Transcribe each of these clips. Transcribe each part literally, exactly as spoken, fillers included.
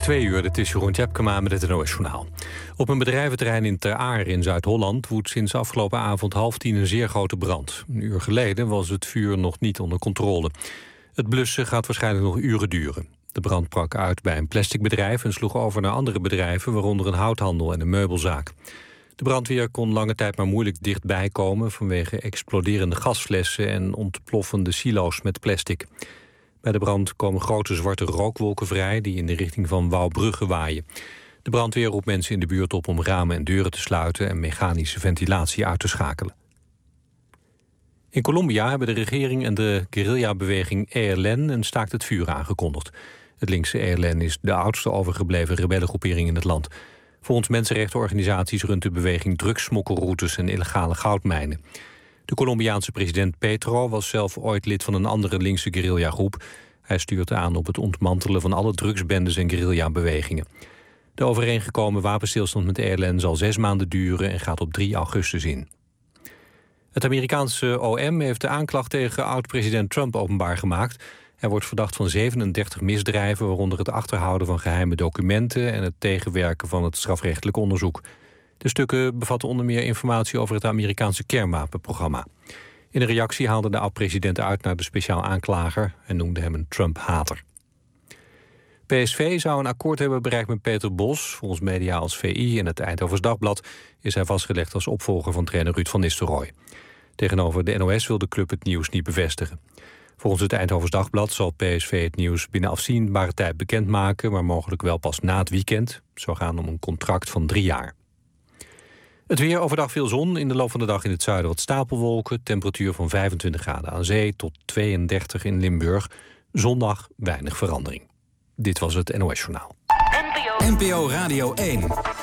Twee uur, dit is Jeroen Tjepkema met het N O S-journaal. Op een bedrijventerrein in Ter Aar in Zuid-Holland woedt sinds afgelopen avond half tien een zeer grote brand. Een uur geleden was het vuur nog niet onder controle. Het blussen gaat waarschijnlijk nog uren duren. De brand brak uit bij een plasticbedrijf en sloeg over naar andere bedrijven, waaronder een houthandel en een meubelzaak. De brandweer kon lange tijd maar moeilijk dichtbij komen vanwege exploderende gasflessen en ontploffende silo's met plastic. Bij de brand komen grote zwarte rookwolken vrij die in de richting van Wouwbrugge waaien. De brandweer roept mensen in de buurt op om ramen en deuren te sluiten en mechanische ventilatie uit te schakelen. In Colombia hebben de regering en de guerrillabeweging E L N een staakt het vuur aangekondigd. Het linkse E L N is de oudste overgebleven rebellengroepering in het land. Volgens mensenrechtenorganisaties runt de beweging drugssmokkelroutes en illegale goudmijnen. De Colombiaanse president Petro was zelf ooit lid van een andere linkse guerrillagroep. Hij stuurt aan op het ontmantelen van alle drugsbendes en guerrillabewegingen. De overeengekomen wapenstilstand met E L N zal zes maanden duren en gaat op drie augustus in. Het Amerikaanse O M heeft de aanklacht tegen oud-president Trump openbaar gemaakt. Hij wordt verdacht van zevenendertig misdrijven, waaronder het achterhouden van geheime documenten en het tegenwerken van het strafrechtelijk onderzoek. De stukken bevatten onder meer informatie over het Amerikaanse kernwapenprogramma. In een reactie haalde de oud-president uit naar de speciaal aanklager en noemde hem een Trump-hater. P S V zou een akkoord hebben bereikt met Peter Bos. Volgens media als V I en het Eindhovens Dagblad is hij vastgelegd als opvolger van trainer Ruud van Nistelrooy. Tegenover de N O S wil de club het nieuws niet bevestigen. Volgens het Eindhovens Dagblad zal P S V het nieuws binnen afzienbare tijd bekendmaken, maar mogelijk wel pas na het weekend. Het zou gaan om een contract van drie jaar. Het weer, overdag veel zon, in de loop van de dag in het zuiden wat stapelwolken. Temperatuur van vijfentwintig graden aan zee tot tweeëndertig in Limburg. Zondag weinig verandering. Dit was het N O S-journaal. N P O Radio één.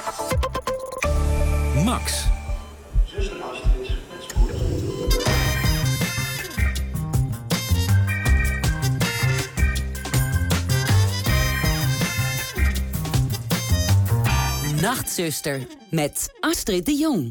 Max. Nachtzuster met Astrid de Jong.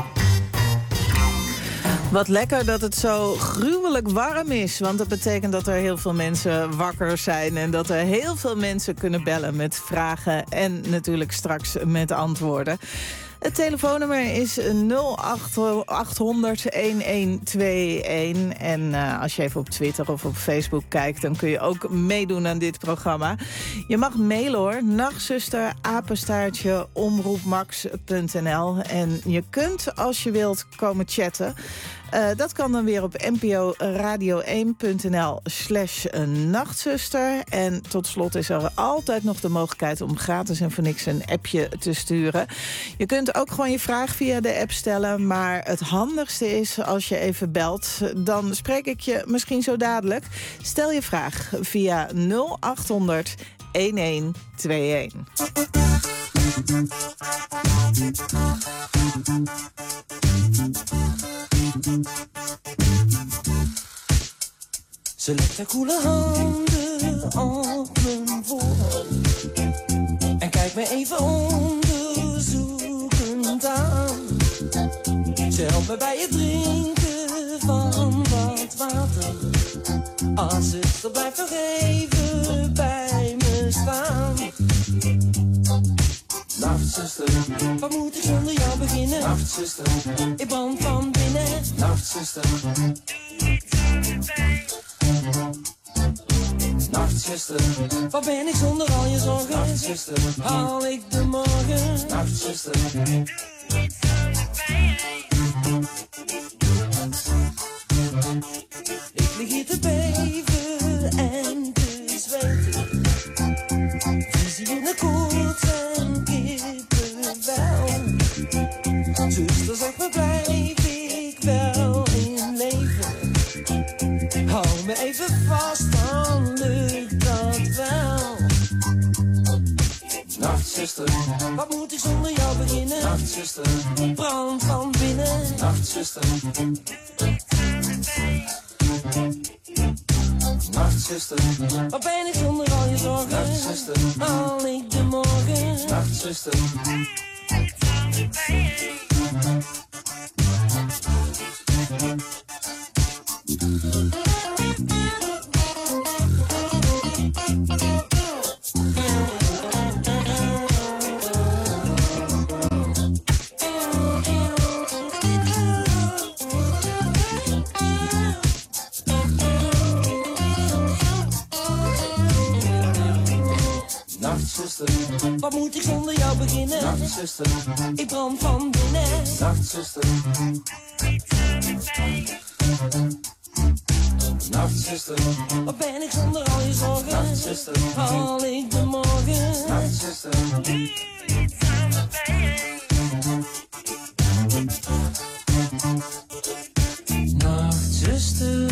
Wat lekker dat het zo gruwelijk warm is. Want dat betekent dat er heel veel mensen wakker zijn. En dat er heel veel mensen kunnen bellen met vragen. En natuurlijk straks met antwoorden. Het telefoonnummer is nul acht honderd een een twee een. En uh, als je even op Twitter of op Facebook kijkt, dan kun je ook meedoen aan dit programma. Je mag mailen hoor. Nachtzuster, apenstaartje, omroepmax punt n l. En je kunt, als je wilt, komen chatten. Uh, dat kan dan weer op n p o radio één punt n l slash nachtzuster. En tot slot is er altijd nog de mogelijkheid om gratis en voor niks een appje te sturen. Je kunt ook gewoon je vraag via de app stellen. Maar het handigste is als je even belt. Dan spreek ik je misschien zo dadelijk. Stel je vraag via nul acht honderd een een twee een. Ze legt haar koele handen op mijn voorhoofd en kijkt me even onderzoekend aan. Ze helpt me bij het drinken van wat water. Als zuster, blijf nog even bij me staan. Nachtzuster, wat moet ik zonder jou beginnen? Nachtzuster, ik brand van binnen. Nachtzuster, Nachtzuster, wat ben ik zonder al je zorgen? Nachtzuster, haal ik de morgen? Nachtzuster, ik lig hier te beven en te zweten. Visioenen, koorts en kippenvel. Zuster, zeg me, blijf ik wel in leven? Hou me even vast, dan lukt dat wel. Nachtzuster, wat moet ik zonder jou beginnen? Nachtzuster, brand van binnen. Nachtzuster, Nachtzuster, wat ben ik zonder al je zorgen? Nachtzuster, haal ik de morgen? Nachtzuster, Nachtzuster, wat moet ik zonder jou beginnen? Nachtzuster, ik brand van binnen. Nachtzuster, Nachtzuster, wat ben ik zonder al je zorgen? Nachtzuster, haal ik de morgen? Nachtzuster, Nachtzuster,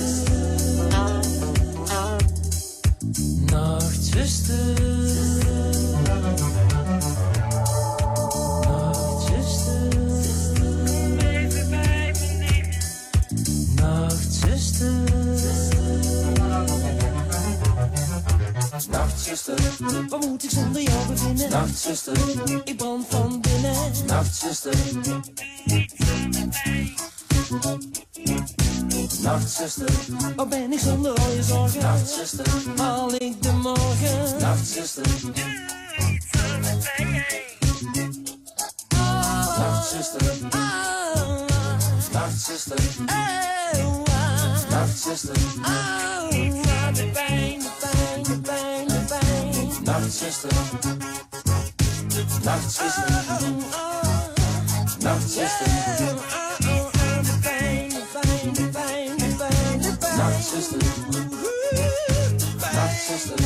Nachtzuster, Nachtzuster, even bij me liggen. Nachtzuster, Nachtzuster, wat moet ik zonder jou beginnen? Nachtzuster, ik brand van binnen. Nachtzuster, Nachtzuster, wat ben ik zonder al je zorgen? Nachtzuster, haal ik de morgen? Nachtzuster, oh, Nachtzuster, oh, Nachtzuster, oh, Nachtzuster, oh, de pijn, de pijn, de pijn, de pijn. Nachtzuster, Nachtzuster, oh, oh, Nachtzuster, Nachtzuster, Nachtzuster,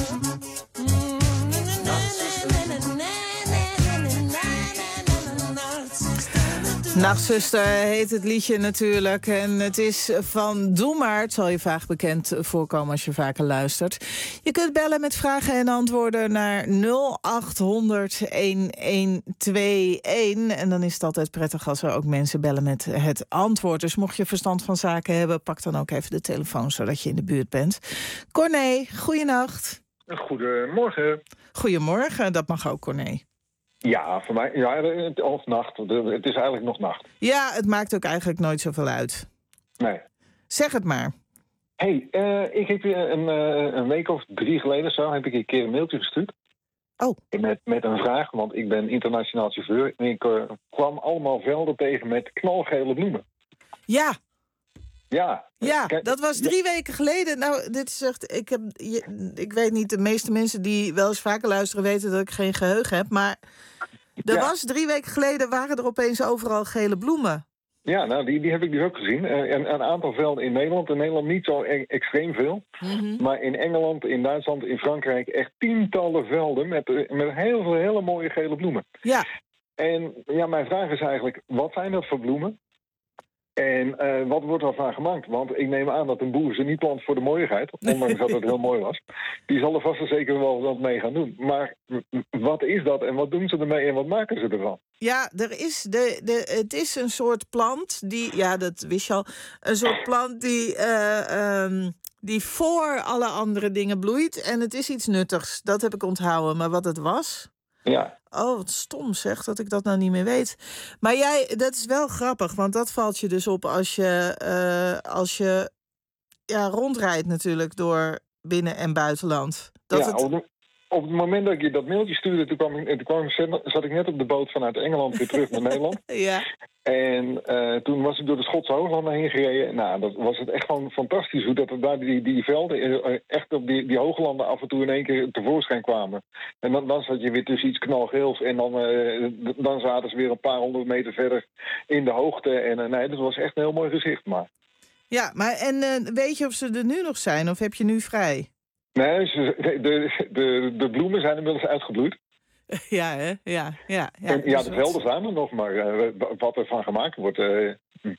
Nachtzuster heet het liedje natuurlijk. En het is van Doe Maar. Het zal je vaak bekend voorkomen als je vaker luistert. Je kunt bellen met vragen en antwoorden naar nul acht honderd elf tweeënentwintig. En dan is het altijd prettig als er ook mensen bellen met het antwoord. Dus mocht je verstand van zaken hebben, pak dan ook even de telefoon zodat je in de buurt bent. Corné, goeienacht. Goedemorgen. Goedemorgen, dat mag ook, Corné. Ja, voor mij, ja, of nacht. Het is eigenlijk nog nacht. Ja, het maakt ook eigenlijk nooit zoveel uit. Nee. Zeg het maar. Hé, hey, uh, ik heb je een, uh, een week of drie geleden zo heb ik een keer een mailtje gestuurd. Oh. Met, met een vraag, want ik ben internationaal chauffeur. En ik uh, kwam allemaal velden tegen met knalgele bloemen. Ja. Ja. Ja, Kijk, dat was drie ja. weken geleden. Nou, dit is echt, ik, heb, je, ik weet niet, de meeste mensen die wel eens vaker luisteren weten dat ik geen geheugen heb. Maar er ja. was drie weken geleden, waren er opeens overal gele bloemen. Ja, nou, die, die heb ik dus ook gezien. Uh, en een aantal velden in Nederland. In Nederland niet zo e- extreem veel. Mm-hmm. Maar in Engeland, in Duitsland, in Frankrijk echt tientallen velden met, met heel veel hele mooie gele bloemen. Ja. En ja, mijn vraag is eigenlijk, wat zijn dat voor bloemen? En uh, wat wordt daarvan gemaakt? Want ik neem aan dat een boer ze niet plant voor de mooiigheid, ondanks dat het heel mooi was. Die zal er vast en zeker wel wat mee gaan doen. Maar wat is dat en wat doen ze ermee en wat maken ze ervan? Ja, er is de, de, het is een soort plant die, ja, dat wist je al, een soort plant die, uh, um, die voor alle andere dingen bloeit. En het is iets nuttigs, dat heb ik onthouden. Maar wat het was... Ja. Oh, wat stom zeg, dat ik dat nou niet meer weet. Maar jij, dat is wel grappig, want dat valt je dus op als je, uh, als je ja, rondrijdt natuurlijk door binnen- en buitenland. Dat ja, het... op, de, op het moment dat je dat mailtje stuurde, toen, kwam ik, toen kwam, zat ik net op de boot vanuit Engeland weer terug naar Nederland. Ja. En uh, toen was ik door de Schotse Hooglanden heen gereden. Nou, dat was het echt gewoon fantastisch hoe dat er daar die, die velden echt op die, die hooglanden af en toe in één keer tevoorschijn kwamen. En dan, dan zat je weer tussen iets knalgeels en dan, uh, dan zaten ze weer een paar honderd meter verder in de hoogte. En uh, nee, dat was echt een heel mooi gezicht. Maar. Ja, maar en uh, weet je of ze er nu nog zijn of heb je nu vrij? Nee, ze, de, de, de bloemen zijn inmiddels uitgebloeid. Ja, hè? Ja, ja, ja. En, ja, de velden staan er nog, maar uh, wat er van gemaakt wordt... Uh,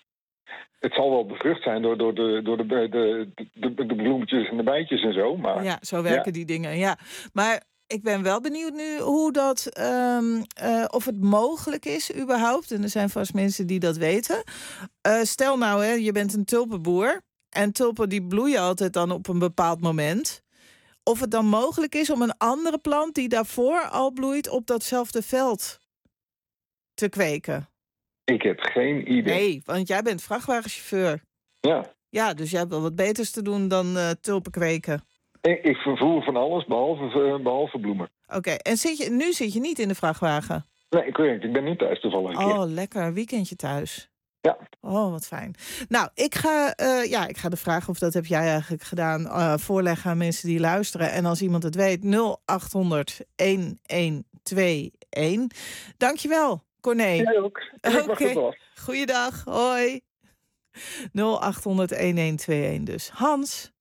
het zal wel bevrucht zijn door, door, de, door de, de, de, de bloemetjes en de bijtjes en zo. Maar, ja, zo werken ja. die dingen, ja. Maar ik ben wel benieuwd nu hoe dat... Um, uh, of het mogelijk is überhaupt, en er zijn vast mensen die dat weten. Uh, stel nou, hè, je bent een tulpenboer... en tulpen die bloeien altijd dan op een bepaald moment... Of het dan mogelijk is om een andere plant die daarvoor al bloeit op datzelfde veld te kweken? Ik heb geen idee. Nee, want jij bent vrachtwagenchauffeur. Ja. Ja, dus jij hebt wel wat beters te doen dan uh, tulpen kweken. Ik, ik vervoer van alles, behalve, uh, behalve bloemen. Oké, okay. En zit je, nu zit je niet in de vrachtwagen? Nee, ik weet het. Ik ben niet thuis toevallig een oh, keer. Lekker. Een weekendje thuis. Ja. Oh, wat fijn. Nou, ik ga, uh, ja, ik ga de vraag, of dat heb jij eigenlijk gedaan, uh, voorleggen aan mensen die luisteren. En als iemand het weet, nul acht honderd, een een twee een. Dankjewel, Corné. Jij ook. Oké, okay. Goeiedag, hoi. nul acht honderd, een een twee een dus. Hans.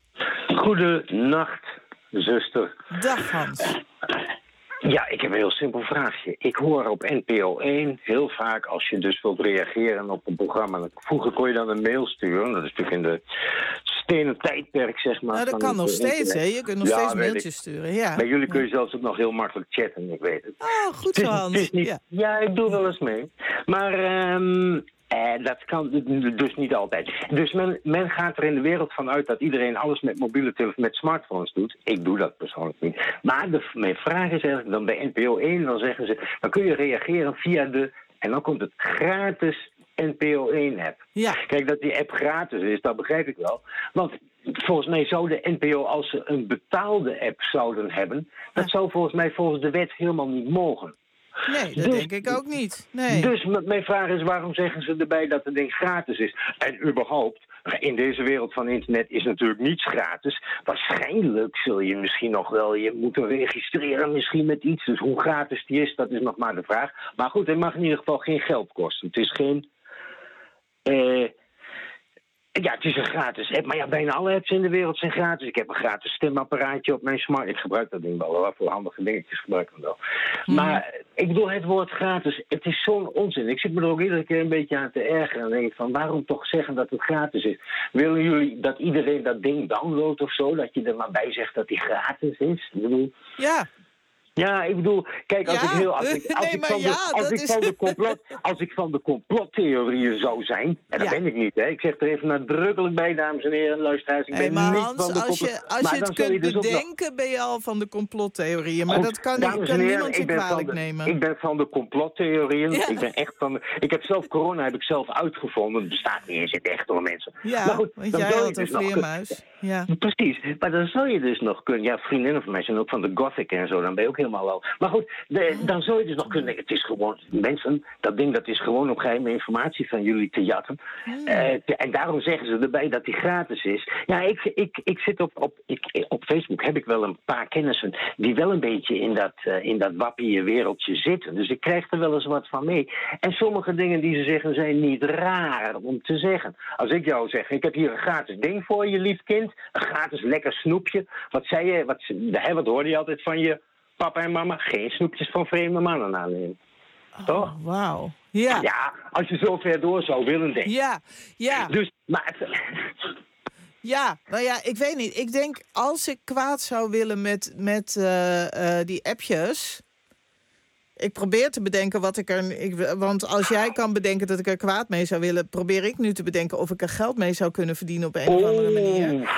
Goedenacht, zuster. Dag, Hans. Ja, ik heb een heel simpel vraagje. Ik hoor op N P O één heel vaak, als je dus wilt reageren op een programma. Vroeger kon je dan een mail sturen. Dat is natuurlijk in de stenen tijdperk, zeg maar. Nou, dat kan nog steeds, hè? Je kunt nog ja, steeds mailtjes sturen, ja. Bij jullie kun je ja. zelfs ook nog heel makkelijk chatten, ik weet het. Oh, goed zo, Hans. Het is niet, ja. ja, ik doe wel eens mee. Maar... Um, Eh, dat kan dus niet altijd. Dus men, men gaat er in de wereld van uit dat iedereen alles met mobiele telefoon, met smartphones doet. Ik doe dat persoonlijk niet. Maar de, mijn vraag is eigenlijk dan bij N P O één, dan zeggen ze, dan kun je reageren via de, en dan komt het gratis N P O één app. Ja. Kijk, dat die app gratis is, dat begrijp ik wel. Want volgens mij zou de N P O, als ze een betaalde app zouden hebben, dat ja. zou volgens mij volgens de wet helemaal niet mogen. Nee, dat dus, denk ik ook niet. Nee. Dus m- mijn vraag is, waarom zeggen ze erbij dat het ding gratis is? En überhaupt, in deze wereld van internet is natuurlijk niets gratis. Waarschijnlijk zul je misschien nog wel je moeten registreren misschien met iets. Dus hoe gratis die is, dat is nog maar de vraag. Maar goed, het mag in ieder geval geen geld kosten. Het is geen... Uh, Ja, het is een gratis app. Maar ja, bijna alle apps in de wereld zijn gratis. Ik heb een gratis stemapparaatje op mijn smart. Ik gebruik dat ding wel. Wat voor handige dingetjes gebruik ik hem wel. Hmm. Maar ik bedoel, het woord gratis, het is zo'n onzin. Ik zit me er ook iedere keer een beetje aan te ergeren. En dan denk ik van, waarom toch zeggen dat het gratis is? Willen jullie dat iedereen dat ding downloadt of zo? Dat je er maar bij zegt dat die gratis is? Ik bedoel... Ja. Ja, ik bedoel, kijk, als ja, ik heel als ik, als nee, ik van, ja, de, als ik is... van de complot, als ik van de complottheorieën zou zijn, en dat ja. ben ik niet, hè. Ik zeg er even nadrukkelijk bij, dames en heren, luisteraars, ik ben hey, maar niet Hans, van de als je, als je het kunt je dus bedenken, nog... ben je al van de complottheorieën. Maar Goed, dat kan, kan heren, niemand je kwalijk de, nemen. Ik ben van de complottheorieën. Ja. Ik ben echt van de, ik heb zelf corona heb ik zelf uitgevonden. Het bestaat niet eens in echt door mensen. Ja, maar goed, want dan jij zou had je een dus vleermuis. Ja. Precies, maar dan zou je dus nog kunnen... Ja, vriendinnen van mij zijn ook van de gothic en zo. Dan ben je ook helemaal wel... Maar goed, de, dan zou je dus nog kunnen... Het is gewoon... Mensen, dat ding dat is gewoon op geheime informatie van jullie te jatten. Hmm. Uh, te, en daarom zeggen ze erbij dat die gratis is. Ja, ik, ik, ik zit op... Op, ik, op Facebook heb ik wel een paar kennissen... die wel een beetje in dat, uh, in dat wappie wereldje zitten. Dus ik krijg er wel eens wat van mee. En sommige dingen die ze zeggen zijn niet raar om te zeggen. Als ik jou zeg... Ik heb hier een gratis ding voor je, lief kind. Een gratis lekker snoepje. Wat zei je? Wat, hè, wat hoorde je altijd van je papa en mama? Geen snoepjes van vreemde mannen aannemen. Oh, toch? Wauw. Ja. Ja, als je zo ver door zou willen denken. Ja, ja. Dus, maar... Het... Ja, nou ja, ik weet niet. Ik denk, als ik kwaad zou willen met, met uh, uh, die appjes... Ik probeer te bedenken wat ik er... Ik, want als jij kan bedenken dat ik er kwaad mee zou willen... probeer ik nu te bedenken of ik er geld mee zou kunnen verdienen op een oh, of andere manier.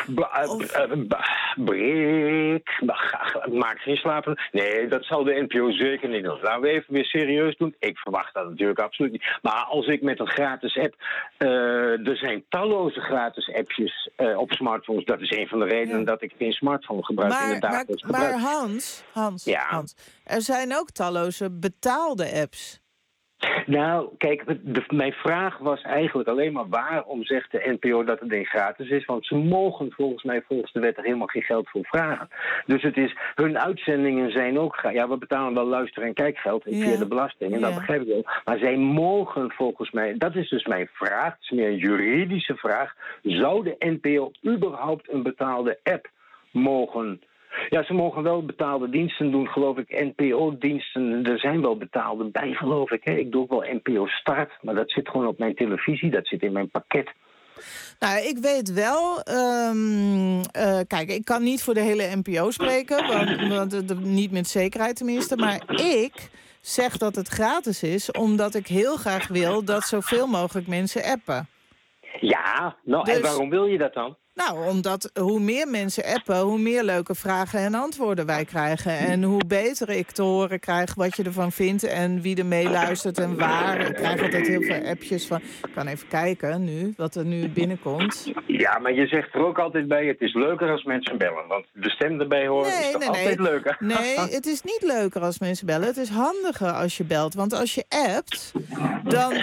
Breek. Maak geen slapen. Nee, dat zal de N P O zeker niet doen. Laten we even weer serieus doen. Ik verwacht dat natuurlijk absoluut niet. Maar als ik met een gratis app... Uh, er zijn talloze gratis appjes uh, op smartphones. Dat is een van de redenen ja. dat ik geen smartphone gebruik maar, in het dagelijks maar, gebruik. Maar Hans, Hans, ja. Hans, er zijn ook talloze betaalde apps. Nou, kijk, de, mijn vraag was eigenlijk alleen maar waarom zegt de N P O dat het ding gratis is. Want ze mogen volgens mij volgens de wet er helemaal geen geld voor vragen. Dus het is, hun uitzendingen zijn ook gratis. Ja, we betalen wel luister- en kijkgeld ja. via de belasting. En ja. dat begrijp ik wel. Maar zij mogen volgens mij, dat is dus mijn vraag, het is meer een juridische vraag. Zou de N P O überhaupt een betaalde app mogen... Ja, ze mogen wel betaalde diensten doen, geloof ik. N P O-diensten, er zijn wel betaalde bij, geloof ik. Hè. Ik doe ook wel N P O Start, maar dat zit gewoon op mijn televisie. Dat zit in mijn pakket. Nou, ik weet wel... Um, uh, kijk, ik kan niet voor de hele N P O spreken, want, want uh, niet met zekerheid tenminste. Maar ik zeg dat het gratis is, omdat ik heel graag wil dat zoveel mogelijk mensen appen. Ja, nou dus... en waarom wil je dat dan? Nou, omdat hoe meer mensen appen, hoe meer leuke vragen en antwoorden wij krijgen. En hoe beter ik te horen krijg wat je ervan vindt en wie er meeluistert en waar. Ik krijg altijd heel veel appjes van... Ik kan even kijken nu, wat er nu binnenkomt. Ja, maar je zegt er ook altijd bij, het is leuker als mensen bellen. Want de stem erbij horen nee, is toch nee, altijd nee. leuker? Nee, het is niet leuker als mensen bellen. Het is handiger als je belt. Want als je appt, dan...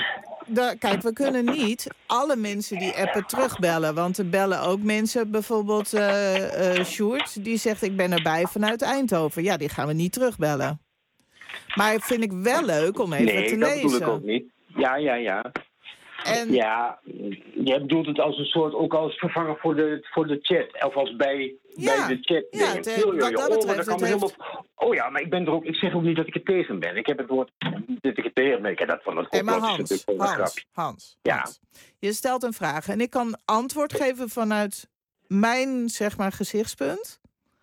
de, kijk, we kunnen niet alle mensen die appen terugbellen. Want er bellen ook mensen, bijvoorbeeld uh, uh, Sjoerd... die zegt, ik ben erbij vanuit Eindhoven. Ja, die gaan we niet terugbellen. Maar vind ik wel leuk om even nee, te lezen. lezen. Nee, dat bedoel ik ook niet. Ja, ja, ja. En... Ja, je bedoelt het als een soort, ook als vervanger voor de, voor de chat. Of als bij, ja. bij de chat. Ja, het heeft, wat dat betreft, oh, het heeft... helemaal... oh ja, maar ik ben er ook. Ik zeg ook niet dat ik er tegen ben. Ik heb het woord dat ik er tegen ben. Ik heb dat van het hey, maar Hans, natuurlijk Hans, een grapje. Hans, ja. Hans, je stelt een vraag en ik kan antwoord geven vanuit mijn, zeg maar, gezichtspunt.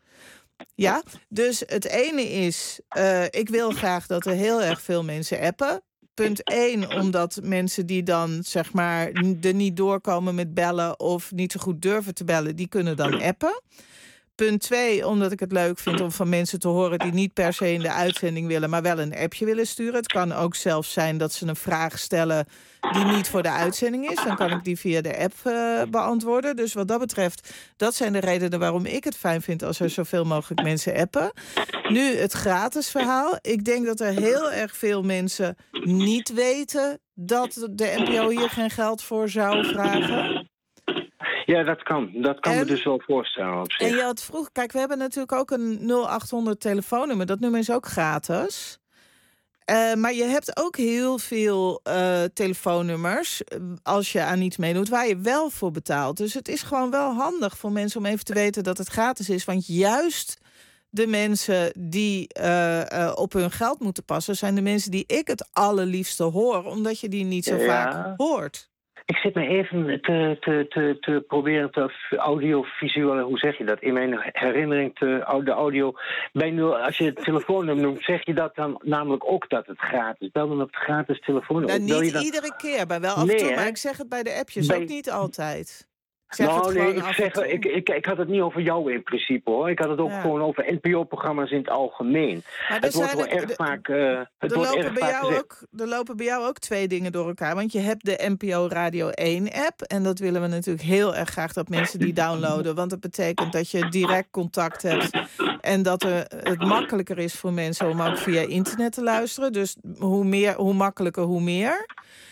Ja, dus het ene is, uh, ik wil graag dat er heel erg veel mensen appen. Punt één, omdat mensen die dan, zeg maar, er niet doorkomen met bellen of niet zo goed durven te bellen, die kunnen dan appen. Punt twee, omdat ik het leuk vind om van mensen te horen die niet per se in de uitzending willen, maar wel een appje willen sturen. Het kan ook zelfs zijn dat ze een vraag stellen die niet voor de uitzending is. Dan kan ik die via de app uh, beantwoorden. Dus wat dat betreft, dat zijn de redenen waarom ik het fijn vind als er zoveel mogelijk mensen appen. Nu het gratis verhaal. Ik denk dat er heel erg veel mensen niet weten dat de N P O hier geen geld voor zou vragen. Ja, dat kan. Dat kan en, me dus wel voorstellen op zich. En je had vroeg, kijk, we hebben natuurlijk ook een nul acht honderd telefoonnummer. Dat nummer is ook gratis. Uh, maar je hebt ook heel veel uh, telefoonnummers, als je aan iets meedoet, waar je wel voor betaalt. Dus het is gewoon wel handig voor mensen om even te weten dat het gratis is. Want juist de mensen die uh, uh, op hun geld moeten passen, zijn de mensen die ik het allerliefste hoor, omdat je die niet zo ja. vaak hoort. Ik zit me even te, te, te, te proberen te audiovisueel, hoe zeg je dat? In mijn herinnering te de audio. Bij nul, als je het telefoonnummer noemt, zeg je dat dan namelijk ook dat het gratis? Bel dan op het gratis telefoonnummer. Nou, niet dan... iedere keer, maar wel af en nee, toe. Hè? Maar ik zeg het bij de appjes bij... ook niet altijd. Zeg nou, nee, ik, zeg, ik, ik, ik had het niet over jou in principe, hoor. Ik had het ook ja. gewoon over N P O-programma's in het algemeen. Maar het wordt wel erg de, vaak... Uh, het er, wordt lopen erg bij vaak jou ook, er lopen bij jou ook twee dingen door elkaar. Want je hebt de N P O Radio één-app. En dat willen we natuurlijk heel erg graag dat mensen die downloaden. Want dat betekent dat je direct contact hebt. En dat er, het makkelijker is voor mensen om ook via internet te luisteren. Dus hoe, meer, hoe makkelijker, hoe meer.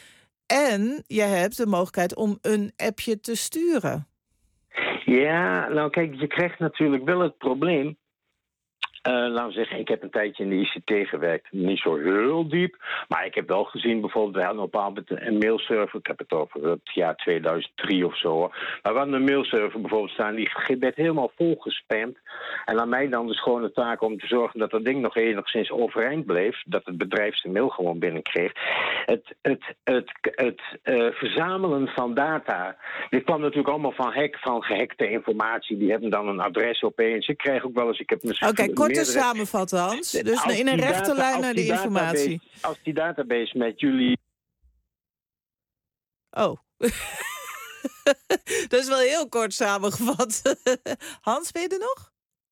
En je hebt de mogelijkheid om een appje te sturen. Ja, nou kijk, je krijgt natuurlijk wel het probleem. Uh, laten we zeggen, ik heb een tijdje in de I C T gewerkt. Niet zo heel diep. Maar ik heb wel gezien, bijvoorbeeld, we hadden op een een mailserver. Ik heb het over het jaar tweeduizend drie of zo. Maar we hadden een mailserver bijvoorbeeld staan. Die werd helemaal volgespamd. En aan mij dan dus gewoon de taak om te zorgen dat dat ding nog enigszins overeind bleef. Dat het bedrijf zijn mail gewoon binnenkreeg. Het, het, het, het, het uh, verzamelen van data. Dit kwam natuurlijk allemaal van hack, van gehackte informatie. Die hebben dan een adres opeens. Ik krijg ook wel eens... ik heb misschien. Oké, okay, kort te samenvatten, Hans. Dus in een rechte lijn naar de informatie. Als die database met jullie... Oh. Dat is wel heel kort samengevat. Hans, ben je er nog?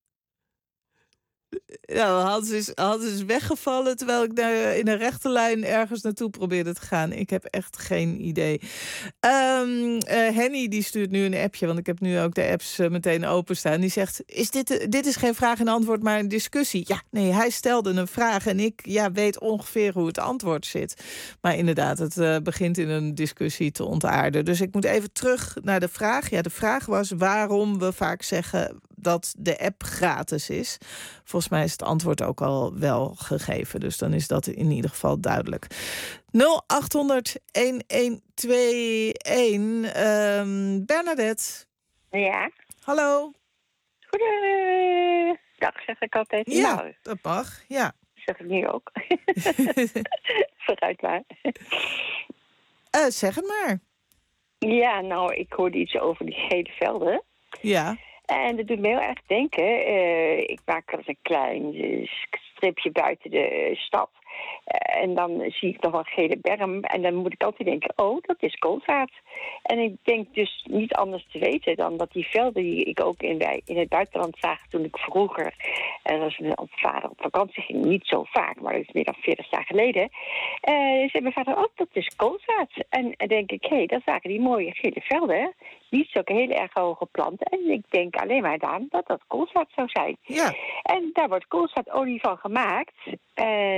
Nou, Hans is, Hans is weggevallen terwijl ik naar, in een rechte lijn ergens naartoe probeerde te gaan. Ik heb echt geen idee. Um, uh, Henny die stuurt nu een appje, want ik heb nu ook de apps uh, meteen openstaan. Die zegt, is dit, dit is geen vraag en antwoord, maar een discussie. Ja, nee, hij stelde een vraag en ik ja, weet ongeveer hoe het antwoord zit. Maar inderdaad, het uh, begint in een discussie te ontaarden. Dus ik moet even terug naar de vraag. Ja, de vraag was waarom we vaak zeggen dat de app gratis is. Volgens mij is het antwoord ook al wel gegeven. Dus dan is dat in ieder geval duidelijk. nul acht honderd een een twee een. Um, Bernadette. Ja. Hallo. Goedendag, zeg ik altijd. Ja, nou, dat mag. Ja. Zeg ik nu ook. Vooruit maar. Uh, zeg het maar. Ja, nou, ik hoorde iets over die gele velden. Ja. En dat doet me heel erg denken. Uh, ik maak wel eens een klein uh, stripje buiten de stad. Uh, en dan zie ik nog wel een gele berm. En dan moet ik altijd denken, oh, dat is koolzaad. En ik denk dus niet anders te weten dan dat die velden die ik ook in, bij, in het buitenland zag toen ik vroeger, en als mijn vader op vakantie ging, niet zo vaak, maar dat is meer dan veertig jaar geleden, uh, zei mijn vader, oh, dat is koolzaad. En dan denk ik, hé, hey, dan zagen die mooie gele velden, niet zulke heel erg hoge planten. En ik denk alleen maar aan dat dat koolzaad zou zijn. Ja. En daar wordt koolzaadolie van gemaakt. En uh,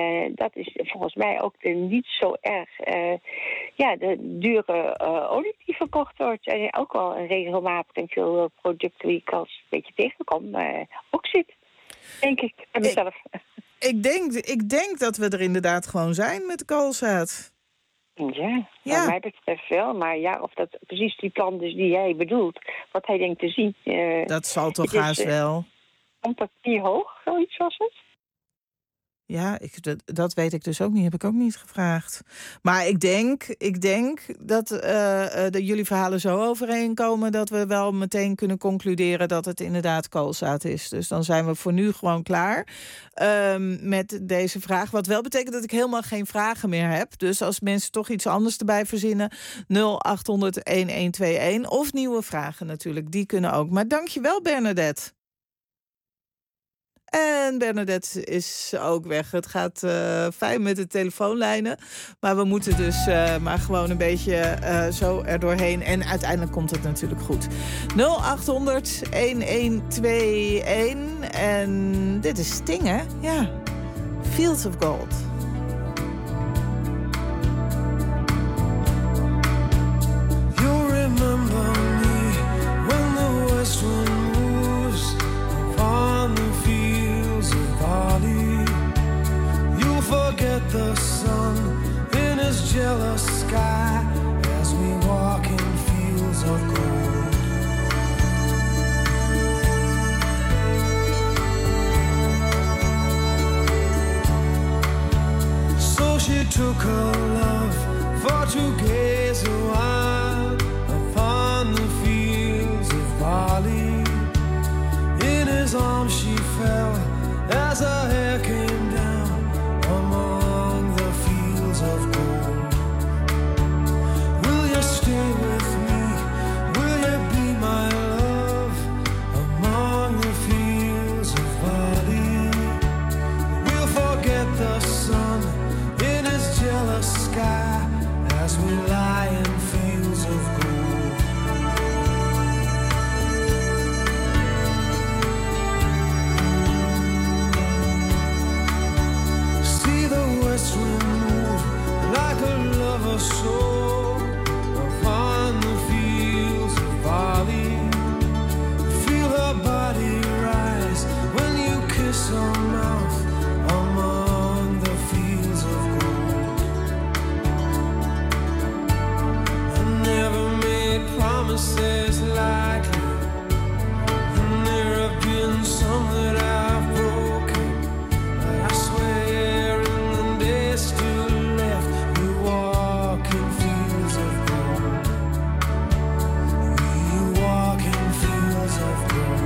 uh, dat is volgens mij ook de niet zo erg uh, ja, de dure uh, olie die verkocht wordt. En ook wel regelmatig in veel producten die ik als een beetje tegenkom uh, ook zit. Denk ik aan mezelf. Ik, ik, denk, ik denk dat we er inderdaad gewoon zijn met de koolzaad. Ja, ja, wat mij betreft wel. Maar ja, of dat precies die plant is die hij bedoelt, wat hij denkt te zien. Uh, dat zal toch haast uh, wel. Empathie hoog, zoiets was het? Ja, ik, dat, dat weet ik dus ook niet. Heb ik ook niet gevraagd. Maar ik denk, ik denk dat uh, de, jullie verhalen zo overeenkomen dat we wel meteen kunnen concluderen dat het inderdaad koolzaad is. Dus dan zijn we voor nu gewoon klaar um, met deze vraag. Wat wel betekent dat ik helemaal geen vragen meer heb. Dus als mensen toch iets anders erbij verzinnen, nul acht honderd elf tweeëntig. Of nieuwe vragen natuurlijk, die kunnen ook. Maar dankjewel, Bernadette. En Bernadette is ook weg. Het gaat uh, fijn met de telefoonlijnen. Maar we moeten dus uh, maar gewoon een beetje uh, zo er doorheen. En uiteindelijk komt het natuurlijk goed. nul acht honderd elf tweeëntig. En dit is Sting, hè? Ja. Fields of Gold. You'll remember me when the west wind moves upon the fields of barley. You'll forget the sun in his jealous sky as we walk in fields of gold. So she took her love for to gaze a while upon the fields of barley. In his arms she fell as her hair came down among the fields of gold. Will you stay with me? Will you be my love among the fields of barley? We'll forget the sun in his jealous sky as we lie in fields of gold. See the west wind move like a lover's soul upon the fields of barley. Feel her body rise when you kiss her mouth among the fields of gold. I never made promises lightly, and there have been some that I've broken. But I swear in the days still left, we walk in fields of gold. We walk in fields of gold.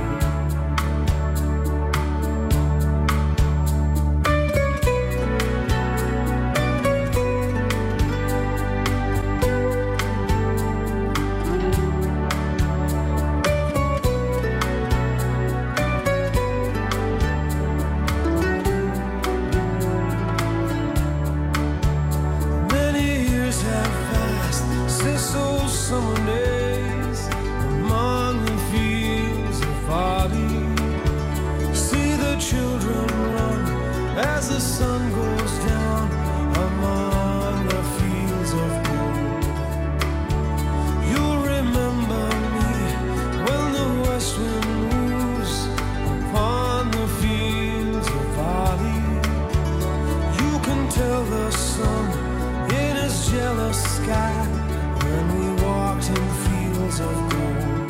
Many years have passed since those summer days among the fields of barley. See the children run as the sun goes down among the fields of gold. You'll remember me when the west wind moves upon the fields of barley. You can tell the sun in his jealous sky when we walked in fields of gold.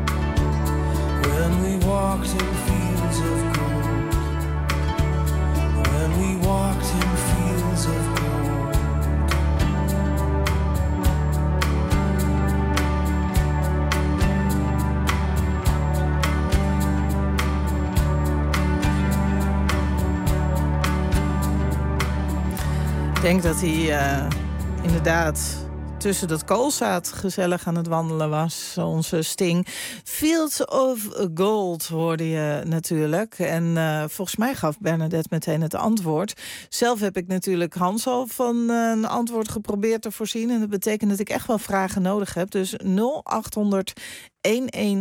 When we walked in fields of gold. When we walked in fields of gold. Ik denk dat hij uh, inderdaad tussen dat koolzaad gezellig aan het wandelen was. Onze Sting. Fields of Gold hoorde je natuurlijk. En uh, volgens mij gaf Bernadette meteen het antwoord. Zelf heb ik natuurlijk Hans al van uh, een antwoord geprobeerd te voorzien. En dat betekent dat ik echt wel vragen nodig heb. Dus nul acht honderd elf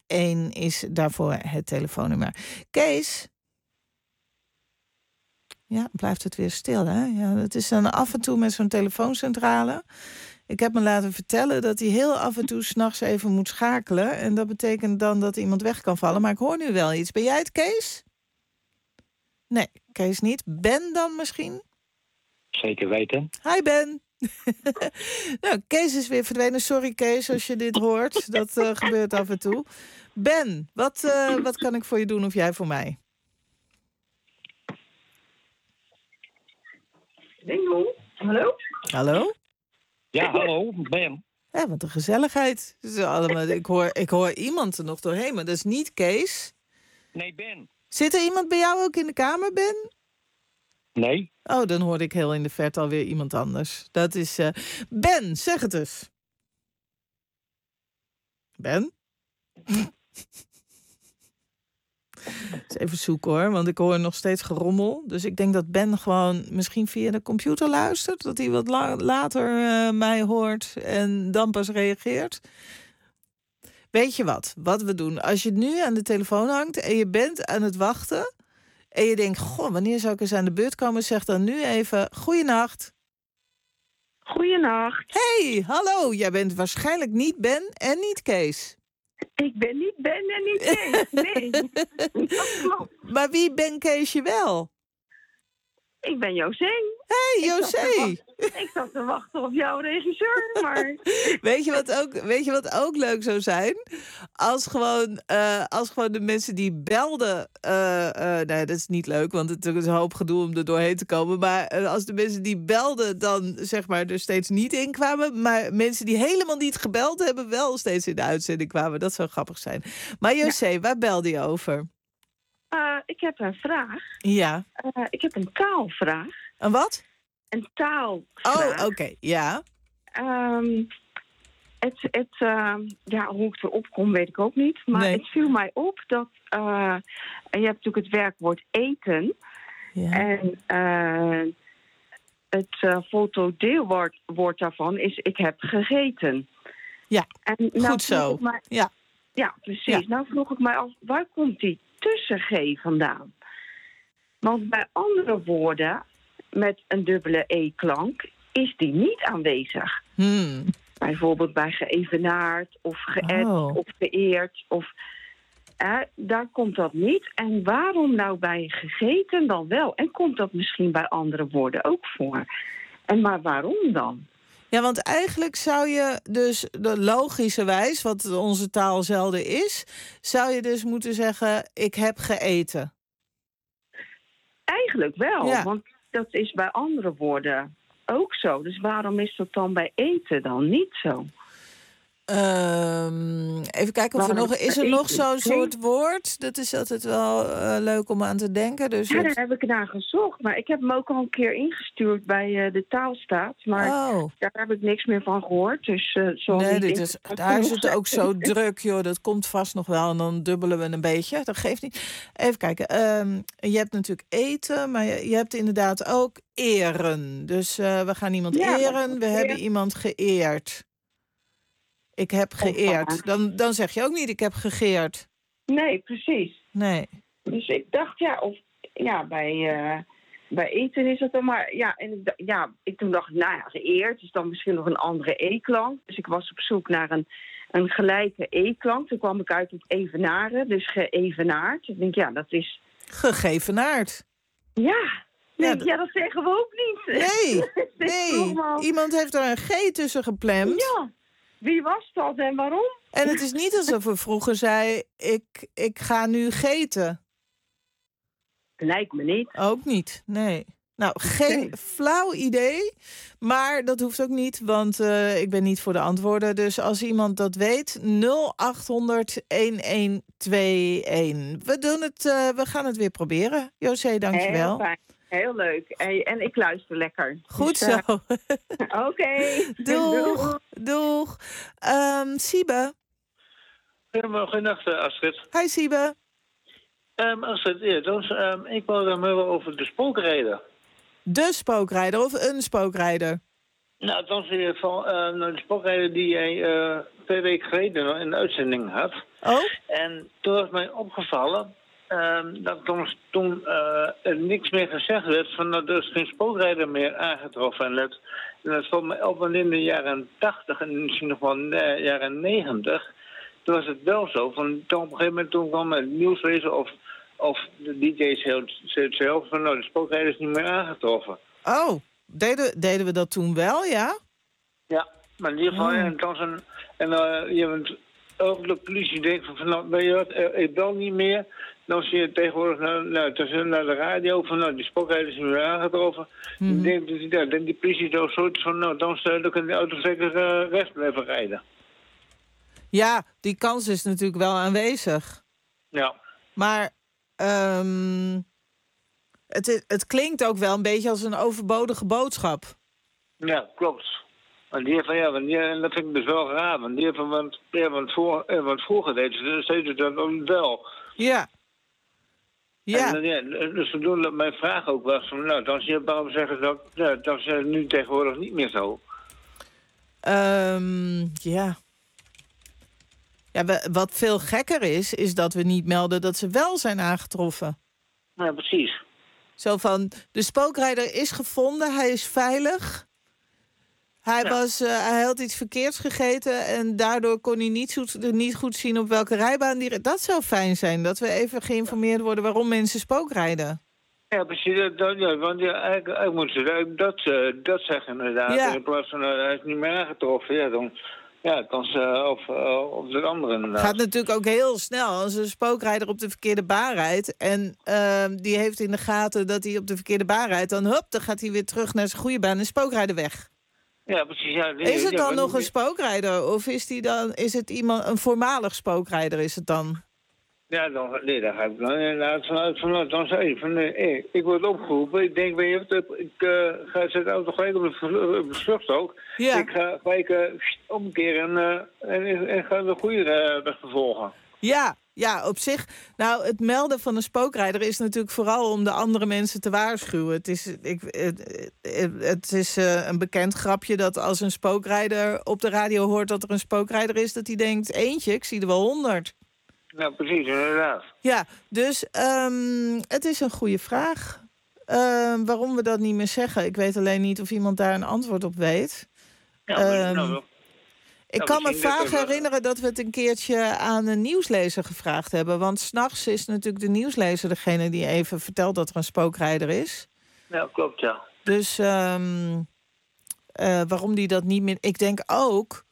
tweeëntig is daarvoor het telefoonnummer. Kees? Ja, blijft het weer stil, hè? Ja, het is dan af en toe met zo'n telefooncentrale. Ik heb me laten vertellen dat hij heel af en toe 's nachts even moet schakelen. En dat betekent dan dat iemand weg kan vallen. Maar ik hoor nu wel iets. Ben jij het, Kees? Nee, Kees niet. Ben dan misschien? Zeker weten. Hi, Ben. Nou, Kees is weer verdwenen. Sorry, Kees, als je dit hoort. Dat uh, gebeurt af en toe. Ben, wat, uh, wat kan ik voor je doen of jij voor mij? Dingo. Hallo? Hallo? Ja, hallo, Ben. Ja, wat een gezelligheid. Zo allemaal, ik, hoor, ik hoor iemand er nog doorheen, maar dat is niet Kees. Nee, Ben. Zit er iemand bij jou ook in de kamer, Ben? Nee. Oh, dan hoorde ik heel in de verte alweer iemand anders. Dat is... Uh... Ben, zeg het eens. Ben? Eens even zoeken hoor, want ik hoor nog steeds gerommel. Dus ik denk dat Ben gewoon misschien via de computer luistert. Dat hij wat la- later uh, mij hoort en dan pas reageert. Weet je wat? Wat we doen. Als je nu aan de telefoon hangt en je bent aan het wachten... en je denkt, goh, wanneer zou ik eens aan de beurt komen? Zeg dan nu even, goeienacht. Goeienacht. Hey, hallo. Jij bent waarschijnlijk niet Ben en niet Kees. Ik ben niet Ben en niet Kees. Nee, dat klopt. Maar wie ben Keesje wel? Ik ben José. Hey, José. Ik zat te wachten op jouw regisseur, maar... Weet je wat ook, weet je wat ook leuk zou zijn? Als gewoon, uh, als gewoon de mensen die belden... Uh, uh, nee, dat is niet leuk, want het is een hoop gedoe om er doorheen te komen. Maar uh, als de mensen die belden dan zeg maar er steeds niet in kwamen... maar mensen die helemaal niet gebeld hebben... wel steeds in de uitzending kwamen. Dat zou grappig zijn. Maar José, ja. Waar belde je over? Uh, ik heb een vraag. Ja. Uh, ik heb een taalvraag. Een wat? Een taalvraag. Oh, oké, okay. Ja. Um, het, het, uh, ja, hoe ik erop kom, weet ik ook niet. Maar nee. Het viel mij op dat... Uh, je hebt natuurlijk het werkwoord eten. Ja. En uh, het uh, fotodeelwoord woord daarvan is ik heb gegeten. Ja, en nou goed zo. Mij, ja. ja, precies. Ja. Nou vroeg ik mij af, waar komt die tussen G vandaan? Want bij andere woorden... met een dubbele E-klank, is die niet aanwezig. Hmm. Bijvoorbeeld bij geëvenaard of geëd oh. of geëerd. Of, eh, daar komt dat niet. En waarom nou bij gegeten dan wel? En komt dat misschien bij andere woorden ook voor? En maar waarom dan? Ja, want eigenlijk zou je dus, logischerwijs, wat onze taal zelden is... zou je dus moeten zeggen, ik heb geëten. Eigenlijk wel, ja. Want... dat is bij andere woorden ook zo. Dus waarom is dat dan bij eten dan niet zo? Um, even kijken of er nog... Is er nog zo'n soort woord? Dat is altijd wel uh, leuk om aan te denken. Dus ja, het... daar heb ik naar gezocht. Maar ik heb hem ook al een keer ingestuurd bij uh, de taalstaat. Maar oh. daar heb ik niks meer van gehoord. Dus, uh, zo nee, dit is, daar is het ook zo druk, joh. Dat komt vast nog wel en dan dubbelen we een beetje. Dat geeft niet. Even kijken. Um, je hebt natuurlijk eten, maar je, je hebt inderdaad ook eren. Dus uh, we gaan iemand ja, eren. We hebben iemand geëerd. Ik heb geëerd. Dan, dan zeg je ook niet, ik heb gegeerd. Nee, precies. Nee. Dus ik dacht, ja, of ja, bij, uh, bij eten is het dan maar... Ja, en ik, ja, ik toen dacht, nou ja, geëerd is dan misschien nog een andere E-klank. Dus ik was op zoek naar een, een gelijke E-klank. Toen kwam ik uit op evenaren, dus geëvenaard. Ik denk, ja, dat is... Gegevenaard. Ja, nee, ja, dat... ja, dat zeggen we ook niet. Nee, nee. Iemand heeft er een G tussen geplemd. Ja. Wie was dat en waarom? En het is niet alsof we vroeger zei, ik, ik ga nu geten. Lijkt me niet. Ook niet, nee. Nou, geen nee. flauw idee, maar dat hoeft ook niet, want uh, ik ben niet voor de antwoorden. Dus als iemand dat weet, nul acht honderd elf tweeëntwintig. We doen het, uh, we gaan het weer proberen. José, dankjewel. Heel fijn. Heel leuk. En, en ik luister lekker. Goed dus, uh, zo. Oké. Okay. Doeg. Doeg. Um, Siebe. Goedenacht, Astrid. Hi, Siebe. Um, Astrid, ja, dus, um, ik wil dan hebben over de spookrijder. De spookrijder of een spookrijder? Nou, het was weer van uh, de spookrijder die jij uh, twee weken geleden in de uitzending had. Oh? En toen was mij opgevallen... Um, dat toen, toen uh, er niks meer gezegd werd, van dat er is geen spookrijder meer aangetroffen. En dat, en dat valt me op, want in de jaren tachtig en misschien nog wel in de jaren negentig, toen was het wel zo. Van, toen op een gegeven moment toen kwam het nieuwslezen of, of de D J's heel, zelf van nou, de spookrijder is niet meer aangetroffen. Oh, deden, deden we dat toen wel, ja? Ja, maar in ieder geval, oh. en dan een, en uh, je bent ook de politie denkt van, nou, weet je wat, uh, ik bel niet meer. Dan zie je tegenwoordig naar, nou, naar de radio van, nou, die spookrijders zijn weer aangetroffen. Mm-hmm. Dan denkt ja, denk die politie zo zoiets van, nou, dan, dan kan die auto zeker uh, rechts blijven rijden. Ja, die kans is natuurlijk wel aanwezig. Ja. Maar um, het, het klinkt ook wel een beetje als een overbodige boodschap. Ja, klopt. En die van, ja, want die, en dat vind ik dus wel raar. Want die van, want, ja, want, voor, ja, want vroeger deed ze, ze dat ook wel. Ja. Ja. En, ja. Dus zodoende mijn vraag ook was van, nou, dan zie je waarom zeggen ze dat, ja, dat is nu tegenwoordig niet meer zo. Um, ja. Ja, we, wat veel gekker is, is dat we niet melden dat ze wel zijn aangetroffen. Ja, precies. Zo van, de spookrijder is gevonden, hij is veilig. Hij, ja. was, uh, hij had iets verkeerds gegeten en daardoor kon hij niet, zo, niet goed zien op welke rijbaan die... Dat zou fijn zijn, dat we even geïnformeerd worden waarom mensen spookrijden. Ja, precies. Dat, ja, want ja, eigenlijk, eigenlijk moeten ze dat, uh, dat zeggen inderdaad. Ja. In plaats van, uh, hij is niet meer aangetroffen, ja, dan... Ja, dan uh, of, uh, of de andere inderdaad. Het gaat natuurlijk ook heel snel als een spookrijder op de verkeerde baan rijdt. En uh, die heeft in de gaten dat hij op de verkeerde baan rijdt. Dan hop, dan gaat hij weer terug naar zijn goede baan en spookrijder weg. Ja, precies. Ja, die, is het dan ja, nog die, een spookrijder? Of is, die dan, is het iemand, een voormalig spookrijder is het dan? Ja, dan, nee, daar ga ik dan inderdaad vanuit. vanuit dan zei je van, nee, ik word opgeroepen. Ik denk, weet je wat, ik uh, ga zet de auto gelijk op de vluchtstrook. Ja. Ik ga gelijk uh, omkeren en, uh, en, en ga de goede uh, weg vervolgen. Ja, ja, op zich. Nou, het melden van een spookrijder is natuurlijk vooral om de andere mensen te waarschuwen. Het is, ik, het, het is uh, een bekend grapje dat als een spookrijder op de radio hoort dat er een spookrijder is, dat hij denkt, eentje, ik zie er wel honderd. Ja, precies, inderdaad. Ja, dus um, het is een goede vraag. Uh, waarom we dat niet meer zeggen. Ik weet alleen niet of iemand daar een antwoord op weet. Ja, um, nou, ik nou, kan me vaak dat herinneren dat we het een keertje aan een nieuwslezer gevraagd hebben. Want 's nachts is natuurlijk de nieuwslezer degene die even vertelt dat er een spookrijder is. Ja, klopt, ja. Dus um, uh, waarom die dat niet meer... Ik denk ook...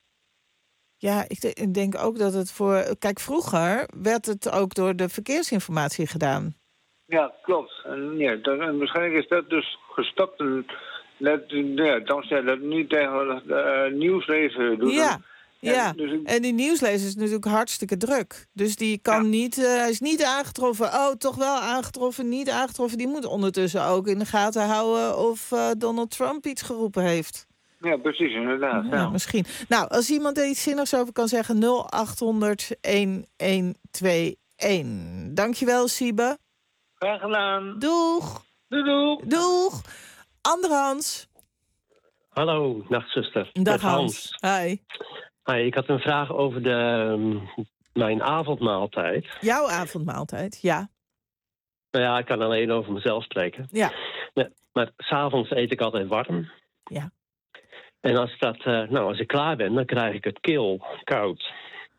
Ja, ik, de, ik denk ook dat het voor... Kijk, vroeger werd het ook door de verkeersinformatie gedaan. Ja, klopt. En, ja, dat, en waarschijnlijk is dat dus gestopt. En dat, ja, dan zei dat nu tegenwoordig uh, nieuwslezer doen. Ja, en, ja. Dus ik... en die nieuwslezer is natuurlijk hartstikke druk. Dus die kan ja. niet... Uh, hij is niet aangetroffen. Oh, toch wel aangetroffen, niet aangetroffen. Die moet ondertussen ook in de gaten houden of uh, Donald Trump iets geroepen heeft. Ja, precies, inderdaad. Ja, ja. Misschien. Nou, als iemand er iets zinnigs over kan zeggen... nul acht honderd een een twee een. Dankjewel, Siebe. Graag gedaan. Doeg. Doeg, doeg. Doeg. Andere Hans. Hallo, nachtzuster. Dag Hans. Hans. Hi. Hi, ik had een vraag over de, um, mijn avondmaaltijd. Jouw avondmaaltijd, ja. Nou ja, ik kan alleen over mezelf spreken. Ja. Maar, maar 's avonds eet ik altijd warm. Ja. En als, dat, uh, nou, als ik klaar ben, dan krijg ik het kil, koud.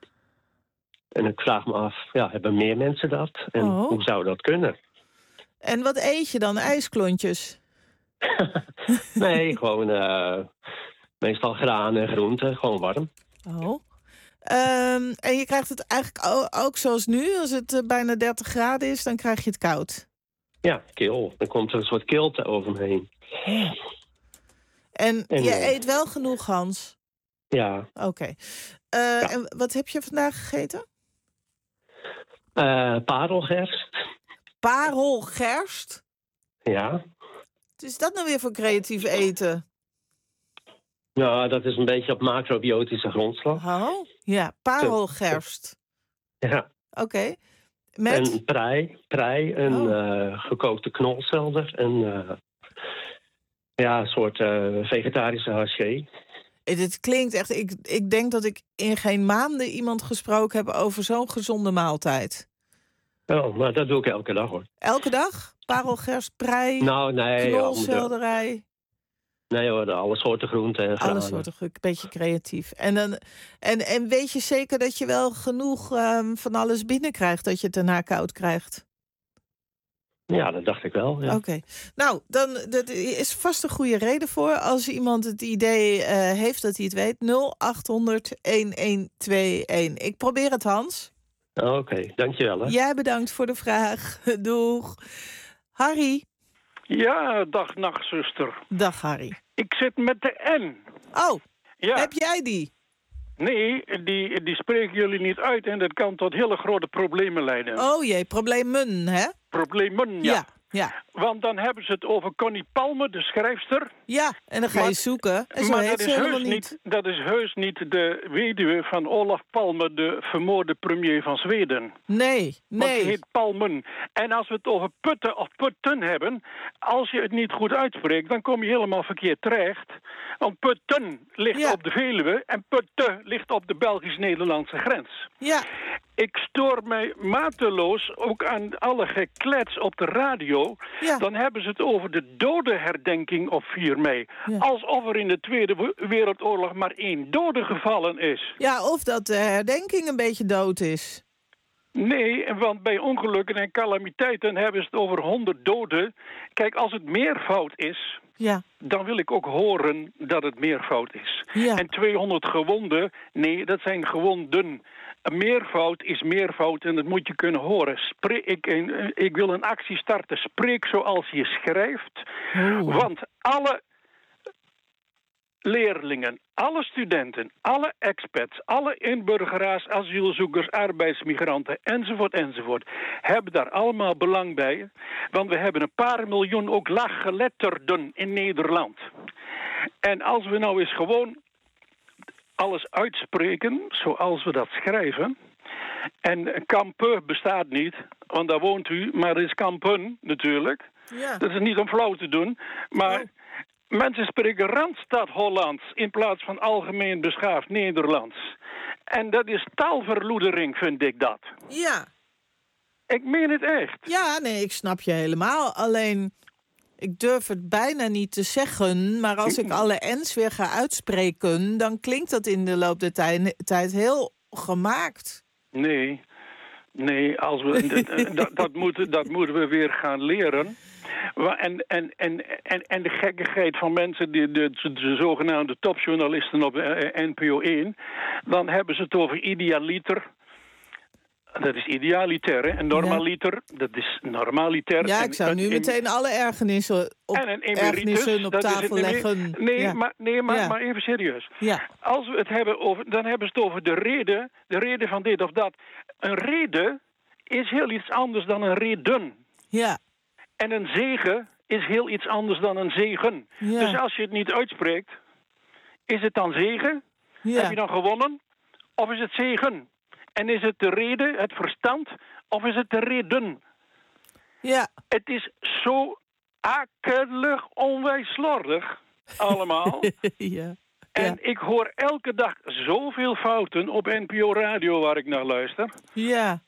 En ik vraag me af, ja, hebben meer mensen dat? En oh. hoe zou dat kunnen? En wat eet je dan? IJsklontjes? Nee, gewoon uh, meestal graan en groenten, gewoon warm. Oh. Um, en je krijgt het eigenlijk ook, ook zoals nu, als het uh, bijna dertig graden is, dan krijg je het koud? Ja, kil. Dan komt er een soort kilte over me heen. Ja. En, en je uh, eet wel genoeg, Hans? Ja. Oké. Okay. Uh, ja. En wat heb je vandaag gegeten? Uh, parelgerst. Parelgerst? Ja. Wat is dat nou weer voor creatief eten? Nou, dat is een beetje op macrobiotische grondslag. Oh, ja, parelgerst. Ja. Oké. Okay. Met? En prei, prei en oh. uh, gekookte knolselder en uh, ja, een soort uh, vegetarische haché. Het klinkt echt... Ik, ik denk dat ik in geen maanden iemand gesproken heb over zo'n gezonde maaltijd. Oh, maar dat doe ik elke dag, hoor. Elke dag? Parelgers, prei, Nou, nee. knolselderij? Nee hoor, alle soorten groenten en granen. Alle soorten groenten, een beetje creatief. En, dan, en, en weet je zeker dat je wel genoeg um, van alles binnenkrijgt, dat je het daarna koud krijgt? Ja, dat dacht ik wel. Ja. Oké. Okay. Nou, dan dat is vast een goede reden voor. Als iemand het idee uh, heeft dat hij het weet. nul acht honderd een een twee een. Ik probeer het, Hans. Oké, okay, dankjewel. Hè. Jij bedankt voor de vraag. Doeg. Harry. Ja, dag nachtzuster. Dag Harry. Ik zit met de N. Oh, ja. Heb jij die? Nee, die, die spreken jullie niet uit en dat kan tot hele grote problemen leiden. Oh jee, problemen, hè? Problemen, ja. Ja, ja. Want dan hebben ze het over Connie Palme, de schrijfster. Ja, en dan ga je maar, zoeken. En zo maar heet dat, ze is helemaal heus niet. niet, dat is heus niet de weduwe van Olof Palme, de vermoorde premier van Zweden. Nee, nee. Want die heet Palmen. En als we het over putten of putten hebben, als je het niet goed uitspreekt, dan kom je helemaal verkeerd terecht. Want putten ligt ja. op de Veluwe en putten ligt op de Belgisch-Nederlandse grens. Ja. Ik stoor mij mateloos ook aan alle geklets op de radio. Ja. Dan hebben ze het over de dodenherdenking op vier mei. Ja. Alsof er in de Tweede Wereldoorlog maar één dode gevallen is. Ja, of dat de herdenking een beetje dood is. Nee, want bij ongelukken en calamiteiten hebben ze het over honderd doden. Kijk, als het meervoud is, ja. dan wil ik ook horen dat het meervoud is. Ja. En tweehonderd gewonden, nee, dat zijn gewonden. Een meervoud is meervoud en dat moet je kunnen horen. Spreek, ik, ik wil een actie starten. Spreek zoals je schrijft. Oh. Want alle leerlingen, alle studenten, alle expats, alle inburgeraars, asielzoekers, arbeidsmigranten, enzovoort, enzovoort, hebben daar allemaal belang bij. Want we hebben een paar miljoen ook laaggeletterden in Nederland. En als we nou eens gewoon alles uitspreken zoals we dat schrijven. En kampen bestaat niet, want daar woont u, maar er is kampen natuurlijk. Ja. Dat is niet om flauw te doen, maar... Oh. Mensen spreken Randstad Hollands in plaats van algemeen beschaafd Nederlands. En dat is taalverloedering, vind ik dat. Ja. Ik meen het echt. Ja, nee, ik snap je helemaal. Alleen, ik durf het bijna niet te zeggen. Maar als ik alle N's weer ga uitspreken, dan klinkt dat in de loop der tij- tijd heel gemaakt. Nee, nee, als we, dat, dat, moeten, dat moeten we weer gaan leren. En, en, en, en, en de gekkigheid van mensen, die, de, de, de zogenaamde topjournalisten op N P O één... dan hebben ze het over idealiter. Dat is idealiter, hè? En normaliter, ja. dat is normaliter. Ja, ik zou en, nu en, meteen alle ergernissen op, en een emeritus, op dat tafel is, nee, leggen. Nee, ja. maar, nee maar, ja. maar even serieus. Ja. Als we het hebben over, dan hebben ze het over de reden, de reden van dit of dat. Een reden is heel iets anders dan een reden. Ja. En een zegen is heel iets anders dan een zegen. Ja. Dus als je het niet uitspreekt, is het dan zegen? Ja. Heb je dan gewonnen? Of is het zegen? En is het de reden, het verstand, of is het de reden? Ja. Het is zo akelig onwijs slordig, allemaal. ja. En ja. ik hoor elke dag zoveel fouten op N P O Radio waar ik naar luister. Ja.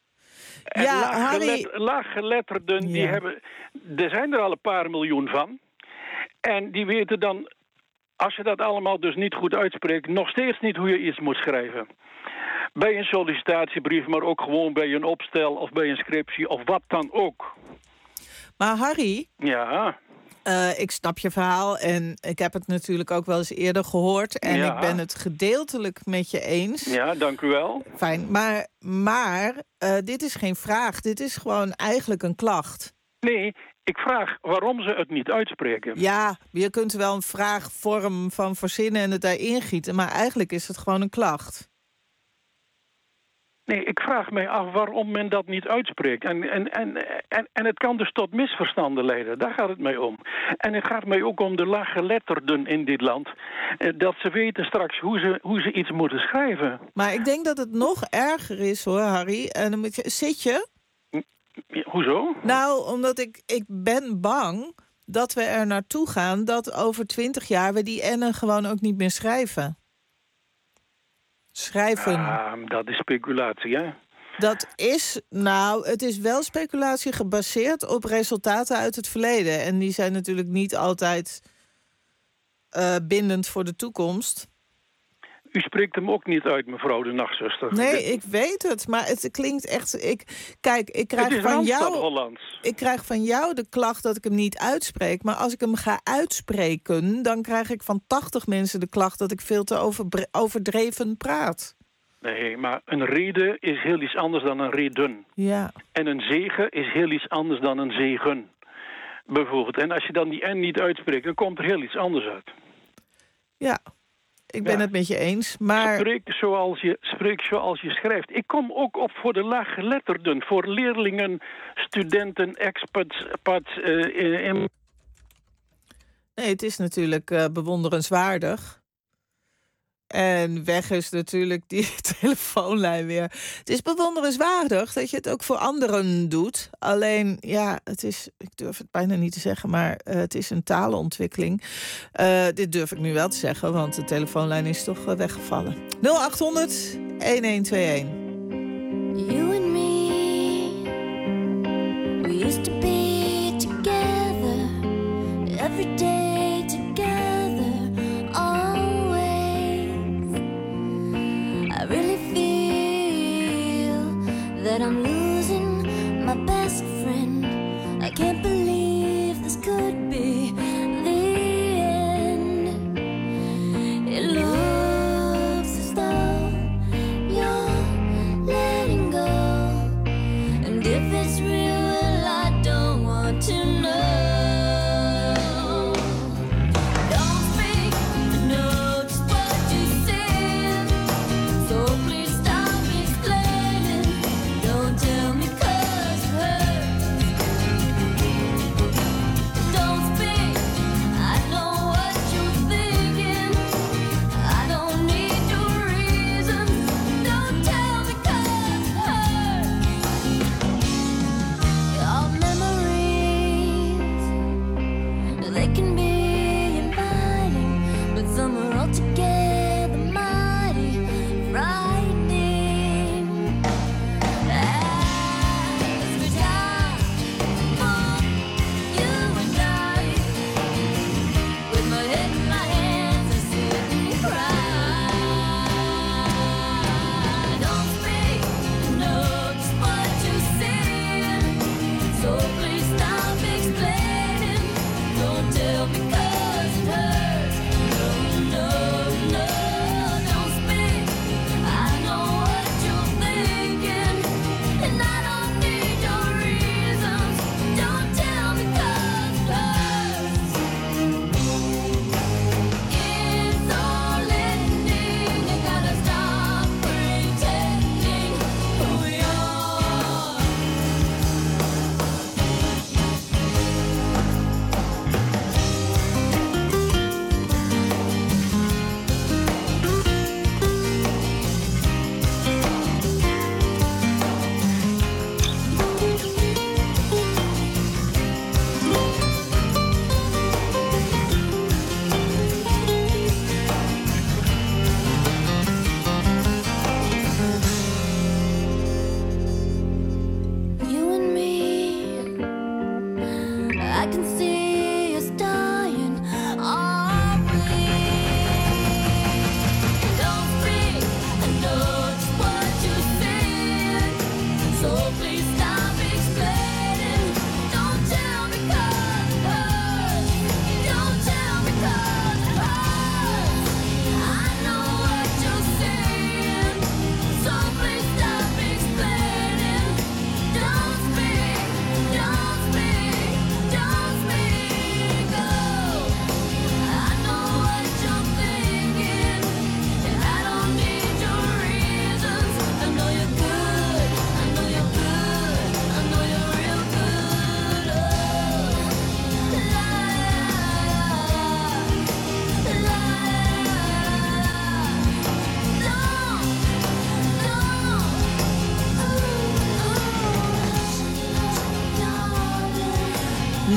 En ja, laaggelet, Harry... laaggeletterden, die ja. hebben... Er zijn er al een paar miljoen van. En die weten dan, als je dat allemaal dus niet goed uitspreekt, nog steeds niet hoe je iets moet schrijven. Bij een sollicitatiebrief, maar ook gewoon bij een opstel of bij een scriptie of wat dan ook. Maar Harry... Ja... Uh, ik snap je verhaal en ik heb het natuurlijk ook wel eens eerder gehoord. En ja. ik ben het gedeeltelijk met je eens. Ja, dank u wel. Fijn, maar, maar uh, dit is geen vraag. Dit is gewoon eigenlijk een klacht. Nee, ik vraag waarom ze het niet uitspreken. Ja, je kunt er wel een vraagvorm van verzinnen en het daarin gieten. Maar eigenlijk is het gewoon een klacht. Nee, ik vraag mij af waarom men dat niet uitspreekt. En, en, en, en, en het kan dus tot misverstanden leiden. Daar gaat het mij om. En het gaat mij ook om de laaggeletterden in dit land. Dat ze weten straks hoe ze, hoe ze iets moeten schrijven. Maar ik denk dat het nog erger is, hoor, Harry. En dan moet je, zit je? Ja, hoezo? Nou, omdat ik, ik ben bang dat we er naartoe gaan dat over twintig jaar we die N'en gewoon ook niet meer schrijven. Schrijven. Ah, dat is speculatie, hè? Dat is, nou, het is wel speculatie gebaseerd op resultaten uit het verleden. En die zijn natuurlijk niet altijd uh, bindend voor de toekomst. U spreekt hem ook niet uit, mevrouw de nachtzuster. Nee, ik weet het, maar het klinkt echt... Ik, kijk, ik krijg het is van jou... Hollands. Ik krijg van jou de klacht dat ik hem niet uitspreek. Maar als ik hem ga uitspreken, dan krijg ik van tachtig mensen de klacht dat ik veel te over, overdreven praat. Nee, maar een rede is heel iets anders dan een reden. Ja. En een zegen is heel iets anders dan een zegen. Bijvoorbeeld. En als je dan die N niet uitspreekt, dan komt er heel iets anders uit. Ja. Ik ben ja. het met je eens, maar... Spreek zoals je, spreek zoals je schrijft. Ik kom ook op voor de laaggeletterden, voor leerlingen, studenten, expats... Pats, uh, in... Nee, het is natuurlijk uh, bewonderenswaardig. En weg is natuurlijk die telefoonlijn weer. Het is bewonderenswaardig dat je het ook voor anderen doet. Alleen, ja, het is, ik durf het bijna niet te zeggen, maar uh, het is een talenontwikkeling. Uh, dit durf ik nu wel te zeggen, want de telefoonlijn is toch uh, weggevallen. nul acht honderd, een een twee een. You and me, we used to be together, every day together, always. I really feel that I'm losing my best friend. I can't believe this could be the end. It looks as though you're letting go, and if it's real, well, I don't want to know. Because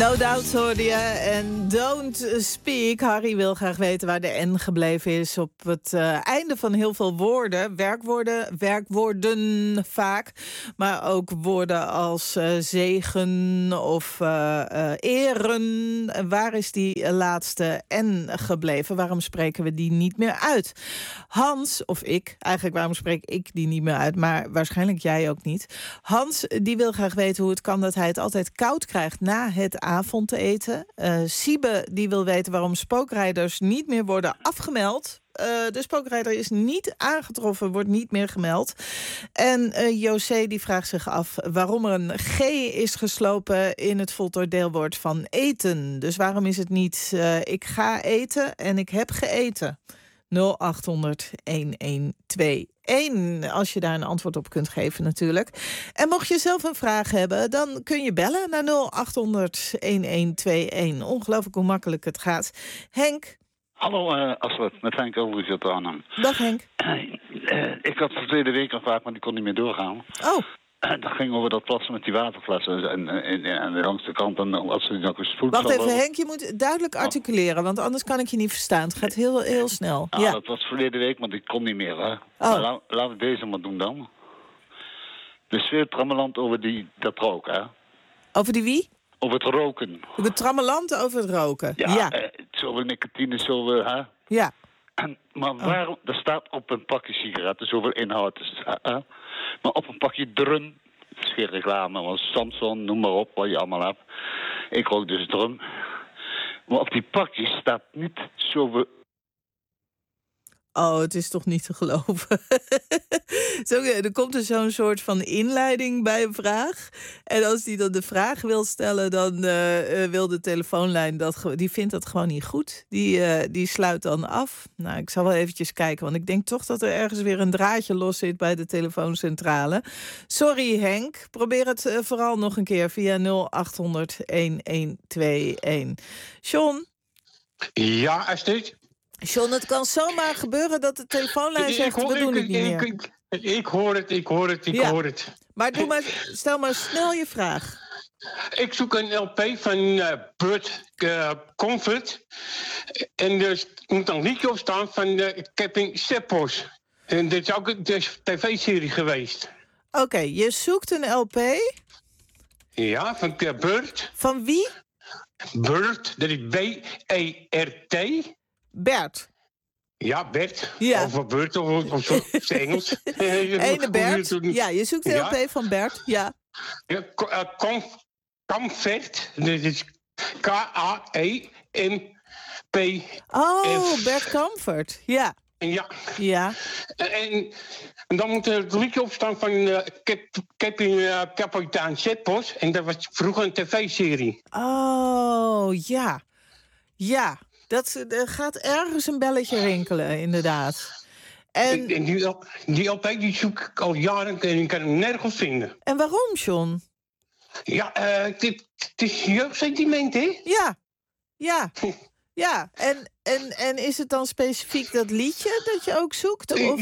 No Doubt hoorde je en Don't Speak. Harry wil graag weten waar de N gebleven is op het uh, einde van heel veel woorden. Werkwoorden, werkwoorden vaak. Maar ook woorden als uh, zegen of uh, uh, eren. Waar is die laatste N gebleven? Waarom spreken we die niet meer uit? Hans, of ik, eigenlijk waarom spreek ik die niet meer uit? Maar waarschijnlijk jij ook niet. Hans, die wil graag weten hoe het kan dat hij het altijd koud krijgt na het avondeten. Uh, Siebe die wil weten waarom spookrijders niet meer worden afgemeld. Uh, de spookrijder is niet aangetroffen, wordt niet meer gemeld. En uh, José die vraagt zich af waarom er een G is geslopen in het voltooid deelwoord van eten. Dus waarom is het niet uh, ik ga eten en ik heb geëten? nul acht honderd, een twee een. Als je daar een antwoord op kunt geven natuurlijk. En mocht je zelf een vraag hebben, dan kun je bellen naar nul acht honderd, een twee een. Ongelooflijk hoe makkelijk het gaat. Henk. Hallo uh, Astrid, met Henk Ulrich uit Arnhem. Dag Henk. Uh, uh, ik had verleden week een vraag, maar die kon niet meer doorgaan. Oh. Uh, dat ging over dat plassen met die waterflessen en, en, en langs de kant. En als ze die nog eens voelt. Wacht even Henk, je moet duidelijk articuleren, want anders kan ik je niet verstaan. Het gaat heel, heel snel. Ja, ja, dat was verleden week, maar die kon niet meer. Hè. Oh. Maar la, laten we deze maar doen dan. De sfeer trammeland over die, dat roken, hè? Over die wie? Over het roken. De trammeland over het roken. Ja, ja. Uh, zoveel nicotine, zoveel, hè? Ja. En, maar waarom, er staat op een pakje sigaretten zoveel inhoud. Dus, uh, uh, maar op een pakje drum, het is geen reclame, want Samsung, noem maar op, wat je allemaal hebt. Ik rook dus drum. Maar op die pakjes staat niet zoveel... Oh, het is toch niet te geloven. Zo, er komt er zo'n soort van inleiding bij een vraag. En als die dan de vraag wil stellen, dan uh, wil de telefoonlijn dat, die vindt dat gewoon niet goed. Die, uh, die sluit dan af. Nou, ik zal wel eventjes kijken, want ik denk toch dat er ergens weer een draadje los zit bij de telefooncentrale. Sorry Henk, probeer het uh, vooral nog een keer via nul acht honderd, een twee een. John? Ja, Astrid? John, het kan zomaar gebeuren dat de telefoonlijn zegt, we doen het niet meer. Ik, ik, ik hoor het, ik hoor het, ik ja. hoor het. Maar, doe maar stel maar snel je vraag. Ik zoek een L P van uh, Burt uh, Comfort. En er moet een liedje op staan van uh, Captain Seppos. En dit is ook een tv-serie geweest. Oké, okay, je zoekt een L P? Ja, van uh, Burt. Van wie? Burt, dat is B E R T. Bert. Ja, Bert. Ja. Of Bert, of, of zo, Engels. Ene Bert. Ja, je zoekt de ja. L P van Bert. Ja. Ja, uh, Comfort. Dat is K A E M P F. Oh, Bert Comfort. Ja. Ja. Ja. En, en dan moet er het liedje opstaan van uh, Captain uh, Kapitein Zetpos. En dat was vroeger een tv-serie. Oh, ja. Ja. Dat, er gaat ergens een belletje rinkelen, inderdaad. En, en die, die L P die zoek ik al jaren en ik kan hem nergens vinden. En waarom, John? Ja, uh, het is jeugdsentiment, hè? Ja, ja, ja. En, en, en is het dan specifiek dat liedje dat je ook zoekt? Of?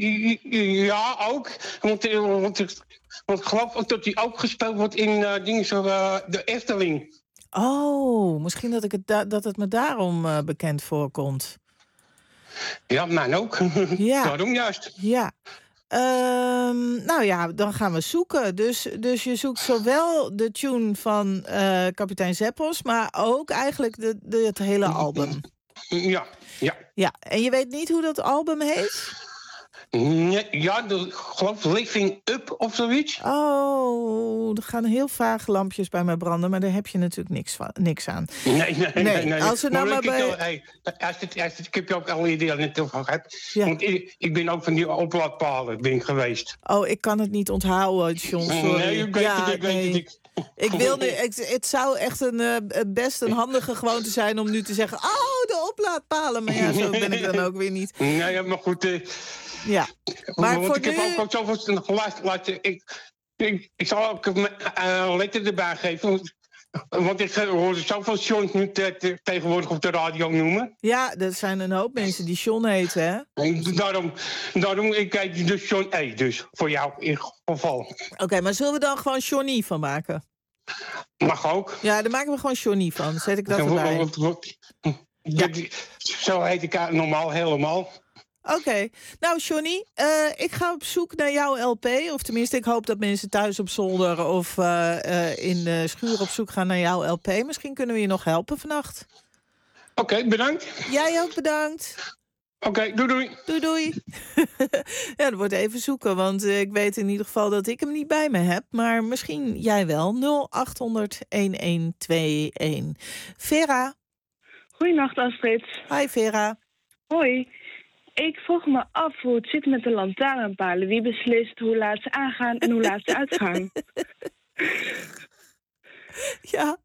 Ja, ook. Want, want, want ik geloof ook dat die ook gespeeld wordt in uh, dingen zoals uh, de Efteling. Oh, misschien dat, ik het da- dat het me daarom uh, bekend voorkomt. Ja, mij ook. Ja. Daarom juist. Ja. Um, nou ja, dan gaan we zoeken. Dus, dus je zoekt zowel de tune van uh, Kapitein Zeppos, maar ook eigenlijk de, de, het hele album. Ja, ja. Ja, en je weet niet hoe dat album heet? Nee, ja, ik geloof Living Up of zoiets. Oh, er gaan heel vaag lampjes bij mij branden, maar daar heb je natuurlijk niks, van, niks aan. Nee, nee, nee. nee, nee. Als we nou maar bij... Al, hey, als het, als het, ik heb je ook al idee net over gehad. Ja. Want ik, ik ben ook van die oplaadpalen ben ik geweest. Oh, ik kan het niet onthouden, John, sorry. Nee, ik weet ja, het, ik nee. weet het. Ik... Ik wil nu, ik, het zou echt een, uh, best een handige gewoonte zijn om nu te zeggen, oh, de oplaadpalen. Maar ja, zo ben ik dan ook weer niet. Nee, maar goed... Uh... Ja, maar want voor ik nu... heb ook zoveel geluisterd. Ik, ik, ik zal ook een uh, letter erbij geven. Want ik hoor zoveel Johns nu te, tegenwoordig op de radio noemen. Ja, er zijn een hoop mensen die John heten, hè? En daarom, daarom ik kijk dus John E. Dus voor jou in geval. Oké, okay, maar zullen we dan gewoon Johnny van maken? Mag ook. Ja, daar maken we gewoon Johnny van. Zet ik dat erbij. Ja. Zo heet ik normaal helemaal. Oké. Okay. Nou, Johnny, uh, ik ga op zoek naar jouw L P. Of tenminste, ik hoop dat mensen thuis op zolder of uh, uh, in de schuur op zoek gaan naar jouw L P. Misschien kunnen we je nog helpen vannacht. Oké, okay, bedankt. Jij ook bedankt. Oké, okay, doei doei. Doei doei. Ja, dat wordt even zoeken, want uh, ik weet in ieder geval dat ik hem niet bij me heb. Maar misschien jij wel. nul acht honderd een een twee een. Vera. Goeienacht, Astrid. Hi, Vera. Hoi. Ik vroeg me af hoe het zit met de lantaarnpalen. Wie beslist hoe laat ze aangaan en hoe laat ze uitgaan? Ja.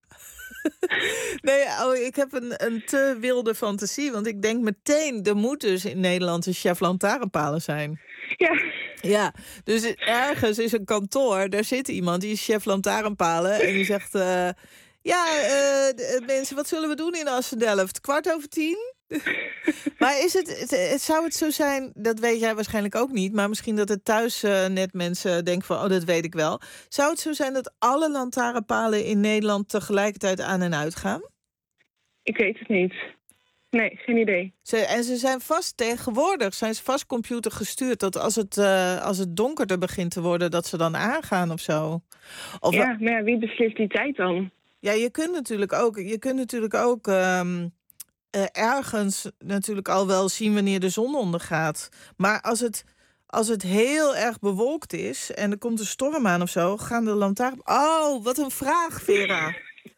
Nee, oh, ik heb een, een te wilde fantasie. Want ik denk meteen, er moet dus in Nederland een chef lantaarnpalen zijn. Ja. Ja, dus ergens is een kantoor, daar zit iemand, die is chef lantaarnpalen. En die zegt, uh, ja, uh, mensen, wat zullen we doen in Assen-Delft? Kwart over tien? Maar is het, het, het, zou het zo zijn, dat weet jij waarschijnlijk ook niet, maar misschien dat het thuis uh, net mensen denken van, oh, dat weet ik wel. Zou het zo zijn dat alle lantaarnpalen in Nederland tegelijkertijd aan en uit gaan? Ik weet het niet. Nee, geen idee. Ze, en ze zijn vast tegenwoordig, zijn ze vast computer gestuurd, dat als het, uh, als het donkerder begint te worden, dat ze dan aangaan of zo. Of, ja, maar ja, wie beslist die tijd dan? Ja, je kunt natuurlijk ook, je kunt natuurlijk ook um, uh, ergens natuurlijk al wel zien wanneer de zon ondergaat. Maar als het, als het heel erg bewolkt is en er komt een storm aan of zo, gaan de lantaarn... Oh, wat een vraag, Vera.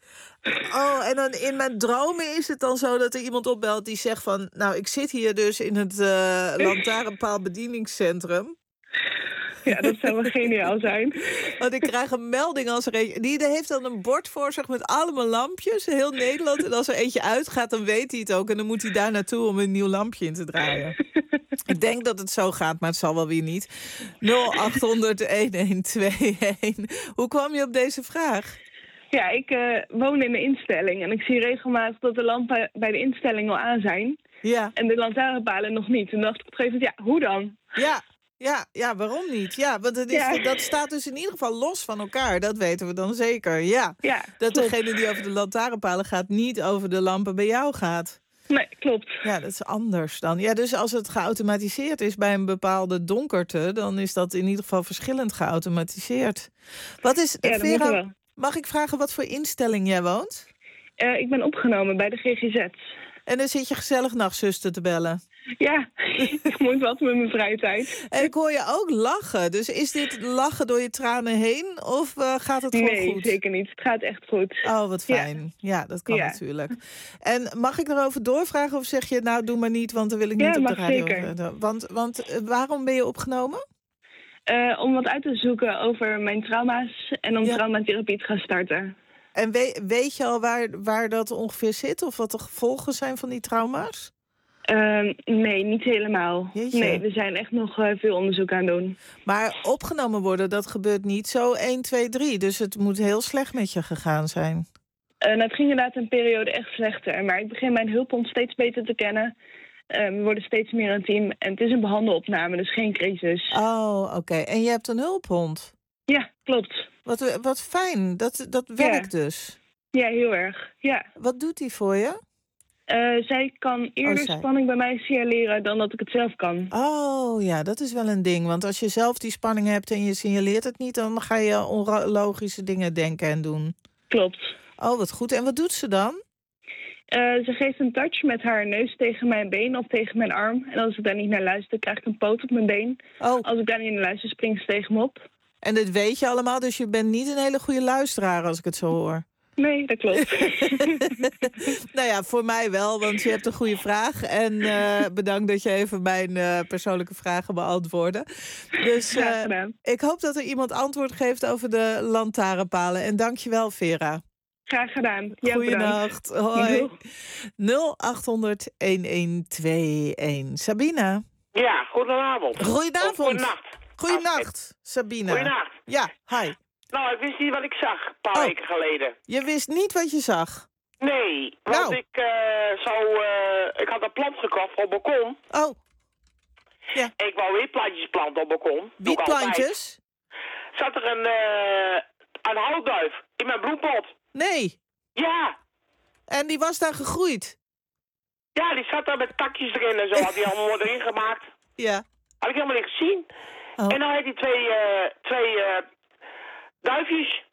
Oh, en dan in mijn dromen is het dan zo dat er iemand opbelt die zegt van, nou, ik zit hier dus in het uh, lantaarnpaalbedieningscentrum. Ja, dat zou wel geniaal zijn. Want ik krijg een melding als er eentje... Die heeft dan een bord voor zich met allemaal lampjes, heel Nederland. En als er eentje uitgaat, dan weet hij het ook. En dan moet hij daar naartoe om een nieuw lampje in te draaien. Ik denk dat het zo gaat, maar het zal wel weer niet. nul acht honderd een een twee een. Hoe kwam je op deze vraag? Ja, ik uh, woon in een instelling en ik zie regelmatig dat de lampen bij de instelling al aan zijn. Ja. En de lantaarnpalen nog niet. En dacht ik op een gegeven moment, ja, hoe dan? Ja, ja, ja, waarom niet? Ja, want het is, ja. dat staat dus in ieder geval los van elkaar. Dat weten we dan zeker, ja. ja dat klopt. Degene die over de lantaarnpalen gaat, niet over de lampen bij jou gaat. Nee, klopt. Ja, dat is anders dan. Ja, dus als het geautomatiseerd is bij een bepaalde donkerte, dan is dat in ieder geval verschillend geautomatiseerd. Wat is, ja, Vera, wel. Mag ik vragen wat voor instelling jij woont? Uh, ik ben opgenomen bij de G G Z. En dan zit je gezellig nachtzuster te bellen? Ja, ik moet wat met mijn vrije tijd. En ik hoor je ook lachen. Dus is dit lachen door je tranen heen of uh, gaat het gewoon nee, goed? Nee, zeker niet. Het gaat echt goed. Oh, wat fijn. Ja, ja dat kan ja. natuurlijk. En mag ik erover doorvragen of zeg je, nou, doe maar niet, want dan wil ik niet ja, op de radio. Zeker. Want, want uh, waarom ben je opgenomen? Uh, om wat uit te zoeken over mijn trauma's en om ja. traumatherapie te gaan starten. En we, weet je al waar, waar dat ongeveer zit? Of wat de gevolgen zijn van die trauma's? Uh, nee, niet helemaal. Jeetje. Nee, we zijn echt nog uh, veel onderzoek aan het doen. Maar opgenomen worden, dat gebeurt niet zo één, twee, drie. Dus het moet heel slecht met je gegaan zijn. Uh, nou, het ging inderdaad een periode echt slechter. Maar ik begin mijn hulphond steeds beter te kennen. Uh, we worden steeds meer een team. En het is een behandelopname, dus geen crisis. Oh, oké. Okay. En je hebt een hulphond? Ja, klopt. Wat, wat fijn. Dat, dat werkt ja. dus? Ja, heel erg. Ja. Wat doet hij voor je? Uh, zij kan eerder oh, zij. spanning bij mij signaleren dan dat ik het zelf kan. Oh, ja, dat is wel een ding. Want als je zelf die spanning hebt en je signaleert het niet, dan ga je onlogische dingen denken en doen. Klopt. Oh, wat goed. En wat doet ze dan? Uh, ze geeft een touch met haar neus tegen mijn been of tegen mijn arm. En als ik daar niet naar luister, krijg ik een poot op mijn been. Oh. Als ik daar niet naar luister, springt ze tegen me op. En dit weet je allemaal, dus je bent niet een hele goede luisteraar als ik het zo hoor. Nee, dat klopt. Nou ja, voor mij wel, want je hebt een goede vraag. En uh, bedankt dat je even mijn uh, persoonlijke vragen beantwoordde. Dus uh, ik hoop dat er iemand antwoord geeft over de lantaarnpalen. En dank je wel, Vera. Graag gedaan. Ja, Goeienacht. Hoi. nul acht honderd een een twee een. Sabina. Ja, goedenavond. Goedenavond. Goedenacht. Goedenacht, Sabina. Goedenacht. Ja, hi. Nou, ik wist niet wat ik zag, een paar oh. weken geleden. Je wist niet wat je zag? Nee, want nou. ik uh, zou, uh, ik had een plant gekocht op het balkon. Oh. Ja. Ik wou wietplantjes planten op het balkon. Wietplantjes? Zat er een, uh, een houtduif in mijn bloempot. Nee. Ja. En die was daar gegroeid? Ja, die zat daar met takjes erin en zo. Had hij allemaal erin gemaakt. Ja. Had ik helemaal niet gezien. Oh. En dan had hij twee, uh, twee uh, duifjes.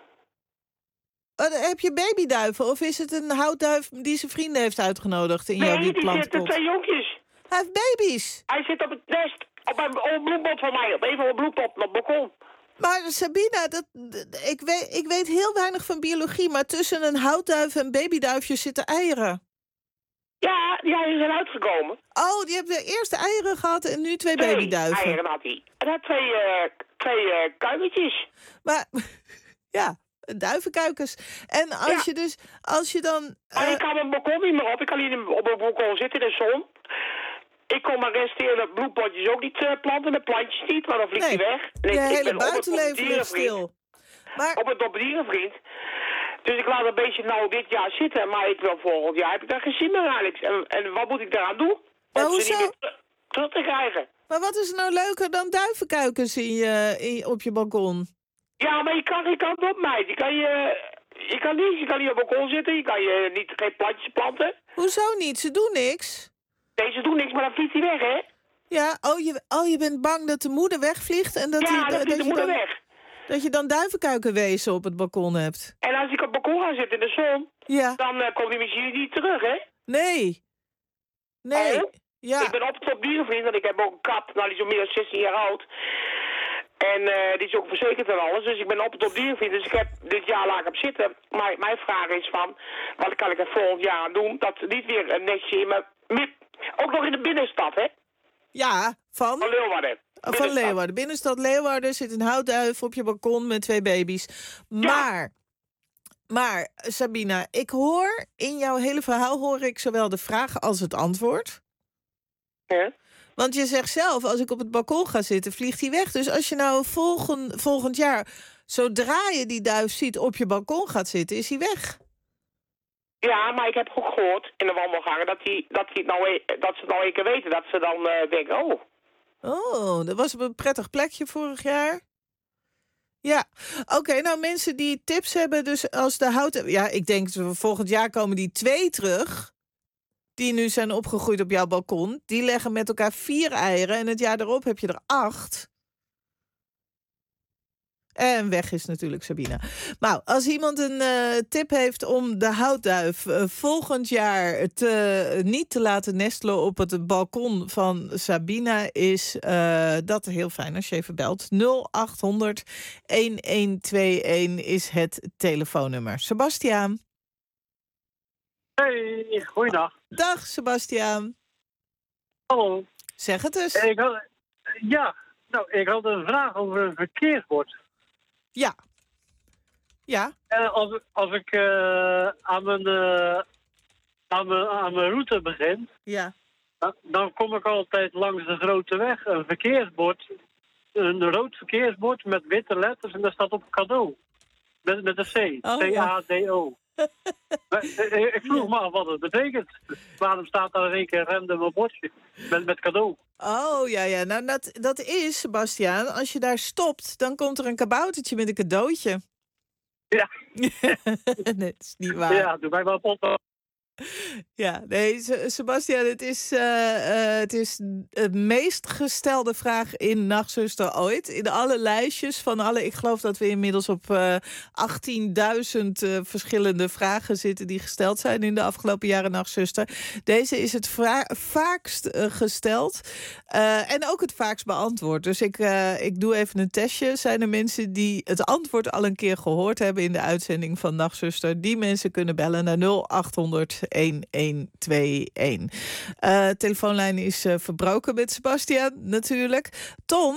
Oh, heb je babyduiven of is het een houtduif die zijn vrienden heeft uitgenodigd in nee, jouw die die plantpot? zitten twee jonkjes. Hij heeft baby's. Hij zit op het nest, op een, op een bloempot van mij, op een van mijn bloempot, op het balkon. Maar Sabina, dat, ik, weet, ik weet heel weinig van biologie, maar tussen een houtduif en babyduifje zitten eieren. Ja, die eieren zijn uitgekomen. Oh, die hebben eerst de eieren gehad en nu twee, twee babyduiven. eieren had hij. En hij had twee, uh, twee uh, kuikentjes. Maar, ja, duivenkuikens. En als ja. je dus, als je dan... Uh... Maar ik kan mijn balkon niet meer op. Ik kan niet op mijn balkon zitten in de zon. Ik kon mijn resterende bloempotjes ook niet uh, planten, met plantjes niet, maar dan vliegt hij nee. weg. En je ik, hele ik ben buitenleven ligt stil. Maar... Op een dopdierenvriend. Dus ik laat een beetje nou dit jaar zitten, maar ik wil volgend jaar heb ik daar geen zin meer aan. En, en wat moet ik daaraan doen? Maar om hoezo? ze niet meer terug te krijgen. Maar wat is er nou leuker dan duivenkuikens in je, in, op je balkon? Ja, maar je kan geen kant op, meid. Je kan, je, je kan niet, je kan niet op het balkon zitten, je kan je niet, geen plantjes planten. Hoezo niet? Ze doen niks. Nee, ze doen niks, maar dan vliegt hij weg, hè? Ja, oh je, oh, je bent bang dat de moeder wegvliegt en dat, ja, die, dan dat, vliegt de je moeder dan, weg. Dat je dan duivenkuikenwezen op het balkon hebt. En als ik op het balkon ga zitten in de zon, ja. dan uh, komt die machine niet terug, hè? Nee. Nee. Oh? Ja. Ik ben op het dierenvriend, want ik heb ook een kat, nou die is al meer dan zestien jaar oud. En uh, die is ook verzekerd en alles, dus ik ben op het dierenvriend, dus ik heb dit jaar laat ik op zitten. Maar mijn vraag is van, wat kan ik er volgend jaar aan doen? Dat niet weer een nestje in mijn, ook nog in de binnenstad, hè? Ja, van? Van Leeuwarden. Van Leeuwarden. Binnenstad Leeuwarden zit een houtduif op je balkon met twee baby's. Maar, ja. maar Sabina, ik hoor in jouw hele verhaal hoor ik zowel de vraag als het antwoord. Ja. Want je zegt zelf, als ik op het balkon ga zitten, vliegt hij weg. Dus als je nou volgend, volgend jaar, zodra je die duif ziet, op je balkon gaat zitten, is hij weg. Ja, maar ik heb ook gehoord in de wandelgangen dat, die, dat, die nou, dat ze het nou een keer weten. Dat ze dan uh, denken, oh... Oh, dat was op een prettig plekje vorig jaar. Ja, oké, okay, nou mensen die tips hebben, dus als de hout... Ja, ik denk volgend jaar komen die twee terug, die nu zijn opgegroeid op jouw balkon. Die leggen met elkaar vier eieren en het jaar erop heb je er acht. En weg is natuurlijk Sabina. Nou, als iemand een uh, tip heeft om de houtduif uh, volgend jaar te, uh, niet te laten nestelen op het balkon van Sabina, is uh, dat heel fijn als je even belt. nul acht honderd elf tweeënentwintig is het telefoonnummer. Sebastiaan. Hey, goeiedag. Dag Sebastiaan. Hallo. Zeg het eens. Ik had, ja, nou, ik had een vraag over een verkeersbord. Ja. Ja. En als, als ik uh, aan, mijn, uh, aan, mijn, aan mijn route begin, ja. dan, dan kom ik altijd langs de grote weg. Een verkeersbord, een rood verkeersbord met witte letters en daar staat op cadeau. Met, met een C. Oh, C A D O. Ja. Ik vroeg me af wat het betekent. Waarom staat daar in één keer random een bordje met, met cadeau? Oh, ja, ja. Nou, dat, dat is, Sebastiaan, als je daar stopt, dan komt er een kaboutertje met een cadeautje. Ja. Nee, dat is niet waar. Ja, doe mij wel pot. Ja, nee, Sebastiaan, het is, uh, uh, het is de meest gestelde vraag in Nachtzuster ooit. In alle lijstjes van alle, ik geloof dat we inmiddels op uh, achttienduizend uh, verschillende vragen zitten die gesteld zijn in de afgelopen jaren Nachtzuster. Deze is het vra- vaakst uh, gesteld uh, en ook het vaakst beantwoord. Dus ik, uh, ik doe even een testje. Zijn er mensen die het antwoord al een keer gehoord hebben in de uitzending van Nachtzuster? Die mensen kunnen bellen naar nul acht honderd elf tweeënentwintig. Uh, telefoonlijn is uh, verbroken met Sebastiaan, natuurlijk. Ton.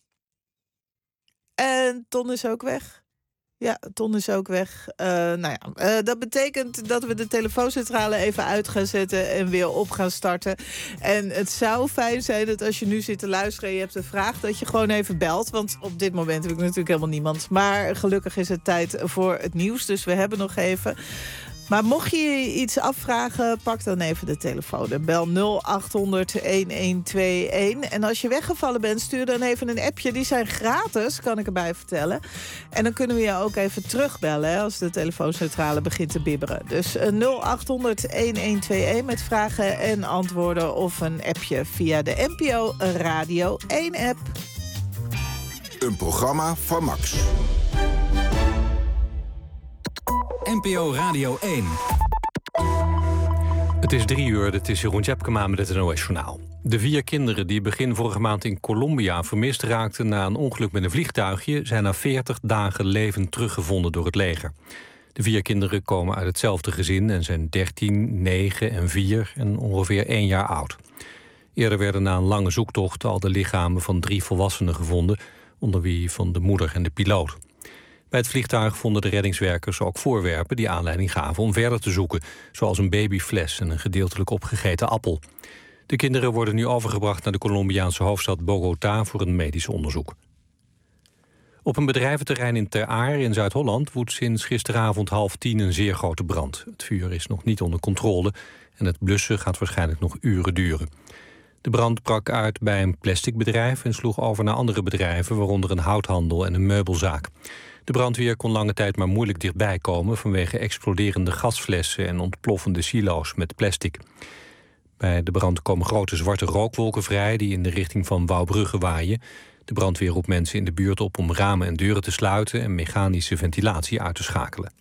En Ton is ook weg. Ja, Ton is ook weg. Uh, nou ja, uh, dat betekent dat we de telefooncentrale even uit gaan zetten en weer op gaan starten. En het zou fijn zijn dat als je nu zit te luisteren en je hebt een vraag, dat je gewoon even belt. Want op dit moment heb ik natuurlijk helemaal niemand. Maar gelukkig is het tijd voor het nieuws, dus we hebben nog even. Maar mocht je je iets afvragen, pak dan even de telefoon. En bel nul acht honderd een een twee een. En als je weggevallen bent, stuur dan even een appje. Die zijn gratis, kan ik erbij vertellen. En dan kunnen we je ook even terugbellen hè, als de telefooncentrale begint te bibberen. Dus uh, nul acht honderd een een twee een met vragen en antwoorden of een appje via de N P O Radio één app. Een programma van Max. N P O Radio één. Het is drie uur, het is Jeroen Tjepkema met het N O S-journaal. De vier kinderen die begin vorige maand in Colombia vermist raakten na een ongeluk met een vliegtuigje zijn na veertig dagen levend teruggevonden door het leger. De vier kinderen komen uit hetzelfde gezin en zijn dertien, negen en vier en ongeveer één jaar oud. Eerder werden na een lange zoektocht al de lichamen van drie volwassenen gevonden, onder wie van de moeder en de piloot. Bij het vliegtuig vonden de reddingswerkers ook voorwerpen die aanleiding gaven om verder te zoeken, zoals een babyfles en een gedeeltelijk opgegeten appel. De kinderen worden nu overgebracht naar de Colombiaanse hoofdstad Bogota voor een medisch onderzoek. Op een bedrijventerrein in Ter Aar in Zuid-Holland woedt sinds gisteravond half tien een zeer grote brand. Het vuur is nog niet onder controle en het blussen gaat waarschijnlijk nog uren duren. De brand brak uit bij een plasticbedrijf en sloeg over naar andere bedrijven, waaronder een houthandel en een meubelzaak. De brandweer kon lange tijd maar moeilijk dichtbij komen vanwege exploderende gasflessen en ontploffende silo's met plastic. Bij de brand komen grote zwarte rookwolken vrij die in de richting van Wouwbrugge waaien. De brandweer roept mensen in de buurt op om ramen en deuren te sluiten en mechanische ventilatie uit te schakelen.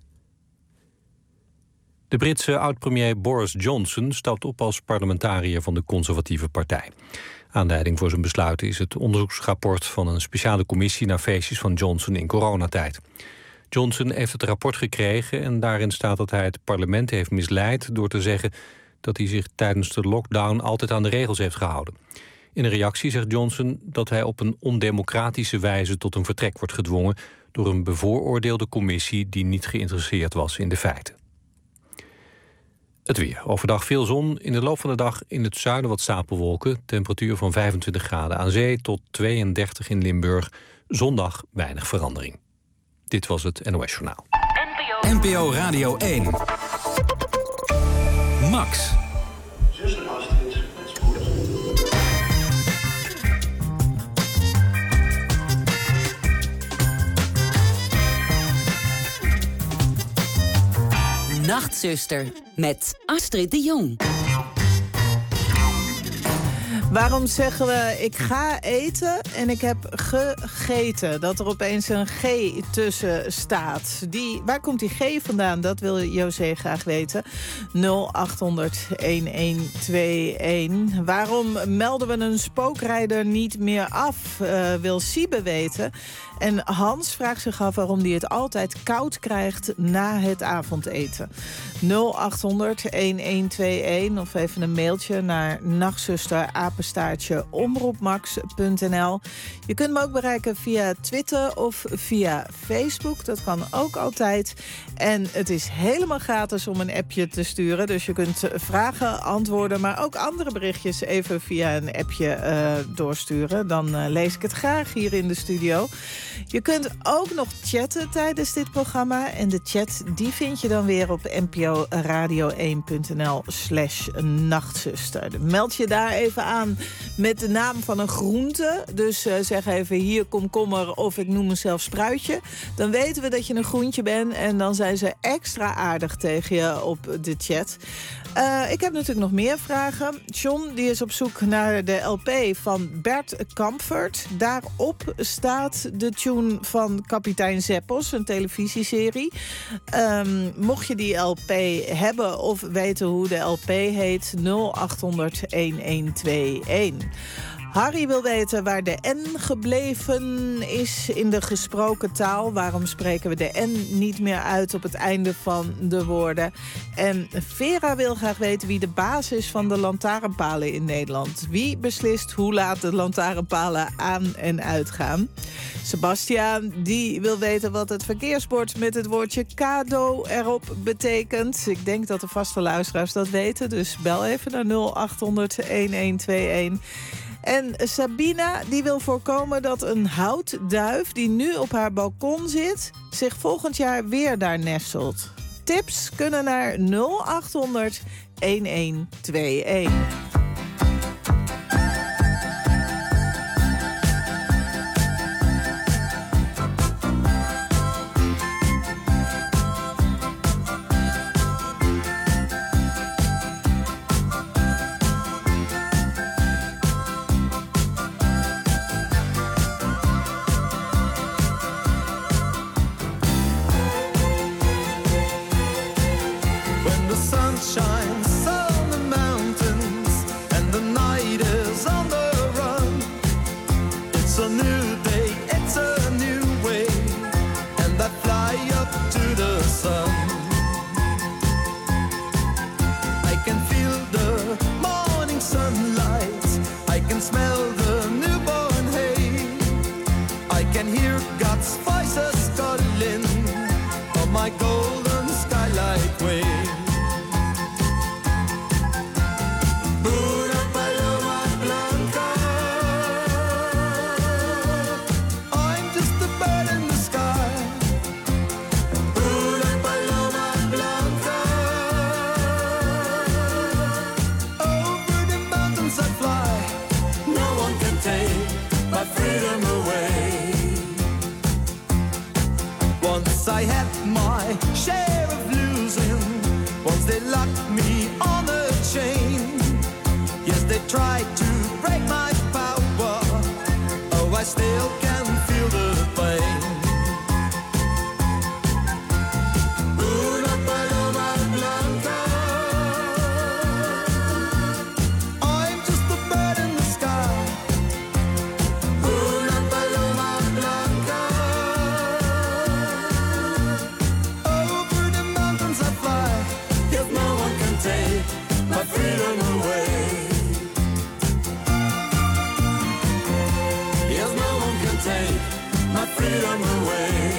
De Britse oud-premier Boris Johnson stapt op als parlementariër van de Conservatieve Partij. Aanleiding voor zijn besluit is het onderzoeksrapport van een speciale commissie naar feestjes van Johnson in coronatijd. Johnson heeft het rapport gekregen en daarin staat dat hij het parlement heeft misleid door te zeggen dat hij zich tijdens de lockdown altijd aan de regels heeft gehouden. In een reactie zegt Johnson dat hij op een ondemocratische wijze tot een vertrek wordt gedwongen door een bevooroordeelde commissie die niet geïnteresseerd was in de feiten. Het weer. Overdag veel zon. In de loop van de dag in het zuiden wat stapelwolken. Temperatuur van vijfentwintig graden aan zee tot tweeëndertig in Limburg. Zondag weinig verandering. Dit was het N O S-journaal. N P O Radio één. Max. Nachtzuster met Astrid de Jong. Waarom zeggen we ik ga eten en ik heb gegeten? Dat er opeens een G tussen staat. Die, waar komt die G vandaan? Dat wil José graag weten. nul acht honderd een een twee een. Waarom melden we een spookrijder niet meer af? Uh, wil Siebe weten. En Hans vraagt zich af waarom hij het altijd koud krijgt na het avondeten. nul acht honderd een een twee een of even een mailtje naar nachtzuster apenstaartje omroepmax punt n l. Je kunt me ook bereiken via Twitter of via Facebook. Dat kan ook altijd. En het is helemaal gratis om een appje te sturen. Dus je kunt vragen, antwoorden, maar ook andere berichtjes even via een appje uh, doorsturen. Dan uh, lees ik het graag hier in de studio. Je kunt ook nog chatten tijdens dit programma. En de chat die vind je dan weer op n p o radio één punt n l slash nachtzuster. Meld je daar even aan met de naam van een groente. Dus uh, zeg even hier komkommer of ik noem mezelf spruitje. Dan weten we dat je een groentje bent. En dan zijn ze extra aardig tegen je op de chat. Uh, ik heb natuurlijk nog meer vragen. John die is op zoek naar de L P van Bert Kampfert. Daarop staat de tune van Kapitein Zeppos, een televisieserie. Um, mocht je die L P hebben of weten hoe de L P heet, nul acht honderd een een twee een. Harry wil weten waar de N gebleven is in de gesproken taal. Waarom spreken we de N niet meer uit op het einde van de woorden? En Vera wil graag weten wie de baas is van de lantaarnpalen in Nederland. Wie beslist hoe laat de lantaarnpalen aan en uitgaan? Sebastiaan die wil weten wat het verkeersbord met het woordje cadeau erop betekent. Ik denk dat de vaste luisteraars dat weten, dus bel even naar nul acht honderd een een twee een. En Sabina die wil voorkomen dat een houtduif die nu op haar balkon zit zich volgend jaar weer daar nestelt. Tips kunnen naar nul acht honderd een een twee een. Shines on the mountains and the night is on the run. It's a new day, it's a new way, and I fly up to the sun. I can feel the morning sunlight, I can smell the newborn hay, I can hear God's voices calling on my golden skylight way. I had my share of losing. Once they locked me on a chain. Yes, they tried to break my power. Oh, I still can feel the pain. Una paloma blanca. I'm just a bird in the sky. Una paloma blanca. My freedom away. Yes, no one can take my freedom away.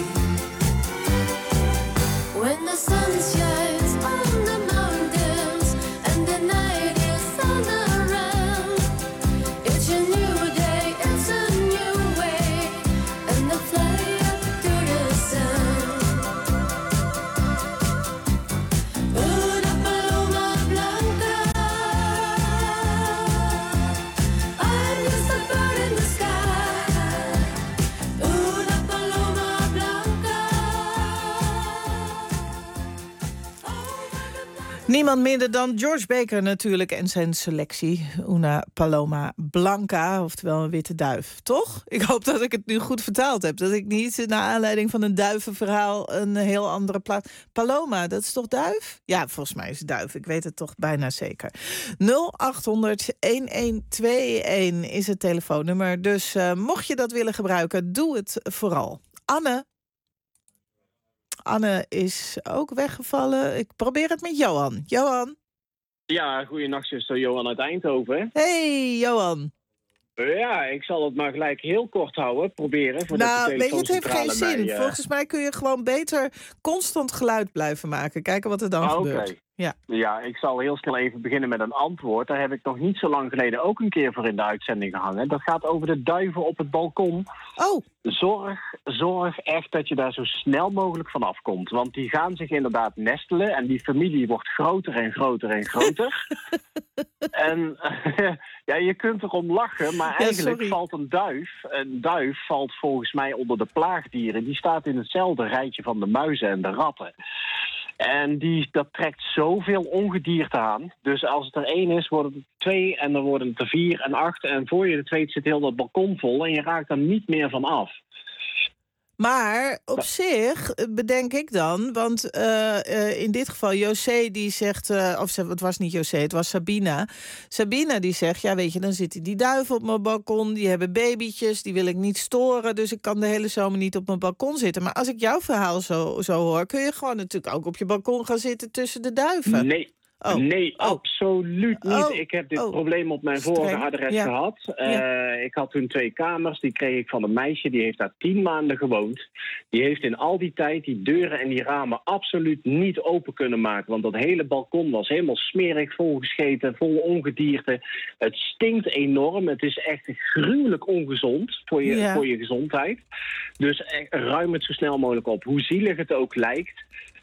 When the sun shines on the mountains and the night is on the run, it's a new day, it's a new way, and I fly up to the sun. Una paloma blanca, I'm just a bird in the sky. Una paloma blanca. Niemand minder dan George Baker natuurlijk en zijn selectie. Una Paloma Blanca, oftewel een witte duif. Toch? Ik hoop dat ik het nu goed vertaald heb. Dat ik niet naar aanleiding van een duivenverhaal een heel andere plaats... Paloma, dat is toch duif? Ja, volgens mij is het duif. Ik weet het toch bijna zeker. nul acht honderd een een twee een is het telefoonnummer. Dus uh, mocht je dat willen gebruiken, doe het vooral. Anne. Anne is ook weggevallen. Ik probeer het met Johan. Johan. Ja, goeienacht, zuster Johan uit Eindhoven. Hey, Johan. Ja, ik zal het maar gelijk heel kort houden, proberen. Voordat Nou, de weet je, het heeft geen telefooncentrale zin. mij, uh... Volgens mij kun je gewoon beter constant geluid blijven maken. Kijken wat er dan Ah, gebeurt. oké. Ja. Ja, ik zal heel snel even beginnen met een antwoord. Daar heb ik nog niet zo lang geleden ook een keer voor in de uitzending gehangen. Dat gaat over de duiven op het balkon. Oh. Zorg, zorg echt dat je daar zo snel mogelijk vanaf komt. Want die gaan zich inderdaad nestelen en die familie wordt groter en groter en groter. En ja, je kunt erom lachen, maar Ja, eigenlijk sorry. valt een duif... Een duif valt volgens mij onder de plaagdieren. Die staat in hetzelfde rijtje van de muizen en de ratten. En die, dat trekt zoveel ongedierte aan. Dus als het er één is, worden het twee en dan worden het er vier en acht. En voor je het weet zit heel dat balkon vol en je raakt er niet meer van af. Maar op zich bedenk ik dan, want uh, uh, in dit geval José die zegt, uh, of het was niet José, het was Sabina. Sabina die zegt, ja weet je, dan zitten die duiven op mijn balkon, die hebben babytjes, die wil ik niet storen, dus ik kan de hele zomer niet op mijn balkon zitten. Maar als ik jouw verhaal zo, zo hoor, kun je gewoon natuurlijk ook op je balkon gaan zitten tussen de duiven. Nee. Oh. Nee, oh. absoluut niet. Oh. Ik heb dit oh. probleem op mijn Streng. vorige adres ja. gehad. Uh, ja. Ik had toen twee kamers. Die kreeg ik van een meisje. Die heeft daar tien maanden gewoond. Die heeft in al die tijd die deuren en die ramen absoluut niet open kunnen maken. Want dat hele balkon was helemaal smerig, volgescheten, vol ongedierte. Het stinkt enorm. Het is echt gruwelijk ongezond voor je, ja. voor je gezondheid. Dus ruim het zo snel mogelijk op. Hoe zielig het ook lijkt.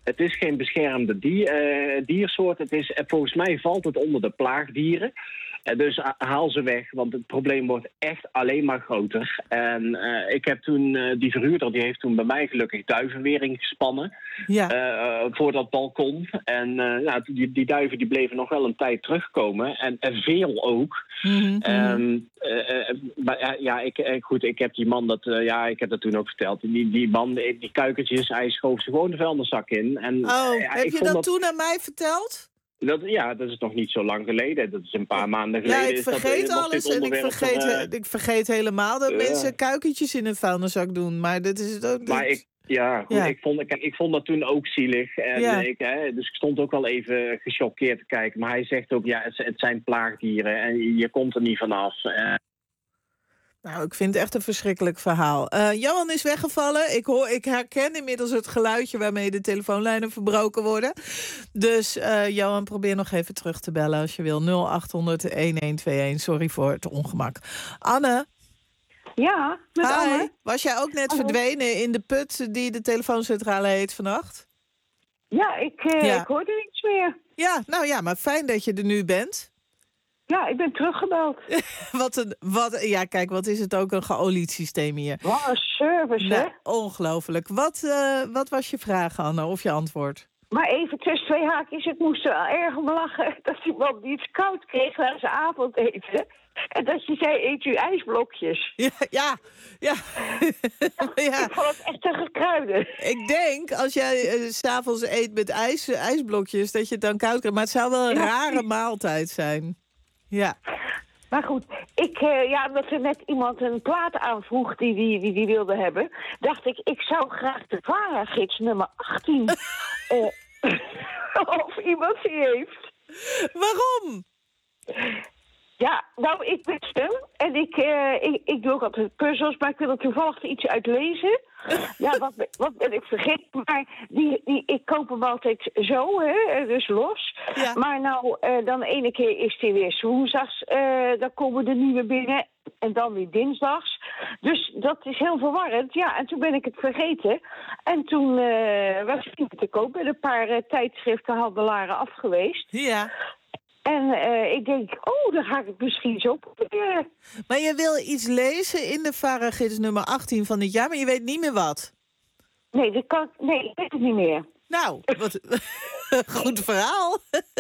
Het is geen beschermde dier, uh, diersoort. Het is, volgens mij valt het onder de plaagdieren. Uh, dus uh, haal ze weg, want het probleem wordt echt alleen maar groter. En uh, ik heb toen, uh, die verhuurder die heeft toen bij mij gelukkig duivenwering gespannen. Ja. Uh, voor dat balkon. En uh, nou, die, die duiven die bleven nog wel een tijd terugkomen. En, en veel ook. Mm-hmm. Um, uh, uh, maar uh, ja, ik, uh, goed, ik heb die man dat, uh, ja, ik heb dat toen ook verteld. Die, die man, die kuikentjes, hij schoof ze gewoon de vuilniszak in. En, oh, uh, ja, heb ik je vond dat, dat toen aan mij verteld? Dat, ja, dat is nog niet zo lang geleden. Dat is een paar maanden geleden. Ja, ik vergeet is dat, alles en ik vergeet, van, uh, ik vergeet helemaal dat uh, mensen kuikentjes in een vuilniszak doen. Maar dat is het ook. Maar ik, ja, goed, ja. Ik, vond, ik, ik vond dat toen ook zielig. En ja. ik, hè, dus ik stond ook wel even gechoqueerd te kijken. Maar hij zegt ook, ja, het, het zijn plaagdieren en je komt er niet vanaf. Uh, Nou, ik vind het echt een verschrikkelijk verhaal. Uh, Johan is weggevallen. Ik, hoor, ik herken inmiddels het geluidje waarmee de telefoonlijnen verbroken worden. Dus uh, Johan, probeer nog even terug te bellen als je wil. nul acht honderd, een een twee een. Sorry voor het ongemak. Anne? Ja, met Hi. Anne. Was jij ook net Hallo. verdwenen in de put die de telefooncentrale heet vannacht? Ja, ik, uh, ja. ik hoorde niets meer. Ja, nou ja, maar fijn dat je er nu bent. Ja, ik ben teruggebeld. wat een, wat, ja, kijk, wat is het ook een geolied systeem hier. Wat een service, nou, hè? Ongelooflijk. Wat, uh, wat was je vraag, Anne, of je antwoord? Maar even tussen twee haakjes, ik moest er erg om lachen dat iemand iets koud kreeg na zijn avondeten. En dat je zei, eet u ijsblokjes. Ja, ja. ja. ja. Ik vond het echt te gekruiden. Ik denk, als jij uh, 's avonds eet met ijs, uh, ijsblokjes, dat je het dan koud krijgt. Maar het zou wel een ja. rare maaltijd zijn. Ja. Maar goed, ik, uh, ja, omdat er net iemand een plaat aanvroeg die die, die die wilde hebben, dacht ik, ik zou graag de VARA-gids nummer achttien uh, of iemand die heeft. Waarom? Ja, nou, ik ben stem en ik, uh, ik, ik doe ook altijd puzzels, maar ik wil er toevallig iets uit lezen. Ja, wat, wat ben ik vergeten, maar die, die, ik koop hem altijd zo, hè, dus los. Ja. Maar nou, uh, dan de ene keer is die weer woensdags, uh, dan komen de nieuwe binnen en dan weer dinsdags. Dus dat is heel verwarrend. Ja, en toen ben ik het vergeten. En toen uh, was ik te koop met een paar uh, tijdschriftenhandelaren af geweest. Ja. En uh, ik denk, oh, dan ga ik het misschien zo proberen. Maar je wil iets lezen in de VARA-gids nummer achttien van dit jaar, maar je weet niet meer wat. Nee, dat kan, nee ik weet het niet meer. Nou, wat goed verhaal.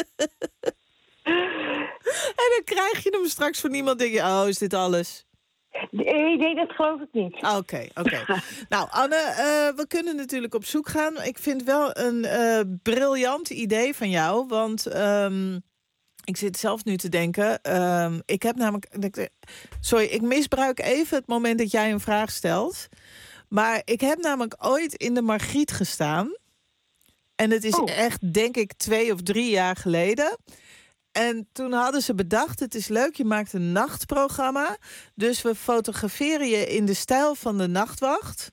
En dan krijg je hem straks van iemand, denk je, oh, is dit alles? Nee, nee, dat geloof ik niet. Oké, okay, oké. Okay. Nou, Anne, uh, we kunnen natuurlijk op zoek gaan. Ik vind wel een uh, briljant idee van jou, want Um, ik zit zelf nu te denken. Um, ik heb namelijk. Sorry, ik misbruik even het moment dat jij een vraag stelt. Maar ik heb namelijk ooit in de Margriet gestaan. En het is oh. echt, denk ik, twee of drie jaar geleden. En toen hadden ze bedacht, het is leuk, je maakt een nachtprogramma. Dus we fotograferen je in de stijl van de Nachtwacht.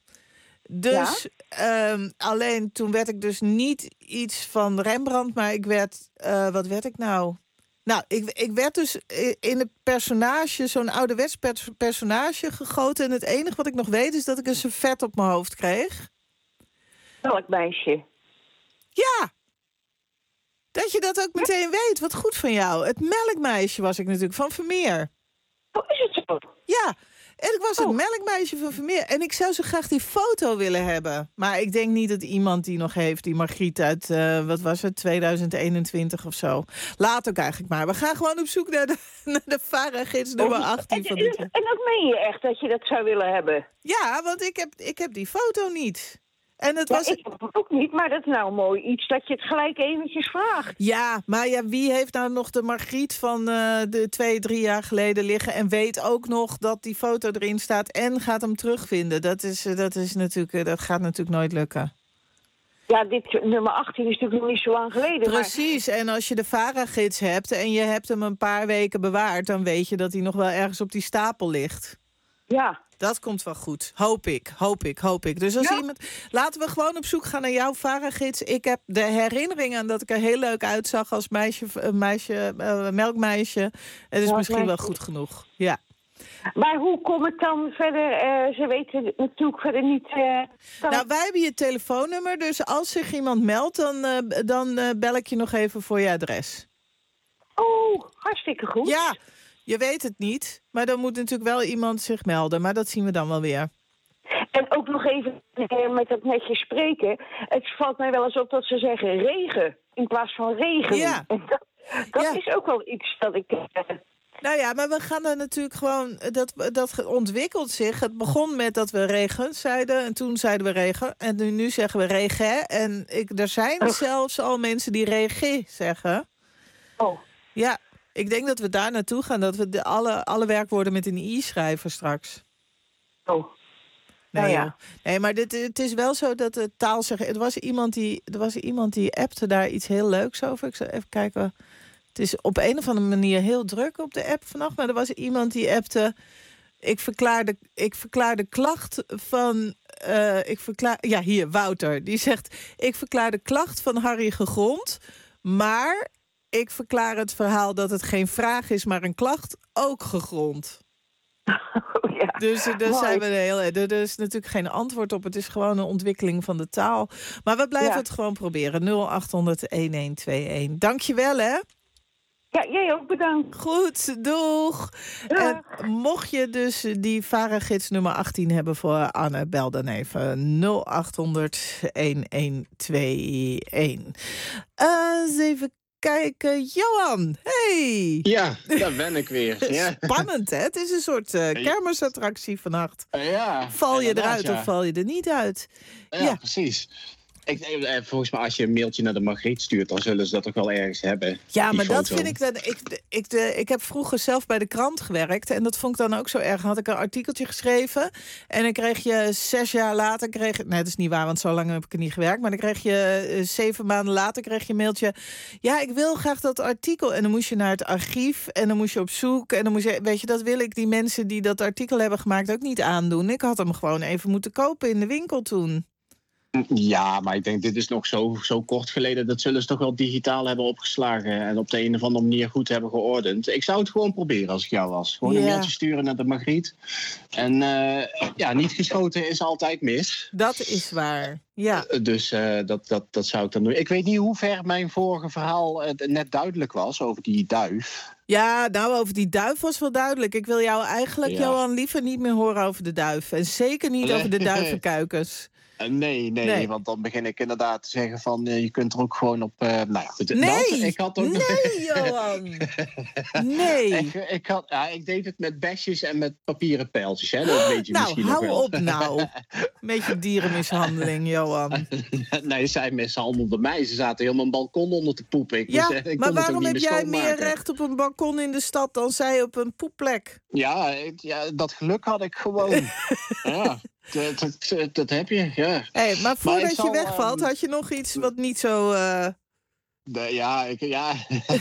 Dus ja? um, alleen toen werd ik dus niet iets van Rembrandt, maar ik werd, uh, wat werd ik nou? Nou, ik, ik werd dus in het personage, zo'n ouderwets personage gegoten. En het enige wat ik nog weet is dat ik een servet op mijn hoofd kreeg. Welk meisje? Ja! Dat je dat ook meteen weet. Wat goed van jou. Het melkmeisje was ik natuurlijk, van Vermeer. Oh, is het zo? Ja, en ik was oh. het melkmeisje van Vermeer. En ik zou zo graag die foto willen hebben. Maar ik denk niet dat iemand die nog heeft, die Margriet uit, uh, wat was het, tweeduizend eenentwintig of zo. Laat ook eigenlijk maar. We gaan gewoon op zoek naar de, naar de VARA-gids nummer achttien en, van dit jaar. En dat meen je echt, dat je dat zou willen hebben? Ja, want ik heb, ik heb die foto niet. En het ja, was... ik heb het ook niet, maar dat is nou mooi iets dat je het gelijk eventjes vraagt. Ja, maar ja, wie heeft nou nog de Margriet van uh, de twee, drie jaar geleden liggen en weet ook nog dat die foto erin staat en gaat hem terugvinden? Dat, is, dat, is natuurlijk, dat gaat natuurlijk nooit lukken. Ja, dit nummer achttien is natuurlijk nog niet zo lang geleden. Precies, maar... en als je de VARA-gids hebt en je hebt hem een paar weken bewaard, dan weet je dat hij nog wel ergens op die stapel ligt. Ja. Dat komt wel goed. Hoop ik, hoop ik, hoop ik. Dus als ja. iemand... Laten we gewoon op zoek gaan naar jouw VARA-gids. Ik heb de herinnering aan dat ik er heel leuk uitzag als meisje, meisje uh, melkmeisje. Het is ja, misschien wel goed genoeg. Ja. Maar hoe kom ik dan verder? Uh, ze weten natuurlijk verder niet... Uh, dat... Nou, wij hebben je telefoonnummer, dus als zich iemand meldt... dan, uh, dan uh, bel ik je nog even voor je adres. Oh, hartstikke goed. Ja, je weet het niet, maar dan moet natuurlijk wel iemand zich melden. Maar dat zien we dan wel weer. En ook nog even met dat netje spreken. Het valt mij wel eens op dat ze zeggen regen in plaats van regen. Ja. En dat dat ja. is ook wel iets dat ik... Uh, Nou ja, maar we gaan er natuurlijk gewoon... Dat, dat ontwikkelt zich. Het begon met dat we regen zeiden. En toen zeiden we regen. En nu, nu zeggen we regen. En ik, er zijn oh. zelfs al mensen die regen zeggen. Oh. Ja, ik denk dat we daar naartoe gaan. Dat we de, alle, alle werkwoorden met een i schrijven straks. Oh. Nee, nou ja. nee, maar dit, het is wel zo dat de taal zegt... Er was iemand die, er was iemand die appte daar iets heel leuks over. Ik zal even kijken... Het is op een of andere manier heel druk op de app vannacht. Maar er was iemand die appte... Ik verklaar de, ik verklaar de klacht van... Uh, ik verklaar, ja, hier, Wouter. Die zegt... Ik verklaar de klacht van Harry gegrond. Maar ik verklaar het verhaal dat het geen vraag is... maar een klacht ook gegrond. Oh, ja. Dus daar zijn we heel... Er is natuurlijk geen antwoord op. Het is gewoon een ontwikkeling van de taal. Maar we blijven ja. het gewoon proberen. nul acht honderd elf twee een. Dank je wel, hè? Ja, jij ook bedankt. Goed, doeg. En mocht je dus die varengids nummer achttien hebben voor Anne, bel dan even nul acht honderd elf twee een. Uh, eens even kijken. Johan, hey! Ja, daar ben ik weer. Ja. Spannend, hè? Het is een soort uh, kermisattractie vannacht. Uh, ja, val je eruit ja. of val je er niet uit? Ja, ja. precies. Ik, volgens mij als je een mailtje naar de Margriet stuurt... dan zullen ze dat toch wel ergens hebben. Ja, maar foto. dat vind ik... Dan, ik, ik, de, ik heb vroeger zelf bij de krant gewerkt... en dat vond ik dan ook zo erg. Had ik een artikeltje geschreven... en dan kreeg je zes jaar later... Kreeg, nee, dat is niet waar, want zo lang heb ik er niet gewerkt... maar dan kreeg je uh, zeven maanden later kreeg je een mailtje... ja, ik wil graag dat artikel. En dan moest je naar het archief en dan moest je op zoek... en dan moest je... Weet je, dat wil ik die mensen die dat artikel hebben gemaakt... ook niet aandoen. Ik had hem gewoon even moeten kopen in de winkel toen. Ja, maar ik denk, dit is nog zo, zo kort geleden... dat zullen ze toch wel digitaal hebben opgeslagen... en op de een of andere manier goed hebben geordend. Ik zou het gewoon proberen als ik jou was. Gewoon een ja. mailtje sturen naar de Margriet. En uh, ja, niet geschoten is altijd mis. Dat is waar, ja. Dus uh, dat, dat, dat zou ik dan doen. Ik weet niet hoe ver mijn vorige verhaal uh, net duidelijk was over die duif... Ja, nou, over die duif was wel duidelijk. Ik wil jou eigenlijk, ja. Johan, liever niet meer horen over de duif. En zeker niet nee. over de duivenkuikens. Nee, nee, nee, want dan begin ik inderdaad te zeggen van... Uh, je kunt er ook gewoon op... Uh, nou ja, goed, nee, dat, ik had ook nee, Johan. Nee. ik, ik, had, ja, ik deed het met besjes en met papieren pijltjes. Hè? Dat weet je nou, misschien hou nog wel. op nou. Met je dierenmishandeling, Johan. Nee, zij mishandelden mij. Ze zaten helemaal een balkon onder te poepen. Ik ja, was, ik maar kon waarom het ook heb niet jij meer recht op een balkon in de stad... dan zij op een poepplek? Ja, ik, ja dat geluk had ik gewoon. Ja. Dat, dat, dat heb je, ja. Hey, maar voordat maar zal, je wegvalt, had je nog iets wat niet zo... Uh... De, ja, ik, ja.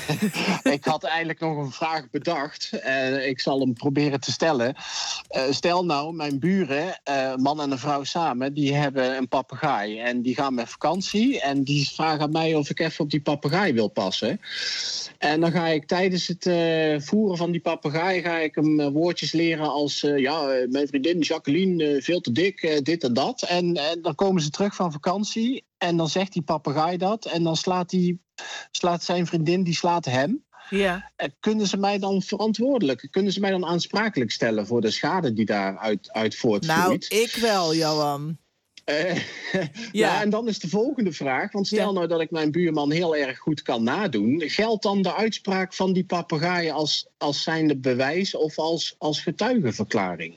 ik had eigenlijk nog een vraag bedacht. Uh, ik zal hem proberen te stellen. Uh, stel nou, mijn buren, uh, man en een vrouw samen... die hebben een papegaai en die gaan met vakantie... en die vragen aan mij of ik even op die papegaai wil passen. En dan ga ik tijdens het uh, voeren van die papegaai... ga ik hem uh, woordjes leren als... Uh, ja, uh, mijn vriendin Jacqueline, uh, veel te dik, uh, dit en dat. En, en dan komen ze terug van vakantie... en dan zegt die papegaai dat... en dan slaat, die, slaat zijn vriendin, die slaat hem... Ja. Uh, kunnen ze mij dan verantwoordelijk... kunnen ze mij dan aansprakelijk stellen... voor de schade die daaruit uit voortvloeit? Nou, ik wel, Johan. Uh, ja. ja, en dan is de volgende vraag. Want stel ja. nou dat ik mijn buurman heel erg goed kan nadoen... geldt dan de uitspraak van die papegaai als, als zijnde bewijs... of als, als getuigenverklaring?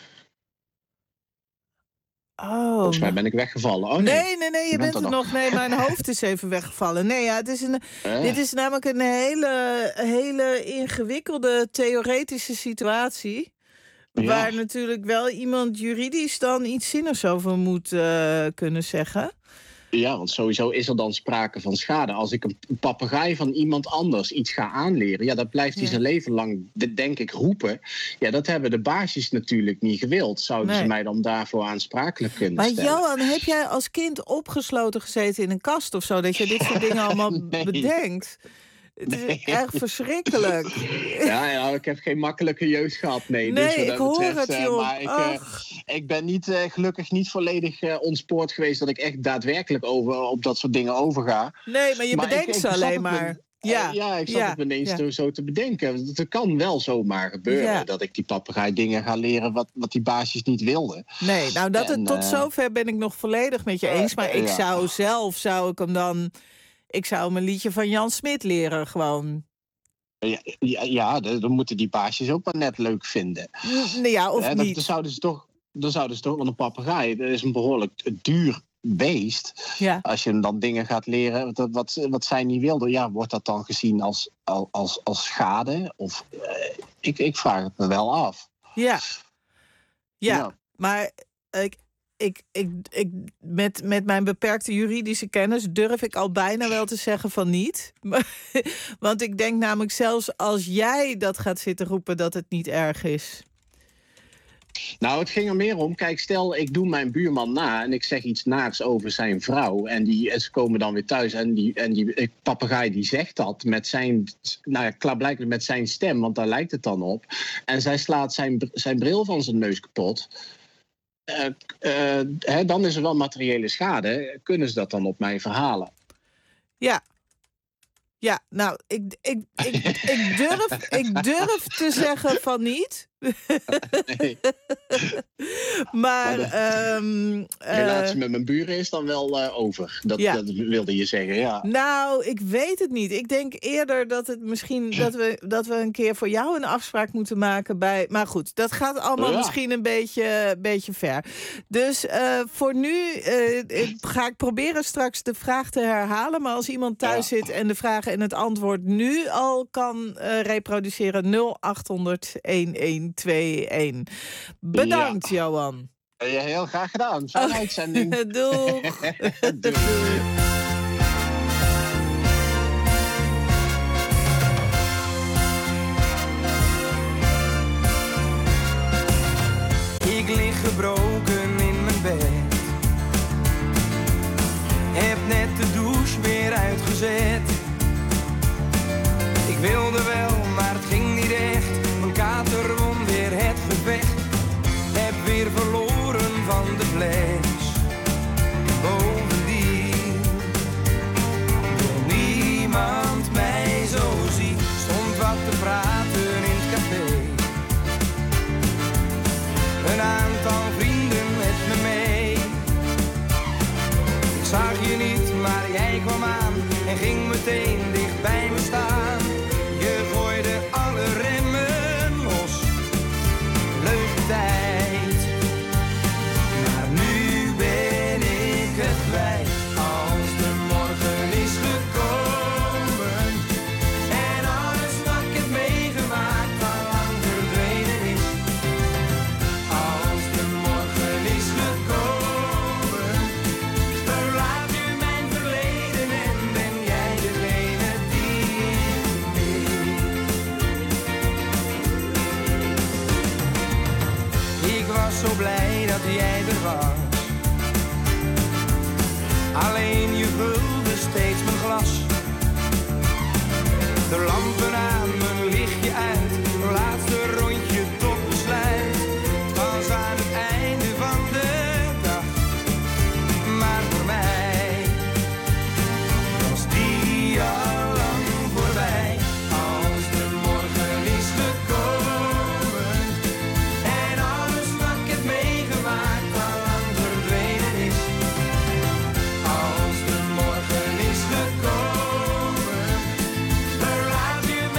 Oh, Volgens mij ben ik weggevallen. Oh, nee. nee, nee, nee, je, je bent, bent er nog. nog. Nee, mijn hoofd is even weggevallen. Nee, ja, het is een, eh. dit is namelijk een hele, hele ingewikkelde theoretische situatie... Ja. Waar natuurlijk wel iemand juridisch dan iets zinnigs over moet uh, kunnen zeggen. Ja, want sowieso is er dan sprake van schade. Als ik een papegaai van iemand anders iets ga aanleren... ja, dat blijft hij ja. zijn leven lang, denk ik, roepen. Ja, dat hebben de baasjes natuurlijk niet gewild. Zouden nee. ze mij dan daarvoor aansprakelijk kunnen maar stellen? Maar Johan, heb jij als kind opgesloten gezeten in een kast of zo... dat je dit soort dingen allemaal nee. bedenkt? Het is nee. echt verschrikkelijk. Ja, ja, ik heb geen makkelijke jeugd gehad. Nee, nee dus ik hoor betreft, het, joh. Maar ik, uh, ik ben niet, uh, gelukkig niet volledig uh, ontspoord geweest... dat ik echt daadwerkelijk over, op dat soort dingen overga. Nee, maar je maar bedenkt ik, ze alleen maar. Me, ja. Uh, ja, ik zat ja. het ineens ja. zo, zo te bedenken. Het kan wel zomaar gebeuren ja. dat ik die papegaai dingen ga leren... wat, wat die baasjes niet wilden. Nee, nou dat en, het, tot uh, zover ben ik nog volledig met je eens. Maar ik ja. zou zelf, zou ik hem dan... Ik zou hem een liedje van Jan Smit leren, gewoon. Ja, ja, ja, dan moeten die baasjes ook maar net leuk vinden. Ja, of ja, niet. Dan zouden ze toch, dan zouden ze toch, want een papegaai, dat is een behoorlijk duur beest. Ja. Als je hem dan dingen gaat leren, wat, wat, wat zij niet wilden, ja, wordt dat dan gezien als, als, als schade? Of, uh, ik, ik vraag het me wel af. Ja, ja, ja. maar ik... Ik, ik, ik, met, met mijn beperkte juridische kennis durf ik al bijna wel te zeggen van niet. Want ik denk namelijk zelfs als jij dat gaat zitten roepen dat het niet erg is. Nou, het ging er meer om. Kijk, stel ik doe mijn buurman na en ik zeg iets naars over zijn vrouw. En, die, en ze komen dan weer thuis en die, en die papegaai die zegt dat met zijn, nou ja, klaarblijkelijk met zijn stem, want daar lijkt het dan op. En zij slaat zijn, zijn bril van zijn neus kapot. Uh, uh, hè, dan is er wel materiële schade. Kunnen ze dat dan op mij verhalen? Ja. Ja, nou, ik, ik, ik, ik, durf, ik durf te zeggen van niet. Nee. Maar... maar de um, uh, relatie met mijn buren is dan wel uh, over. Dat, ja. dat wilde je zeggen, ja. Nou, ik weet het niet. Ik denk eerder dat het misschien... dat we, dat we een keer voor jou een afspraak moeten maken bij... Maar goed, dat gaat allemaal ja. misschien een beetje, beetje ver. Dus uh, voor nu uh, ga ik proberen straks de vraag te herhalen. Maar als iemand thuis ja. zit en de vraag en het antwoord nu al kan uh, reproduceren... nul acht honderd elf tweeënentwintig. Bedankt, ja. Johan. Ja, heel graag gedaan. Fijne oh. uitzending. Doeg. Doeg. Ik lig gebroken in mijn bed. Heb net de douche weer uitgezet. Ik wilde wel, maar het ging niet echt. Mijn kater won weer het gevecht. Heb weer verloren van de fles. Bovendien wil niemand mij zo zien. Stond wat te praten in het café. Een aantal vrienden met me mee. Ik zag je niet, maar jij kwam aan en ging meteen dicht bij me staan. Je gooide alle remmen los, leuke tijd. Maar nu ben ik het kwijt. Als de morgen is gekomen en alles wat ik heb meegemaakt al lang verdwenen is. Als de morgen is gekomen, verlaat je mijn verleden en ben jij degene die ik mis. Ik was zo blij dat jij er was. Alleen je vulde steeds mijn glas. De lampen aan, mijn lichtje uit. Laatste rondje tot besluit. Het was aan het einde van de dag. Maar voor mij was die al lang voorbij. Als de morgen is gekomen en alles wat ik heb meegemaakt al lang verdwenen is. Als de morgen is gekomen, verlaat je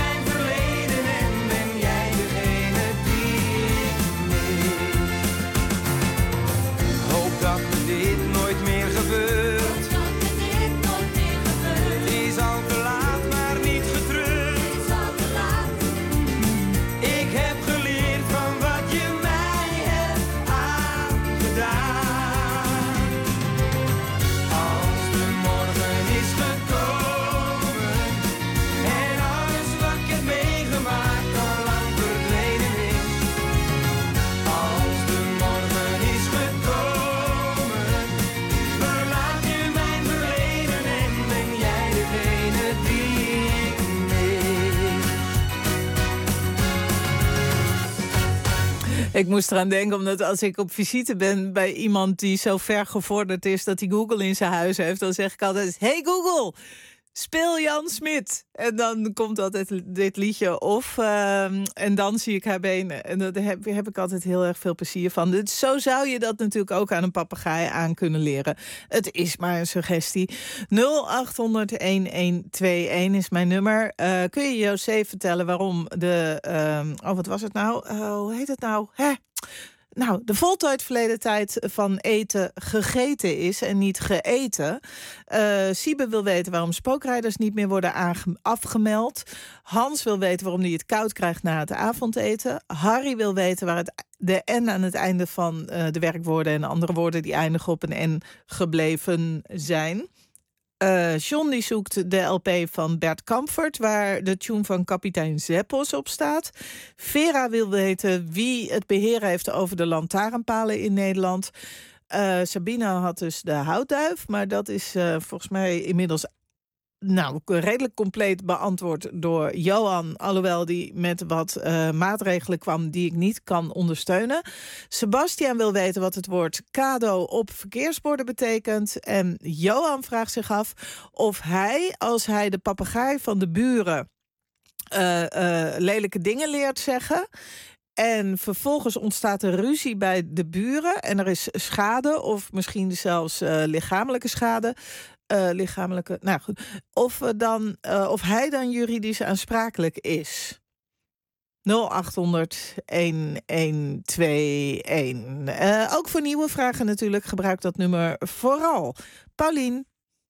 Ik moest eraan denken, omdat als ik op visite ben bij iemand die zo ver gevorderd is dat hij Google in zijn huis heeft, dan zeg ik altijd: hey Google, speel Jan Smit. En dan komt altijd dit liedje. Of, uh, en dan zie ik haar benen. En daar heb, heb ik altijd heel erg veel plezier van. Dus zo zou je dat natuurlijk ook aan een papegaai aan kunnen leren. Het is maar een suggestie. nul acht honderd elf tweeënentwintig is mijn nummer. Uh, kun je José vertellen waarom de... Uh, oh, wat was het nou? Uh, hoe heet het nou? Hè? Nou, de voltooid verleden tijd van eten gegeten is en niet geëten. Uh, Siebe wil weten waarom spookrijders niet meer worden aange- afgemeld. Hans wil weten waarom hij het koud krijgt na het avondeten. Harry wil weten waar het, de N aan het einde van uh, de werkwoorden en andere woorden die eindigen op een N gebleven zijn. Uh, John die zoekt de L P van Bert Kampfert, waar de tune van Kapitein Zeppos op staat. Vera wil weten wie het beheer heeft over de lantaarnpalen in Nederland. Uh, Sabina had dus de houtduif, maar dat is uh, volgens mij inmiddels nou, redelijk compleet beantwoord door Johan, alhoewel die met wat uh, maatregelen kwam die ik niet kan ondersteunen. Sebastian wil weten wat het woord kado op verkeersborden betekent. En Johan vraagt zich af of hij, als hij de papegaai van de buren uh, uh, lelijke dingen leert zeggen, en vervolgens ontstaat er ruzie bij de buren en er is schade of misschien zelfs uh, lichamelijke schade. Uh, lichamelijke, nou goed. Of, uh, dan, uh, of hij dan juridisch aansprakelijk is. nul acht honderd elf tweeënentwintig. Uh, ook voor nieuwe vragen natuurlijk. Gebruik dat nummer vooral. Paulien?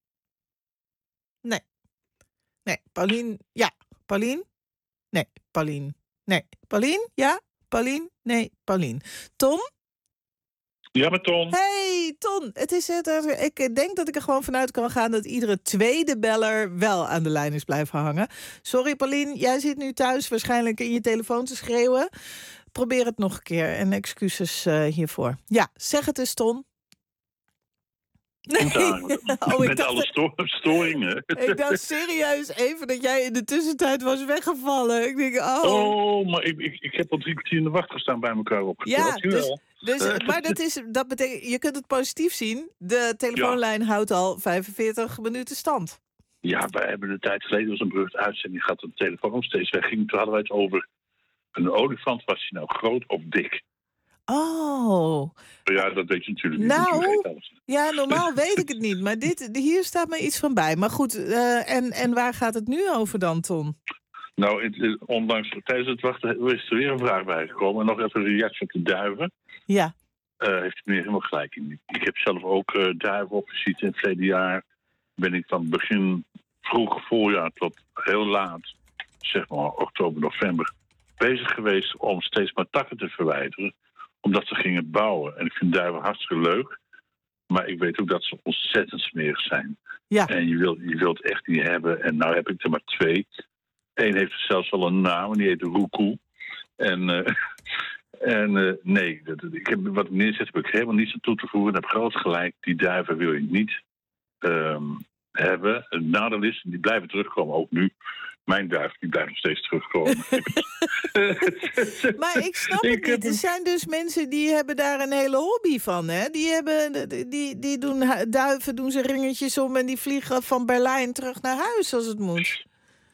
Nee. Nee, Paulien? Ja. Paulien? Nee, Paulien. Nee, Paulien? Ja. Paulien? Nee, Paulien. Tom? Ja, met Ton. Hey, Ton. Het is het, ik denk dat ik er gewoon vanuit kan gaan dat iedere tweede beller wel aan de lijn is blijven hangen. Sorry, Paulien, jij zit nu thuis waarschijnlijk in je telefoon te schreeuwen. Probeer het nog een keer en excuses uh, hiervoor. Ja, zeg het eens, Ton. Nee. Oh, met alle sto- storingen. Ik dacht serieus even dat jij in de tussentijd was weggevallen. Ik denk, oh. Oh, maar ik, ik, ik heb al drie kwartier in de wacht gestaan bij elkaar opgeteld. Ja, dus, dus, maar dat, is, dat betekent, je kunt het positief zien. De telefoonlijn ja. houdt al vijfenveertig minuten stand. Ja, wij hebben een tijd geleden, was een beruchte uitzending, gaat de telefoon steeds wegging. Toen hadden wij het over een olifant. Was hij nou groot of dik? Oh. Ja, dat weet je natuurlijk niet. Nou, ja, normaal weet ik het niet. Maar dit, hier staat me iets van bij. Maar goed, uh, en, en waar gaat het nu over dan, Ton? Nou, het, het, ondanks tijdens het wachten is er weer een vraag bijgekomen. En nog even een reactie op de duiven. Ja. Uh, heeft meneer helemaal gelijk in. Ik heb zelf ook uh, duiven op visite. In het verleden jaar ben ik van begin vroeg voorjaar tot heel laat, zeg maar oktober, november, bezig geweest om steeds maar takken te verwijderen, omdat ze gingen bouwen. En ik vind duiven hartstikke leuk. Maar ik weet ook dat ze ontzettend smerig zijn. Ja. En je wilt, je wilt echt niet hebben. En nou heb ik er maar twee. Eén heeft zelfs al een naam. En die heet Roekoe. En, uh, en uh, nee, dat, ik heb, wat ik neerzet heb ik helemaal niets aan toe te voegen. Ik heb groot gelijk. Die duiven wil je niet um, hebben. Het nadeel is, die blijven terugkomen. Ook nu. Mijn duif, die blijft nog steeds terugkomen. Maar ik snap het niet. Er zijn dus mensen die hebben daar een hele hobby van. Hè? Die, hebben, die, die doen duiven, doen ze ringetjes om en die vliegen van Berlijn terug naar huis als het moet.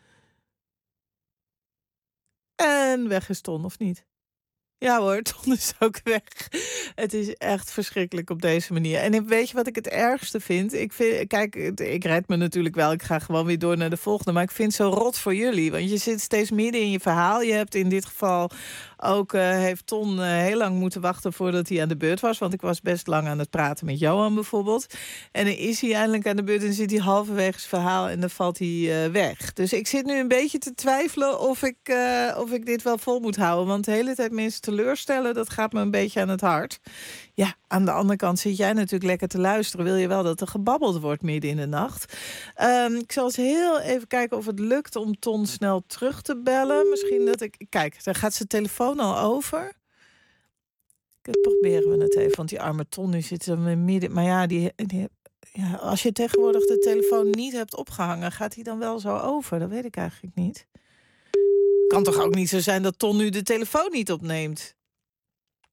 En weg is Ton, of niet? Ja hoor, Ton is ook weg. Het is echt verschrikkelijk op deze manier. En weet je wat ik het ergste vind? Ik vind, kijk, ik red me natuurlijk wel. Ik ga gewoon weer door naar de volgende. Maar ik vind het zo rot voor jullie. Want je zit steeds midden in je verhaal. Je hebt in dit geval ook, uh, heeft Ton uh, heel lang moeten wachten voordat hij aan de beurt was. Want ik was best lang aan het praten met Johan bijvoorbeeld. En dan is hij eindelijk aan de beurt en zit hij halverwege het verhaal en dan valt hij uh, weg. Dus ik zit nu een beetje te twijfelen of ik, uh, of ik dit wel vol moet houden. Want de hele tijd mensen teleurstellen, dat gaat me een beetje aan het hart. Ja, aan de andere kant zit jij natuurlijk lekker te luisteren. Wil je wel dat er gebabbeld wordt midden in de nacht. Um, ik zal eens heel even kijken of het lukt om Ton snel terug te bellen. Misschien dat ik... Kijk, daar gaat zijn telefoon al over. Proberen we het even, want die arme Ton die zit er midden... Maar ja, die, die, ja, als je tegenwoordig de telefoon niet hebt opgehangen, gaat hij dan wel zo over? Dat weet ik eigenlijk niet. Kan toch ook niet zo zijn dat Ton nu de telefoon niet opneemt?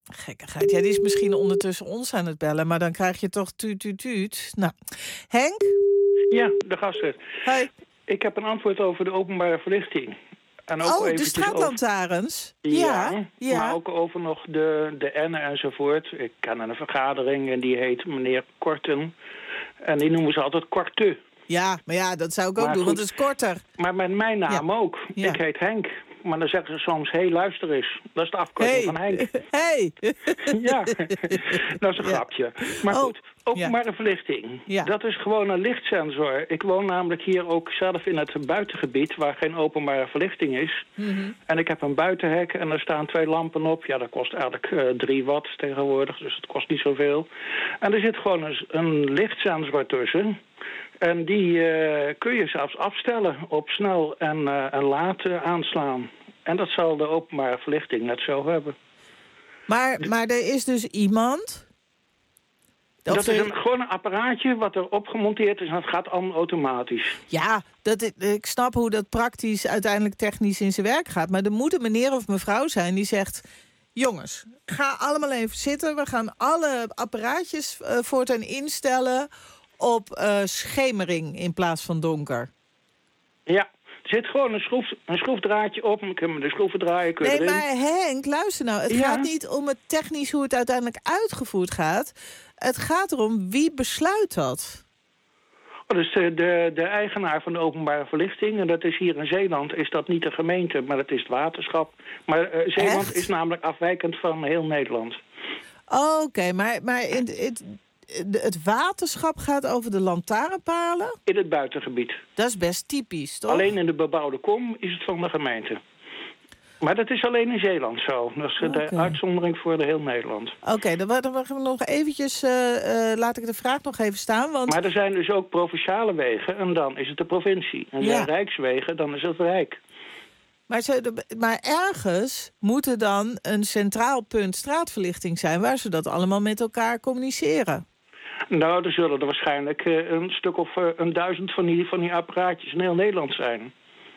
Gekkigheid. Ja, die is misschien ondertussen ons aan het bellen, maar dan krijg je toch tuut, tuut, tuut. Nou, Henk? Ja, de gasten. Hoi. Ik heb een antwoord over de openbare verlichting. En ook oh, de straatlantaarns? Over... Ja, ja, ja, maar ook over nog de, de Enne enzovoort. Ik ken een vergadering en die heet meneer Korten. En die noemen ze altijd Korte. Ja, maar ja, dat zou ik ook maar doen, goed, want het is korter. Maar met mijn naam ja. ook. Ja. Ik heet Henk. Maar dan zeggen ze soms, hé, hey, luister eens. Dat is de afkorting hey. van Henk. Hey. Ja, dat is een ja. grapje. Maar oh. goed, openbare ja. verlichting. Ja. Dat is gewoon een lichtsensor. Ik woon namelijk hier ook zelf in het buitengebied waar geen openbare verlichting is. Mm-hmm. En ik heb een buitenhek en er staan twee lampen op. Ja, dat kost eigenlijk uh, drie watt tegenwoordig, dus het kost niet zoveel. En er zit gewoon een, een lichtsensor tussen. En die uh, kun je zelfs afstellen op snel en, uh, en laat uh, aanslaan. En dat zal de openbare verlichting net zo hebben. Maar, maar er is dus iemand... Dat, dat is een, gewoon een apparaatje wat erop gemonteerd is en het gaat allemaal automatisch. Ja, dat, ik snap hoe dat praktisch uiteindelijk technisch in zijn werk gaat. Maar er moet een meneer of mevrouw zijn die zegt... jongens, ga allemaal even zitten. We gaan alle apparaatjes uh, voortaan instellen op uh, schemering in plaats van donker. Ja. Er zit gewoon een, schroef, een schroefdraadje op. Dan kunnen we de schroeven draaien. Nee, erin. maar Henk, luister nou. Het ja. gaat niet om het technisch hoe het uiteindelijk uitgevoerd gaat. Het gaat erom wie besluit dat. Oh, dus de, de, de eigenaar van de openbare verlichting. En dat is hier in Zeeland. Is dat niet de gemeente, maar het is het waterschap. Maar uh, Zeeland Echt? is namelijk afwijkend van heel Nederland. Oh, Oké, okay, maar, maar in, in, het waterschap gaat over de lantaarnpalen? In het buitengebied. Dat is best typisch, toch? Alleen in de bebouwde kom is het van de gemeente. Maar dat is alleen in Zeeland zo. Dat is okay. de uitzondering voor de heel Nederland. Oké, okay, dan gaan we nog eventjes... Uh, uh, laat ik de vraag nog even staan, want... Maar er zijn dus ook provinciale wegen en dan is het de provincie. En er zijn ja. rijkswegen, dan is het Rijk. Maar, ze, maar ergens moet er dan een centraal punt straatverlichting zijn... waar ze dat allemaal met elkaar communiceren. Nou, er zullen er waarschijnlijk uh, een stuk of uh, een duizend van die, van die apparaatjes in heel Nederland zijn.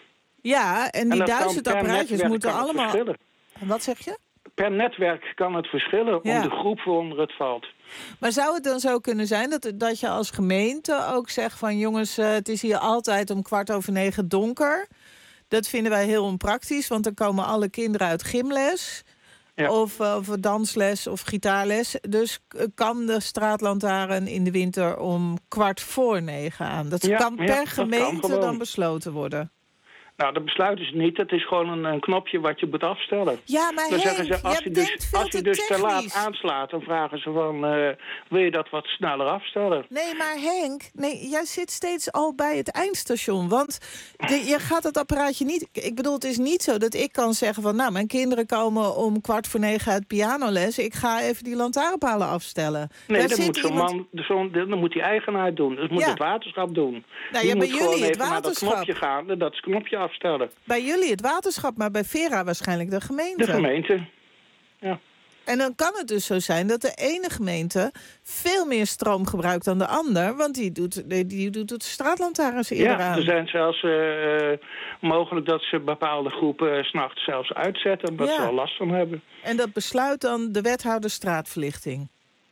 Ja, en die en duizend apparaatjes moeten allemaal... Wat zeg je? Per netwerk kan het verschillen ja. om de groep waaronder het valt. Maar zou het dan zo kunnen zijn dat, dat je als gemeente ook zegt van... jongens, uh, het is hier altijd om kwart over negen donker. Dat vinden wij heel onpraktisch, want dan komen alle kinderen uit gymles... Ja. Of, uh, of dansles of gitaarles. Dus uh, kan de straatlantaarn in de winter om kwart voor negen aan. Dat ja, kan per ja, gemeente kan dan besloten worden. Nou, dat besluiten ze niet. Het is gewoon een, een knopje wat je moet afstellen. Ja, maar dan Henk, zeggen ze, als je dus, als je dus te laat aanslaat, dan vragen ze van... Uh, wil je dat wat sneller afstellen? Nee, maar Henk, nee, jij zit steeds al bij het eindstation. Want de, je gaat het apparaatje niet... Ik bedoel, het is niet zo dat ik kan zeggen van... nou, mijn kinderen komen om kwart voor negen uit pianoles. Ik ga even die lantaarnpalen afstellen. Nee, dat moet, iemand... man, zo, dat moet die eigenaar doen. Dat moet ja. het waterschap doen. Nou, die ja, bij moet jullie gewoon het even waterschap. naar dat knopje gaan en dat knopje afstellen. Bij jullie het waterschap, maar bij Vera waarschijnlijk de gemeente. De gemeente, ja. En dan kan het dus zo zijn dat de ene gemeente veel meer stroom gebruikt dan de ander. Want die doet, die, die doet het straatlantaarns eerder ja, aan. Er zijn zelfs uh, mogelijk dat ze bepaalde groepen uh, 's nachts zelfs uitzetten. Omdat ja. ze er last van hebben. En dat besluit dan de wethouder straatverlichting?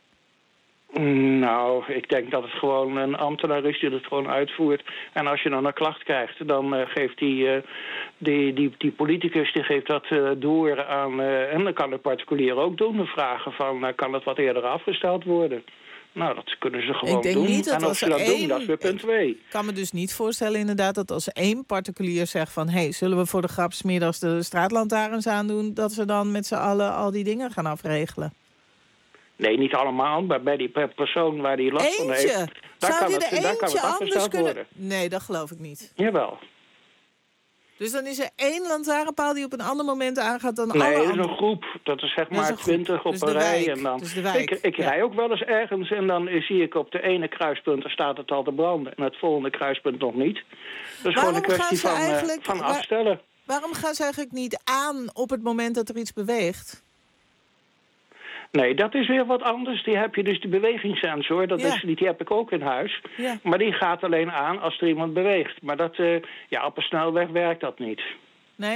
Nou, ik denk dat het gewoon een ambtenaar is die het gewoon uitvoert. En als je dan een klacht krijgt, dan uh, geeft die, uh, die, die, die politicus die geeft dat uh, door aan... Uh, en dan kan de particulier ook doen. Dan vragen van, uh, kan het wat eerder afgesteld worden? Nou, dat kunnen ze gewoon ik denk doen. Niet dat en als ze dat één... doen, dat is weer punt twee. Ik kan me dus niet voorstellen inderdaad dat als één particulier zegt van... hé, hey, zullen we voor de grap 's middags de straatlantaarns aandoen... dat ze dan met z'n allen al die dingen gaan afregelen? Nee, niet allemaal, maar bij die persoon waar die last eentje. van heeft... Daar Zou kan, het, het, daar kan het afgesteld kunnen... worden. Nee, dat geloof ik niet. Jawel. Dus dan is er één lantaarnpaal die op een ander moment aangaat dan nee, alle andere... Nee, andere... dat is een groep. Dat is zeg dat maar is twintig op dus een rij. Wijk. En dan... Dus de wijk. Ik, ik ja. rij ook wel eens ergens en dan zie ik op de ene kruispunt... er staat het al te branden en het volgende kruispunt nog niet. Dat is waarom gewoon een kwestie van, eigenlijk... uh, van afstellen. Waar... Waarom gaan ze eigenlijk niet aan op het moment dat er iets beweegt? Nee, dat is weer wat anders. Die heb je dus de bewegingssensor. Dat ja. is, die heb ik ook in huis. Ja. Maar die gaat alleen aan als er iemand beweegt. Maar dat, uh, ja, op een snelweg werkt dat niet. Nee?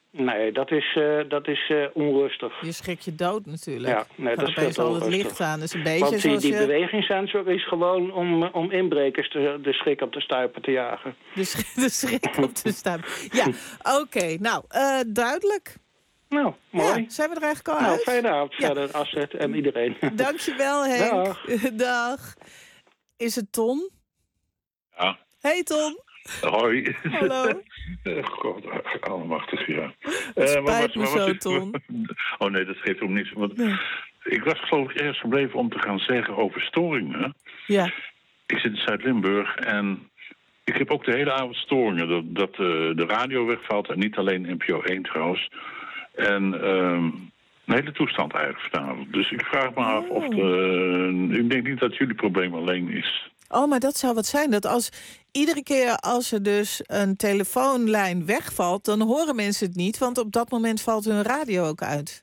Nee, dat is, uh, dat is uh, onrustig. Je schrik je dood natuurlijk. Ja, nee, dat is opeens heel al het onrustig. licht aan. Dus een beetje Want die, zoals die je... bewegingssensor is gewoon om, om inbrekers te, de schrik op de stuipen te jagen. De, sch- de schrik op de stuipen. Ja, oké. Okay, nou, uh, duidelijk. Nou, mooi. Ja, zijn we er eigenlijk al nou, uit? Fijne avond ja. verder, Asset en iedereen. Dankjewel, Henk. Dag. Dag. Is het Ton? Ja. Hey, Ton. Hoi. Hallo. God, allemachtig, ja. Het spijt uh, maar was, me maar zo, ik... Ton. Oh nee, dat geeft om niks. Want nee. Ik was geloof ik ergens gebleven om te gaan zeggen over storingen. Ja. Ik zit in Zuid-Limburg en ik heb ook de hele avond storingen. Dat, dat uh, de radio wegvalt en niet alleen N P O één trouwens. En uh, een hele toestand eigenlijk vanavond. Dus ik vraag me af oh. of... De, ik denk niet dat jullie probleem alleen is. Oh, maar dat zou wat zijn. Dat als iedere keer als er dus een telefoonlijn wegvalt, dan horen mensen het niet, want op dat moment valt hun radio ook uit.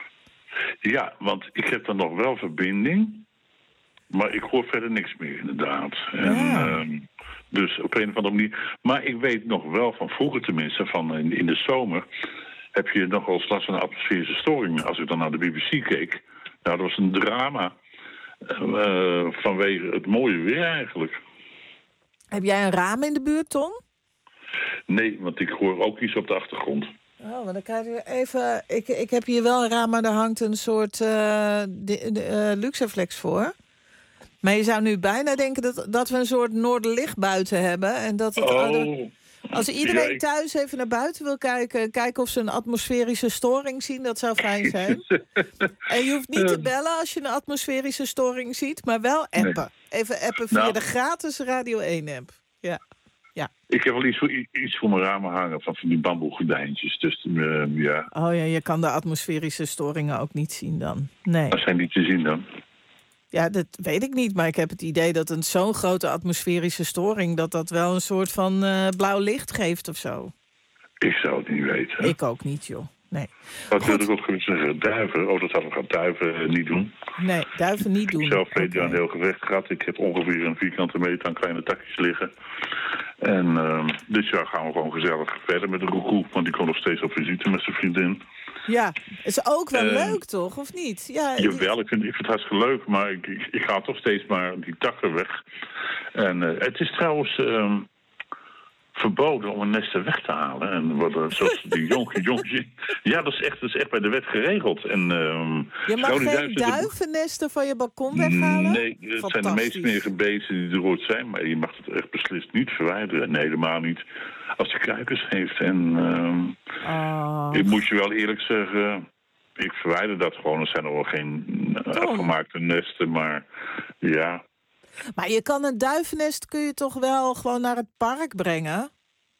Ja, want ik heb dan nog wel verbinding, maar ik hoor verder niks meer inderdaad. En, ja. uh, dus op een of andere manier. Maar ik weet nog wel van vroeger tenminste, van in, in de zomer heb je nog wel eens last van een atmosferische storing. Als ik dan naar de B B C keek, nou, dat was een drama. Uh, vanwege het mooie weer eigenlijk. Heb jij een raam in de buurt, Ton? Nee, want ik hoor ook iets op de achtergrond. Oh, maar dan krijg je even... Ik, ik heb hier wel een raam, maar daar hangt een soort uh, de, de, uh, Luxaflex voor. Maar je zou nu bijna denken dat, dat we een soort noorderlicht buiten hebben. En dat het oh. oude... Als iedereen ja, ik... thuis even naar buiten wil kijken, kijken of ze een atmosferische storing zien, dat zou fijn zijn. En je hoeft niet te bellen als je een atmosferische storing ziet, maar wel appen. Nee. Even appen via nou, de gratis Radio één-app. Ja. Ja. Ik heb wel iets voor, iets voor mijn ramen hangen van, van die bamboegordijntjes. Dus, uh, ja. Oh ja, je kan de atmosferische storingen ook niet zien dan. Nee. Wat zijn die te zien dan? Ja, dat weet ik niet, maar ik heb het idee dat een zo'n grote atmosferische storing, dat dat wel een soort van uh, blauw licht geeft of zo. Ik zou het niet weten. Ik ook niet, joh. Nee. Wat wil ik ook kunnen zeggen? Duiven? Oh, dat hadden we gaan duiven uh, niet doen. Nee, duiven niet doen. Ik heb zelf twee okay. jaar een heel gevecht gehad. Ik heb ongeveer een vierkante meter aan kleine takjes liggen. En uh, dit jaar gaan we gewoon gezellig verder met de roekoe, want die komt nog steeds op visite met zijn vriendin. Ja, is ook wel uh, leuk, toch? Of niet? Ja, jawel, ik vind, ik vind het hartstikke leuk, maar ik, ik, ik ga toch steeds maar die takken weg. En uh, het is trouwens uh, verboden om een nesten weg te halen. En wat, zoals die jonkie, jonkie. Ja, dat is, echt, dat is echt bij de wet geregeld. En, uh, je mag geen duiven, duivennesten van je balkon weghalen? Nee, het zijn de meest smerige beesten die er ooit zijn. Maar je mag het echt beslist niet verwijderen. Nee, helemaal niet. Als hij kuikens heeft. En uh, oh. ik moet je wel eerlijk zeggen, ik verwijder dat gewoon. Er zijn er wel geen uh, afgemaakte nesten, maar ja. Maar je kan een duivennest, kun je toch wel gewoon naar het park brengen?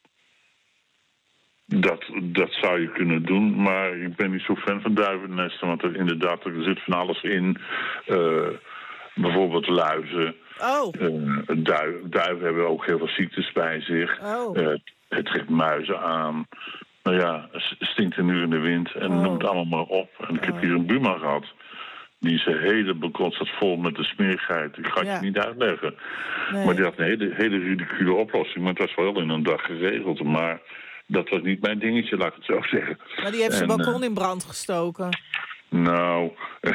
Dat, dat zou je kunnen doen, maar ik ben niet zo fan van duivennesten. Want er, inderdaad, er zit van alles in. Uh, bijvoorbeeld luizen. Oh. Uh, duiven, duiven hebben ook heel veel ziektes bij zich. Oh. Uh, het trekt muizen aan. Nou ja, het stinkt er nu in de wind. En oh. noem het allemaal maar op. En ik heb hier een buurman gehad. Die zijn hele balkon zat vol met de smerigheid. Ik ga het ja. je niet uitleggen. Nee. Maar die had een hele, hele ridicule oplossing. Maar het was wel in een dag geregeld. Maar dat was niet mijn dingetje, laat ik het zo zeggen. Maar die heeft zijn balkon uh, in brand gestoken. Nou,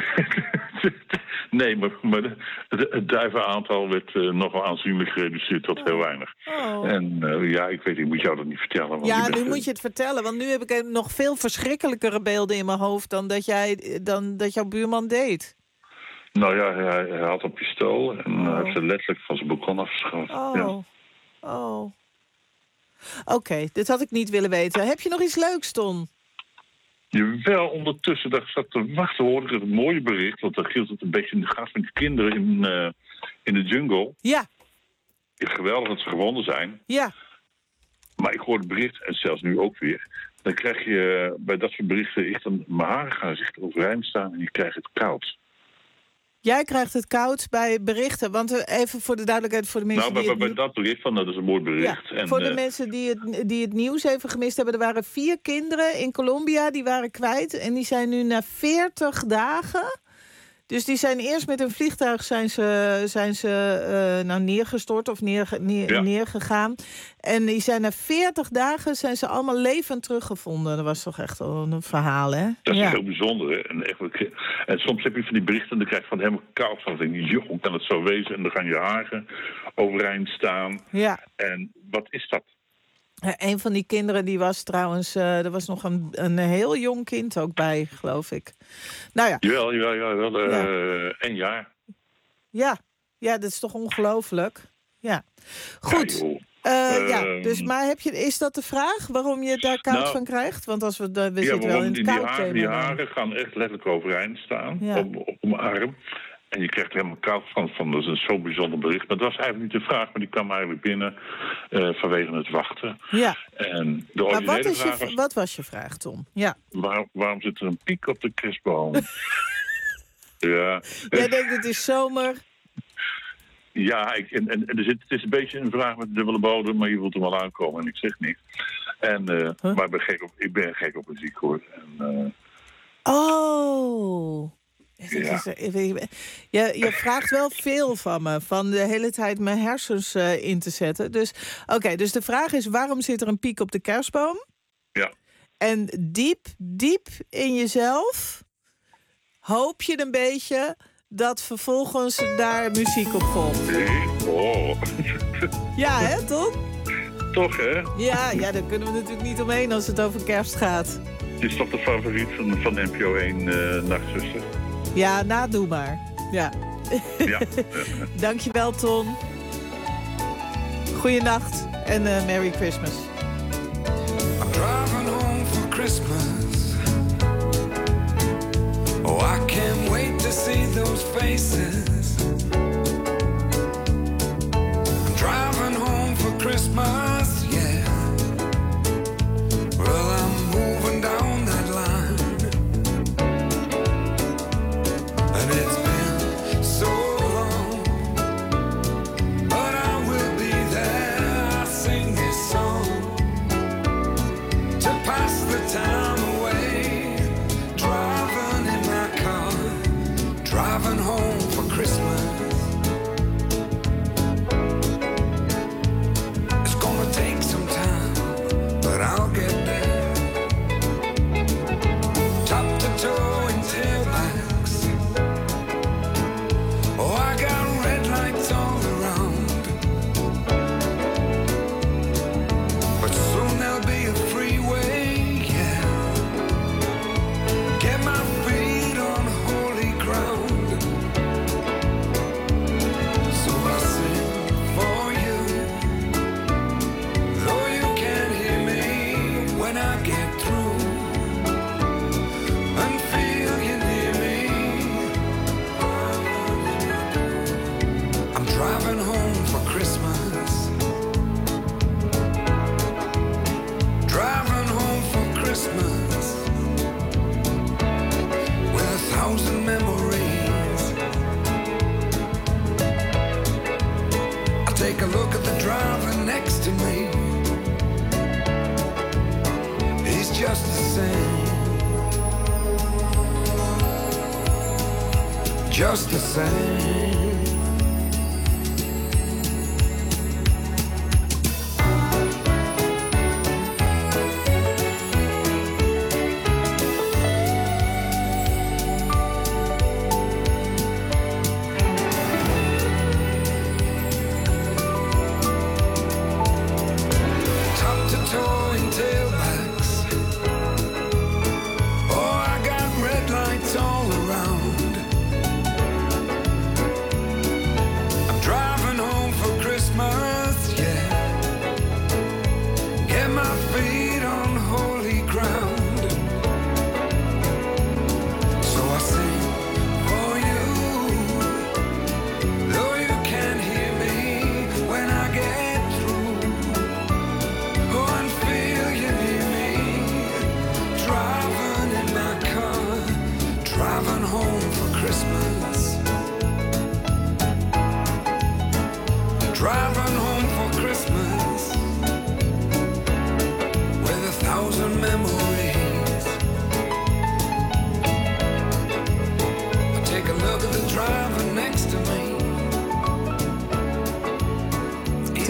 nee, maar, maar de, de, het duivenaantal werd uh, nogal aanzienlijk gereduceerd tot oh. heel weinig. Oh. En uh, ja, ik weet, ik moet jou dat niet vertellen. Want ja, nu bent... moet je het vertellen, want nu heb ik nog veel verschrikkelijkere beelden in mijn hoofd dan dat, jij, dan dat jouw buurman deed. Nou ja, hij, hij had een pistool en oh. hij heeft ze letterlijk van zijn balkon afgeschoten. Oh, ja. oh. Oké, okay, dit had ik niet willen weten. Heb je nog iets leuks, Ton? Jawel, ondertussen dat ik zat te wachten, hoorde ik het een mooie bericht. Want dan gilt het een beetje in de gaas met die kinderen in, uh, in de jungle. Ja. Het is geweldig dat ze gewonnen zijn. Ja. Maar ik hoor het bericht, en zelfs nu ook weer. Dan krijg je uh, bij dat soort berichten echt een mijn haren gaan zich overeind staan en je krijgt het koud. Jij krijgt het koud bij berichten, want even voor de duidelijkheid voor de mensen nou, die bij, het... bij dat bericht van, dat is een mooi bericht. Ja, en, voor de uh, mensen die het, die het nieuws even gemist hebben, er waren vier kinderen in Colombia, die waren kwijt en die zijn nu na veertig dagen, Dus die zijn eerst met een vliegtuig zijn ze, zijn ze uh, nou neergestort of neer, neer, ja. neergegaan. En die zijn na veertig dagen zijn ze allemaal levend teruggevonden. Dat was toch echt wel een verhaal, hè? Dat is ja. heel bijzonder. Hè? En, echt, en soms heb je van die berichten en dan krijg je van helemaal koud van. Dan denk je, joh, hoe kan het zo wezen? En dan gaan je haren overeind staan. Ja. En wat is dat? Een van die kinderen die was trouwens... Uh, er was nog een, een heel jong kind ook bij, geloof ik. Nou ja. Jawel, jawel, jawel. Uh, ja. Een jaar. Ja. ja, dat is toch ongelooflijk. Ja. Goed. Ja, Uh, uh, ja, dus maar heb je, is dat de vraag? Waarom je daar koud nou, van krijgt? Want als we, we ja, zitten wel in het die, koud die, haar, die haren gaan echt letterlijk overeind staan ja. op, op mijn arm. En je krijgt er helemaal koud van, van. Dat is een zo bijzonder bericht. Maar dat was eigenlijk niet de vraag, maar die kwam eigenlijk binnen uh, vanwege het wachten. Ja. En de maar wat, is vraag je, was, wat was je vraag, Tom? Ja. Waar, waarom zit er een piek op de kerstboom? ja. Jij denkt het is zomer... Ja, ik, en, en er zit, het is een beetje een vraag met dubbele bodem, maar je wilt er wel aankomen en ik zeg niks. En, uh, huh? Maar ik ben gek op, ik ben gek op muziek, hoor. En, uh... Oh. Ja. Je, je vraagt wel veel van me, van de hele tijd mijn hersens uh, in te zetten. Dus, oké, okay, dus de vraag is, waarom zit er een piek op de kerstboom? Ja. En diep, diep in jezelf hoop je een beetje... dat vervolgens daar muziek op volgt. Nee, oh. Ja, hè, Tom? Toch, hè? Ja, ja, daar kunnen we natuurlijk niet omheen als het over kerst gaat. Het is toch de favoriet van, van N P O één, uh, Nachtzuster? Ja, nou, doe maar. Ja. ja. Dankjewel, Tom. Goeienacht en uh, Merry Christmas. I'm driving home for Christmas. Oh, I can't wait to see those faces. I'm driving home for Christmas, yeah. Well, I'm moving down that line. And it's been so long, but I will be there. I'll sing this song to pass the time away. Driving in my car, driving home for Christmas. It's gonna take some time, but I'll get there. Top to toe in tailbacks. Oh, I got red lights all around, but soon there'll be a freeway, yeah. Get my feet on holy ground. So I sing for you, though you can't hear me when I get through, and feel you near me. I'm driving home for Christmas. Driving home for Christmas. With a thousand memories. I take a look at the driver next to me. He's just the same. Just the same. Top to toe in tailbacks. Oh, I got red lights all around. I'm driving home for Christmas, yeah. Get my feet on holy ground. So I sing for you, though you can't hear me when I get through. Go and feel you near me. Driving in my car, driving home for Christmas. Driving home for Christmas. With a thousand memories. I take a look at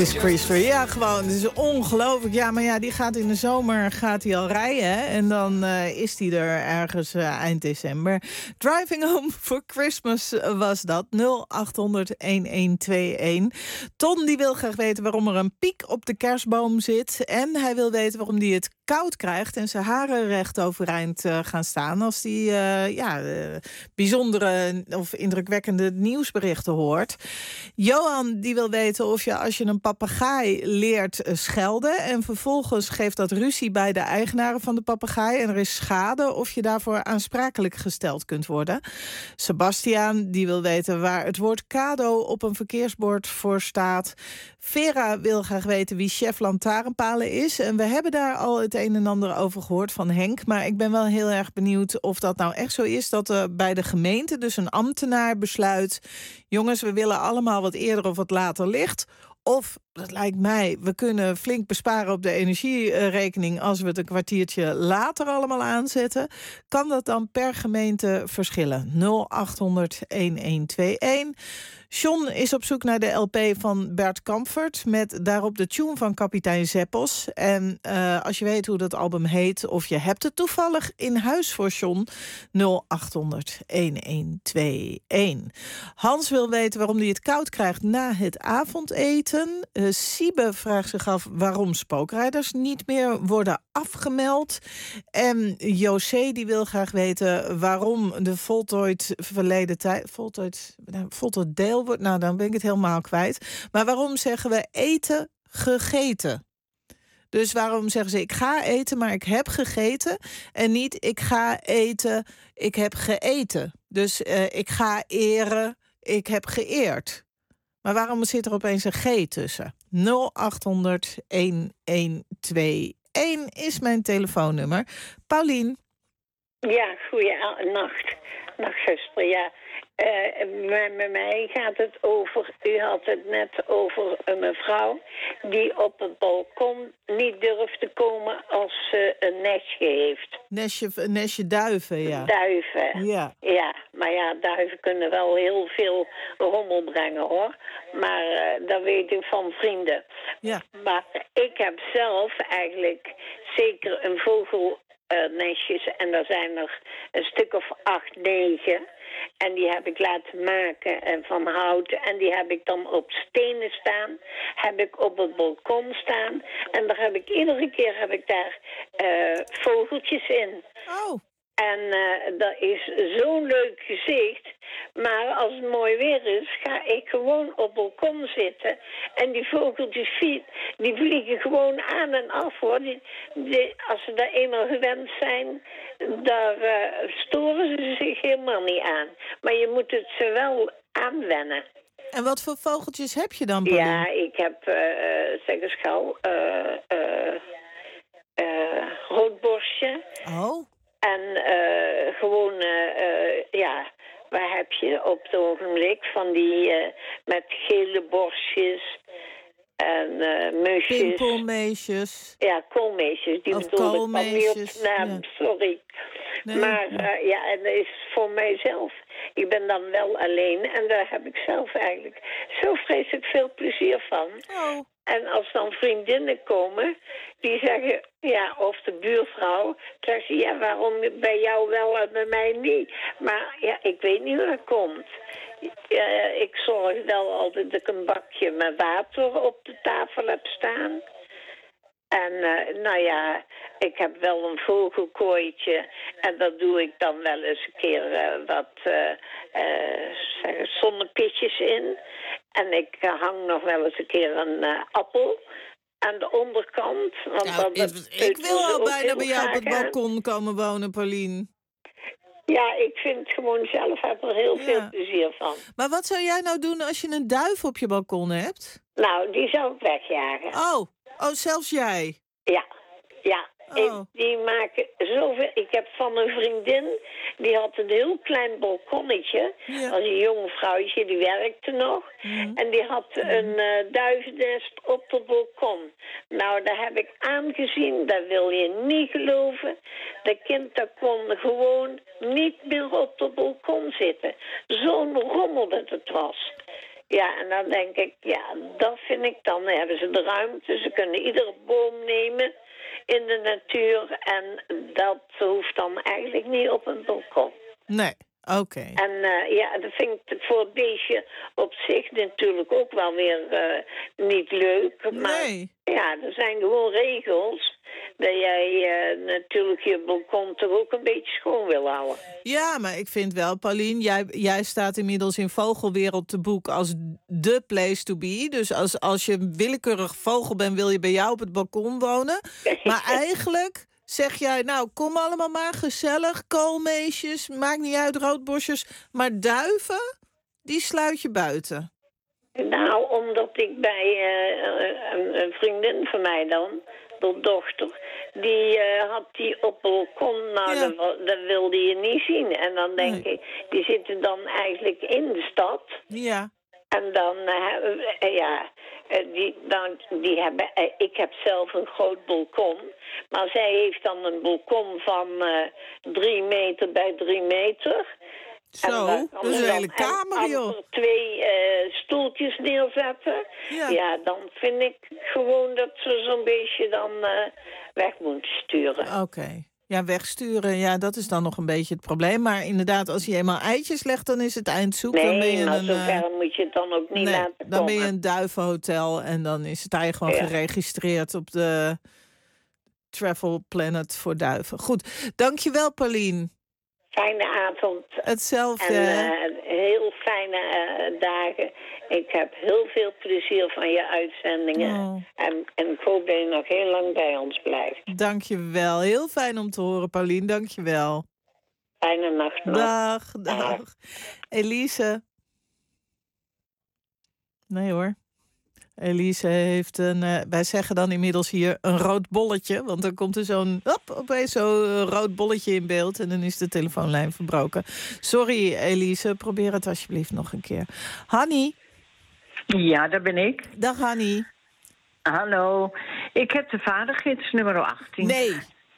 Chris Christopher, ja, gewoon. Het is ongelooflijk. Ja, maar ja, die gaat in de zomer gaat hij al rijden. Hè? En dan uh, is hij er ergens uh, eind december. Driving Home for Christmas was dat. nul acht honderd, een een twee een. Ton die wil graag weten waarom er een piek op de kerstboom zit. En hij wil weten waarom hij het koud krijgt en zijn haren recht overeind uh, gaan staan als hij uh, ja, uh, bijzondere of indrukwekkende nieuwsberichten hoort. Johan die wil weten of je als je een papegaai leert uh, schelden en vervolgens geeft dat ruzie bij de eigenaren van de papegaai en er is schade, of je daarvoor aansprakelijk gesteld kunt worden. Sebastiaan die wil weten waar het woord cadeau op een verkeersbord voor staat. Vera wil graag weten wie chef lantaarnpalen is. En we hebben daar al het een en ander over gehoord van Henk. Maar ik ben wel heel erg benieuwd of dat nou echt zo is dat er bij de gemeente dus een ambtenaar besluit: jongens, we willen allemaal wat eerder of wat later licht. Of, dat lijkt mij, we kunnen flink besparen op de energierekening als we het een kwartiertje later allemaal aanzetten. Kan dat dan per gemeente verschillen? nul acht honderd, een een twee een. John is op zoek naar de L P van Bert Kampfert met daarop de tune van Kapitein Zeppos. En uh, als je weet hoe dat album heet of je hebt het toevallig in huis voor John, nul acht honderd, een een twee een. Hans wil weten waarom hij het koud krijgt na het avondeten. Uh, Siebe vraagt zich af waarom spookrijders niet meer worden afgemeld. En José die wil graag weten waarom de voltooid verleden tijd, voltooid, nou, voltooid deel wordt, nou dan ben ik het helemaal kwijt. Maar waarom zeggen we eten gegeten? Dus waarom zeggen ze ik ga eten, maar ik heb gegeten en niet ik ga eten, ik heb geëten. Dus uh, ik ga eren, ik heb geëerd. Maar waarom zit er opeens een G tussen? nul acht honderd, een een twee een is mijn telefoonnummer. Paulien. Ja, goeie nacht. Nacht, zuster, ja. Uh, met, met mij gaat het over, u had het net over een mevrouw die op het balkon niet durft te komen als ze een nestje heeft. Nestje, een nestje duiven, ja. Duiven, ja. ja. Maar ja, duiven kunnen wel heel veel rommel brengen, hoor. Maar uh, dat weet ik van vrienden. Ja. Maar ik heb zelf eigenlijk zeker een vogelnestjes en daar zijn er een stuk of acht, negen. En die heb ik laten maken en van hout. En die heb ik dan op stenen staan. Heb ik op het balkon staan. En daar heb ik iedere keer heb ik daar uh, vogeltjes in. Oh. En uh, dat is zo'n leuk gezicht. Maar als het mooi weer is, ga ik gewoon op het balkon zitten. En die vogeltjes die vliegen gewoon aan en af, hoor. Die, die, als ze daar eenmaal gewend zijn, daar uh, storen ze zich helemaal niet aan. Maar je moet het ze wel aanwennen. En wat voor vogeltjes heb je dan, Pauline? Ja, ik heb, uh, zeg eens gauw, uh, uh, uh, roodborstje. Oh. En uh, gewoon, uh, uh, ja, waar heb je op het ogenblik van die uh, met gele borstjes en uh, musjes. Pimpelmeesjes. Ja, koolmeesjes. Die of bedoel ik van niet op de naam, ja. sorry. Nee, maar uh, ja, en dat is voor mijzelf. Ik ben dan wel alleen en daar heb ik zelf eigenlijk zo vreselijk veel plezier van. Oh. En als dan vriendinnen komen, die zeggen, ja, of de buurvrouw, zegt ze, ja, waarom bij jou wel en bij mij niet? Maar ja, ik weet niet hoe dat komt. Uh, ik zorg wel altijd dat ik een bakje met water op de tafel heb staan. En uh, nou ja, ik heb wel een vogelkooitje en daar doe ik dan wel eens een keer uh, wat uh, uh, zeg, zonnepitjes in. En ik uh, hang nog wel eens een keer een uh, appel aan de onderkant. Want ja, dan, ik, ik wil al bijna bij jou op het balkon komen wonen, Paulien. Ja, ik vind het gewoon zelf, heb er heel ja. veel plezier van. Maar wat zou jij nou doen als je een duif op je balkon hebt? Nou, die zou ik wegjagen. Oh, oh zelfs jij? Ja, ja. Oh. Ik, die maken zoveel. Ik heb van een vriendin, die had een heel klein balkonnetje. Ja. Als een jong vrouwtje, die werkte nog. Mm. En die had een uh, duivennest op het balkon. Nou, daar heb ik aangezien, dat wil je niet geloven. Dat kind dat kon gewoon niet meer op het balkon zitten. Zo'n rommel dat het was. Ja, en dan denk ik, ja, dat vind ik dan. Dan hebben ze de ruimte, ze kunnen iedere boom nemen in de natuur. En dat hoeft dan eigenlijk niet op een balkon. Nee, oké. Okay. En uh, ja, dat vind ik voor het beestje op zich natuurlijk ook wel weer uh, niet leuk. Maar nee. Ja, er zijn gewoon regels dat jij uh, natuurlijk je balkon toch ook een beetje schoon wil houden. Ja, maar ik vind wel, Paulien, jij, jij staat inmiddels in vogelwereld te boek als the place to be. Dus als, als je een willekeurig vogel bent, wil je bij jou op het balkon wonen. Maar eigenlijk zeg jij, nou, kom allemaal maar gezellig, koolmeesjes, maakt niet uit, roodbosjes. Maar duiven, die sluit je buiten. Nou, omdat ik bij uh, een, een vriendin van mij dan, de dochter, die uh, had die op balkon, nou, ja. dat, dat wilde je niet zien. En dan denk nee. ik, die zitten dan eigenlijk in de stad. Ja. En dan, uh, uh, ja, uh, die, dan, die hebben, uh, ik heb zelf een groot balkon. Maar zij heeft dan een balkon van uh, drie meter bij drie meter. Zo, en dat is een hele kamer, joh. En er twee uh, stoeltjes neerzetten. Ja. ja, dan vind ik gewoon dat ze zo'n beestje dan uh, weg moeten sturen. Oké. Okay. Ja, wegsturen, ja, dat is dan nog een beetje het probleem. Maar inderdaad, als hij eenmaal eitjes legt, dan is het eindzoek. Nee, dan ben je maar een, zover uh, moet je het dan ook niet nee, laten komen. Dan ben je een duivenhotel en dan is het eigenlijk gewoon ja. geregistreerd op de Travel Planet voor duiven. Goed, dankjewel, Paulien. Fijne avond. Hetzelfde. En uh, heel fijne uh, dagen. Ik heb heel veel plezier van je uitzendingen. Oh. En, en ik hoop dat je nog heel lang bij ons blijft. Dank je wel. Heel fijn om te horen, Paulien. Dank je wel. Fijne nacht nog. Dag, dag. dag. Elise. Nee hoor. Elise heeft een, uh, wij zeggen dan inmiddels hier een rood bolletje. Want dan komt er zo'n, hop, opeens zo'n rood bolletje in beeld. En dan is de telefoonlijn verbroken. Sorry Elise, probeer het alsjeblieft nog een keer. Hanny. Ja, daar ben ik. Dag Hanny. Hallo. Ik heb de vadergids nummer achttien. Nee.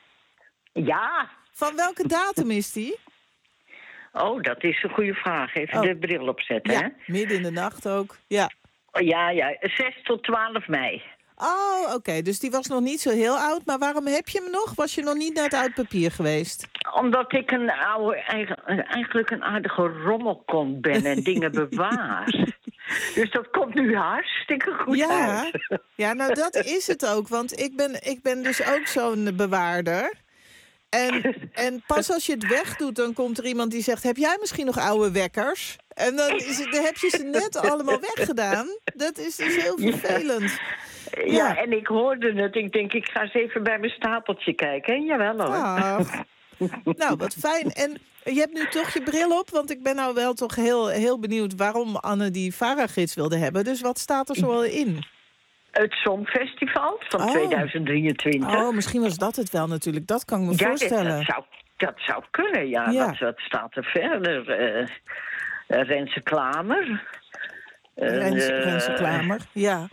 Ja. Van welke datum is die? Oh, dat is een goede vraag. Even oh. de bril opzetten, ja, hè? Midden in de nacht ook. Ja. Ja, ja, zes tot twaalf mei. Oh, oké. Okay. Dus die was nog niet zo heel oud. Maar waarom heb je hem nog? Was je nog niet naar het oud papier geweest? Omdat ik een oude, eigenlijk een aardige rommelkont ben en dingen bewaar. Dus dat komt nu hartstikke goed ja. uit. Ja, nou dat is het ook. Want ik ben, ik ben dus ook zo'n bewaarder. En, en pas als je het wegdoet, dan komt er iemand die zegt... heb jij misschien nog oude wekkers? En dan, is het, dan heb je ze net allemaal weggedaan. Dat is dus heel vervelend. Ja, ja. ja, en ik hoorde het. Ik denk, ik ga eens even bij mijn stapeltje kijken. En jawel hoor. Ach. Nou, wat fijn. En je hebt nu toch je bril op? Want ik ben nou wel toch heel, heel benieuwd... waarom Anne die VARA-gids wilde hebben. Dus wat staat er zoal in? Het Songfestival van oh. tweeduizend drieëntwintig. Oh, misschien was dat het wel natuurlijk. Dat kan ik me ja, voorstellen. Dat zou, dat zou kunnen, ja. ja. Wat, wat staat er verder? Uh, uh, Renze Klamer. Uh, Renze, uh, Renze Klamer, ja.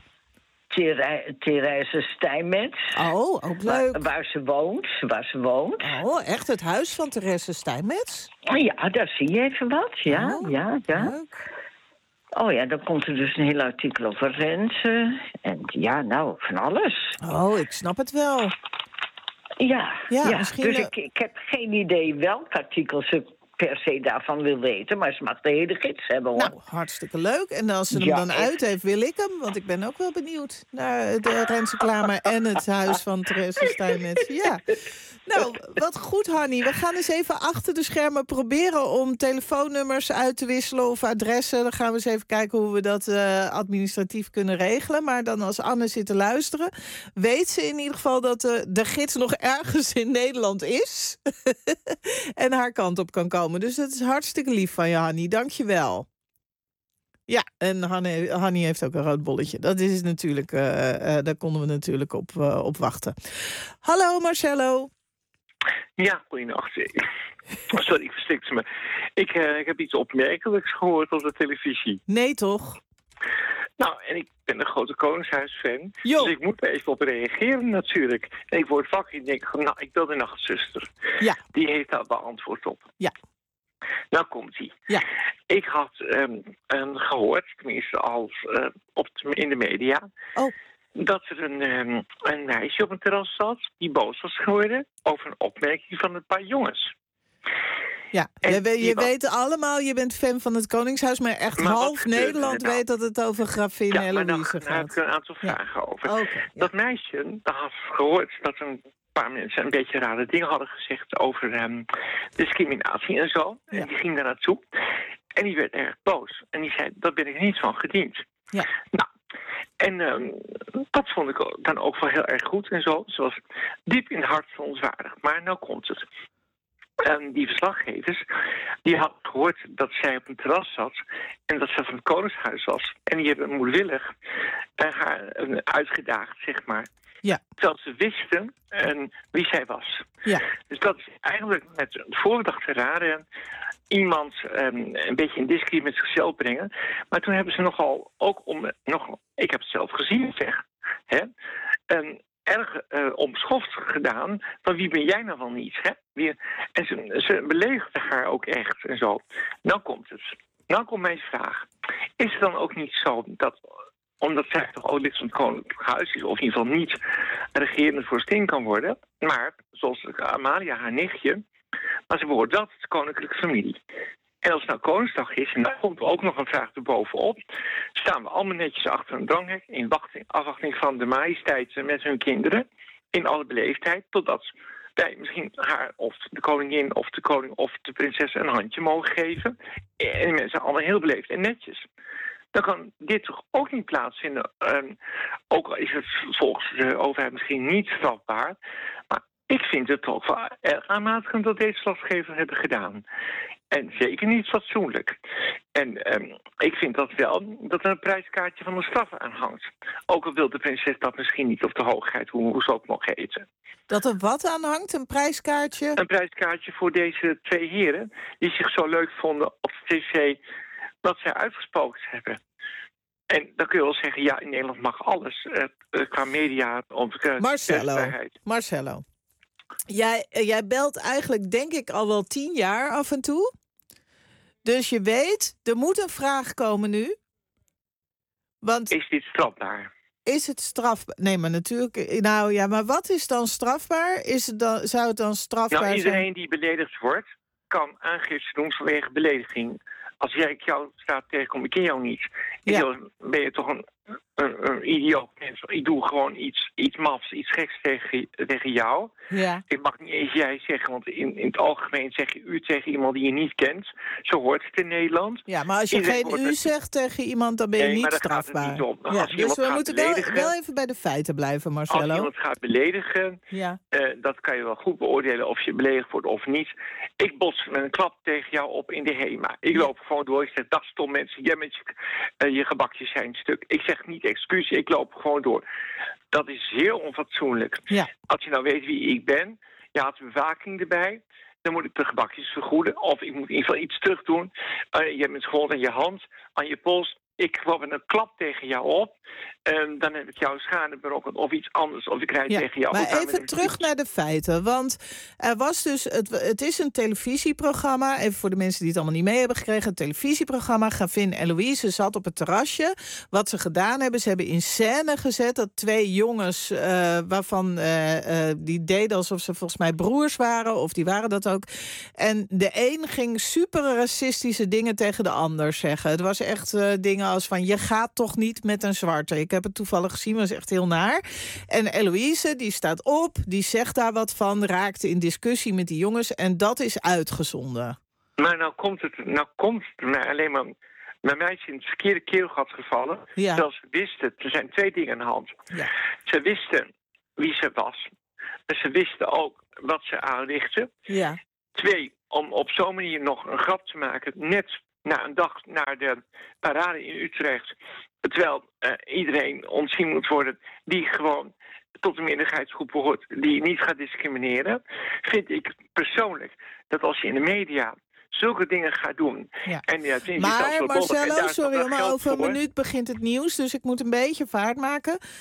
Therese Steinmetz. Oh, ook leuk. Waar, waar ze woont, waar ze woont. Oh, echt het huis van Therese Steinmetz? Ja, daar zie je even wat. Ja, oh, ja, ja. Leuk. Oh ja, dan komt er dus een heel artikel over Renze. En ja, nou, van alles. Oh, ik snap het wel. Ja, ja, ja. Misschien dus ik, ik heb geen idee welk artikel ze per se daarvan wil weten. Maar ze mag de hele gids hebben, hoor. Nou, hartstikke leuk. En als ze hem ja, dan echt uit heeft, wil ik hem. Want ik ben ook wel benieuwd naar de Renze Klamer en het huis van Therese Steinmetz. Ja. Nou, wat goed, Hanny. We gaan eens even achter de schermen proberen om telefoonnummers uit te wisselen of adressen. Dan gaan we eens even kijken hoe we dat uh, administratief kunnen regelen. Maar dan als Anne zit te luisteren, weet ze in ieder geval dat uh, de gids nog ergens in Nederland is. En haar kant op kan komen. Dus dat is hartstikke lief van je, Hanny. Dank je wel. Ja, en Hanny, Hanny heeft ook een rood bolletje. Dat is natuurlijk, uh, uh, daar konden we natuurlijk op, uh, op wachten. Hallo Marcello. Ja, goeienacht. Sorry, ik verstikte me. Ik, uh, ik heb iets opmerkelijks gehoord op de televisie. Nee, toch? Nou, en ik ben een grote Koningshuis-fan. Jo. Dus ik moet er even op reageren natuurlijk. En ik word wakker en denk, nou, ik bel de nachtzuster. Ja. Die heeft daar beantwoord op. Ja. Nou komt ie. Ja. Ik had um, um, gehoord, tenminste als uh, op de, in de media... Oh. dat er een, um, een meisje op een terras zat die boos was geworden over een opmerking van een paar jongens. Ja, je, we, je weet allemaal, je bent fan van het Koningshuis, maar echt Maar wat half gebeurde Nederland er nou? weet dat het over gravin Ja, maar dan, Eloïse daar heb gaat. ik een aantal vragen over. Okay, ja. Dat meisje dat had gehoord dat een paar mensen een beetje rare dingen hadden gezegd over um, discriminatie en zo. Ja. En die ging daar naartoe. En die werd erg boos. En die zei, dat ben ik niet van gediend. Ja. Nou, en um, dat vond ik dan ook wel heel erg goed en zo. Ze was diep in het hart verontwaardigd. Maar nou komt het. En die verslaggevers, die hadden gehoord dat zij op een terras zat en dat ze van het Koningshuis was. En die hebben moedwillig uh, haar uh, uitgedaagd, zeg maar. Ja. Terwijl ze wisten uh, wie zij was. Ja. Dus dat is eigenlijk met voorbedachte raden iemand um, een beetje in discussie met zichzelf brengen. Maar toen hebben ze nogal ook om, nog, ik heb het zelf gezien, zeg, hè, um, erg uh, omschoft gedaan van wie ben jij nou wel niet, hè? Wie, en ze, ze beledigden haar ook echt en zo. Nou komt het. Nou komt mijn vraag. Is het dan ook niet zo dat, omdat zij toch ook lid van het Koninklijk Huis is, of in ieder geval niet regerende vorstin kan worden, maar, zoals Amalia, haar nichtje, maar ze behoort wel tot de koninklijke familie. En als het nou Koningsdag is, en daar komt ook nog een vraag erbovenop, staan we allemaal netjes achter een dranghek in wachting, afwachting van de majesteit met hun kinderen, in alle beleefdheid, totdat wij misschien haar of de koningin of de koning of de prinses een handje mogen geven. En die mensen allemaal heel beleefd en netjes. Dan kan dit toch ook niet plaatsvinden. Um, ook al is het volgens de overheid misschien niet strafbaar, maar ik vind het toch wel erg aanmatigend dat deze verslaggevers hebben gedaan. En zeker niet fatsoenlijk. En um, ik vind dat wel dat er een prijskaartje van de straf aan hangt. Ook al wil de prinses dat misschien niet, of de hoogheid, hoe, hoe ze ook nog heten. Dat er wat aan hangt? Een prijskaartje? Een prijskaartje voor deze twee heren die zich zo leuk vonden op de tv wat zij uitgesproken hebben. En dan kun je wel zeggen, ja, in Nederland mag alles uh, uh, qua media of uh, Marcello, Marcello. Jij, jij belt eigenlijk, denk ik, al wel tien jaar af en toe. Dus je weet, er moet een vraag komen nu. Want is dit strafbaar? Is het strafbaar? Nee, maar natuurlijk. Nou ja, maar wat is dan strafbaar? Is het dan, zou het dan strafbaar nou, zijn? iedereen die beledigd wordt, kan aangifte doen vanwege belediging. Als jij jou staat tegenkom, ik ken jou niet. Ja. Dan ben je toch een, een, een idioot mens. Ik doe gewoon iets, iets mafs, iets geks tegen, tegen jou. Ja. Ik mag niet eens jij zeggen, want in, in het algemeen zeg je u tegen iemand die je niet kent. Zo hoort het in Nederland. Ja, maar als je Iedereen geen u het... zegt tegen iemand, dan ben je nee, niet maar strafbaar. Gaat het niet om. Ja, als dus we moeten wel, wel even bij de feiten blijven, Marcello. Als iemand gaat beledigen, ja. uh, dat kan je wel goed beoordelen of je beledigd wordt of niet. Ik bots met een klap tegen jou op in de HEMA. Ik loop gewoon door, ik zeg, dag stom mensen, jij met je, uh, je gebakjes zijn stuk. Ik zeg niet excuus, ik loop gewoon door. Dat is zeer onfatsoenlijk. Ja. Als je nou weet wie ik ben, je had bewaking erbij, dan moet ik de gebakjes vergoeden. Of ik moet in ieder geval iets terug doen. Uh, je hebt het gewoon aan je hand, aan je pols. Ik kwam met een klap tegen jou op. Um, dan heb ik jouw schade berokkend of iets anders. Of ik rijd ja, tegen jou. Maar even terug fiets. naar de feiten. Want er was dus, het, het is een televisieprogramma. Even voor de mensen die het allemaal niet mee hebben gekregen. Een televisieprogramma. Gravin Eloïse zat op het terrasje. Wat ze gedaan hebben, ze hebben in scène gezet dat twee jongens, uh, waarvan uh, uh, die deden alsof ze volgens mij broers waren. Of die waren dat ook. En de een ging super racistische dingen tegen de ander zeggen. Het was echt uh, dingen als van, je gaat toch niet met een zwarte. Ik heb het toevallig gezien, maar dat is echt heel naar. En Eloïse, die staat op, die zegt daar wat van, raakte in discussie met die jongens en dat is uitgezonden. Maar nou komt het, nou komt het mij alleen maar, bij mij is in het verkeerde keelgat gevallen. Ja. Terwijl ze wisten, er zijn twee dingen aan de hand. Ja. Ze wisten wie ze was. En ze wisten ook wat ze aanrichtte. Ja. Twee, om op zo'n manier nog een grap te maken, net na een dag naar de parade in Utrecht, terwijl uh, iedereen ontzien moet worden die gewoon tot de minderheidsgroep behoort, die niet gaat discrimineren, vind ik persoonlijk dat als je in de media zulke dingen gaat doen. Ja. En, ja, vind maar je Marcello, en sorry, maar over een voor. minuut begint het nieuws, dus ik moet een beetje vaart maken.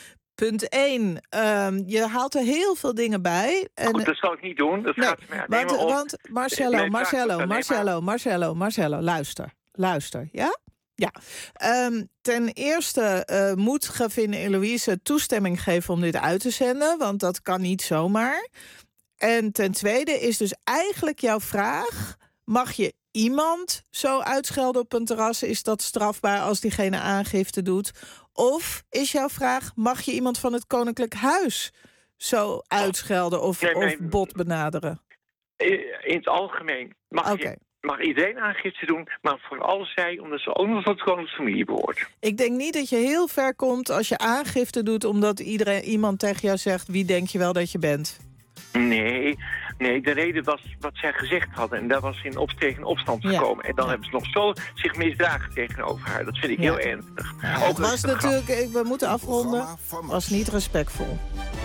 Punt één, um, je haalt er heel veel dingen bij. En, Goed, dat zal ik niet doen. Dat nee, gaat me alleen want, maar om. want Marcello, Mijn vraag was Marcello, alleen Marcello, Marcello, Marcello, luister. Luister, ja? Ja. Um, ten eerste uh, moet gravin Eloïse toestemming geven om dit uit te zenden, want dat kan niet zomaar. En ten tweede is dus eigenlijk jouw vraag: mag je iemand zo uitschelden op een terras? Is dat strafbaar als diegene aangifte doet? Of is jouw vraag: mag je iemand van het Koninklijk Huis zo uitschelden of, Nee, nee. of bot benaderen? In het algemeen mag, Oké. je, mag iedereen aangifte doen, maar vooral zij, omdat ze ook nog tot de koninklijke familie behoort. Ik denk niet dat je heel ver komt als je aangifte doet omdat iedereen, iemand tegen jou zegt: wie denk je wel dat je bent? Nee, nee, de reden was wat zij gezegd hadden. En daar was in op, tegen opstand gekomen. Ja. En dan hebben ze nog zo zich misdragen tegenover haar. Dat vind ik Ja. heel ernstig. Ja, Ook het al is was het een grap. natuurlijk, ik- we moeten afronden, was niet respectvol.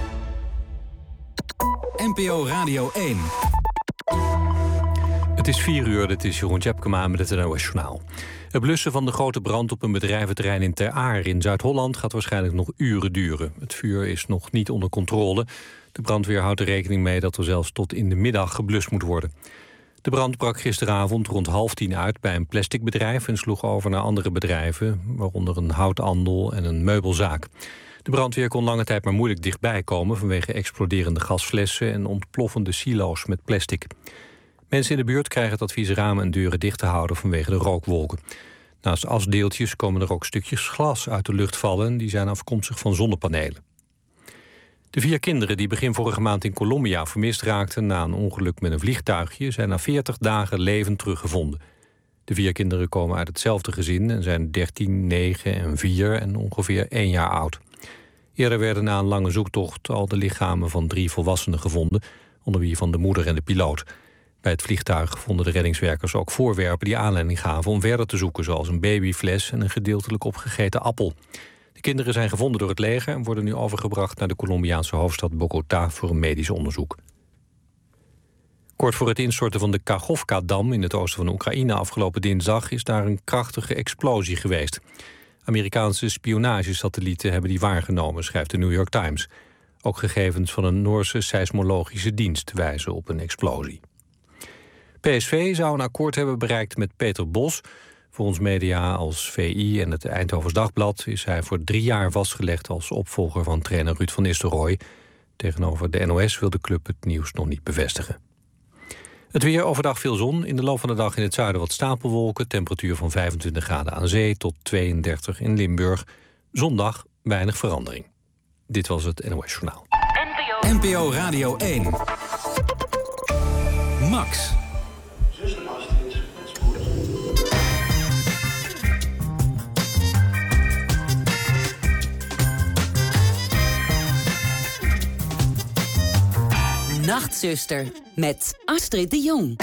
N P O Radio één. Het is vier uur, dit is Jeroen Tjepkema met het N O S-journaal. Het blussen van de grote brand op een bedrijventerrein in Ter Aar in Zuid-Holland gaat waarschijnlijk nog uren duren. Het vuur is nog niet onder controle. De brandweer houdt er rekening mee dat er zelfs tot in de middag geblust moet worden. De brand brak gisteravond rond half tien uit bij een plasticbedrijf en sloeg over naar andere bedrijven, waaronder een houthandel en een meubelzaak. De brandweer kon lange tijd maar moeilijk dichtbij komen vanwege exploderende gasflessen en ontploffende silo's met plastic. Mensen in de buurt krijgen het advies ramen en deuren dicht te houden vanwege de rookwolken. Naast asdeeltjes komen er ook stukjes glas uit de lucht vallen. Die zijn afkomstig van zonnepanelen. De vier kinderen die begin vorige maand in Colombia vermist raakten na een ongeluk met een vliegtuigje zijn na veertig dagen levend teruggevonden. De vier kinderen komen uit hetzelfde gezin en zijn dertien, negen en vier en ongeveer één jaar oud. Eerder werden na een lange zoektocht al de lichamen van drie volwassenen gevonden, onder wie van de moeder en de piloot. Bij het vliegtuig vonden de reddingswerkers ook voorwerpen die aanleiding gaven om verder te zoeken, zoals een babyfles en een gedeeltelijk opgegeten appel. De kinderen zijn gevonden door het leger en worden nu overgebracht naar de Colombiaanse hoofdstad Bogota voor een medisch onderzoek. Kort voor het instorten van de Kachovka-dam in het oosten van Oekraïne afgelopen dinsdag is daar een krachtige explosie geweest. Amerikaanse spionagesatellieten hebben die waargenomen, schrijft de New York Times. Ook gegevens van een Noorse seismologische dienst wijzen op een explosie. P S V zou een akkoord hebben bereikt met Peter Bos. Volgens media als V I en het Eindhovens Dagblad is hij voor drie jaar vastgelegd als opvolger van trainer Ruud van Nistelrooy. Tegenover de N O S wil de club het nieuws nog niet bevestigen. Het weer, overdag veel zon. In de loop van de dag in het zuiden wat stapelwolken. Temperatuur van vijfentwintig graden aan zee tot tweeëndertig in Limburg. Zondag weinig verandering. Dit was het N O S-journaal. N P O Radio één. Max. Nachtzuster met Astrid de Jong.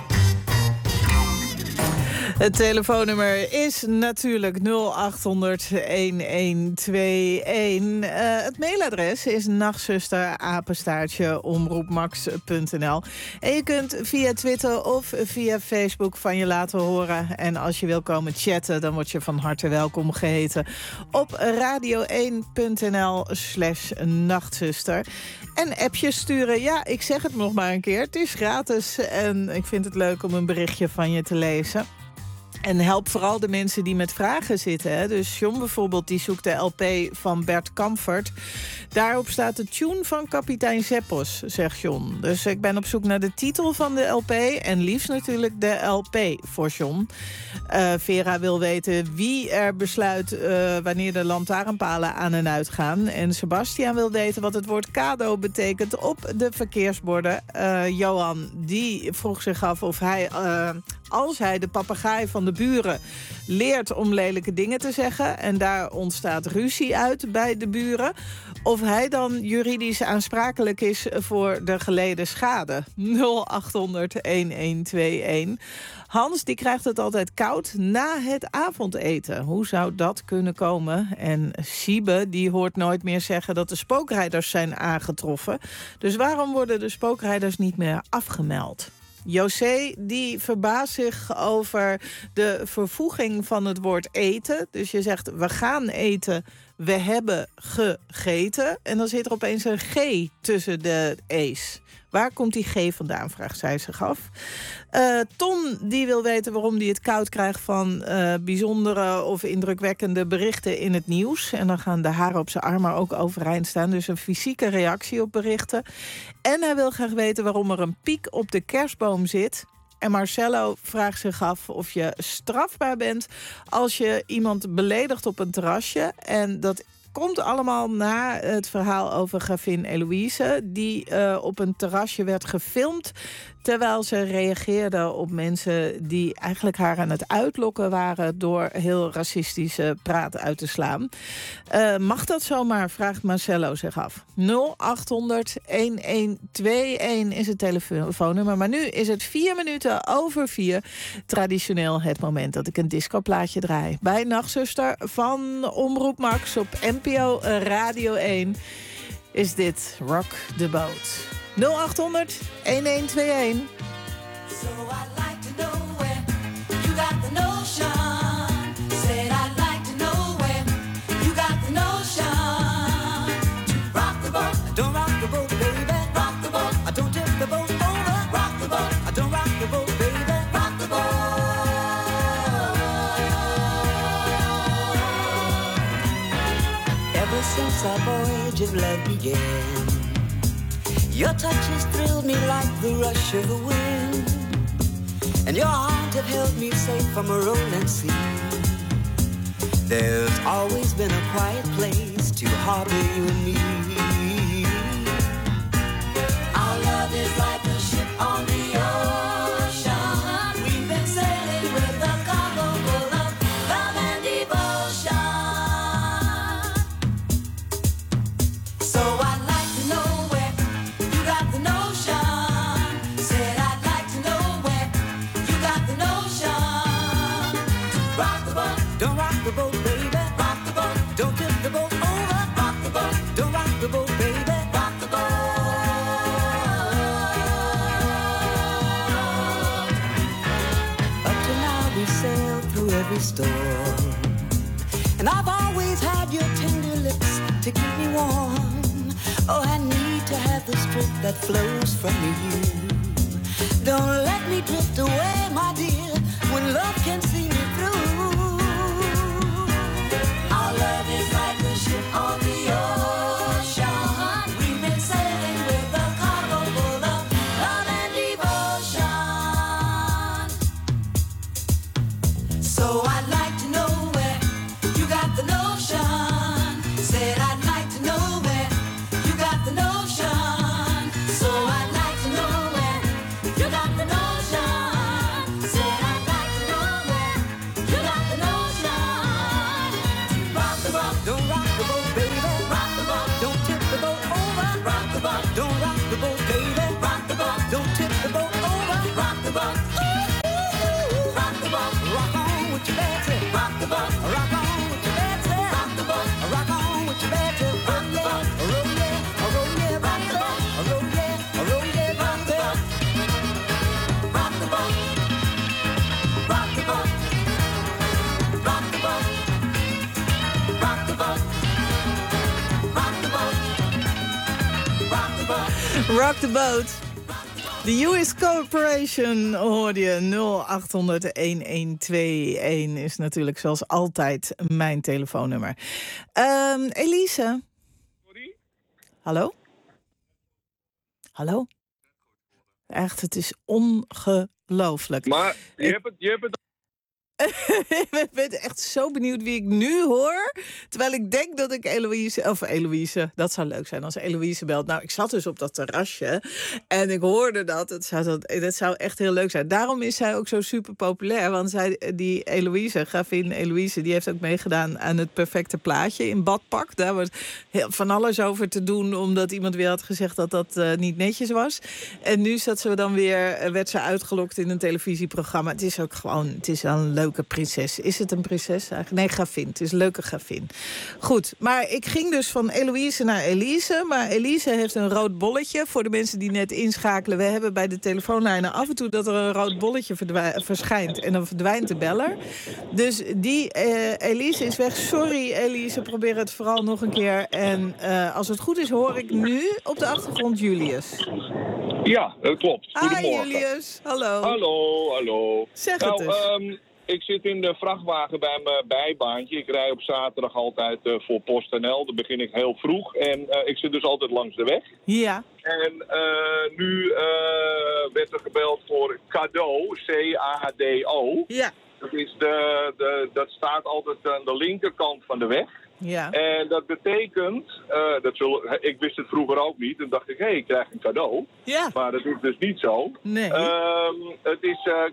Het telefoonnummer is natuurlijk nul acht honderd, een twee een. Uh, het mailadres is nachtzuster apenstaartje omroepmax punt n l. En je kunt via Twitter of via Facebook van je laten horen. En als je wil komen chatten, dan word je van harte welkom geheten op radio één punt n l slash nachtzuster. En appjes sturen, ja, ik zeg het nog maar een keer. Het is gratis en ik vind het leuk om een berichtje van je te lezen. En help vooral de mensen die met vragen zitten. Hè. Dus John bijvoorbeeld, die zoekt de L P van Bert Kamfert. Daarop staat de tune van kapitein Zeppos, zegt John. Dus ik ben op zoek naar de titel van de L P. En liefst natuurlijk de L P voor John. Uh, Vera wil weten wie er besluit uh, wanneer de lantaarnpalen aan en uit gaan. En Sebastiaan wil weten wat het woord kado betekent op de verkeersborden. Uh, Johan, die vroeg zich af of hij... Uh, als hij de papegaai van de buren leert om lelijke dingen te zeggen... en daar ontstaat ruzie uit bij de buren... of hij dan juridisch aansprakelijk is voor de geleden schade. nul acht honderd, een twee een. Hans die krijgt het altijd koud na het avondeten. Hoe zou dat kunnen komen? En Siebe die hoort nooit meer zeggen dat de spookrijders zijn aangetroffen. Dus waarom worden de spookrijders niet meer afgemeld? José die verbaast zich over de vervoeging van het woord eten. Dus je zegt, we gaan eten, we hebben gegeten. En dan zit er opeens een G tussen de E's. Waar komt die G vandaan, vraagt zij zich af. Uh, Ton die wil weten waarom hij het koud krijgt van uh, bijzondere of indrukwekkende berichten in het nieuws. En dan gaan de haren op zijn armen ook overeind staan. Dus een fysieke reactie op berichten. En hij wil graag weten waarom er een piek op de kerstboom zit. En Marcello vraagt zich af of je strafbaar bent als je iemand beledigt op een terrasje. En dat komt allemaal na het verhaal over gravin Eloïse, die uh, op een terrasje werd gefilmd terwijl ze reageerde op mensen die eigenlijk haar aan het uitlokken waren door heel racistische praat uit te slaan. Uh, mag dat zomaar, vraagt Marcello zich af. nul acht honderd elf tweeënentwintig is het telefoonnummer. Maar nu is het vier minuten over vier. Traditioneel het moment dat ik een discoplaatje draai. Bij Nachtzuster van Omroep Max op N P O Radio één is dit Rock the Boat. nul acht honderd elf tweeënentwintig. So I'd like to know where you got the notion. Said I'd like to know where you got the notion. Rock the boat, don't rock the boat, baby. Rock the boat, I don't tip the boat over. Rock the boat, I don't rock the boat, baby. Rock the boat. Ever since our voyage of love began, your touch has thrilled me like the rush of the wind, and your arms have held me safe from a rolling sea. There's always been a quiet place to harbor you and me. Our love is like a ship on the ocean. We've been sailing with a cargo full of love and devotion. So I'd like to know where you got the notion. Said I'd like to know where you got the notion. Rock the boat, don't rock the boat, baby. Rock the boat, don't tip the boat over. Rock the boat, don't rock the boat, baby. Rock the boat. Up to now we sailed through every storm, and I've always had your tender lips to keep me warm. Oh, I need to have the strength that flows from you. Don't let me drift away, my dear, when love can see me through. Our love is like a ship on the ocean. We've been sailing with a cargo full of love and devotion. So I'd like to know where you got the notion. Said I'd like to know where you got the notion. So I'd like to know where you got the notion. Said I'd like to know where you got the notion. Rock the boat, don't rock the boat, baby. Rock the boat, don't tip the boat over. Rock the boat, don't rock the boat, baby. Rock the boat, don't tip the boat over. Rock the boat, rock the boat, rock on with your Betsy. Rock the boat, rock on with your Betsy. Rock the boat, rock on with your Betsy. Rock the boat, roll yeah, roll yeah, rock the boat, roll yeah, roll yeah, rock the boat. Rock the boat, rock the boat, rock the boat, rock the boat, rock the boat, rock the boat. Rock the boat. De U S Corporation hoorde je. nul acht honderd elf tweeënentwintig is natuurlijk zoals altijd mijn telefoonnummer. Um, Elise? Sorry? Hallo? Hallo? Echt, het is ongelooflijk. Maar je hebt het... Je hebt het... Ik ben echt zo benieuwd wie ik nu hoor. Terwijl ik denk dat ik Eloïse... Of Eloïse, dat zou leuk zijn als Eloïse belt. Nou, ik zat dus op dat terrasje en ik hoorde dat. Het zou, dat, dat zou echt heel leuk zijn. Daarom is zij ook zo super populair. Want zij, die Eloïse, gravin Eloïse, die heeft ook meegedaan aan het perfecte plaatje in badpak. Daar wordt heel, van alles over te doen, omdat iemand weer had gezegd dat dat uh, niet netjes was. En nu zat ze dan weer, werd ze uitgelokt in een televisieprogramma. Het is ook gewoon, het is wel een leuk leuke prinses. Is het een prinses eigenlijk? Nee, gravin. Het is een leuke gravin. Goed, maar ik ging dus van Eloïse naar Elise. Maar Elise heeft een rood bolletje. Voor de mensen die net inschakelen. We hebben bij de telefoonlijnen af en toe dat er een rood bolletje verdwij- verschijnt. En dan verdwijnt de beller. Dus die uh, Elise is weg. Sorry Elise, probeer het vooral nog een keer. En uh, als het goed is hoor ik nu op de achtergrond Julius. Ja, dat klopt. Hi Goedemorgen. Julius, hallo. Hallo, hallo. Zeg het nou, eens. Um, ik zit in de vrachtwagen bij mijn bijbaantje. Ik rij op zaterdag altijd uh, voor PostNL. Dan begin ik heel vroeg. En uh, ik zit dus altijd langs de weg. Ja. En uh, nu uh, werd er gebeld voor cadeau, C A D O. Ja. Dat, is de, de, dat staat altijd aan de linkerkant van de weg. Ja. En dat betekent, uh, dat zullen, ik wist het vroeger ook niet. Dan dacht ik, hé, hey, ik krijg een cadeau. Ja. Maar dat is dus niet zo. Nee. Um, het is uh,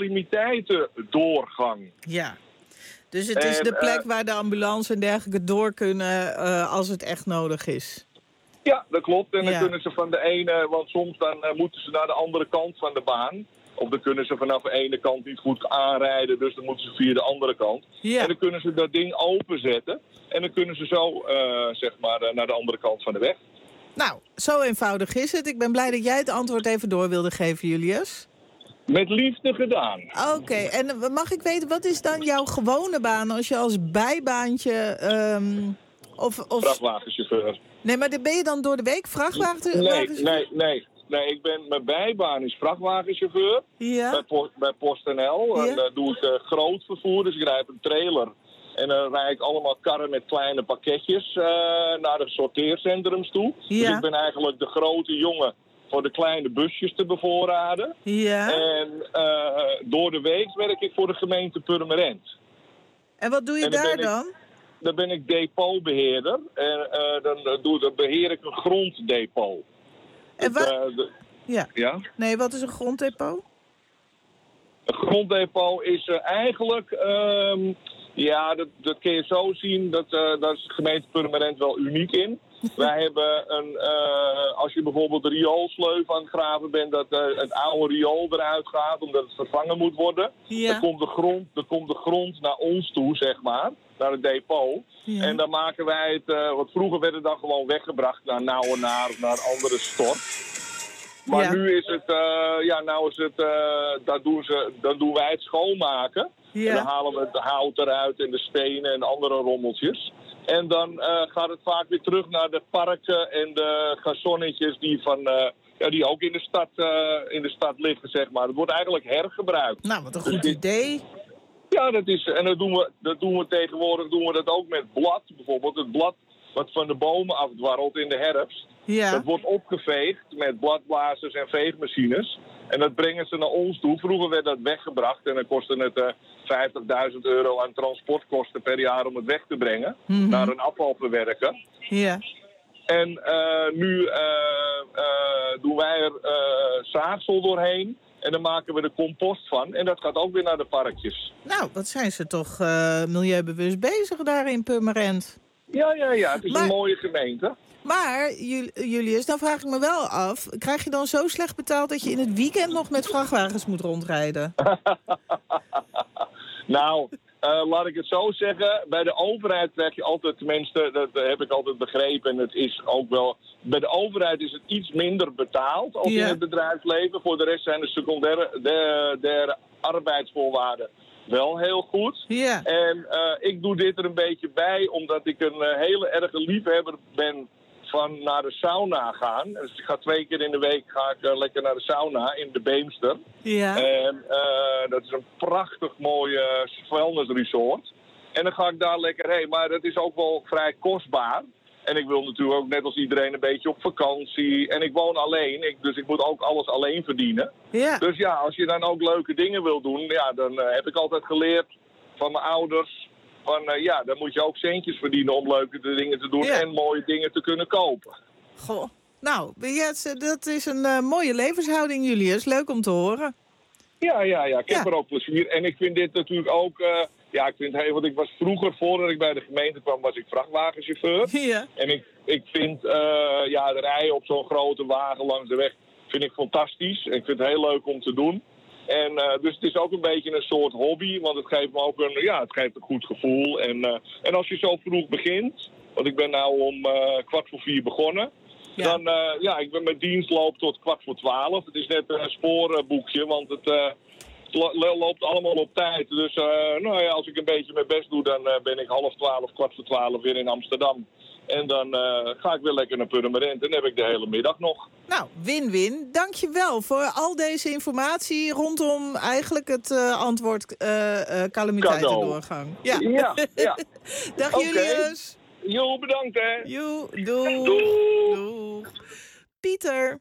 calamiteitendoorgang. Ja. Dus het is En, de plek uh, waar de ambulance en dergelijke door kunnen uh, als het echt nodig is. Ja, dat klopt. En dan Ja. kunnen ze van de ene, want soms dan uh, moeten ze naar de andere kant van de baan. Of dan kunnen ze vanaf de ene kant niet goed aanrijden, dus dan moeten ze via de andere kant. Ja. En dan kunnen ze dat ding openzetten. En dan kunnen ze zo, uh, zeg maar, uh, naar de andere kant van de weg. Nou, zo eenvoudig is het. Ik ben blij dat jij het antwoord even door wilde geven, Julius. Met liefde gedaan. Oké, okay. En uh, mag ik weten, wat is dan jouw gewone baan als je als bijbaantje... Um, of, of... Vrachtwagenchauffeur. Nee, maar ben je dan door de week vrachtwagen? Nee, nee, nee. Nee, ik ben, mijn bijbaan is vrachtwagenchauffeur ja. bij, po bij PostNL. Ja. En dan uh, doe ik uh, groot vervoer, dus ik rijd een trailer. En dan rijd ik allemaal karren met kleine pakketjes uh, naar de sorteercentrums toe. Ja. Dus ik ben eigenlijk de grote jongen voor de kleine busjes te bevoorraden. Ja. En uh, door de week werk ik voor de gemeente Purmerend. En wat doe je daar dan? dan? Ik, dan ben ik depotbeheerder. En uh, dan, uh, doe, dan beheer ik een gronddepot. En wat? Uh, de, ja. ja. Nee, wat is een gronddepot? Een gronddepot is uh, eigenlijk, um, ja, dat, dat kun je zo zien, dat, uh, daar is de gemeente Purmerend wel uniek in. Wij hebben een, uh, als je bijvoorbeeld de rioolsleuf aan het graven bent, dat uh, het oude riool eruit gaat, omdat het vervangen moet worden. Ja. Dan komt de grond, dan komt de grond naar ons toe, zeg maar, naar het depot. Ja. En dan maken wij het, uh, wat vroeger werd het dan gewoon weggebracht naar Nauwenaar of naar een andere stort. Maar ja. nu is het, uh, ja, nou is het, uh, dan, doen ze, dan doen wij het schoonmaken. Ja. En dan halen we het hout eruit en de stenen en andere rommeltjes. En dan uh, gaat het vaak weer terug naar de parken en de gazonnetjes die, van, uh, ja, die ook in de, stad, uh, in de stad liggen, zeg maar. Het wordt eigenlijk hergebruikt. Nou, wat een goed dus idee. Ja, dat is, en dat doen, we, dat doen we tegenwoordig doen we dat ook met blad. Bijvoorbeeld het blad wat van de bomen afdwarrelt in de herfst. Ja. Dat wordt opgeveegd met bladblazers en veegmachines. En dat brengen ze naar ons toe. Vroeger werd dat weggebracht en dan kostte het uh, vijftigduizend euro aan transportkosten per jaar om het weg te brengen. Mm-hmm. Naar een afvalverwerker. Ja. En uh, nu uh, uh, doen wij er uh, zaagsel doorheen. En dan maken we er compost van. En dat gaat ook weer naar de parkjes. Nou, wat zijn ze toch uh, milieubewust bezig daar in Purmerend. Ja, ja, ja. Het is maar, een mooie gemeente. Maar, Julius, dan vraag ik me wel af. Krijg je dan zo slecht betaald dat je in het weekend nog met vrachtwagens moet rondrijden? Nou, uh, laat ik het zo zeggen. Bij de overheid krijg je altijd, tenminste, dat heb ik altijd begrepen. En het is ook wel... Bij de overheid is het iets minder betaald als ja. in het bedrijfsleven. Voor de rest zijn de secundaire de, de arbeidsvoorwaarden wel heel goed. Ja. En uh, ik doe dit er een beetje bij, omdat ik een uh, hele erge liefhebber ben van naar de sauna gaan. Dus ik ga twee keer in de week ga ik uh, lekker naar de sauna in de Beemster. Ja. En uh, dat is een prachtig mooi uh, wellnessresort. En dan ga ik daar lekker heen. Maar dat is ook wel vrij kostbaar. En ik wil natuurlijk ook net als iedereen een beetje op vakantie. En ik woon alleen, ik, dus ik moet ook alles alleen verdienen. Ja. Dus ja, als je dan ook leuke dingen wil doen, ja, dan uh, heb ik altijd geleerd van mijn ouders. Van uh, ja, dan moet je ook centjes verdienen om leuke dingen te doen ja. en mooie dingen te kunnen kopen. Goh, nou, dat is een uh, mooie levenshouding, Julius. Leuk om te horen. Ja, ja, ja. Ik ja. heb er ook plezier. En ik vind dit natuurlijk ook... Uh, Ja, ik vind het heel, want ik was vroeger, voordat ik bij de gemeente kwam, was ik vrachtwagenchauffeur. Ja. En ik, ik vind, uh, ja, de rijden op zo'n grote wagen langs de weg vind ik fantastisch. En ik vind het heel leuk om te doen. En uh, dus het is ook een beetje een soort hobby, want het geeft me ook een, ja, het geeft een goed gevoel. En, uh, en als je zo vroeg begint, want ik ben nou om uh, kwart voor vier begonnen. Ja. Dan, uh, ja, ik ben mijn dienst loopt tot kwart voor twaalf. Het is net een spoorboekje, want het uh, lo- loopt allemaal op tijd. Dus uh, nou ja, als ik een beetje mijn best doe, dan uh, ben ik half twaalf, kwart voor twaalf weer in Amsterdam. En dan uh, ga ik weer lekker naar Purmerend en dan heb ik de hele middag nog. Nou, win-win. Dank je wel voor al deze informatie rondom eigenlijk het uh, antwoord uh, uh, calamiteitendoorgang. Ja, ja. ja. Dag okay. Julius. Jo, bedankt hè. Jo, doei. Doei. Doei. Pieter.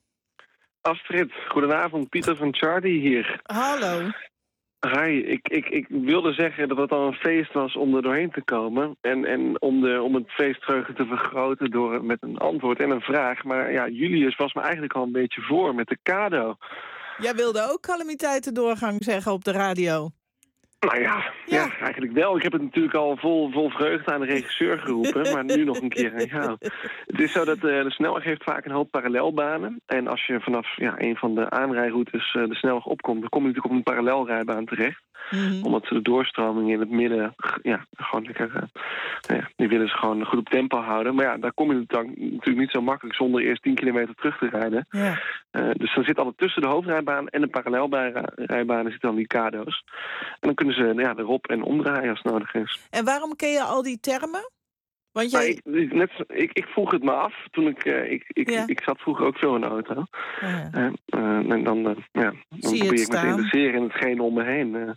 Astrid, goedenavond. Pieter van Charlie hier. Hallo. Hi, ik, ik, ik wilde zeggen dat het al een feest was om er doorheen te komen. En, en om, de, om het feestvreugde te vergroten door met een antwoord en een vraag. Maar ja, Julius was me eigenlijk al een beetje voor met de kado. Jij wilde ook calamiteitendoorgang zeggen op de radio. Nou ja, ja. ja, eigenlijk wel. Ik heb het natuurlijk al vol, vol vreugde aan de regisseur geroepen, maar nu nog een keer aan jou. Het is zo dat uh, de snelweg heeft vaak een hoop parallelbanen. En als je vanaf ja, een van de aanrijroutes uh, de snelweg opkomt, dan kom je natuurlijk op een parallelrijbaan terecht. Mm-hmm. Omdat ze de doorstroming in het midden, ja, gewoon lekker, uh, nou ja, die willen ze gewoon goed op tempo houden. Maar ja, daar kom je dan natuurlijk niet zo makkelijk zonder eerst tien kilometer terug te rijden. Ja. Uh, dus dan zit altijd tussen de hoofdrijbaan en de parallelrijbanen zitten dan die kado's. En dan kunnen ze ja, erop en omdraaien als het nodig is. En waarom ken je al die termen? Want jij... ik, net, ik, ik vroeg het me af toen ik, uh, ik, ik, ja. ik, ik zat vroeger ook veel in de auto. Oh ja. uh, uh, en dan, uh, ja, dan probeer ik me te interesseren in hetgeen om me heen. Uh.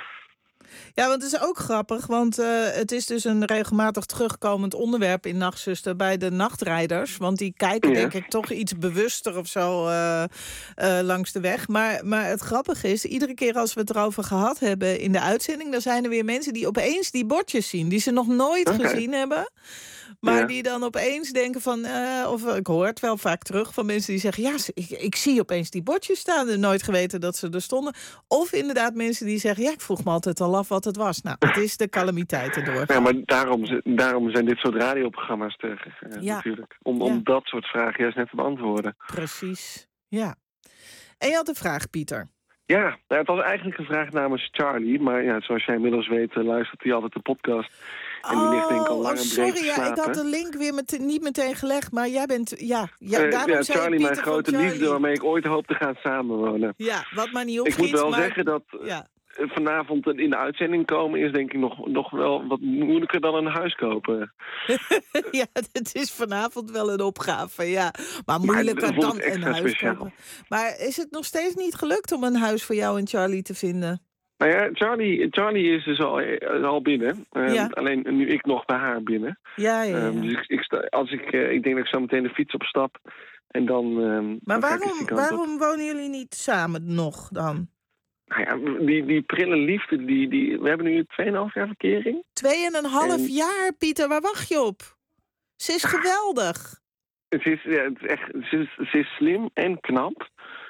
Ja, want het is ook grappig, want uh, het is dus een regelmatig terugkomend onderwerp in Nachtzuster bij de nachtrijders. Want die kijken ja. denk ik toch iets bewuster of zo uh, uh, langs de weg. Maar, maar het grappige is, iedere keer als we het erover gehad hebben in de uitzending, dan zijn er weer mensen die opeens die bordjes zien, die ze nog nooit okay. gezien hebben. Maar ja. die dan opeens denken van, uh, of ik hoor het wel vaak terug van mensen die zeggen, ja, ik, ik zie opeens die bordjes staan en nooit geweten dat ze er stonden. Of inderdaad mensen die zeggen, ja, ik vroeg me altijd al af wat het was. Nou, het is de calamiteitendoorgang. Ja, maar daarom, daarom zijn dit soort radioprogramma's tegen, uh, ja. natuurlijk. Om, ja. om dat soort vragen juist net te beantwoorden. Precies, ja. En je had een vraag, Pieter. Ja, nou, het was eigenlijk een vraag namens Charlie. Maar ja, zoals jij inmiddels weet, uh, luistert hij altijd de podcast. En die ligt denk ik al lang oh, en breed sorry, ja, ik had de link weer met, niet meteen gelegd, maar jij bent, ja... ja, uh, daarom ja zei Charlie, Pieter mijn grote Charlie. liefde waarmee ik ooit hoop te gaan samenwonen. Ja, wat maar niet opschiet, Ik moet wel maar... zeggen dat ja. vanavond in de uitzending komen is denk ik nog, nog wel wat moeilijker dan een huis kopen. Ja, het is vanavond wel een opgave, ja. Maar moeilijker maar dan een huis speciaal. kopen. Maar is het nog steeds niet gelukt om een huis voor jou en Charlie te vinden? Nou ja, Charlie, Charlie is dus al, al binnen. Um, ja. Alleen nu ik nog bij haar binnen. Ja, ja, ja. Um, dus ik, ik, sta, als ik, uh, ik denk dat ik zo meteen de fiets opstap. En dan... Um, maar dan waarom, waarom op. wonen jullie niet samen nog dan? Nou ja, die, die prille liefde, die, die, we hebben nu tweeënhalf jaar verkering. Twee en een half en... jaar, Pieter, waar wacht je op? Ze is geweldig. Het is, ja, het is echt, ze is, ze is slim en knap.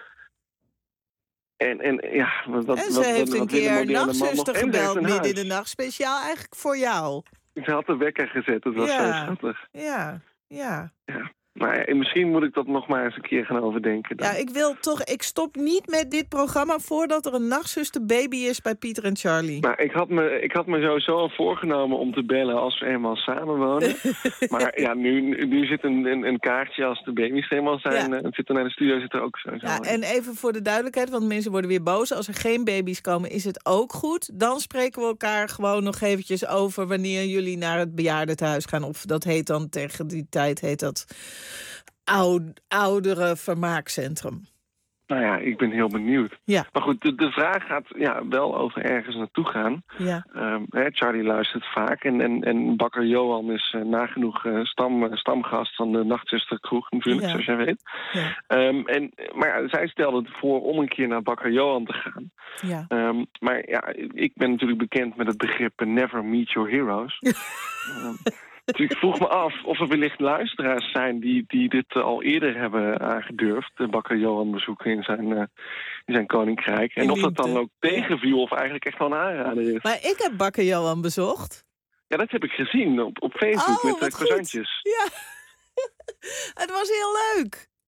En, en, ja, wat, wat, en ze wat, heeft wat, een wat keer nachtzuster gebeld een midden in de nacht. Speciaal eigenlijk voor jou. Ze had de wekker gezet, dat was ja. zo schattig. Ja, ja. ja. Maar ja, misschien moet ik dat nog maar eens een keer gaan overdenken. Dan. Ja, ik wil toch... Ik stop niet met dit programma voordat er een nachtzuster baby is bij Pieter en Charlie. Nou, ik had me, ik had me sowieso al voorgenomen om te bellen als we eenmaal samenwonen. Maar ja, nu, nu zit een, een, een kaartje als de baby's eenmaal zijn. Ja. Uh, zit er naar de studio zit er ook zo. Ja, en even voor de duidelijkheid, want mensen worden weer boos. Als er geen baby's komen, is het ook goed. Dan spreken we elkaar gewoon nog eventjes over wanneer jullie naar het bejaardentehuis gaan. Of dat heet dan tegen die tijd, heet dat... Oud, oudere vermaakcentrum. Nou ja, ik ben heel benieuwd. Ja. Maar goed, de, de vraag gaat ja, wel over ergens naartoe gaan. Ja. Um, hè, Charlie luistert vaak en, en, en bakker Johan is uh, nagenoeg uh, stam, uh, stamgast van de Nachtzusterkroeg natuurlijk, ja. zoals jij weet. Ja. Um, en, maar ja, zij stelde het voor om een keer naar bakker Johan te gaan. Ja. Um, maar ja, ik ben natuurlijk bekend met het begrip uh, never meet your heroes. um, Dus ik vroeg me af of er wellicht luisteraars zijn die, die dit uh, al eerder hebben aangedurfd. De bakker Johan bezoeken in zijn, uh, in zijn koninkrijk. En of dat dan ook tegenviel of eigenlijk echt wel een aanrader is. Maar ik heb bakker Johan bezocht. Ja, dat heb ik gezien op, op Facebook oh, met uh, croissantjes. Ja, het was heel leuk.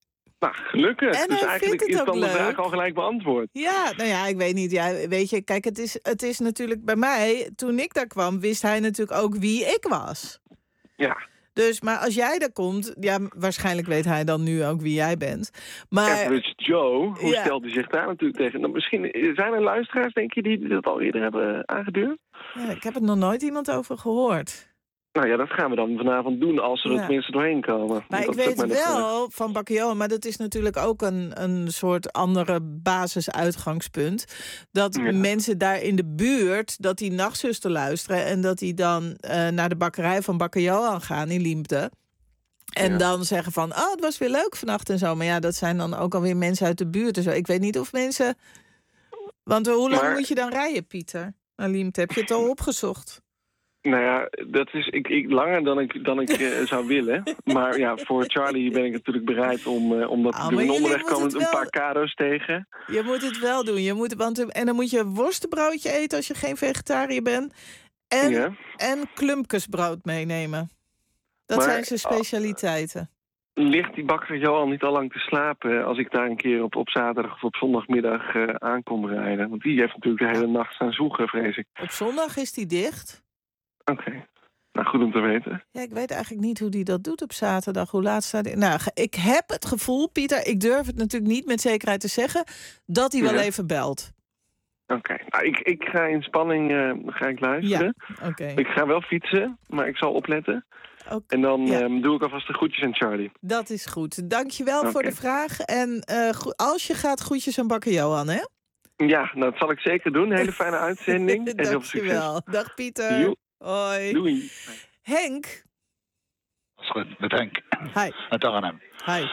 Nou, gelukkig. En dus hij eigenlijk vindt het is ook dan de leuk. vraag al gelijk beantwoord. Ja, nou ja, ik weet niet. Ja, weet je, kijk, het is, het is natuurlijk bij mij... Toen ik daar kwam, wist hij natuurlijk ook wie ik was. Ja. Dus, maar als jij daar komt... Ja, waarschijnlijk weet hij dan nu ook wie jij bent. Maar... Average Joe, hoe Ja. stelt hij zich daar natuurlijk tegen? Nou, misschien zijn er luisteraars, denk je, die dat al eerder hebben aangeduurd? Ja, ik heb er nog nooit iemand over gehoord. Nou ja, dat gaan we dan vanavond doen als er Ja. het minste doorheen komen. Maar Want ik dat is ook weet mijn vraag. wel van Bakkejohan, maar dat is natuurlijk ook een, een soort andere basisuitgangspunt. Dat Ja. mensen daar in de buurt, dat die nachtzuster luisteren... en dat die dan uh, naar de bakkerij van Bakkejohan gaan in Liemte. En Ja. dan zeggen van, oh, het was weer leuk vannacht en zo. Maar ja, dat zijn dan ook alweer mensen uit de buurt en zo. Ik weet niet of mensen... Want hoe lang Maar- moet je dan rijden, Pieter? Naar Liemte, heb je het al opgezocht? Nou ja, dat is ik, ik, langer dan ik, dan ik uh, zou willen. Maar ja, voor Charlie ben ik natuurlijk bereid om, uh, om dat Ah, te maar doen. jullie Onderweg komen moeten een het paar kado's tegen. Je moet het wel doen. Je moet, want, en dan moet je een worstenbroodje eten als je geen vegetariër bent. En, Ja. en klumpkesbrood meenemen. Dat Maar, zijn zijn specialiteiten. Ligt die bakker Johan niet al lang te slapen als ik daar een keer op, op zaterdag of op zondagmiddag uh, aan kom rijden? Want die heeft natuurlijk de hele nacht staan zoeken, vrees ik. Op zondag is die dicht. Oké, okay. Nou goed om te weten. Ja, ik weet eigenlijk niet hoe die dat doet op zaterdag. Hoe laat staat hij? Nou, ik heb het gevoel, Pieter, ik durf het natuurlijk niet met zekerheid te zeggen, dat hij wel Ja. even belt. Oké, okay. nou, ik, ik ga in spanning uh, ga ik luisteren. Ja, oké. Okay. Ik ga wel fietsen, maar ik zal opletten. Okay. En dan ja. um, doe ik alvast de groetjes aan Charlie. Dat is goed. Dankjewel okay. voor de vraag. En uh, go- als je gaat, groetjes aan bakker Johan, hè? Ja, nou, dat zal ik zeker doen. Een hele fijne uitzending. En heel veel succes. Dankjewel. Dag Pieter. Jo. Hoi. Doei. Henk. Dat is goed, met Henk. Hi. Uit Arnhem. Hi.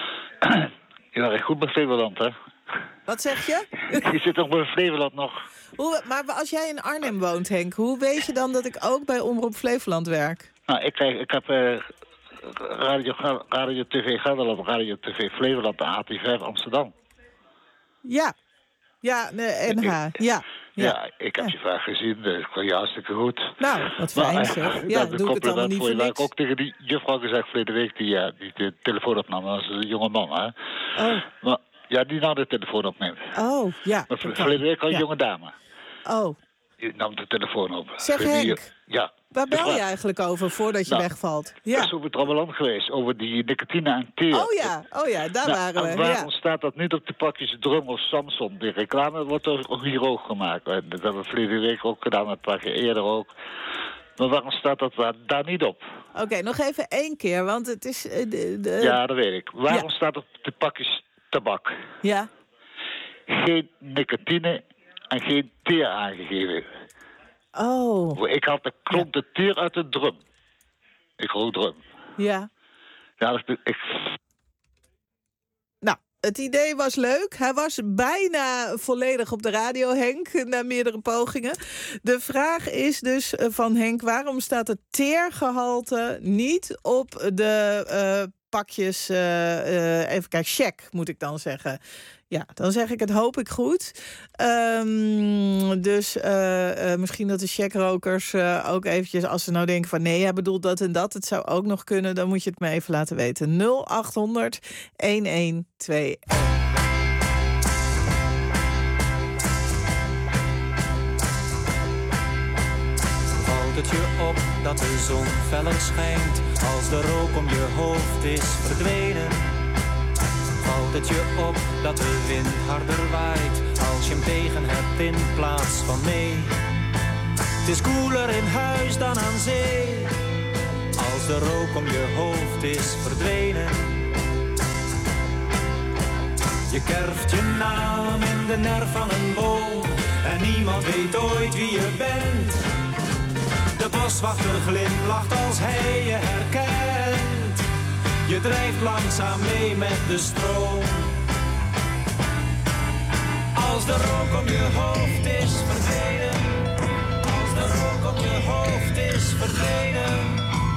Je werkt goed met Flevoland, hè? Wat zeg je? Je zit toch bij Flevoland nog? Hoe, maar als jij in Arnhem woont, Henk, hoe weet je dan dat ik ook bij Omroep Flevoland werk? Nou, ik, krijg, ik heb uh, radio, radio T V Gelderland, Radio T V Flevoland en A T vijf Amsterdam. Ja. Ja, de N H. Ja. Ja, ja ik heb ja. je vaak gezien, dat kan je hartstikke goed. Nou, wat fijn maar, zeg. Ja, doe ik het allemaal niet voor niks. Ik heb ook tegen die juffrouw gezegd verleden week die, uh, die de telefoon opnam. Dat was een jonge man, hè. Oh. Maar, ja, die nou de telefoon opneemt. Oh, ja. Maar verleden week al een ja. jonge dame. Oh. Die nam de telefoon op. Zeg Henk. Ja. Waar bel je eigenlijk over voordat je nou, wegvalt? Ja. Dat is over het Rammeland geweest, over die nicotine en teer. Oh ja, oh ja, daar nou, waren we. En waarom ja. staat dat niet op de pakjes Drum of Samson? Die reclame wordt er hier ook gemaakt. Dat hebben we verleden week ook gedaan, een paar keer eerder ook. Maar waarom staat dat daar, daar niet op? Oké, okay, nog even één keer, want het is... Uh, de, de... Ja, dat weet ik. Waarom ja. staat op de pakjes tabak? Ja. Geen nicotine en geen teer aangegeven. Oh. Ik had de klonk de teer uit de drum. Ik rook drum. Ja. Ja, dat is, ik... Nou, het idee was leuk. Hij was bijna volledig op de radio, Henk, na meerdere pogingen. De vraag is dus van Henk, waarom staat het teergehalte niet op de uh, pakjes, uh, uh, even kijken, check moet ik dan zeggen. Ja, dan zeg ik het, hoop ik goed. Um, dus uh, uh, misschien dat de checkrokers uh, ook eventjes, als ze nou denken van nee, hij bedoelt dat en dat, het zou ook nog kunnen, dan moet je het me even laten weten. nul acht honderd elf tweeëntwintig. Valt het je op dat de zon feller schijnt, als de rook om je hoofd is verdwenen? Valt het je op dat de wind harder waait, als je hem tegen hebt in plaats van mee? Het is koeler in huis dan aan zee, als de rook om je hoofd is verdwenen. Je kerft je naam in de nerf van een boom, en niemand weet ooit wie je bent. De boswachter glimlacht als hij je herkent. Je drijft langzaam mee met de stroom. Als de rook om je hoofd is verdwenen, als de rook om je hoofd is verdwenen.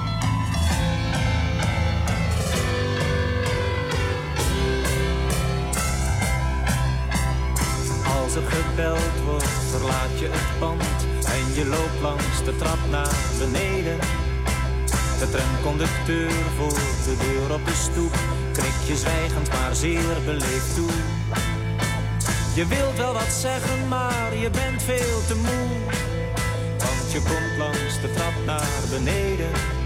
Als het gebeld wordt, verlaat je het pand en je loopt langs de trap naar beneden. De tramconducteur voor de deur op de stoep knik je zwijgend maar zeer beleefd toe. Je wilt wel wat zeggen, maar je bent veel te moe. Want je komt langs de trap naar beneden.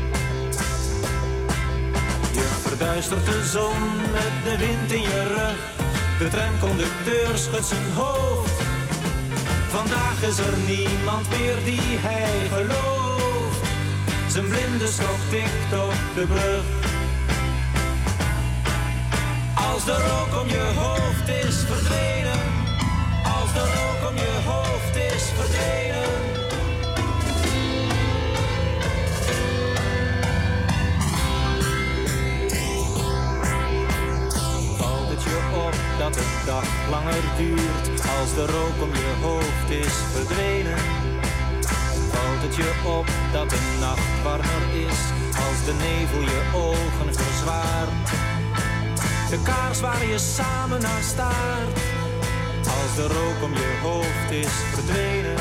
Je verduistert de zon met de wind in je rug. De tramconducteur schudt zijn hoofd. Vandaag is er niemand meer die hij gelooft. Zijn blinde stok tikt op de brug. Als de rook om je hoofd is verdwenen. Als de rook om je hoofd is verdwenen. Valt het je op dat de dag langer duurt. Als de rook om je hoofd is verdwenen. Valt het je op dat de nacht warmer is. Als de nevel je ogen verzwaart. De kaars waar je samen naar staart. Als de rook om je hoofd is verdwenen.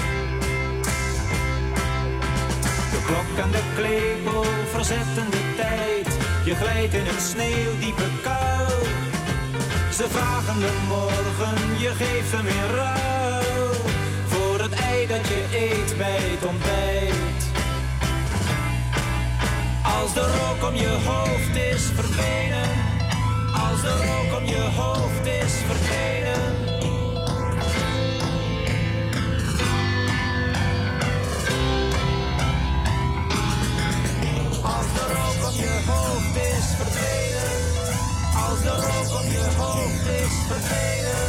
De klok en de klepel verzetten de tijd. Je glijdt in een sneeuwdiepe kuil. Ze vragen de morgen, je geeft hem in ruil. Voor het ei dat je eet bij het ontbijt. Als de rook om je hoofd is verdwenen. Als de rook om je hoofd is verdwenen. Als de rook om je hoofd is verdwenen. Als de rook om je hoofd is verdwenen.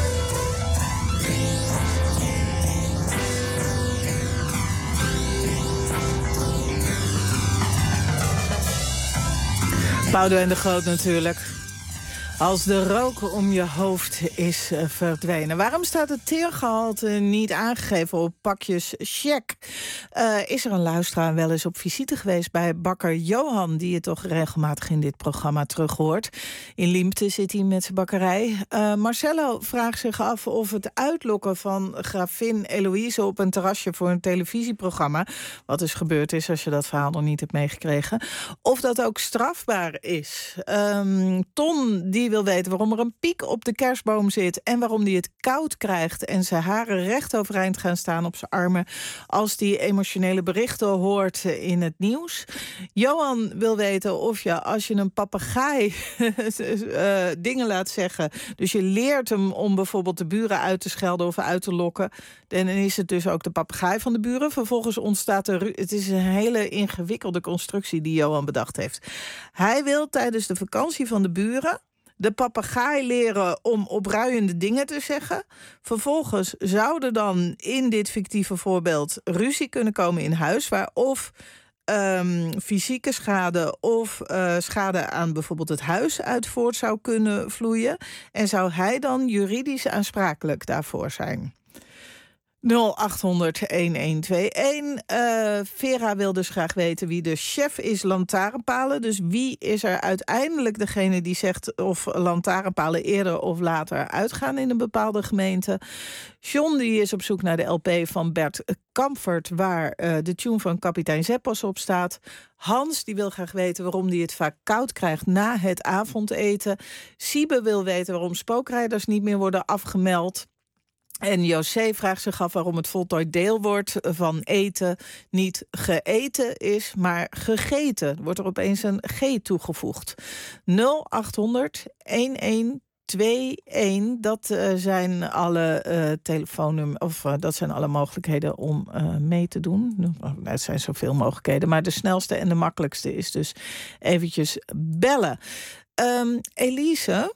Boudewijn de Groot natuurlijk. Als de rook om je hoofd is uh, verdwenen. Waarom staat het teergehalte niet aangegeven op pakjes check? Uh, is er een luisteraar wel eens op visite geweest bij bakker Johan, die je toch regelmatig in dit programma terug hoort? In Liempte zit hij met zijn bakkerij. Uh, Marcello vraagt zich af of het uitlokken van gravin Eloïse op een terrasje voor een televisieprogramma, wat dus gebeurd is als je dat verhaal nog niet hebt meegekregen, of dat ook strafbaar is. Um, Ton, die wil weten waarom er een piek op de kerstboom zit en waarom die het koud krijgt en zijn haren recht overeind gaan staan op zijn armen als die emotionele berichten hoort in het nieuws. Johan wil weten of je, als je een papegaai uh, dingen laat zeggen, dus je leert hem om bijvoorbeeld de buren uit te schelden of uit te lokken, dan is het dus ook de papegaai van de buren. Vervolgens ontstaat er, het is een hele ingewikkelde constructie die Johan bedacht heeft. Hij wil tijdens de vakantie van de buren de papegaai leren om opruiende dingen te zeggen. Vervolgens zou er dan in dit fictieve voorbeeld ruzie kunnen komen in huis, waar of um, fysieke schade of uh, schade aan bijvoorbeeld het huis uit voort zou kunnen vloeien. En zou hij dan juridisch aansprakelijk daarvoor zijn? nul acht honderd elf tweeënentwintig. Uh, Vera wil dus graag weten wie de chef is lantaarnpalen. Dus wie is er uiteindelijk degene die zegt of lantaarnpalen eerder of later uitgaan in een bepaalde gemeente? John die is op zoek naar de L P van Bert Kampfert, waar uh, de tune van Kapitein Zeppos op staat. Hans die wil graag weten waarom hij het vaak koud krijgt na het avondeten. Siebe wil weten waarom spookrijders niet meer worden afgemeld. En José vraagt zich af waarom het voltooid deelwoord van eten niet geëten is, maar gegeten. Er wordt er opeens een G toegevoegd. nul acht honderd elf tweeënentwintig, dat uh, zijn alle uh, telefoonnummers, of uh, dat zijn alle mogelijkheden om uh, mee te doen. Het zijn zoveel mogelijkheden, maar de snelste en de makkelijkste is dus eventjes bellen. Um, Elise?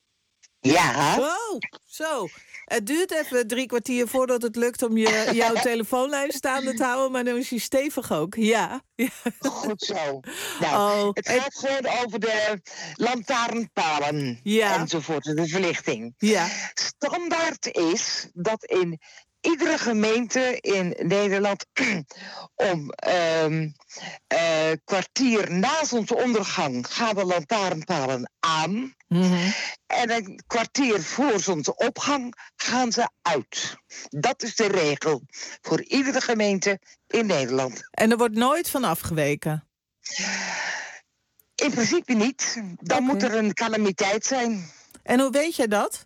Ja? Wow, zo. Het duurt even drie kwartier voordat het lukt om je, jouw telefoonlijn staande te houden, maar dan is hij stevig ook. Ja. Goed zo. Nou, oh, het gaat gewoon over de lantaarnpalen ja. enzovoort, de verlichting. Ja. Standaard is dat in iedere gemeente in Nederland om um, uh, kwartier na zonsondergang gaan de lantaarnpalen aan. Mm-hmm. En een kwartier voor zonsopgang gaan ze uit. Dat is de regel voor iedere gemeente in Nederland. En er wordt nooit van afgeweken? In principe niet. Dan Oké. moet er een calamiteit zijn. En hoe weet jij dat?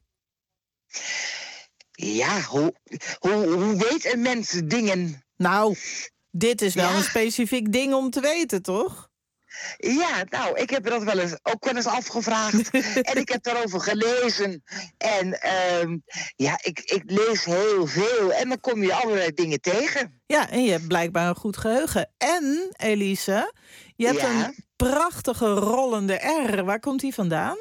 Ja, hoe, hoe, hoe weet een mens dingen? Nou, dit is wel Ja. een specifiek ding om te weten, toch? Ja, nou, ik heb me dat wel eens, ook wel eens afgevraagd. En ik heb daarover gelezen. En ehm, ja, ik, ik lees heel veel. En dan kom je allerlei dingen tegen. Ja, en je hebt blijkbaar een goed geheugen. En, Elise, je hebt Ja. een prachtige rollende R. Waar komt die vandaan?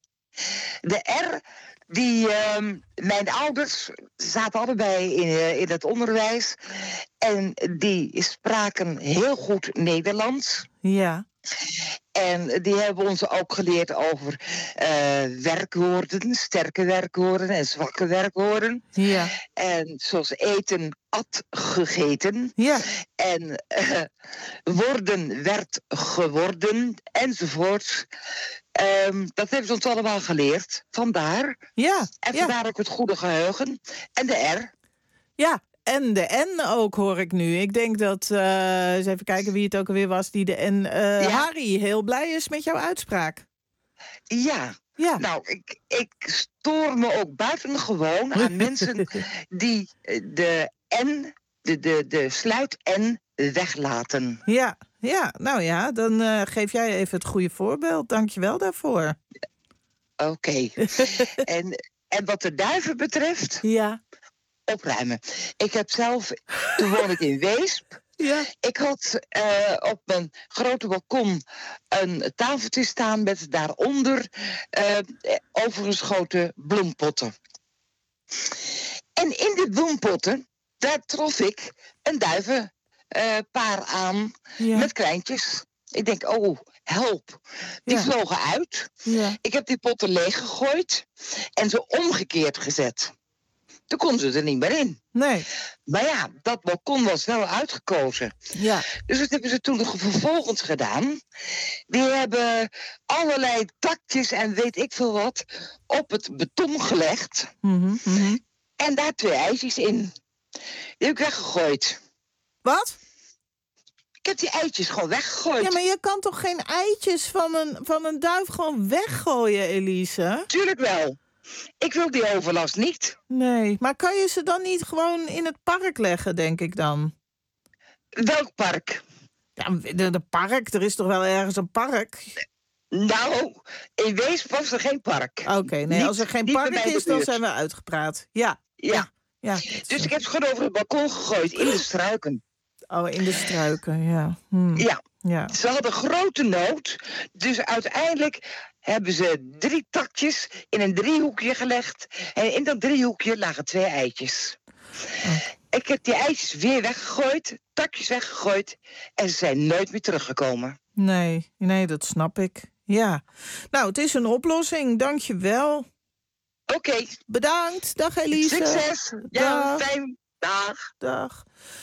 De R, die, ehm, mijn ouders zaten allebei in, eh, in het onderwijs. En die spraken heel goed Nederlands. Ja. En die hebben ons ook geleerd over eh, werkwoorden, sterke werkwoorden en zwakke werkwoorden. Ja. En zoals eten, at, gegeten. Ja. En eh, worden, werd, geworden, enzovoort. Ehm, dat hebben ze ons allemaal geleerd. Vandaar. Ja. En ja. vandaar ook het goede geheugen. En de R. Ja, en de N ook, hoor ik nu. Ik denk dat, eh, eens even kijken wie het ook alweer was, die de N... eh, Ja. Harry heel blij is met jouw uitspraak. Ja. Ja. Nou, ik, ik stoor me ook buitengewoon aan mensen die eh, de N, de, de, de sluit-N weglaten. Ja, ja, nou ja, dan eh, geef jij even het goede voorbeeld. Dank je wel daarvoor. Oké. en, en wat de duiven betreft... Ja. Opruimen. Ik heb zelf, toen woon ik in Weesp. Ja. Ik had uh, op mijn grote balkon een tafeltje staan met daaronder uh, overgeschoten bloempotten. En in die bloempotten, daar trof ik een duivenpaar uh, aan Ja. met kleintjes. Ik denk, oh, help. Die Ja. vlogen uit. Ja. Ik heb die potten leeggegooid en ze omgekeerd gezet. Toen konden ze er niet meer in. Nee. Maar ja, dat balkon was wel uitgekozen. Ja. Dus wat hebben ze toen nog vervolgens gedaan? Die hebben allerlei takjes en weet ik veel wat op het beton gelegd. Mhm, mhm. En daar twee ijsjes in. Die heb ik weggegooid. Wat? Ik heb die eitjes gewoon weggegooid. Ja, maar je kan toch geen eitjes van een, van een duif gewoon weggooien, Elise? Tuurlijk wel. Ik wil die overlast niet. Nee, maar kan je ze dan niet gewoon in het park leggen, denk ik dan? Welk park? Ja, de, de park, er is toch wel ergens een park? Nou, in Weesp was er geen park. Oké, okay, nee, Niet- als er geen niet park bij mij de is, dan buurt. zijn we uitgepraat. Ja, Ja. ja. Dus ik heb ze gewoon over het balkon gegooid, in de struiken. Oh, in de struiken, ja. Hm. Ja. Ja. Ze hadden grote nood, dus uiteindelijk hebben ze drie takjes in een driehoekje gelegd. En in dat driehoekje lagen twee eitjes. Ik heb die eitjes weer weggegooid, takjes weggegooid en ze zijn nooit meer teruggekomen. Nee, nee, dat snap ik. Ja. Nou, het is een oplossing, dank je wel. Oké. Bedankt, dag Elise. Succes. Ja, Dag. fijn. Dag. Dag.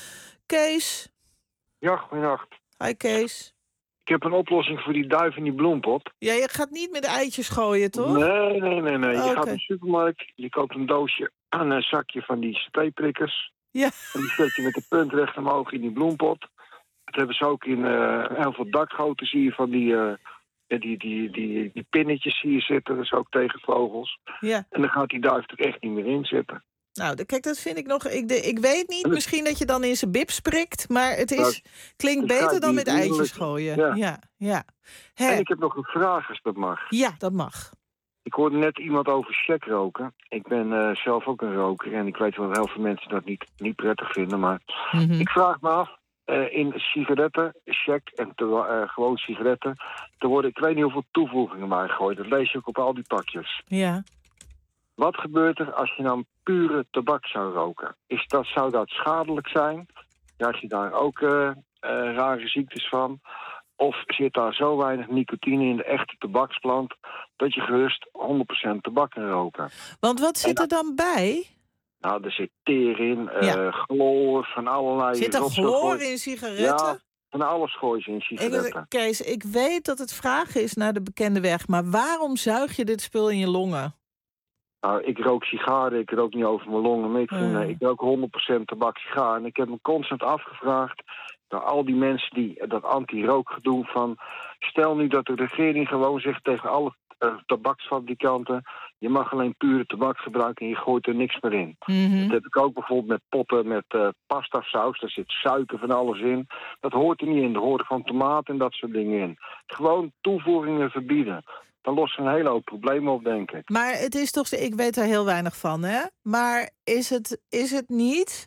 Kees. Ja, goeienacht. Hi Kees. Ik heb een oplossing voor die duif in die bloempot. Ja, je gaat niet met eitjes gooien, toch? Nee, nee, nee, nee. Je Oh, gaat oké. in de supermarkt, je koopt een doosje aan een zakje van die satéprikkers. Ja. En die zet je met de punt recht omhoog in die bloempot. Dat hebben ze ook in eh, heel veel dakgoten, zie je van die, eh, ja, die, die, die, die pinnetjes zie je zitten. Dat is ook tegen vogels. Ja. En dan gaat die duif er echt niet meer in zitten. Nou, de- kijk, dat vind ik nog... Ik, de, ik weet niet, misschien dat je dan in zijn bibs prikt... maar het is, Dat- klinkt dat beter gaat dan niet met eitjes eerlijk. gooien. Ja. Ja, ja. Hè. En ik heb nog een vraag, als dat mag. Ja, dat mag. Ik hoorde net iemand over check roken. Ik ben eh, zelf ook een roker en ik weet wel dat heel veel mensen dat niet, niet prettig vinden. Maar Mhm. ik vraag me af, eh, in sigaretten, check en te, eh, gewoon sigaretten... er worden, ik weet niet hoeveel toevoegingen bij gegooid. Dat lees je ook op al die pakjes. Ja. Wat gebeurt er als je nou pure tabak zou roken? Is dat, zou dat schadelijk zijn? Krijg je daar ook eh, eh, rare ziektes van? Of zit daar zo weinig nicotine in de echte tabaksplant... dat je gerust honderd procent tabak kan roken? Want wat zit er dan bij? Nou, er zit teer in, eh Ja. chloor, van allerlei... Zit er rotzooi. chloor in sigaretten? Ja, van alles gooien ze in sigaretten. Ik, Kees, ik weet dat het vragen is naar de bekende weg... maar waarom zuig je dit spul in je longen? Nou, ik rook sigaren, ik rook niet over mijn longen... maar ik, vind, Mm. eh, ik rook honderd procent tabak sigaar. En ik heb me constant afgevraagd... Nou, al die mensen die dat anti-rookgedoe van... Stel nu dat de regering gewoon zegt tegen alle uh, tabaksfabrikanten... je mag alleen pure tabak gebruiken en je gooit er niks meer in. Mm-hmm. Dat heb ik ook bijvoorbeeld met potten met uh, pastasaus. Daar zit suiker van alles in. Dat hoort er niet in. Er hoort gewoon tomaten en dat soort dingen in. Gewoon toevoegingen verbieden. Dan lost een hele hoop problemen op, denk ik. Maar het is toch... Ik weet er heel weinig van, hè? Maar is het, is het niet...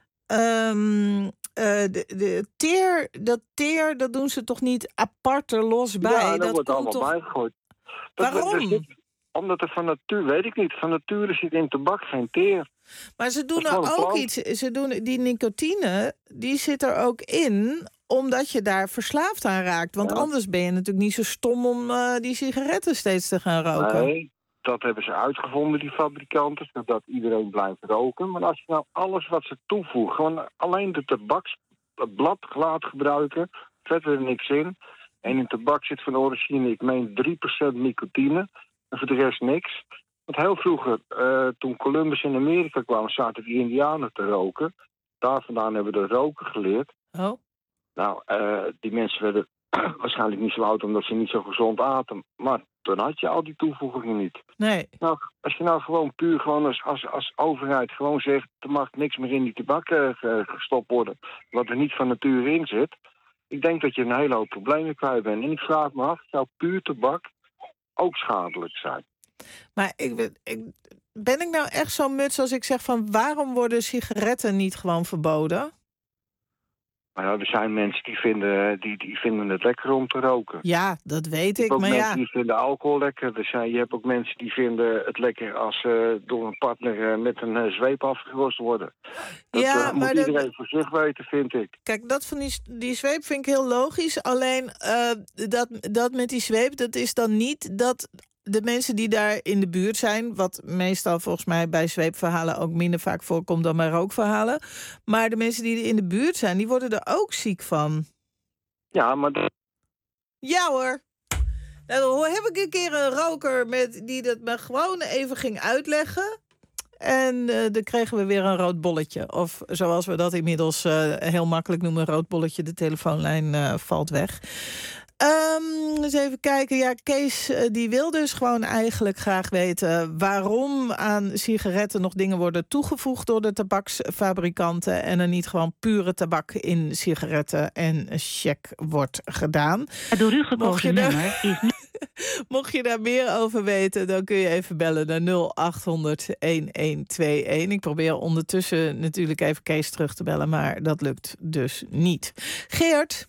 Um, uh, de, de teer, dat teer, dat doen ze toch niet apart er los bij? Ja, dat, dat wordt allemaal toch... bijgegooid. Dat, Waarom? dat zit, omdat er van natuur, weet ik niet, van nature zit in tabak geen teer. Maar ze doen Dat is er gewoon een ook plant. iets... Ze doen, die nicotine, die zit er ook in... omdat je daar verslaafd aan raakt. Want Ja. anders ben je natuurlijk niet zo stom om uh, die sigaretten steeds te gaan roken. Nee, dat hebben ze uitgevonden, die fabrikanten, zodat iedereen blijft roken. Maar als je nou alles wat ze toevoegen, gewoon alleen de tabaksblad laat gebruiken, verder er niks in. En in tabak zit van origine, ik meen drie procent nicotine, en voor de rest niks. Want heel vroeger, uh, toen Columbus in Amerika kwam, zaten die Indianen te roken. Daar vandaan hebben we de roken geleerd. Oh. Nou, uh, die mensen werden waarschijnlijk niet zo oud omdat ze niet zo gezond aten. Maar dan had je al die toevoegingen niet. Nee. Nou, als je nou gewoon puur gewoon als, als, als overheid gewoon zegt... er mag niks meer in die tabak uh, gestopt worden... wat er niet van nature in zit... ik denk dat je een hele hoop problemen kwijt bent. En ik vraag me af, zou puur tabak ook schadelijk zijn? Maar ik, ben- ik, ben ik nou echt zo'n muts als ik zeg van... waarom worden sigaretten niet gewoon verboden? Maar ja, er zijn mensen die vinden, die, die vinden het lekker om te roken. Ja, dat weet Je hebt ik, ook maar mensen ja. die vinden alcohol lekker. Er zijn, je hebt ook mensen die vinden het lekker als ze door een partner uh, met een uh, zweep afgerost worden. Dat Ja, uh, moet maar dat- iedereen voor zich weten, vind ik. Kijk, dat van die, die zweep vind ik heel logisch. Alleen uh, dat, dat met die zweep, dat is dan niet dat de mensen die daar in de buurt zijn... wat meestal volgens mij bij zweepverhalen ook minder vaak voorkomt dan bij rookverhalen... maar de mensen die in de buurt zijn, die worden er ook ziek van. Ja, maar... Dat... Ja hoor. Nou, heb ik een keer een roker met, die dat me gewoon even ging uitleggen... En uh, dan kregen we weer een rood bolletje. Of zoals we dat inmiddels uh, heel makkelijk noemen, een rood bolletje. De telefoonlijn uh, valt weg. Um, eens even kijken. Ja, Kees uh, die wil dus gewoon eigenlijk graag weten... waarom aan sigaretten nog dingen worden toegevoegd... door de tabaksfabrikanten... en er niet gewoon pure tabak in sigaretten en check wordt gedaan. Het door u gekochte nummer is niet... Mocht je daar meer over weten, dan kun je even bellen naar nul acht honderd een een twee een. Ik probeer ondertussen natuurlijk even Kees terug te bellen, maar dat lukt dus niet. Geert?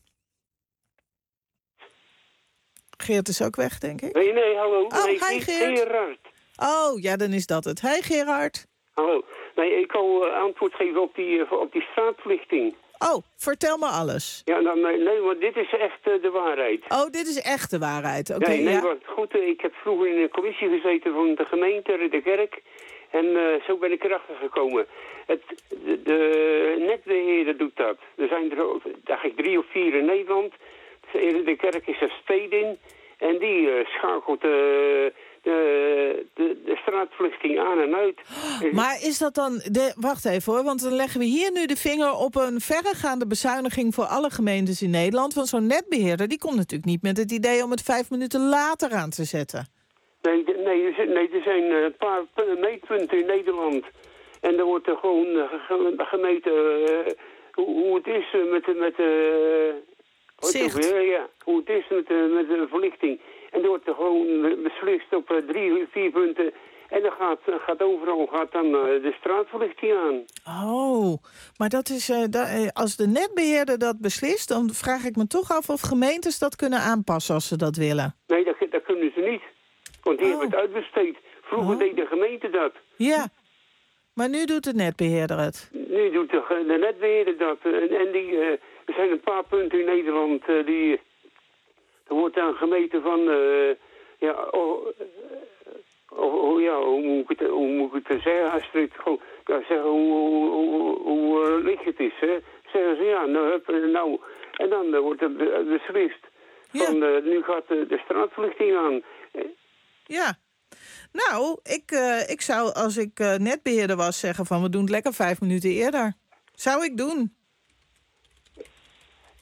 Geert is ook weg, denk ik. Nee, nee, hallo. Oh, nee, hi niet Geert. Gerard. Oh, ja, dan is dat het. Hi Gerard. Hallo. Nee, ik wil uh, antwoord geven op die, uh, op die straatverlichting. Oh, vertel me alles. Ja, dan, nee, nee, want dit is echt uh, de waarheid. Oh, dit is echt de waarheid. Oké, nee, nee, ja. wat goed. uh, Ik heb vroeger in een commissie gezeten van de gemeente, de kerk. En uh, zo ben ik erachter gekomen. Het, de, de netbeheerder doet dat. Er zijn er, dacht ik, drie of vier in Nederland. De kerk is er Stedin. En die uh, schakelt uh, de, de, de straatverlichting aan en uit. Maar is dat dan... De, wacht even hoor, want dan leggen we hier nu de vinger op een verregaande bezuiniging voor alle gemeentes in Nederland. Want zo'n netbeheerder, die komt natuurlijk niet met het idee om het vijf minuten later aan te zetten. Nee, de- nee, er zijn- nee, er zijn uh, een paar pu- meetpunten in Nederland. En dan wordt er gewoon uh, ge- gemeten uh, hoe, hoe het is uh, met de... Met, uh, wat Zicht. ook weer, ja, hoe het is met de, met de verlichting. En dan wordt er gewoon beslist op uh, drie, vier punten. En dan gaat, gaat overal gaat dan uh, de straatverlichting aan. Oh, maar dat is, uh, da- eh, als de netbeheerder dat beslist, dan vraag ik me toch af of gemeentes dat kunnen aanpassen als ze dat willen. Nee, dat, dat kunnen ze niet. Want die Oh. hebben het uitbesteed. Vroeger Oh. deed de gemeente dat. Ja, maar nu doet de netbeheerder het. Nu doet de, ge- de netbeheerder dat. En, en die, uh, er zijn een paar punten in Nederland uh, die... Er wordt dan gemeten van... Uh, ja, oh, oh, oh, ja, hoe moet ik het, hoe moet ik het zeggen? Astrid, gewoon, ja, zeggen hoe, hoe, hoe, hoe uh, licht het is. Hè? Zeggen ze, ja, nou, hup, nou. En dan uh, wordt er be- beslist. Van, uh, nu gaat de, de straatverlichting aan. Ja. Nou, ik, uh, ik zou als ik uh, netbeheerder was zeggen van we doen het lekker vijf minuten eerder. Zou ik doen.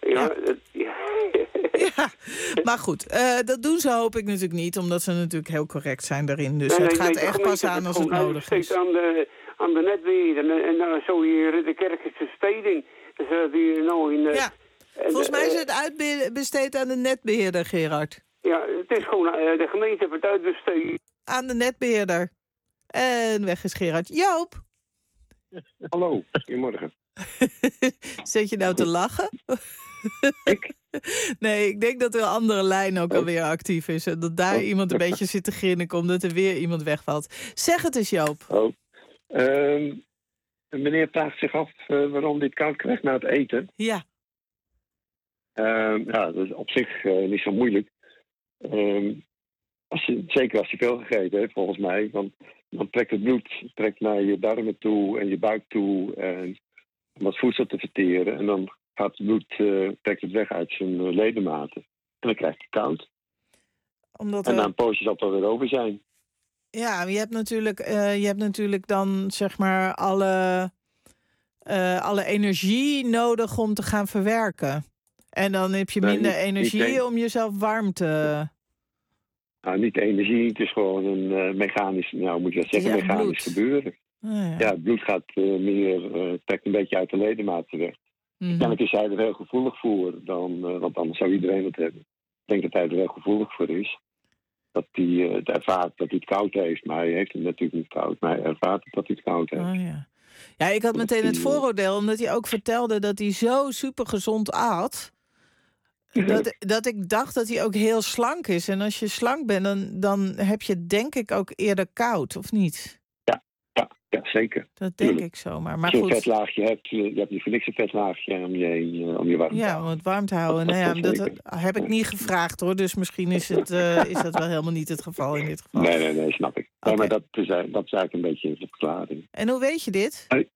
Ja, dat, ja. Ja, maar goed, uh, dat doen ze hoop ik natuurlijk niet, omdat ze natuurlijk heel correct zijn daarin. Dus nee, het nee, gaat nee, echt pas aan als het nodig is. Aan de, aan de netbeheer en, en dan zo hier de kerkelijke steding. Dus uh, die nou in... Uh, ja, en, volgens mij is het uitbesteed aan de netbeheerder, Gerard. Ja, het is gewoon, uh, de gemeente heeft het uitbesteed. Aan de netbeheerder. En weg is Gerard. Joop! Hallo, goedemorgen. Zit je nou te lachen? Ik? Nee, ik denk dat er een andere lijn ook oh. alweer actief is. En dat daar oh. iemand een beetje zit te grinniken omdat er weer iemand wegvalt. Zeg het eens, Joop. Oh. Uh, meneer vraagt zich af uh, waarom dit koud krijgt na het eten. Ja. Uh, ja, dat is op zich uh, niet zo moeilijk. Uh, als je, zeker als je veel gegeten heeft, volgens mij. Want dan trekt het bloed trekt naar je darmen toe en je buik toe. En om wat voedsel te verteren. En dan gaat het bloed, uh, trekt het weg uit zijn uh, ledematen. En dan krijgt hij koud. Omdat en er... na een poosje zal het alweer over zijn. Ja, je hebt natuurlijk, uh, je hebt natuurlijk dan zeg maar alle, uh, alle energie nodig om te gaan verwerken. En dan heb je minder nee, niet, energie niet om jezelf warm te... Nou, niet energie, het is gewoon een uh, mechanisch, nou moet je dat zeggen, mechanisch bloed. gebeuren. Oh, ja. ja, het bloed gaat uh, meer, uh, trekt een beetje uit de ledematen weg. Mm-hmm. Kennelijk is hij er heel gevoelig voor, dan, uh, want anders zou iedereen het hebben. Ik denk dat hij er heel gevoelig voor is. Dat hij uh, het ervaart dat hij het koud heeft, maar hij heeft het natuurlijk niet koud. Maar hij ervaart dat hij het koud heeft. Oh, ja. ja, ik had meteen het vooroordeel, omdat hij ook vertelde dat hij zo super gezond at... Dat, dat ik dacht dat hij ook heel slank is. En als je slank bent, dan, dan heb je denk ik ook eerder koud, of niet? Ja, ja, ja zeker. Dat denk Tuurlijk. ik zomaar. Maar als je goed. een vetlaagje hebt, je hebt niet voor niks een vetlaagje om je, om je warm te ja, houden. om het warm te houden. Nou ja, dat, dat heb ik niet gevraagd hoor. Dus misschien is, het, uh, is dat wel helemaal niet het geval in dit geval. Nee, nee, nee, snap ik. Okay. Nee, maar dat is, dat is eigenlijk een beetje de verklaring. En hoe weet je dit? Hey.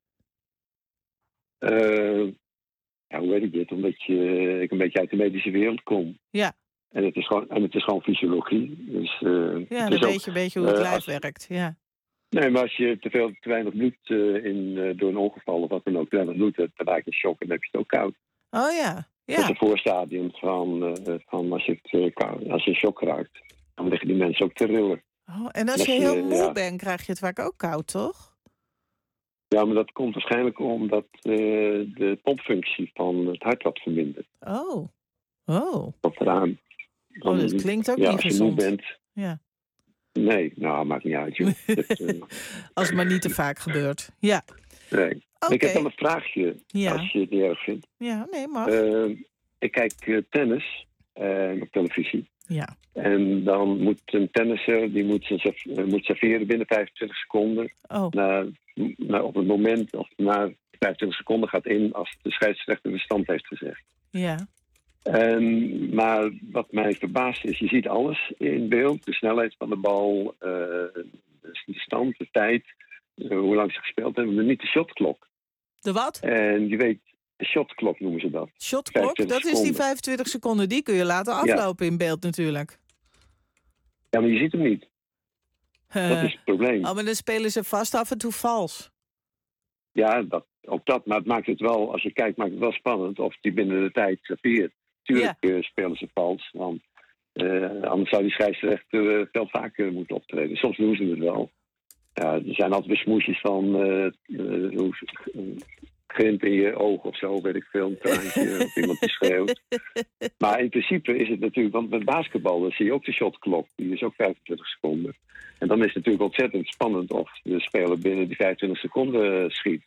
Uh, Ja, hoe weet ik dit? Omdat je, ik een beetje uit de medische wereld kom. Ja. En het is gewoon, en het is gewoon fysiologie. Dus, uh, ja, dan weet je een beetje hoe het uh, lijf als, werkt. Ja. Nee, maar als je te veel, te weinig bloed uh, in, uh, door een ongeval of wat dan ook, te weinig bloed hebt, dan raak je shock en dan heb je het ook koud. Oh ja. ja. Dat is een voorstadium van, uh, van als, je het, uh, koud, als je shock raakt. Dan liggen die mensen ook te rillen. Oh, en als, als je heel moe ja, bent, krijg je het vaak ook koud, toch? Ja, maar dat komt waarschijnlijk omdat uh, de pompfunctie van het hart wat vermindert. Oh. Oh. Wat eraan. Dan, oh, dat klinkt ook ja, niet gezond. Als je moe bent. Ja. Nee, nou, maakt niet uit, joh. dat, uh... Als het maar niet te vaak gebeurt. Ja. Nee. Okay. Ik heb wel een vraagje, ja. als je het niet erg vindt. Ja, nee, mag. Uh, ik kijk uh, tennis uh, op televisie. Ja. En dan moet een tennisser, die moet, serv- uh, moet serveren binnen vijfentwintig seconden. Oh. Na, na, op het moment, of na vijfentwintig seconden gaat in als de scheidsrechter de stand heeft gezegd. Ja. En, maar wat mij verbaast is, je ziet alles in beeld. De snelheid van de bal, uh, de stand, de tijd, uh, hoe lang ze gespeeld hebben. Maar niet de shotklok. De wat? En je weet, de shotklok noemen ze dat. Shotklok? Dat seconden. Is die vijfentwintig seconden. Die kun je laten aflopen ja. in beeld natuurlijk. Ja, maar je ziet hem niet. Uh, dat is het probleem. Oh, maar dan spelen ze vast af en toe vals. Ja, dat, ook dat. Maar het maakt het wel, als je kijkt, maakt het wel spannend of die binnen de tijd serveert. Tuurlijk ja. spelen ze vals, want uh, anders zou die scheidsrechter uh, veel vaker moeten optreden. Soms doen ze het wel. Ja, er zijn altijd weer smoesjes van uh, uh, uh, grimp in je oog of zo, weet ik veel, een traantje of iemand die schreeuwt. Maar in principe is het natuurlijk, want met basketbal dan zie je ook de shotklok, die is ook vijfentwintig seconden. En dan is het natuurlijk ontzettend spannend of de speler binnen die vijfentwintig seconden schiet.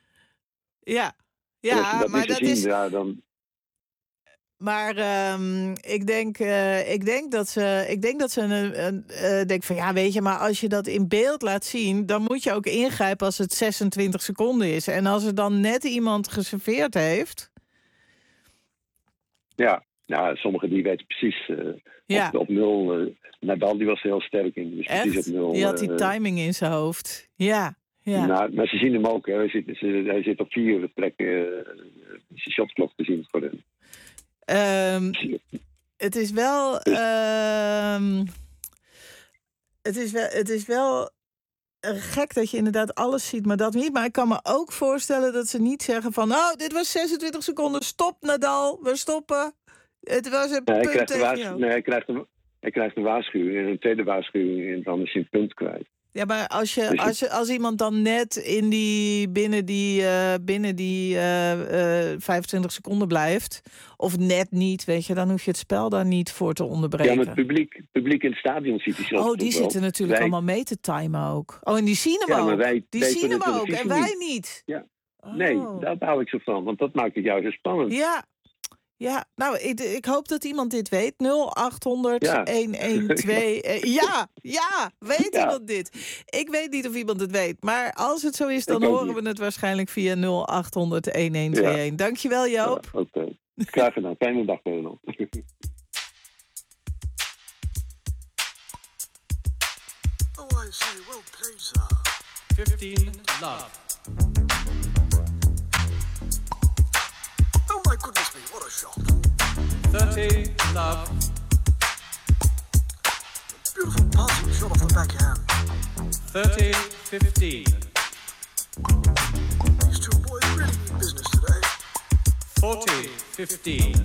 Ja, ja dat maar dat zien, is... Ja, dan... Maar um, ik, denk, uh, ik denk dat ze, ik denk dat ze een, een, uh, denk van ja, weet je, maar als je dat in beeld laat zien, dan moet je ook ingrijpen als het zesentwintig seconden is. En als er dan net iemand geserveerd heeft. Ja, nou, sommigen die weten precies uh, ja. op, op nul. Uh, Nadal die was heel sterk in. Dus echt? Precies op nul, die had die uh, timing in zijn hoofd. Ja. Ja. Nou, maar ze zien hem ook. Hè. Hij, zit, ze, hij zit op vier plekken uh, zijn shotklok te zien voor hem. Um, het is wel, um, het is wel, het is wel gek dat je inderdaad alles ziet, maar dat niet. Maar ik kan me ook voorstellen dat ze niet zeggen van... oh, dit was zesentwintig seconden, stop Nadal, we stoppen. Het was een Nee, hij punt krijgt, een tegen waarschu- jou. nee, hij, krijgt een, hij krijgt een waarschuwing en een tweede waarschuwing en dan is hij een punt kwijt. Ja, maar als, je, Dus je- als, je, als iemand dan net in die, binnen die, uh, binnen die uh, uh, vijfentwintig seconden blijft... of net niet, weet je, dan hoef je het spel daar niet voor te onderbreken. Ja, maar het publiek, het publiek in het stadion ziet hij zelf Oh, die toch wel. zitten natuurlijk Wij- allemaal mee te timen ook. Oh, en die zien hem Ja, ook. maar wij- die wij zien kunnen hem de ook en televisie wij niet. niet. Ja. Nee, daar hou ik zo van, want dat maakt het juist zo spannend. Ja, ja. Nou, ik, ik hoop dat iemand dit weet. nul acht honderd Ja. honderdtwaalf. Eh, ja, ja, weet Ja. iemand dit? Ik weet niet of iemand het weet. Maar als het zo is, dan Ik ook horen we het waarschijnlijk via nul acht honderd elf tweeënhalf. Dankjewel, Joop. Ja, Oké, okay. Graag gedaan. Fijne dag, Bernal. Oh, I say, well played, sir. fifteen love. Oh my goodness me, what a shot. thirty love. Beautiful passing shot off the backhand. thirty fifteen. These two boys really mean business today. forty fifteen.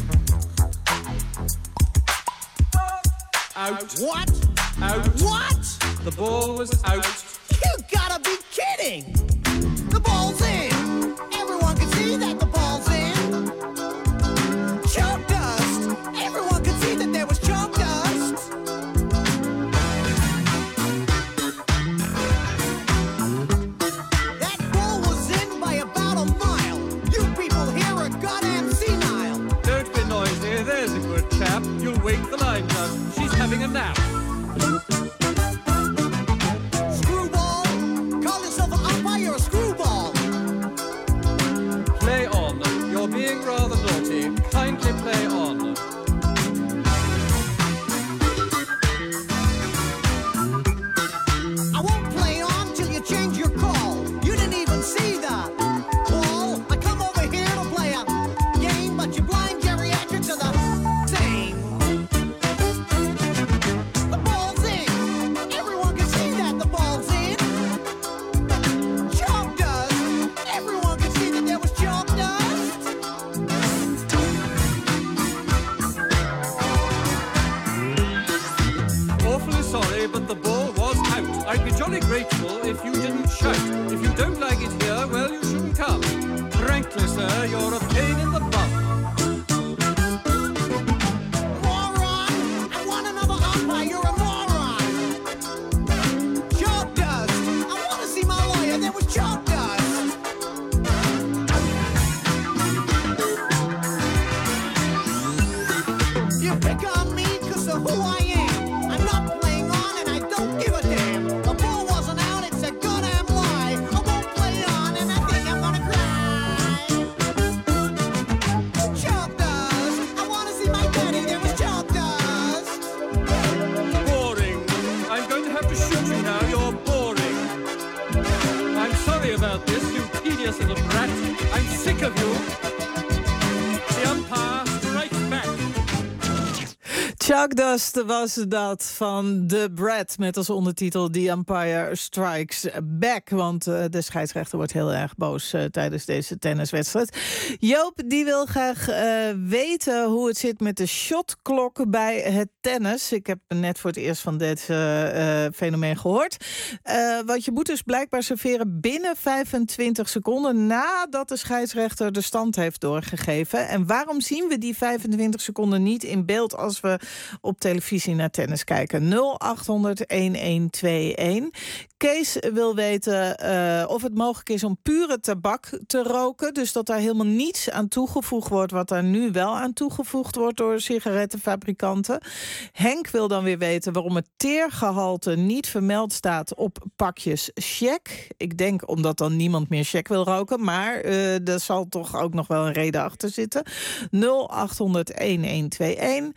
Out. What? Out. What? The ball was out. You gotta be kidding! The ball's in! Everyone can see that the ball's in! Chalk dust! Everyone can see that there was chalk dust! That ball was in by about a mile! You people here are goddamn senile! Don't be noisy, there's a good chap. You'll wake the line judge. She's having a nap. Screwball! Call yourself an umpire or a screwball! Play on. You're being rather naughty. Kindly play on. I won't play on till you change your call. You didn't even see the ball. I come over here to play a game, but you blind geriatric to the same. The ball's in. Everyone can see that the ball's in. Chalk dust. Everyone can see that there was chalk dust. Awfully sorry, but the ball was out. I'd be jolly grateful if you didn't shout. If you don't like it here, well, you shouldn't come. Frankly, sir, you're a pain in the butt. Moron! I want another umpire. You're a moron. Chalk dust. I want to see my lawyer. There was chalk dust. You pick on me because of who I am. I'm not playing on and I don't give a damn. The ball wasn't out. It's a goddamn lie. I won't play on and I think I'm gonna cry. Chalk dust. I want to see my daddy. There was chalk dust. Boring. I'm going to have to shoot you now. You're boring. I'm sorry about this, you tedious little brat. I'm sick of you. The umpire strikes back. Chalk Dust was dat van The Brat met als ondertitel The Umpire Strikes Back. Want uh, de scheidsrechter wordt heel erg boos uh, tijdens deze tenniswedstrijd. Joop die wil graag uh, weten hoe het zit met de shotklok bij het tennis. Ik heb net voor het eerst van dit uh, uh, fenomeen gehoord. Uh, want je moet dus blijkbaar serveren binnen vijfentwintig seconden nadat de scheidsrechter de stand heeft doorgegeven. En waarom zien we die vijfentwintig seconden niet in beeld als we op televisie naar tennis kijken? nul acht honderd elf tweeënhalf. Kees wil weten uh, of het mogelijk is om pure tabak te roken. Dus dat daar helemaal niets aan toegevoegd wordt wat daar nu wel aan toegevoegd wordt door sigarettenfabrikanten. Henk wil dan weer weten waarom het teergehalte niet vermeld staat op pakjes check. Ik denk omdat dan niemand meer check wil roken. Maar uh, er zal toch ook nog wel een reden achter zitten. nul acht honderd elf tweeënhalf.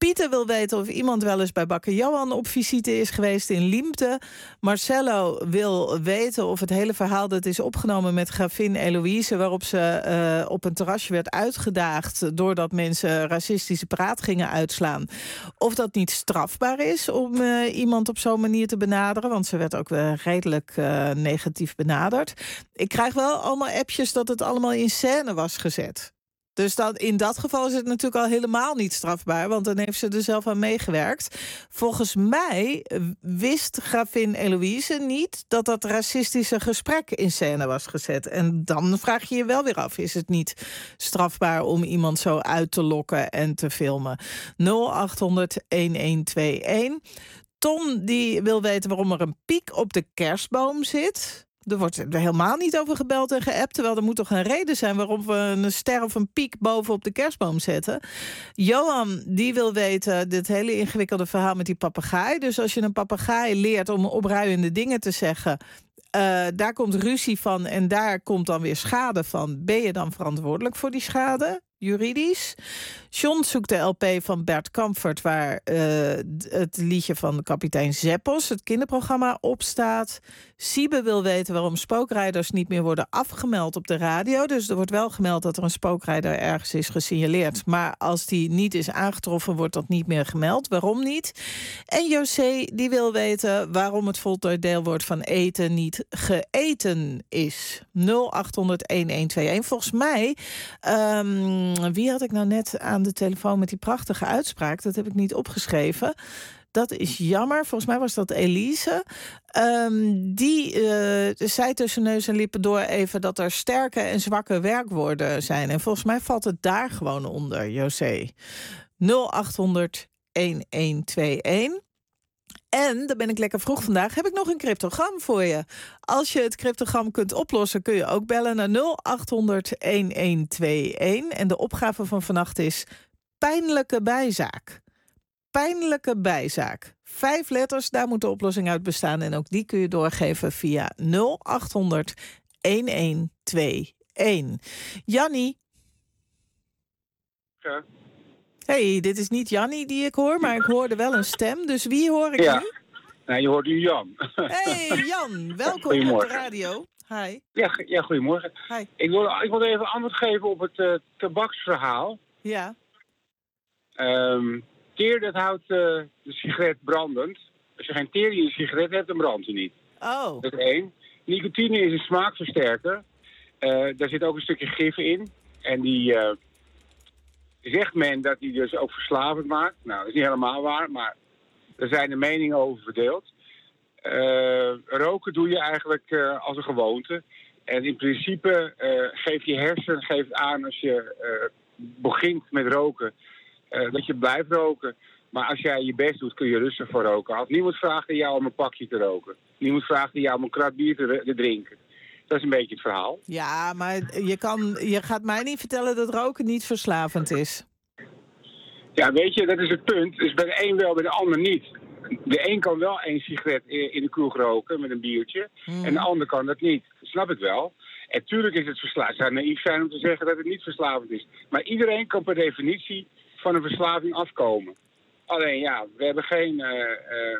Pieter wil weten of iemand wel eens bij bakker Johan op visite is geweest in Liemte. Marcello wil weten of het hele verhaal dat is opgenomen met gravin Eloïse, waarop ze uh, op een terrasje werd uitgedaagd doordat mensen racistische praat gingen uitslaan, of dat niet strafbaar is om uh, iemand op zo'n manier te benaderen, want ze werd ook uh, redelijk uh, negatief benaderd. Ik krijg wel allemaal appjes dat het allemaal in scène was gezet. Dus dat, in dat geval is het natuurlijk al helemaal niet strafbaar, want dan heeft ze er zelf aan meegewerkt. Volgens mij wist gravin Eloïse niet dat dat racistische gesprek in scène was gezet. En dan vraag je je wel weer af, is het niet strafbaar om iemand zo uit te lokken en te filmen? nul acht honderd een twee een. Tom die wil weten waarom er een piek op de kerstboom zit. Er wordt er helemaal niet over gebeld en geappt, terwijl er moet toch een reden zijn waarom we een ster of een piek bovenop de kerstboom zetten. Johan die wil weten dit hele ingewikkelde verhaal met die papegaai. Dus als je een papegaai leert om opruiende dingen te zeggen, Uh, daar komt ruzie van en daar komt dan weer schade van. Ben je dan verantwoordelijk voor die schade? Juridisch. John zoekt de L P van Bert Kampfert, waar uh, het liedje van kapitein Zeppos, het kinderprogramma, op staat. Siebe wil weten waarom spookrijders niet meer worden afgemeld op de radio. Dus er wordt wel gemeld dat er een spookrijder ergens is gesignaleerd. Maar als die niet is aangetroffen, wordt dat niet meer gemeld. Waarom niet? En José die wil weten waarom het voltooid deelwoord van eten niet geëten is. nul acht honderd een twee een. Volgens mij, um, wie had ik nou net aan de telefoon met die prachtige uitspraak? Dat heb ik niet opgeschreven. Dat is jammer. Volgens mij was dat Elise. Um, die uh, zei tussen neus en lippen door even dat er sterke en zwakke werkwoorden zijn. En volgens mij valt het daar gewoon onder, José. nul acht honderd een twee een. En, dan ben ik lekker vroeg vandaag, heb ik nog een cryptogram voor je. Als je het cryptogram kunt oplossen, kun je ook bellen naar nul acht honderd een twee een. En de opgave van vannacht is pijnlijke bijzaak. Pijnlijke bijzaak. Vijf letters, daar moet de oplossing uit bestaan. En ook die kun je doorgeven via nul acht honderd een twee een. Jannie. Ja. Hey, dit is niet Jannie die ik hoor, maar ik hoorde wel een stem. Dus wie hoor ik ja. nu? Nou, je hoort nu Jan. Hey Jan, welkom op de radio. Hi. Ja, ja goedemorgen. Hi. Ik wil, ik wil even antwoord geven op het uh, tabaksverhaal. Ja. Um, teer, dat houdt uh, de sigaret brandend. Als je geen teer in je sigaret hebt, dan brandt hij niet. Oh. Dat is één. Nicotine is een smaakversterker. Uh, daar zit ook een stukje gif in. En die... Uh, zegt men dat hij dus ook verslavend maakt. Nou, dat is niet helemaal waar, maar er zijn de meningen over verdeeld. Uh, roken doe je eigenlijk uh, als een gewoonte. En in principe uh, geeft je hersen geeft aan als je uh, begint met roken, uh, dat je blijft roken. Maar als jij je best doet, kun je rustig voor roken. Als niemand vraagt aan jou om een pakje te roken. Niemand vraagt aan jou om een krat bier te, te drinken. Dat is een beetje het verhaal. Ja, maar je, kan, je gaat mij niet vertellen dat roken niet verslavend is. Ja, weet je, dat is het punt. Dus bij de een wel, bij de ander niet. De een kan wel één sigaret in de kroeg roken met een biertje. Hmm. En de ander kan dat niet. Dat snap ik wel. En tuurlijk is het verslavend. Het zou naïef zijn om te zeggen dat het niet verslavend is. Maar iedereen kan per definitie van een verslaving afkomen. Alleen ja, we hebben geen... Uh, uh,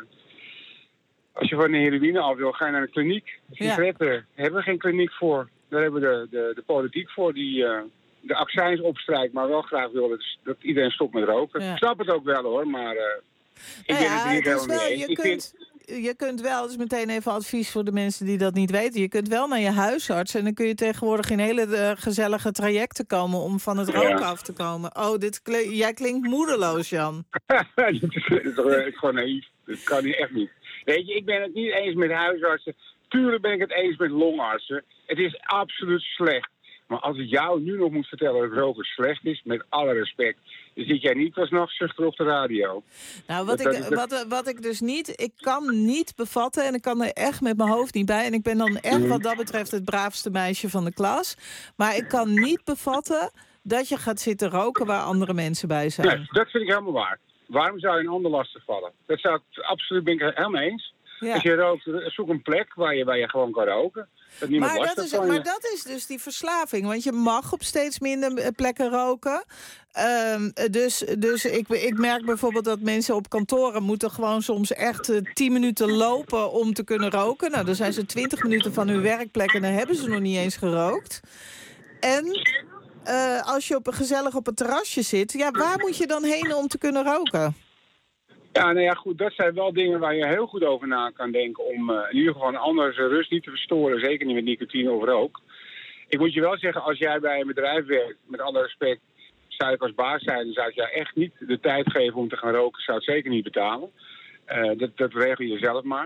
Als je van de heroïne af wil, ga je naar een kliniek. Sigaretten ja. hebben we geen kliniek voor. Daar hebben we de, de, de politiek voor die uh, de accijns opstrijkt, maar wel graag wil dat, dat iedereen stopt met roken. Ja. Ik snap het ook wel hoor, maar uh, ik nou ben ja, het er niet het helemaal mee eens. Je, ik kunt, vind... je kunt wel, dus meteen even advies voor de mensen die dat niet weten. Je kunt wel naar je huisarts en dan kun je tegenwoordig in hele uh, gezellige trajecten komen om van het roken ja. af te komen. Oh, dit kle- jij klinkt moedeloos, Jan. dat is, dat is gewoon naïef. Dat kan niet, echt niet. Weet je, ik ben het niet eens met huisartsen. Tuurlijk ben ik het eens met longartsen. Het is absoluut slecht. Maar als ik jou nu nog moet vertellen dat roken slecht is, met alle respect, dan zit jij niet als nachtzuster op de radio. Nou, wat, dat, ik, dat, dat... wat, wat ik dus niet, ik kan niet bevatten en ik kan er echt met mijn hoofd niet bij. En ik ben dan echt wat dat betreft het braafste meisje van de klas. Maar ik kan niet bevatten dat je gaat zitten roken waar andere mensen bij zijn. Nee, dat vind ik helemaal waar. Waarom zou je een ander lastig vallen? Dat zou ik absoluut, ben ik helemaal eens. Ja. Als je rookt, zoek een plek waar je, waar je gewoon kan roken. Dat niemand Maar last dat, is, heeft van maar je. dat is dus die verslaving. Want je mag op steeds minder eh, plekken roken. Ehm, dus dus ik, ik merk bijvoorbeeld dat mensen op kantoren moeten gewoon soms echt eh, tien minuten lopen om te kunnen roken. Nou, dan zijn ze twintig minuten van hun werkplek en dan hebben ze nog niet eens gerookt. En eh, als je op een gezellig op een terrasje zit, ja, waar moet je dan heen om te kunnen roken? Ja, nou ja, goed, dat zijn wel dingen waar je heel goed over na kan denken om uh, in ieder geval een andere rust niet te verstoren, zeker niet met nicotine of rook. Ik moet je wel zeggen, als jij bij een bedrijf werkt, met alle respect, zou ik als baas zijn, dan zou ik jou echt niet de tijd geven om te gaan roken, zou het zeker niet betalen. Uh, dat, dat regel je zelf maar.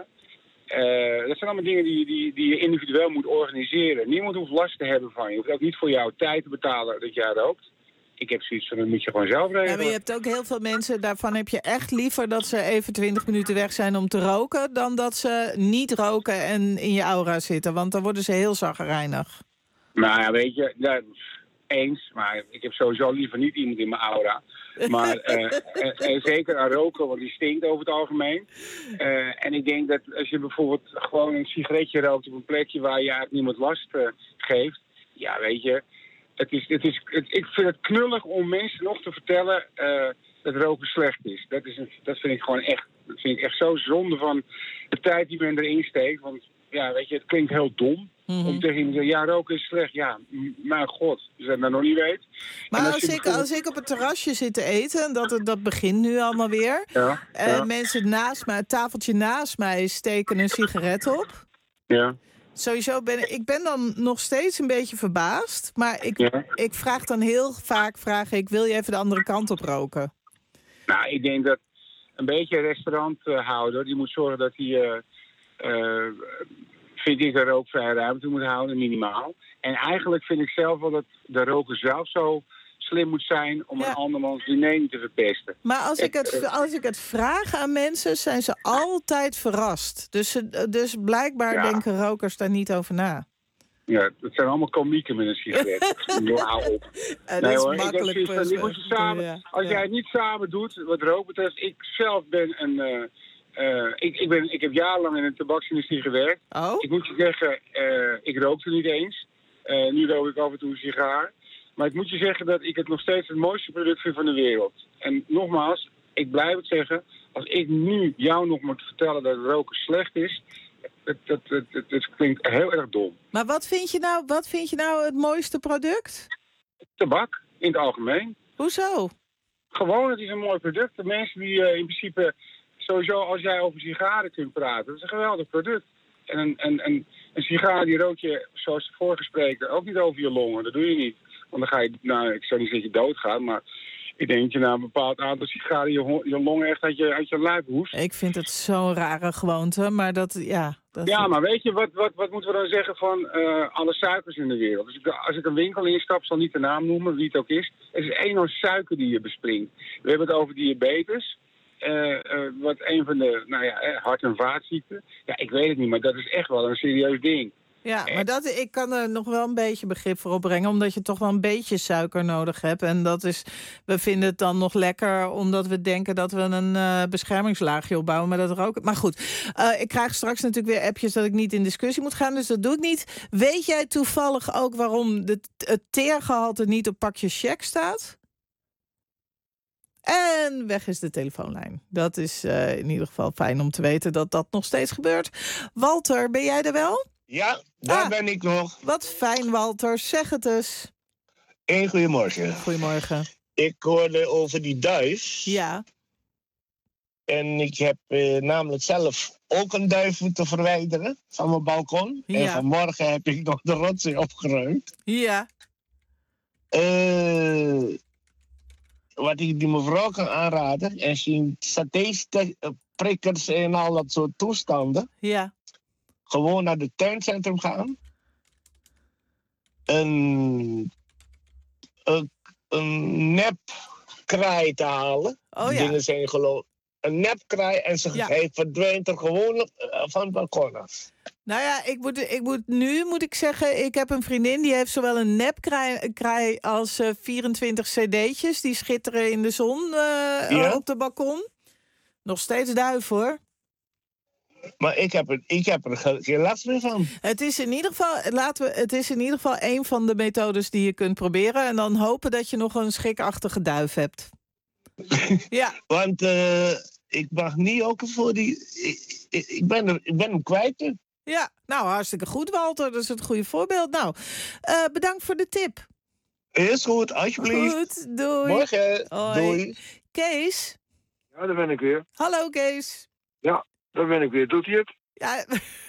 Uh, dat zijn allemaal dingen die, die, die je individueel moet organiseren. Niemand hoeft last te hebben van je. Je hoeft ook niet voor jouw tijd te betalen dat jij rookt. Ik heb zoiets van, dat moet je gewoon zelf regelen. Ja, maar je hebt ook heel veel mensen, daarvan heb je echt liever dat ze even twintig minuten weg zijn om te roken, dan dat ze niet roken en in je aura zitten. Want dan worden ze heel zaggerijnig. Nou ja, weet je, ja, eens. Maar ik heb sowieso liever niet iemand in mijn aura. Maar uh, en, en zeker aan roken, want die stinkt over het algemeen. Uh, en ik denk dat als je bijvoorbeeld gewoon een sigaretje rookt op een plekje waar je eigenlijk niemand last uh, geeft. Ja, weet je, het is, het is, het, ik vind het knullig om mensen nog te vertellen uh, dat roken slecht is. Dat, is een, dat vind ik gewoon echt, dat vind ik echt zo zonde van de tijd die men erin steekt. Want ja, weet je, het klinkt heel dom. Mm-hmm. Om tegen iemand te zeggen, ja, roken is slecht. Ja, m- mijn god, als je dat nou nog niet weet. Maar als, als, je ik, bijvoorbeeld... als ik op het terrasje zit te eten, dat, dat begint nu allemaal weer. Ja, uh, ja. Mensen naast mij, het tafeltje naast mij, steken een sigaret op. Ja. Sowieso ben ik ben dan nog steeds een beetje verbaasd. Maar ik, Ja. ik vraag dan heel vaak, vraag ik, wil je even de andere kant op roken? Nou, ik denk dat een beetje een restauranthouder, die moet zorgen dat hij, uh, uh, vind ik, een rookvrije ruimte moet houden, minimaal. En eigenlijk vind ik zelf wel dat de roker zelf zo slim moet zijn om Ja. een andermans diner niet te verpesten. Maar als ik, het, als ik het vraag aan mensen, zijn ze altijd verrast. Dus, ze, dus blijkbaar Ja. denken rokers daar niet over na. Ja, het zijn allemaal komieken met een sigaret. Joh, hou op. En dat is hoor, ik heb makkelijk zoiets van, die moet je samen, ja. als Ja. jij het niet samen doet, wat rook betreft, ik zelf ben een... Uh, uh, ik, ik, ben, ik heb jarenlang in een tabaksindustrie gewerkt. Oh? Ik moet je zeggen, uh, ik rookte niet eens. Uh, nu rook ik af en toe een sigaar. Maar ik moet je zeggen dat ik het nog steeds het mooiste product vind van de wereld. En nogmaals, ik blijf het zeggen, als ik nu jou nog moet vertellen dat roken slecht is, het, het, het, het, het klinkt heel erg dom. Maar wat vind je nou, wat vind je nou het mooiste product? Tabak, in het algemeen. Hoezo? Gewoon, het is een mooi product. De mensen die uh, in principe, sowieso als jij over sigaren kunt praten, dat is een geweldig product. En een, een, een, een sigaar die rook je, zoals de vorige spreker, ook niet over je longen. Dat doe je niet. Want dan ga je, nou, ik zou niet zeggen dat je doodgaat, maar ik denk dat je na een bepaald aantal sigaren je, je longen echt uit je, uit je lijf hoest. Ik vind het zo'n rare gewoonte, maar dat, ja... Dat Ja, maar weet je, wat, wat, wat moeten we dan zeggen van uh, alle suikers in de wereld? Als ik, als ik een winkel instap, zal niet de naam noemen, wie het ook is. Het is enorm suiker die je bespringt. We hebben het over diabetes. Uh, uh, wat een van de, nou ja, hart- en vaatziekten. Ja, ik weet het niet, maar dat is echt wel een serieus ding. Ja, maar dat, ik kan er nog wel een beetje begrip voor opbrengen, omdat je toch wel een beetje suiker nodig hebt. En dat is, we vinden het dan nog lekker, omdat we denken dat we een uh, beschermingslaagje opbouwen, maar dat roken. Maar goed, uh, ik krijg straks natuurlijk weer appjes dat ik niet in discussie moet gaan, dus dat doe ik niet. Weet jij toevallig ook waarom de, het teergehalte niet op pakjes check staat? En weg is de telefoonlijn. Dat is uh, in ieder geval fijn om te weten dat dat nog steeds gebeurt. Walter, ben jij er wel? Ja, daar ah, ben ik nog. Wat fijn, Walter. Zeg het eens. Eén goedemorgen. Goedemorgen. Ik hoorde over die duif. Ja. En ik heb eh, namelijk zelf ook een duif moeten verwijderen van mijn balkon. Ja. En vanmorgen heb ik nog de rotzooi opgeruimd. Ja. Uh, wat ik die mevrouw kan aanraden, en zien satéprikkers en al dat soort toestanden. Ja. Gewoon naar het tuincentrum gaan. Een, een, een nepkraai te halen. Oh ja. Dingen zijn geloof een nepkraai en ze, Ja. hij verdwijnt er gewoon uh, van het balkon af. Nou ja, ik moet, ik moet, nu moet ik zeggen, ik heb een vriendin die heeft zowel een nepkraai kraai als uh, vierentwintig cd'tjes. Die schitteren in de zon uh, Ja? op de balkon. Nog steeds duif, hoor. Maar ik heb er, ik heb er geen geen last meer van. Het is in ieder geval, laten we, het is in ieder geval een van de methodes die je kunt proberen. En dan hopen dat je nog een schrikachtige duif hebt. Ja. Want uh, ik mag niet ook voor die... Ik, ik, ik, ben, er, ik ben hem kwijt. Ja, nou hartstikke goed, Walter. Dat is het goede voorbeeld. Nou, uh, bedankt voor de tip. Is goed, alsjeblieft. Goed, doei. Morgen, Hoi. doei. Kees? Ja, daar ben ik weer. Hallo, Kees. Ja, daar ben ik weer. Doet hij het? Ja,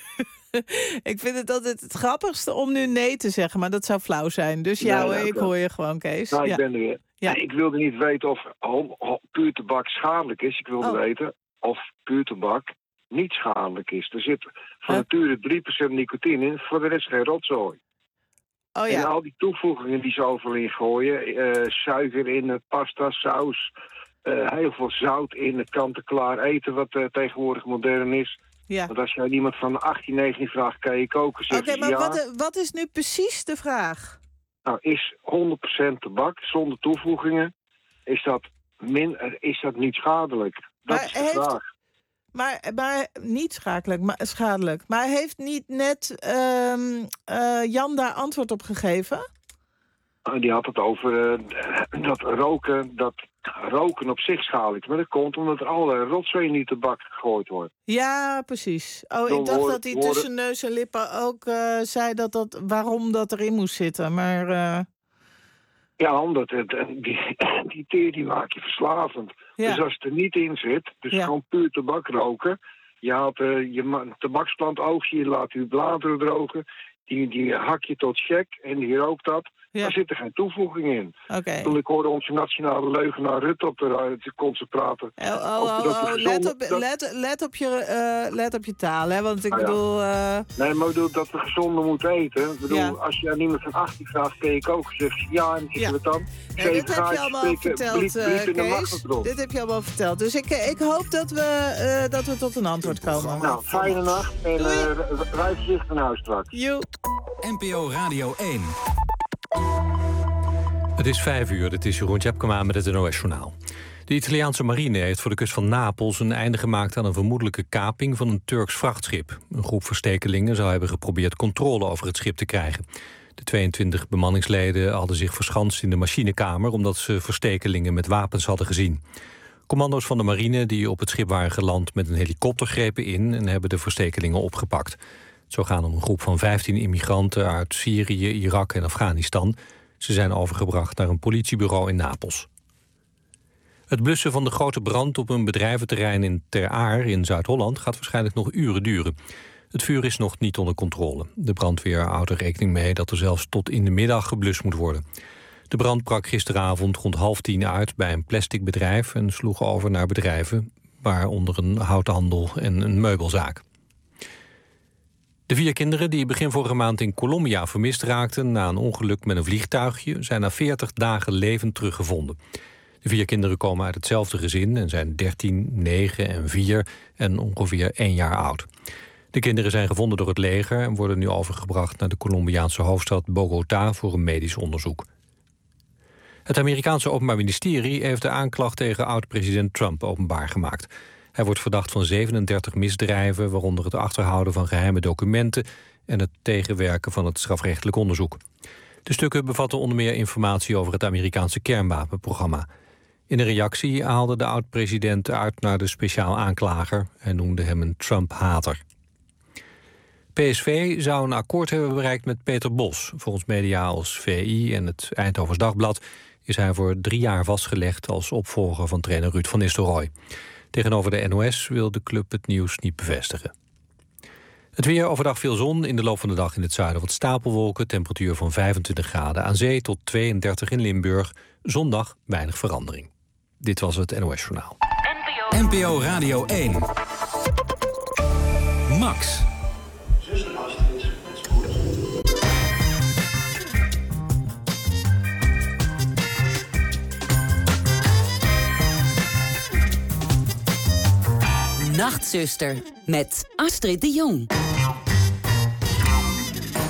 ik vind het altijd het grappigste om nu nee te zeggen, maar dat zou flauw zijn. Dus ja, Nee, hoor, nee, ik oké. hoor je gewoon, Kees. Nou, ik ja. ben er weer. Ja. Nee, ik wilde niet weten of hom- ho- puur tabak schadelijk is. Ik wilde Oh. weten of puur tabak niet schadelijk is. Er zit van Huh? nature drie procent nicotine in, voor de rest geen rotzooi. Oh En ja. al die toevoegingen die ze overal in gooien, eh, suiker in, eh, pasta, saus, eh, heel veel zout in, het kant-en-klaar eten wat eh, tegenwoordig modern is. Ja. Want als jij iemand van achttien, negentien vraagt, kan je koken, Oké, zegt hij maar ja. wat, wat is nu precies de vraag? Nou, is honderd procent tabak zonder toevoegingen, is dat, min, eh, is dat niet schadelijk? Dat Maar is de heeft- vraag. Maar, maar niet schadelijk, maar schadelijk. Maar heeft niet net ehm, eh, Jan daar antwoord op gegeven? Uh, Die had het over eh, dat roken, dat roken op zich schadelijk is. Maar dat komt omdat er alle rotzooi in die tabak gegooid wordt. Ja, precies. Oh, Dan ik dacht woorden- dat hij woorden- tussen neus en lippen ook eh, zei dat dat, waarom dat erin moest zitten. Maar eh, Ja, omdat het, eh, die, die teer die maak je verslavend. Ja. Dus als het er niet in zit, dus Ja. gewoon puur tabak roken. Je haalt uh, je ma- tabaksplant oogst, je laat je bladeren drogen. Die, die hak je tot check en die rookt dat. Ja. Daar zit er geen toevoeging in. oké. Toen ik hoorde onze nationale leugenaar Rutte op de uh, kon ze praten. Oh, oh, over oh, dat de oh, gezonde- let, op, dat- let, let, op je, eh, let op je taal, hè? Want ik Ah, ja. bedoel... eh, Nee, maar ik bedoel dat we gezonder moeten eten. Ik bedoel, Ja. als je aan iemand van achttien vraagt, kun je koken, zeg je ja, en dan Ja. we het dan. nee, Zeven dit heb je gaatjes allemaal prikken, verteld, bliep- eh, bliep in de Kees. magnetron. Dit heb je allemaal verteld. Dus ik, ik hoop dat we, eh, dat we tot een antwoord komen. Nou, fijne nacht en Doei. uh, rij voorzichtig naar huis straks. Joe. N P O Radio één. Het is vijf uur, dit is Jeroen Tjepkema met het N O S-journaal. De Italiaanse marine heeft voor de kust van Napels een einde gemaakt aan een vermoedelijke kaping van een Turks vrachtschip. Een groep verstekelingen zou hebben geprobeerd controle over het schip te krijgen. De tweeëntwintig bemanningsleden hadden zich verschanst in de machinekamer omdat ze verstekelingen met wapens hadden gezien. Commando's van de marine die op het schip waren geland met een helikopter grepen in en hebben de verstekelingen opgepakt. Het zou gaan om een groep van vijftien immigranten uit Syrië, Irak en Afghanistan. Ze zijn overgebracht naar een politiebureau in Napels. Het blussen van de grote brand op een bedrijventerrein in Ter Aar in Zuid-Holland gaat waarschijnlijk nog uren duren. Het vuur is nog niet onder controle. De brandweer houdt er rekening mee dat er zelfs tot in de middag geblust moet worden. De brand brak gisteravond rond half tien uit bij een plasticbedrijf en sloeg over naar bedrijven, waaronder een houthandel en een meubelzaak. De vier kinderen die begin vorige maand in Colombia vermist raakten na een ongeluk met een vliegtuigje zijn na veertig dagen levend teruggevonden. De vier kinderen komen uit hetzelfde gezin en zijn dertien, negen en vier en ongeveer één jaar oud. De kinderen zijn gevonden door het leger en worden nu overgebracht naar de Colombiaanse hoofdstad Bogota voor een medisch onderzoek. Het Amerikaanse Openbaar Ministerie heeft de aanklacht tegen oud-president Trump openbaar gemaakt. Hij wordt verdacht van zevenendertig misdrijven, waaronder het achterhouden van geheime documenten en het tegenwerken van het strafrechtelijk onderzoek. De stukken bevatten onder meer informatie over het Amerikaanse kernwapenprogramma. In een reactie haalde de oud-president uit naar de speciaal aanklager en noemde hem een Trump-hater. P S V zou een akkoord hebben bereikt met Peter Bos. Volgens media als V I en het Eindhovens Dagblad is hij voor drie jaar vastgelegd als opvolger van trainer Ruud van Nistelrooy. Tegenover de N O S wil de club het nieuws niet bevestigen. Het weer, overdag veel zon, in de loop van de dag in het zuiden wat stapelwolken, temperatuur van vijfentwintig graden aan zee tot tweeëndertig in Limburg. Zondag weinig verandering. Dit was het N O S-journaal. N P O Radio één. Max. Nachtzuster met Astrid de Jong.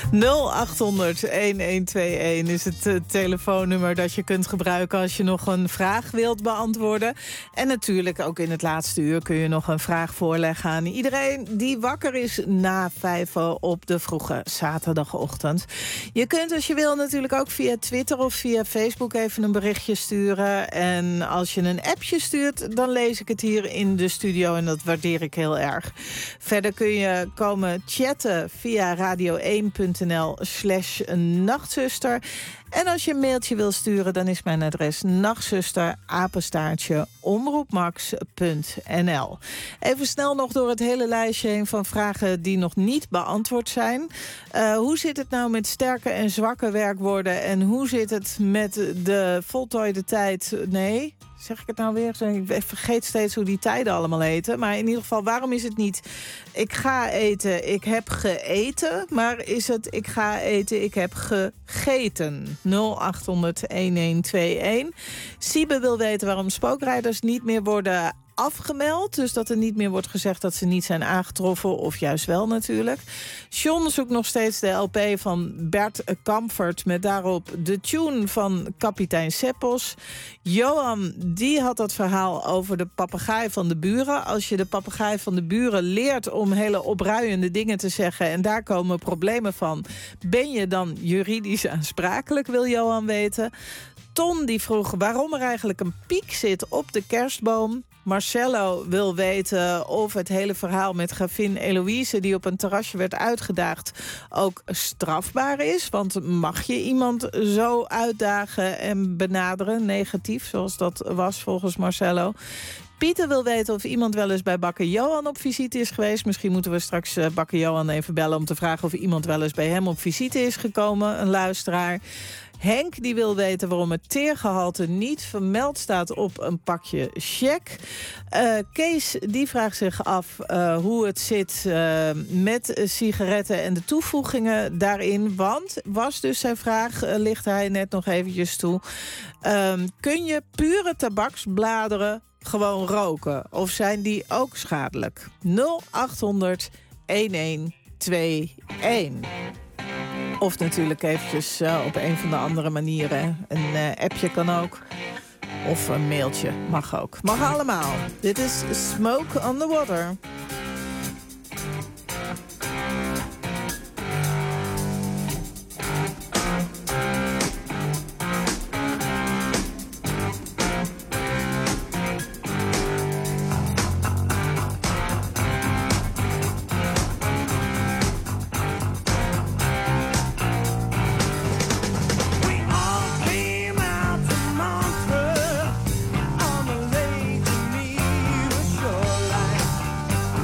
nul acht honderd een een twee een is het uh, telefoonnummer dat je kunt gebruiken als je nog een vraag wilt beantwoorden. En natuurlijk ook in het laatste uur kun je nog een vraag voorleggen aan iedereen die wakker is na vijven op de vroege zaterdagochtend. Je kunt als je wil natuurlijk ook via Twitter of via Facebook even een berichtje sturen. En als je een appje stuurt, dan lees ik het hier in de studio en dat waardeer ik heel erg. Verder kun je komen chatten via radio één punt n l slash nachtzuster. En als je een mailtje wil sturen, dan is mijn adres nachtzuster apenstaartje omroepmax punt n l. Even snel nog door het hele lijstje heen van vragen die nog niet beantwoord zijn. Uh, hoe zit het nou met sterke en zwakke werkwoorden? En hoe zit het met de voltooide tijd? Nee, zeg ik het nou weer? Ik vergeet steeds hoe die tijden allemaal heten. Maar in ieder geval, waarom is het niet ik ga eten, ik heb geeten? Maar is het ik ga eten, ik heb gegeten? nul acht honderd een een twee een. Siebe wil weten waarom spookrijders niet meer worden afgemeld. Dus dat er niet meer wordt gezegd dat ze niet zijn aangetroffen. Of juist wel natuurlijk. John zoekt nog steeds de L P van Bert Kampfert met daarop de tune van kapitein Seppos. Johan, die had dat verhaal over de papegaai van de buren. Als je de papegaai van de buren leert om hele opruiende dingen te zeggen en daar komen problemen van, ben je dan juridisch aansprakelijk, wil Johan weten. Ton die vroeg waarom er eigenlijk een piek zit op de kerstboom. Marcello wil weten of het hele verhaal met gravin Eloïse, die op een terrasje werd uitgedaagd, ook strafbaar is. Want mag je iemand zo uitdagen en benaderen, negatief, zoals dat was volgens Marcello. Pieter wil weten of iemand wel eens bij bakker Johan op visite is geweest. Misschien moeten we straks uh, bakker Johan even bellen om te vragen of iemand wel eens bij hem op visite is gekomen, een luisteraar. Henk die wil weten waarom het teergehalte niet vermeld staat op een pakje check. Uh, Kees die vraagt zich af uh, hoe het zit uh, met sigaretten en de toevoegingen daarin. Want, was dus zijn vraag, uh, lichtte hij net nog eventjes toe. Uh, kun je pure tabaksbladeren gewoon roken? Of zijn die ook schadelijk? nul acht honderd een een twee een. Of natuurlijk eventjes uh, op een van de andere manieren. Een uh, appje kan ook. Of een mailtje. Mag ook. Mag allemaal. Dit is Smoke on the Water. On the lake beneath the shoreline.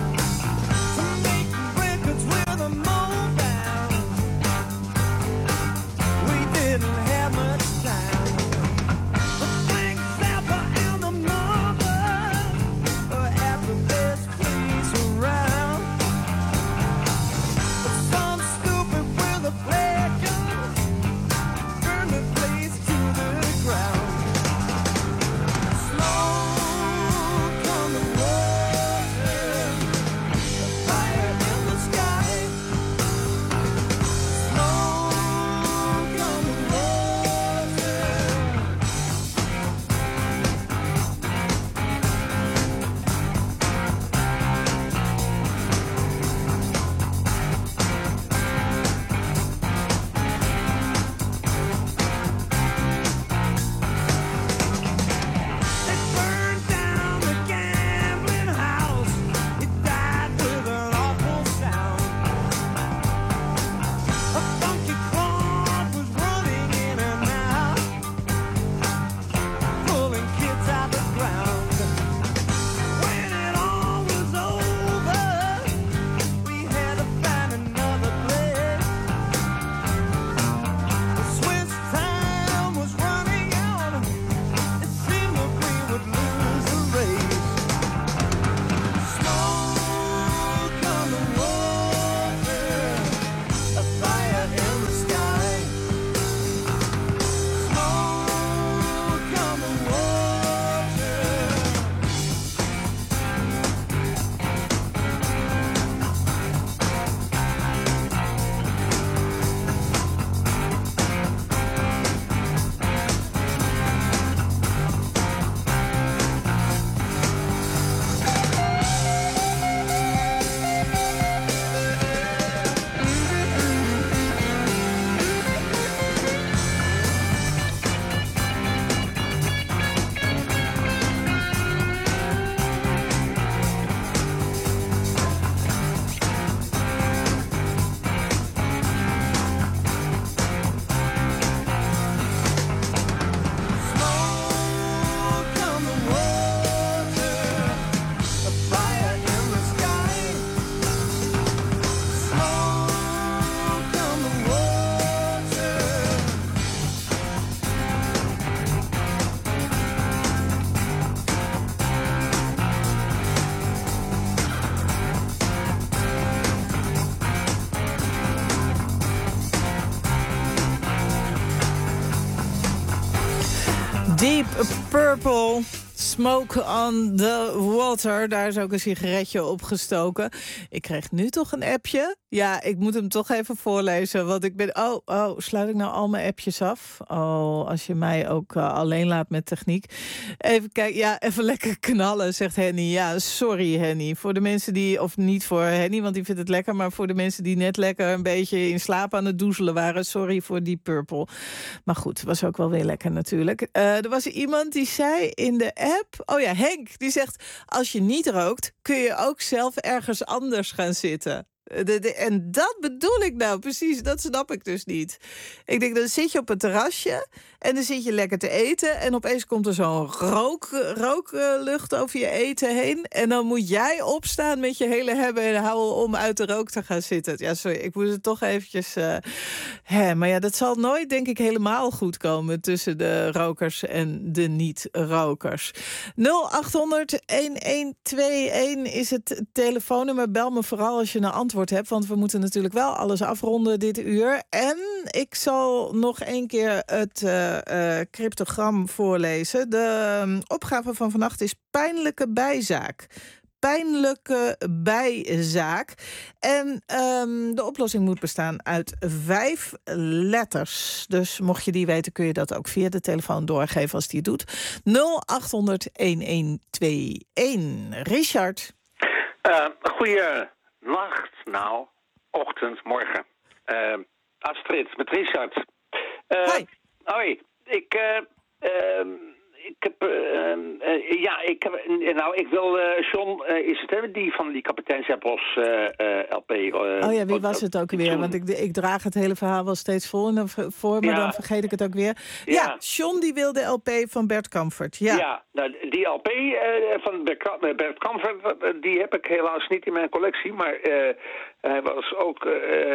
Deep Purple, Smoke on the Water. Daar is ook een sigaretje opgestoken. Ik kreeg nu toch een appje. Ja, ik moet hem toch even voorlezen. Want ik ben... Oh, oh, sluit ik nou al mijn appjes af? Oh, als je mij ook uh, alleen laat met techniek. Even kijken. Ja, even lekker knallen, zegt Henny. Ja, sorry Henny. Voor de mensen die... Of niet voor Henny, want die vindt het lekker. Maar voor de mensen die net lekker een beetje in slaap aan het doezelen waren. Sorry voor die Purple. Maar goed, was ook wel weer lekker natuurlijk. Uh, er was iemand die zei in de app... Oh ja, Henk, die zegt... Als je niet rookt, kun je ook zelf ergens anders gaan zitten. De, de, en dat bedoel ik nou precies, dat snap ik dus niet. Ik denk, dan zit je op een terrasje en dan zit je lekker te eten... en opeens komt er zo'n rook, rooklucht over je eten heen... en dan moet jij opstaan met je hele hebben en houden om uit de rook te gaan zitten. Ja, sorry, ik moet het toch eventjes... Uh, hè, maar ja, dat zal nooit, denk ik, helemaal goed komen... tussen de rokers en de niet-rokers. nul acht honderd een twee een is het telefoonnummer. Bel me vooral als je een antwoord hebt, want we moeten natuurlijk wel alles afronden dit uur. En ik zal nog één keer het uh, uh, cryptogram voorlezen. De um, opgave van vannacht is pijnlijke bijzaak. Pijnlijke bijzaak. En um, de oplossing moet bestaan uit vijf letters. Dus mocht je die weten, kun je dat ook via de telefoon doorgeven als die het doet. nul acht honderd een twee een. Richard. Uh, goeie nacht, nou, ochtend, morgen. Uh, Astrid, met Richard. Uh, Hoi. Hoi, ik... Uh, uh, Ik heb, uh, uh, ja, ik heb, uh, nou, ik wil, uh, John, uh, is het, hè, die van die kapitein Zeppels uh, uh, L P. Uh, oh ja, wie was het ook weer? Want ik, ik draag het hele verhaal wel steeds vol en dan, voor, maar ja. dan vergeet ik het ook weer. Ja, ja, John die wil de L P van Bert Kampfert. Ja, ja, nou, die L P uh, van Bert Kampfert, die heb ik helaas niet in mijn collectie, maar uh, hij was ook, uh,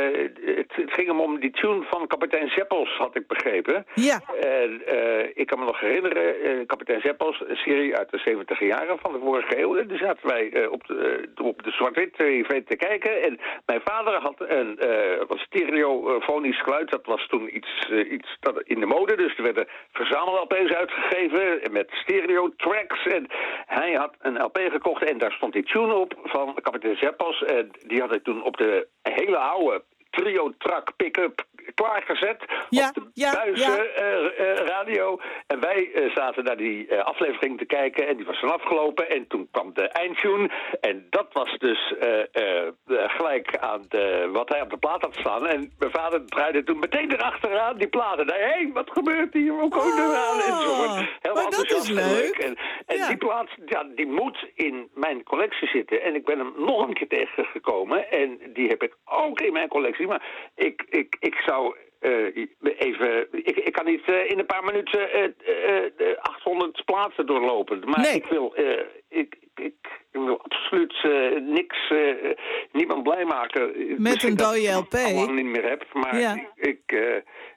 het, het ging hem om die tune van kapitein Zeppels, had ik begrepen. Ja. Uh, uh, ik kan me nog herinneren... Uh, kapitein Zeppels, een serie uit de zeventig jaren van de vorige eeuw. Daar zaten wij uh, op de, uh, op de zwart-wit T V te kijken. En mijn vader had een uh, was stereofonisch geluid. Dat was toen iets, uh, iets dat in de mode. Dus er werden verzamel-L P's uitgegeven met stereo-tracks. En hij had een L P gekocht en daar stond die tune op van kapitein Zeppels. En die had hij toen op de hele oude trio-track pick-up klaargezet ja, op de ja, buizen ja. uh, uh, radio. En wij uh, zaten naar die uh, aflevering te kijken en die was dan afgelopen. En toen kwam de eindtune. En dat was dus uh, uh, gelijk aan de, wat hij op de plaat had staan. En mijn vader draaide toen meteen erachteraan die platen. Hé, hey, wat gebeurt hier? Hoe komt er aan? En zo. Helemaal enthousiast en leuk. En, en ja. die plaat, ja, die moet in mijn collectie zitten. En ik ben hem nog een keer tegengekomen. En die heb ik ook in mijn collectie. Maar ik, ik, ik zou Uh, even, ik, ik kan niet uh, in een paar minuten uh, uh, achthonderd plaatsen doorlopen. Maar nee. ik wil, uh, ik, ik, ik wil absoluut uh, niks, uh, niemand blij maken. Met een dode L P. Dat ik het niet meer heb, maar ja. ik, ik, uh,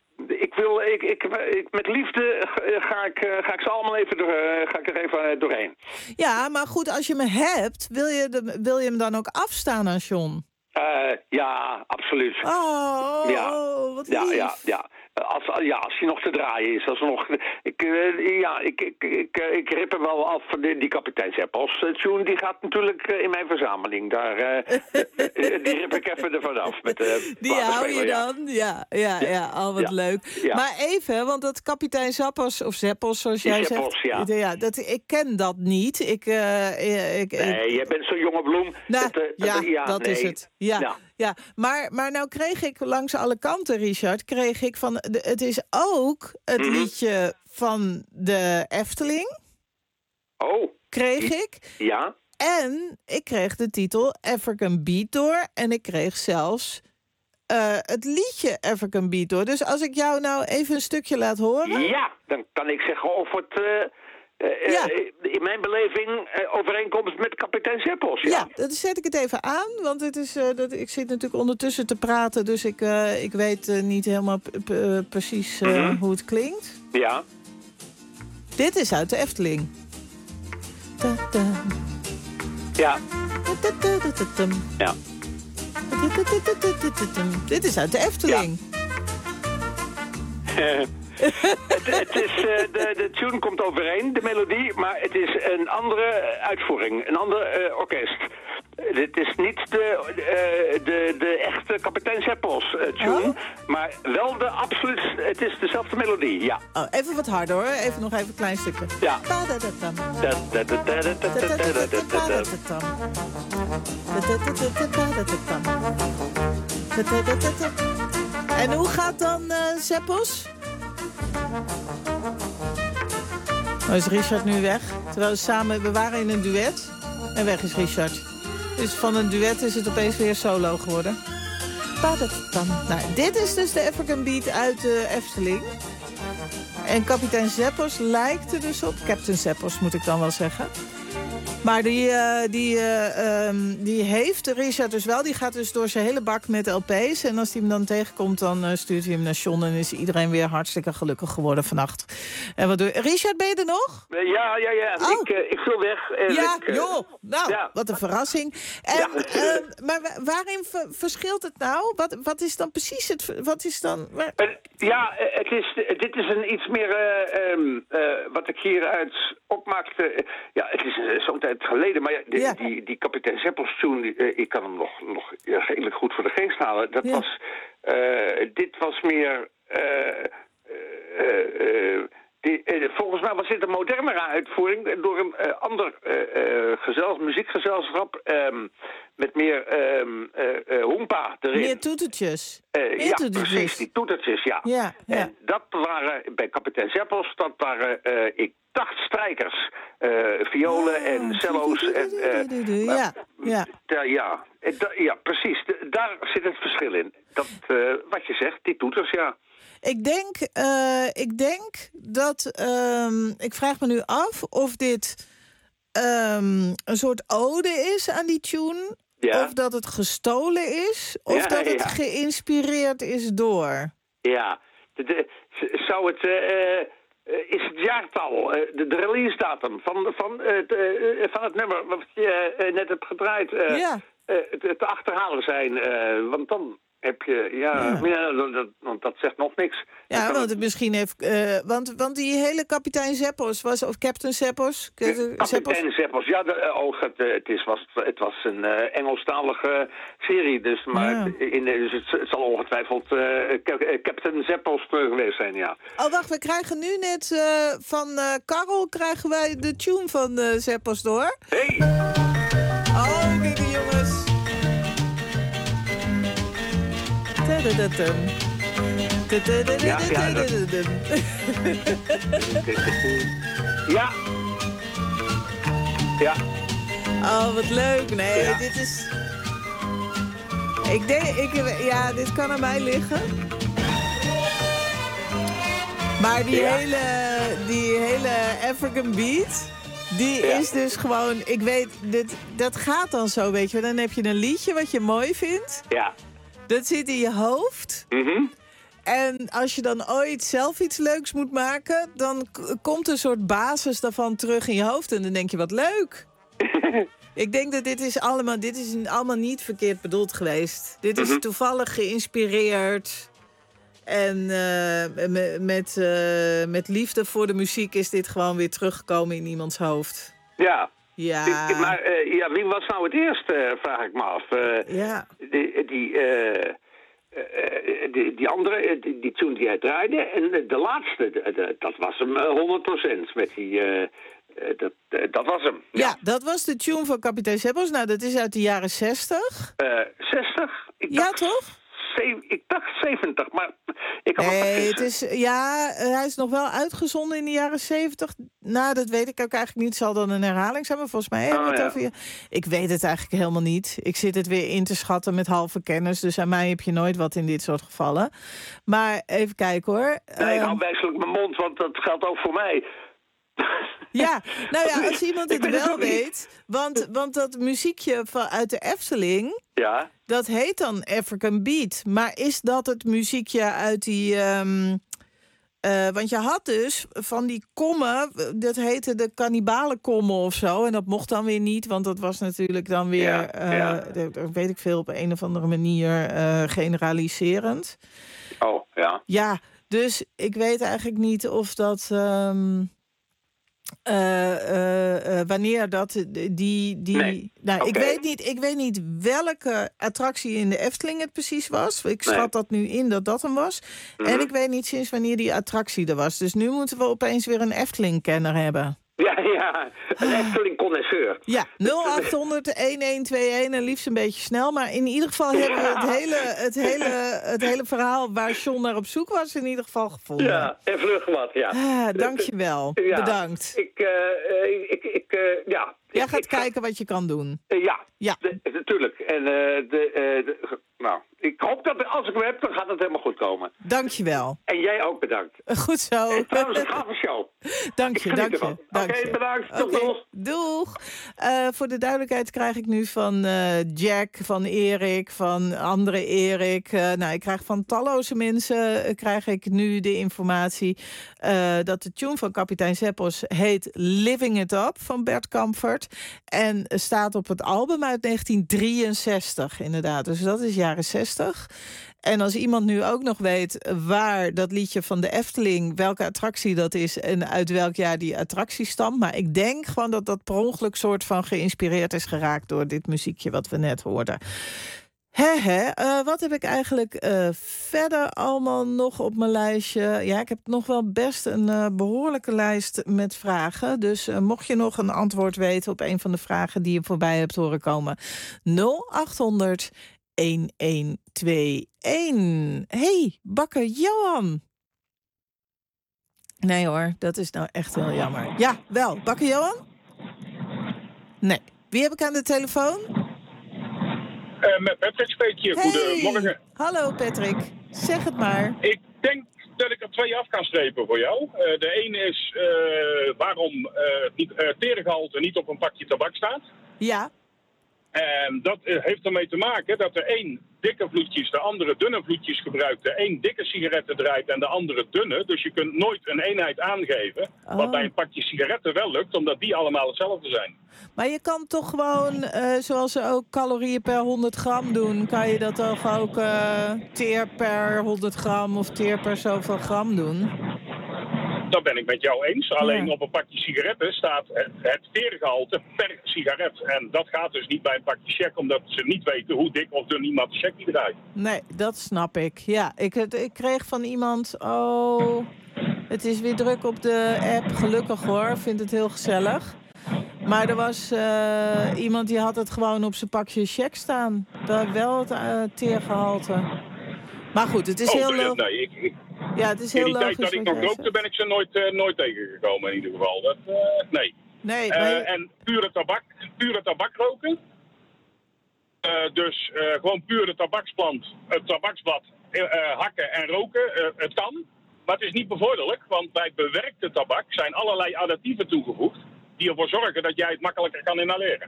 ik wil, ik, ik, ik, met liefde ga ik, ga ik ze allemaal even, door, ga ik er even doorheen. Ja, maar goed, als je me hebt, wil je, de, wil je hem dan ook afstaan aan John? Uh, ja, absoluut. Oh, ja. wat ja, lief. ja, ja. Als, ja, als hij nog te draaien is. Als er nog, ik, uh, ja, ik, ik, ik, ik rip hem wel af. Die, die kapitein Zeppels uh, tune, die gaat natuurlijk uh, in mijn verzameling. Daar, uh, uh, die rip ik even ervan af. Met, uh, die hou je dan? Ja, ja, ja. ja. Al wat ja. leuk. Ja. Maar even, want dat kapitein Zappos, of Zeppels, zoals jij Zeppels, zegt. Ja. Ja, dat, ik ken dat niet. Ik, uh, ik, nee, ik, jij bent zo'n jonge bloem. Nou, dat, uh, ja, dat, ja, dat nee. is het. Ja, ja. ja. Maar, maar nou kreeg ik langs alle kanten, Richard, kreeg ik van... De, het is ook het mm-hmm. liedje van de Efteling. Oh. Kreeg ik. Ja. En ik kreeg de titel African Beat door. En ik kreeg zelfs uh, het liedje African Beat door. Dus als ik jou nou even een stukje laat horen... Ja, dan kan ik zeggen of het... Uh... Uh, ja. uh, in mijn beleving uh, overeenkomst met kapitein Zeppels. Ja, ja, dan zet ik het even aan. Want het is, uh, dat, ik zit natuurlijk ondertussen te praten. Dus ik, uh, ik weet uh, niet helemaal p- p- uh, precies uh, mm-hmm. hoe het klinkt. Ja. Dit is uit de Efteling. Da, da. Ja. Da, da, da, da, da. Ja. Dit is uit de Efteling. Ja. het, het is, uh, de, de tune komt overeen, de melodie, maar het is een andere uitvoering, een ander uh, orkest. Dit is niet de, uh, de, de echte Kapitein Seppels uh, tune, oh? maar wel de absoluut, het is dezelfde melodie, ja. Oh, even wat harder hoor, even nog even een klein stukje. Ja. En hoe gaat dan uh, Seppels? Oh, is Richard nu weg? Terwijl we samen, we waren in een duet en weg is Richard. Dus van een duet is het opeens weer solo geworden. Nou, dit is dus de African Beat uit de Efteling. En kapitein Seppels lijkt er dus op. Captain Seppels moet ik dan wel zeggen. Maar die, uh, die, uh, um, die heeft Richard dus wel. Die gaat dus door zijn hele bak met L P's. En als hij hem dan tegenkomt, dan uh, stuurt hij hem naar John. En is iedereen weer hartstikke gelukkig geworden vannacht. En wat doe je? Richard, ben je er nog? Ja, ja, ja. Oh. Ik, uh, ik viel weg. En ja, ik, uh, joh. Nou, ja. Wat een verrassing. En, ja. uh, maar waarin v- verschilt het nou? Wat, wat is dan precies het... Wat is dan... Waar... Uh, ja, uh, het is, uh, dit is een iets meer... Uh, um, uh, wat ik hieruit opmaakte... Uh, ja, het is uh, zo'n tijd geleden, maar ja, die, ja. die, die kapitein Seppels tune, uh, ik kan hem nog, nog ja, redelijk goed voor de geest halen. Dat ja. was, uh, dit was meer, uh, uh, uh, die, uh, volgens mij was dit een modernere uitvoering door een uh, ander uh, uh, gezels, muziekgezelschap um, met meer um, uh, uh, hoempa erin. Meer toetertjes. Uh, meer ja, toetertjes. precies, die toetertjes, ja. ja, ja. En dat waren, bij kapitein Seppels, dat waren, uh, ik dacht strijkers, uh, violen oh, en cello's. En, uh, ja, ja. Da, ja, da, ja, precies. De, daar zit het verschil in. Dat, uh, wat je zegt, die toeters, ja. Ik denk, uh, ik denk dat... Um, ik vraag me nu af of dit um, een soort ode is aan die tune... Ja. Of dat het gestolen is, of ja, dat het ja. geïnspireerd is door. Ja, de, de, zou het... Uh, Uh, is het jaartal, uh, de, de release datum van, van, uh, de, uh, van het nummer wat je uh, net hebt gedraaid, uh, ja. uh, te, te achterhalen zijn. Uh, want dan heb je, ja, ja. ja dat, want dat zegt nog niks. Ja, want het misschien heeft, uh, want, want die hele kapitein Seppels was, of Captain Seppels? Kapitein Seppels, ja, de, oh, het, het, is, was, het was een uh, Engelstalige serie, dus, maar ja. in, dus het, het zal ongetwijfeld uh, Captain Seppels geweest zijn, ja. Oh, wacht, we krijgen nu net uh, van uh, Karel krijgen wij de tune van uh, Seppels door. Hey! Oh, lieve jongens. Ja, ja, dat... ja. Ja. Oh, wat leuk. Nee, ja. dit is... Ik denk, ik, ja, dit kan aan mij liggen. Maar die, ja. hele, die hele African Beat... Die ja. is dus gewoon... Ik weet, dit, dat gaat dan zo, weet je. Dan heb je een liedje wat je mooi vindt. Ja. Dat zit in je hoofd. Mm-hmm. En als je dan ooit zelf iets leuks moet maken... dan k- komt een soort basis daarvan terug in je hoofd. En dan denk je, wat leuk. Ik denk dat dit is allemaal, dit is allemaal niet verkeerd bedoeld geweest. Dit is mm-hmm. toevallig geïnspireerd. En uh, met, met, uh, met liefde voor de muziek is dit gewoon weer teruggekomen in iemands hoofd. Ja. Ja. Die, maar uh, ja, wie was nou het eerste, uh, vraag ik me af. Uh, ja. Die, die, uh, uh, die, die andere, die, die tune die hij draaide. En de laatste, de, de, dat was hem uh, honderd procent met die... Uh, Uh, dat, uh, dat was hem. Ja. ja, dat was de tune van kapitein Seppels. Nou, dat is uit de jaren zestig. Uh, zestig? Ik ja, dacht, toch? Ze- ik dacht zeventig, maar ik had nee, het is, ja, hij is nog wel uitgezonden in de jaren zeventig. Nou, dat weet ik ook eigenlijk niet. Het zal dan een herhaling zijn, maar volgens mij... Oh, ja. over... Ik weet het eigenlijk helemaal niet. Ik zit het weer in te schatten met halve kennis. Dus aan mij heb je nooit wat in dit soort gevallen. Maar even kijken, hoor. Nee, ik um... hou wijselijk mijn mond, want dat geldt ook voor mij. Ja, nou ja, als iemand het wel weet... Want, want dat muziekje van, uit de Efteling... Ja. Dat heet dan African Beat. Maar is dat het muziekje uit die... Um, uh, want je had dus van die kommen... Dat heette de kannibalenkommen of zo. En dat mocht dan weer niet, want dat was natuurlijk dan weer... Ja, uh, ja. Dat weet ik veel, op een of andere manier uh, generaliserend. Oh, ja. Ja, Dus ik weet eigenlijk niet of dat... Um, uh, uh, uh, wanneer dat die... die nee. nou, okay. ik, weet niet, ik weet niet welke attractie in de Efteling het precies was. Ik schat nee. dat nu in dat dat hem was. Mm-hmm. En ik weet niet sinds wanneer die attractie er was. Dus nu moeten we opeens weer een Efteling-kenner hebben. Ja, ja, een Efteling-connoisseur. Ja, nul acht honderd, een een twee een en liefst een beetje snel. Maar in ieder geval hebben we het hele, het hele, het hele verhaal waar John naar op zoek was in ieder geval gevonden. Ja, en vlug wat, ja. Ah, dankjewel, ja, bedankt. Ik, uh, ik, ik, uh, ja. Jij gaat ik, kijken ik, wat je kan doen. Uh, ja, ja. natuurlijk. En uh, de, uh, de, nou, ik hoop dat als ik hem heb, dan gaat het helemaal goed komen. Dankjewel. En jij ook bedankt. Goed zo. En trouwens, een gave show. Dank je, dank je. Oké, okay, bedankt. Tot okay, nog. Doeg. Uh, voor de duidelijkheid krijg ik nu van uh, Jack, van Erik, van andere Erik. Uh, nou, ik krijg van talloze mensen uh, krijg ik nu de informatie uh, dat de tune van Kapitein Seppels heet Living It Up van Bert Kampfert. En staat op het album uit negentien drieënzestig, inderdaad. Dus dat is jaren zestig. En als iemand nu ook nog weet waar dat liedje van de Efteling, welke attractie dat is en uit welk jaar die attractie stamt. Maar ik denk gewoon dat dat per ongeluk soort van geïnspireerd is geraakt door dit muziekje wat we net hoorden. He, he. Uh, wat heb ik eigenlijk uh, verder allemaal nog op mijn lijstje? Ja, ik heb nog wel best een uh, behoorlijke lijst met vragen. Dus uh, mocht je nog een antwoord weten op een van de vragen die je voorbij hebt horen komen. nul acht honderd, een een twee een. Hey, bakker Johan. Nee hoor, dat is nou echt heel jammer. Ja, wel. Bakker Johan? Nee. Wie heb ik aan de telefoon? Uh, met Patrick spreek je. Hey. Goedemorgen. Hallo Patrick. Zeg het maar. Ik denk dat ik er twee af kan strepen voor jou. Uh, de ene is uh, waarom uh, niet, uh, terengehalte niet op een pakje tabak staat. Ja. En dat uh, heeft ermee te maken dat de een dikke vloetjes, de andere dunne vloetjes gebruikt. De een dikke sigaretten draait en de andere dunne. Dus je kunt nooit een eenheid aangeven. Oh. Wat bij een pakje sigaretten wel lukt, omdat die allemaal hetzelfde zijn. Maar je kan toch gewoon, uh, zoals ze ook calorieën per honderd gram doen, kan je dat toch ook uh, teer per honderd gram of teer per zoveel gram doen? Dat ben ik met jou eens. Alleen ja. op een pakje sigaretten staat het, het teergehalte per sigaret. En dat gaat dus niet bij een pakje check, omdat ze niet weten hoe dik of dun iemand de checkie draait. Nee, dat snap ik. Ja, ik, ik kreeg van iemand, oh, het is weer druk op de app. Gelukkig hoor, vind het heel gezellig. Maar er was uh, iemand die had het gewoon op zijn pakje check staan. Wel, wel het uh, teergehalte. Maar goed, het is oh, heel... Nee, nee, ik, ik, ja, het is heel in die logisch tijd dat ik nog rookte ben ik ze nooit, uh, nooit tegengekomen in ieder geval. Dat, uh, nee. nee uh, maar... En pure tabak, pure tabak roken. Uh, dus uh, gewoon pure tabaksplant, het tabaksblad uh, hakken en roken. Uh, het kan, maar het is niet bevorderlijk. Want bij bewerkte tabak zijn allerlei additieven toegevoegd die ervoor zorgen dat jij het makkelijker kan inhaleren.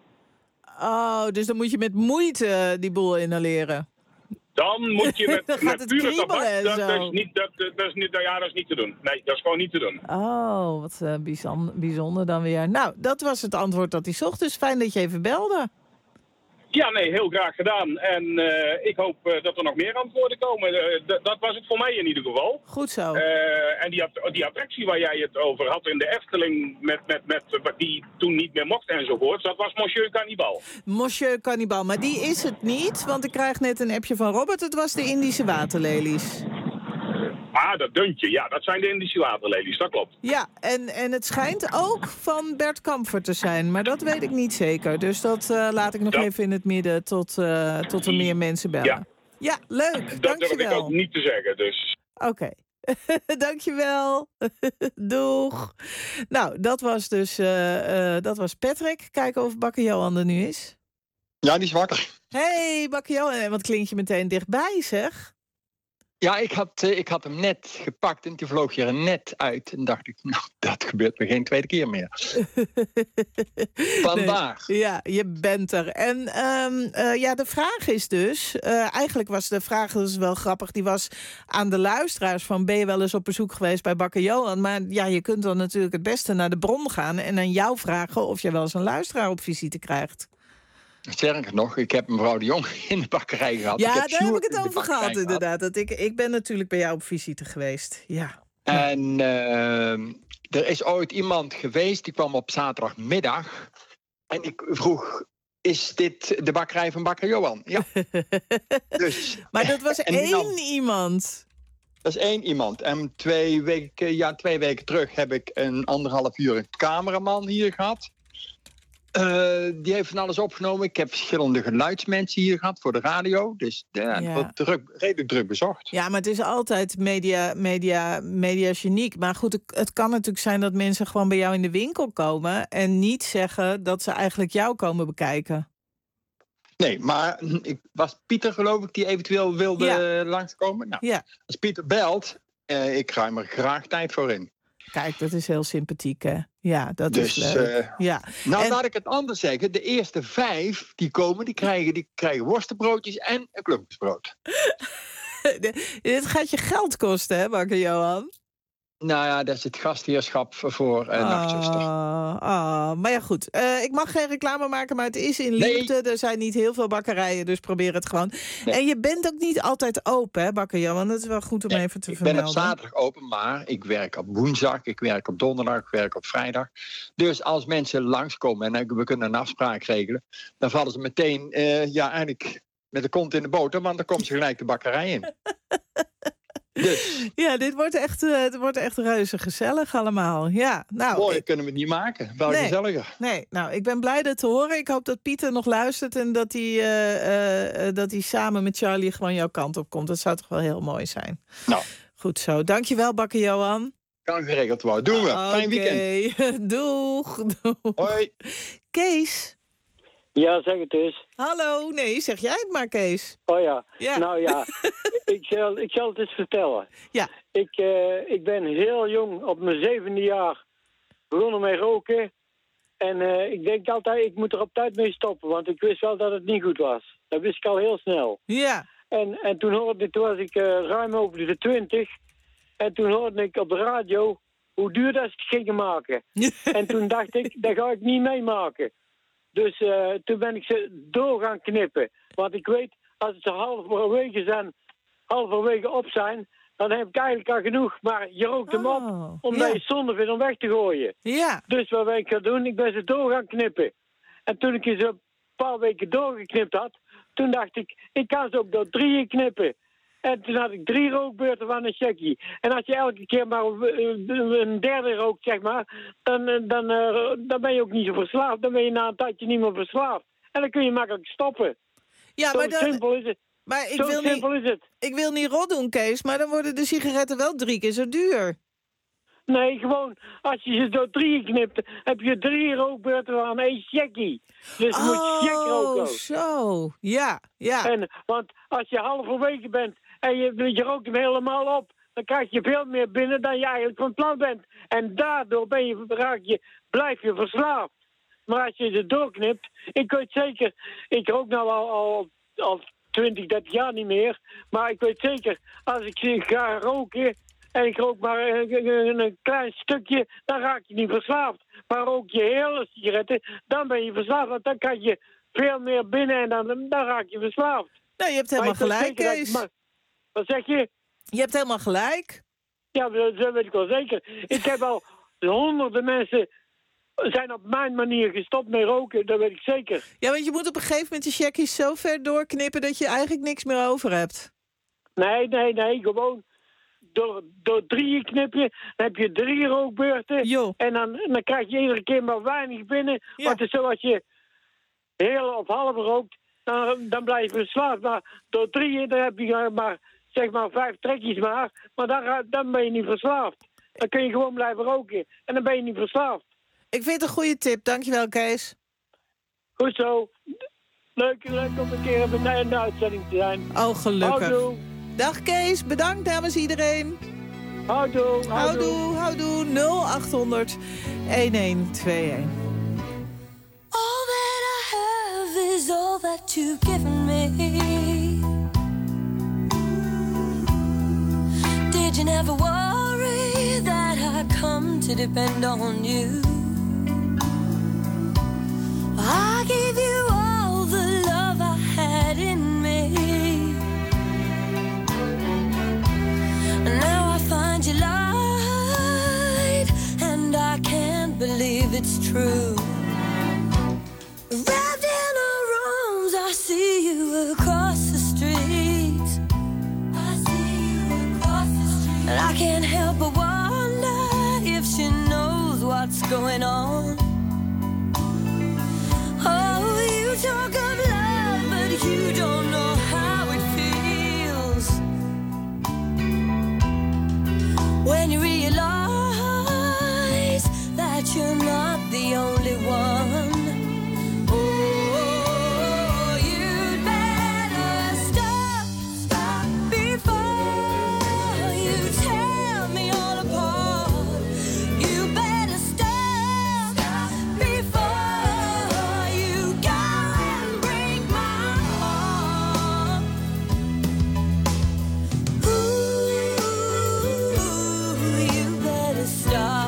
Oh, dus dan moet je met moeite die boel inhaleren. Dan moet je met, met pure tabak, dat, dat, is niet, dat, dat, is niet, ja, dat is niet te doen. Nee, dat is gewoon niet te doen. Oh, wat uh, bijzonder, bijzonder dan weer. Nou, dat was het antwoord dat hij zocht, dus fijn dat je even belde. Ja, nee, heel graag gedaan. En uh, ik hoop uh, dat er nog meer antwoorden komen. Uh, d- dat was het voor mij in ieder geval. Goed zo. Uh, en die, die attractie waar jij het over had in de Efteling, met, met, met, die toen niet meer mocht enzovoort, dat was Monsieur Cannibal. Monsieur Cannibal, maar die is het niet, want ik krijg net een appje van Robert. Het was de Indische waterlelies. Ah, dat duntje, ja, dat zijn de Indische waterlelies, dat klopt. Ja, en, en het schijnt ook van Bert Kampfert te zijn, maar dat weet ik niet zeker. Dus dat uh, laat ik nog ja. even in het midden tot, uh, tot er meer mensen bellen. Ja, ja leuk, dat dankjewel. Dat durf ik ook niet te zeggen, dus... Oké. Okay. Dankjewel. Doeg. Nou, dat was dus uh, uh, dat was Patrick. Kijken of Bakker Johan er nu is. Ja, die is wakker. Hey, Bakker Johan. En wat klinkt je meteen dichtbij, zeg? Ja, ik had, uh, ik had hem net gepakt en toen vloog je er net uit. En dacht ik, nou, dat gebeurt me geen tweede keer meer. Vandaag. Nee, ja, je bent er. En um, uh, ja, de vraag is dus... Uh, eigenlijk was de vraag, dat is wel grappig... die was aan de luisteraars van... ben je wel eens op bezoek geweest bij Bakker Johan? Maar ja, je kunt dan natuurlijk het beste naar de bron gaan... en aan jou vragen of je wel eens een luisteraar op visite krijgt. Sterker nog, ik heb mevrouw de Jong in de bakkerij gehad. Ja, ik heb daar heb Sjoerd ik het in de over bakkerij gehad, inderdaad. Dat ik, ik ben natuurlijk bij jou op visite geweest. Ja. En uh, er is ooit iemand geweest, die kwam op zaterdagmiddag. En ik vroeg, is dit de bakkerij van bakker Johan? Ja. dus, maar dat was één dan, iemand? Dat is één iemand. En twee weken, ja, twee weken terug heb ik een anderhalf uur een cameraman hier gehad. Uh, die heeft van alles opgenomen. Ik heb verschillende geluidsmensen hier gehad voor de radio. Dus ja, Ja. wat druk, redelijk druk bezocht. Ja, maar het is altijd media, media, mediageniek. Maar goed, het, het kan natuurlijk zijn dat mensen gewoon bij jou in de winkel komen en niet zeggen dat ze eigenlijk jou komen bekijken. Nee, maar ik was Pieter, geloof ik, die eventueel wilde Ja. uh, langskomen. Nou, Ja. als Pieter belt, uh, ik ruim er graag tijd voor in. Kijk, dat is heel sympathiek, hè? Ja, dat Dus, is leuk. uh, ja. Nou, En- laat ik het anders zeggen. De eerste vijf die komen, die krijgen, die krijgen worstenbroodjes en een klumpjesbrood. Dit gaat je geld kosten, hè, bakker Johan? Nou ja, dat is het gastheerschap voor uh, nachtzuster. Ah, ah, maar ja, goed. Uh, ik mag geen reclame maken, maar het is in Liepte. Er zijn niet heel veel bakkerijen, dus probeer het gewoon. Nee. En je bent ook niet altijd open, hè, bakker Johan? Dat is wel goed om Nee, even te ik vermelden. ben op zaterdag open, maar ik werk op woensdag, ik werk op donderdag, ik werk op vrijdag. Dus als mensen langskomen en we kunnen een afspraak regelen, dan vallen ze meteen, uh, ja, eigenlijk met de kont in de boter, want dan komt ze gelijk de bakkerij in. Dus. Ja, dit wordt echt, uh, het wordt echt reuze gezellig allemaal. Ja, nou, Mooi, ik... kunnen we het niet maken. Wel Nee. gezelliger. Nee, nou, ik ben blij dat te horen. Ik hoop dat Pieter nog luistert en dat hij, uh, uh, dat hij samen met Charlie gewoon jouw kant op komt. Dat zou toch wel heel mooi zijn. Nou. Goed zo. Dankjewel, bakker Johan. Kan geregeld worden. Doen we. Oké. Fijn weekend. Doeg. Doeg. Hoi. Kees. Ja, zeg het eens. Hallo. Nee, zeg jij het maar, Kees. Oh ja. Ja. Nou ja, ik, zal, ik zal het eens vertellen. Ja. Ik, uh, ik ben heel jong, op mijn zevende jaar, begonnen met roken. En uh, ik denk altijd, ik moet er op tijd mee stoppen. Want ik wist wel dat het niet goed was. Dat wist ik al heel snel. Ja. En, en toen, hoorde, toen was ik uh, ruim over de twintig. En toen hoorde ik op de radio hoe duur dat ze het gingen maken. En toen dacht ik, dat ga ik niet meemaken. Dus uh, toen ben ik ze door gaan knippen. Want ik weet, als ze halverwege zijn, halverwege op zijn, dan heb ik eigenlijk al genoeg. Maar je rookt hem op, omdat ja. je zonde vindt om weg te gooien. Ja. Dus wat ben ik gaan doen? Ik ben ze door gaan knippen. En toen ik ze een paar weken doorgeknipt had, toen dacht ik, ik kan ze ook door drieën knippen. En toen had ik drie rookbeurten van een checkie. En als je elke keer maar een derde rookt, zeg maar, dan, dan, dan ben je ook niet zo verslaafd. Dan ben je na een tijdje niet meer verslaafd. En dan kun je makkelijk stoppen. Ja, zo maar dan, simpel is het. Maar ik zo wil simpel niet, is het. Ik wil niet rot doen, Kees, maar dan worden de sigaretten wel drie keer zo duur. Nee, gewoon, als je ze door drieën knipt, heb je drie rookbeurten van één checkie. Dus je oh, moet check roken. Zo, ja, ja. En, want als je halverwege bent en je, je rookt hem helemaal op, dan krijg je veel meer binnen dan je eigenlijk van plan bent. En daardoor ben je, raak je, blijf je verslaafd. Maar als je ze doorknipt, ik weet zeker, ik rook nou al, al, al twintig, dertig jaar niet meer, maar ik weet zeker, als ik ga roken en ik rook maar een, een, een klein stukje, dan raak je niet verslaafd. Maar rook je hele sigaretten, dan ben je verslaafd, want dan kan je veel meer binnen en dan, dan raak je verslaafd. Nou, je hebt helemaal gelijk, Kees. Maar, wat zeg je? Je hebt helemaal gelijk. Ja, dat, dat weet ik wel zeker. Ik heb al honderden mensen zijn op mijn manier gestopt met roken, dat weet ik zeker. Ja, want je moet op een gegeven moment de checkies zo ver doorknippen dat je eigenlijk niks meer over hebt. Nee, nee, nee, gewoon door, door drieën knip je, dan heb je drie rookbeurten. Jo. En dan, dan krijg je iedere keer maar weinig binnen. Ja. Want het is zo als je heel of half rookt, dan, dan blijf je verslaafd. Maar door drieën, dan heb je maar, zeg maar vijf trekjes maar. Maar dan, dan ben je niet verslaafd. Dan kun je gewoon blijven roken. En dan ben je niet verslaafd. Ik vind het een goede tip. Dankjewel, Kees. Goed zo. Leuk, leuk om een keer in de uitzending te zijn. Oh, gelukkig. Houdoe. Dag Kees, bedankt namens iedereen. Houdoe. Houdoe, houdoe. nul acht honderd, elf twee een. All that I have is all that you've given me. Did you never worry that I come to depend on you? I gave you all the believe it's true. Wrapped in her arms, I see you across the street. I see you across the street. And I can't help but wonder if she knows what's going on. Oh, you talk of love, but you don't know how it feels when you realize that you're not the only one. Oh, you'd better stop, stop before you tear me all apart. You better stop, stop before you go and break my heart. Ooh, you better stop.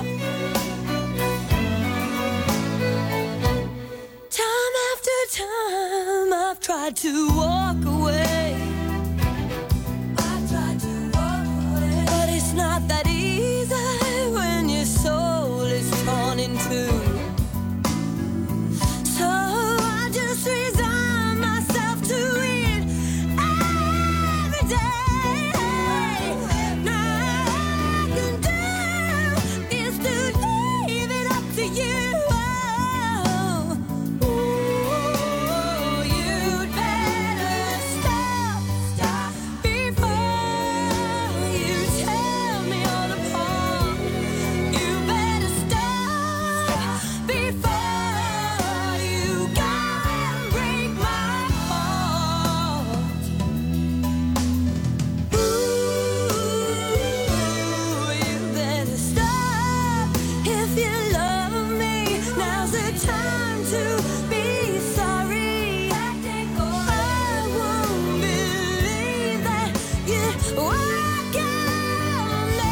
Time after time I've tried to walk away. I've tried to walk away. But it's not that easy when your soul is torn in two. So I just resign myself to it every day. Now all I can do is to leave it up to you. Oh, you'd better stop, stop before you tear me all apart. You better stop before you go and break my heart. Ooh, you better stop if you love me. Now's the time to be sorry. I won't believe that you walk on me,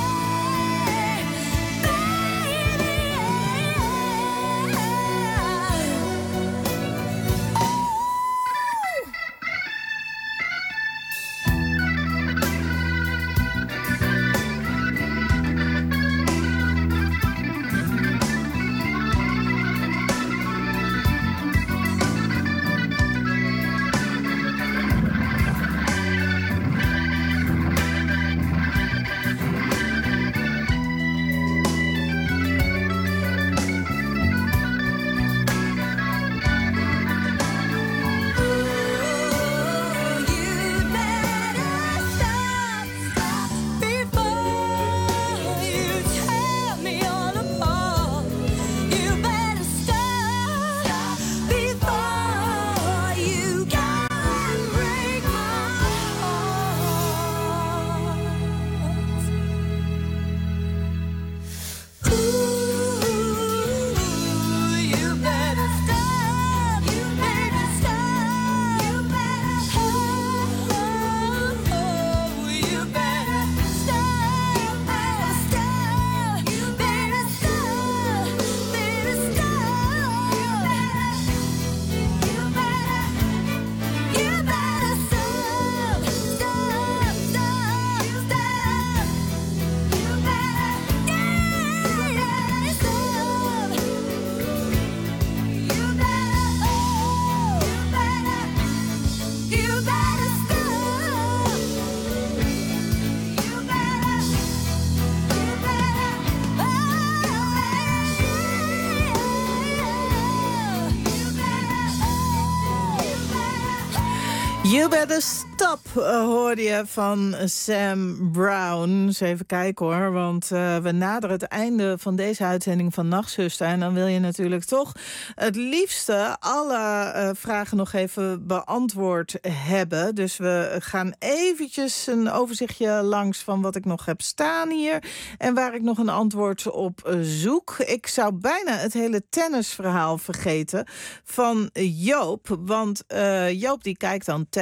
You Better Stop, uh, hoorde je van Sam Brown. Dus even kijken hoor, want uh, we naderen het einde van deze uitzending van Nachtzuster. En dan wil je natuurlijk toch het liefste alle uh, vragen nog even beantwoord hebben. Dus we gaan eventjes een overzichtje langs van wat ik nog heb staan hier. En waar ik nog een antwoord op zoek. Ik zou bijna het hele tennisverhaal vergeten van Joop. Want uh, Joop die kijkt dan tennis.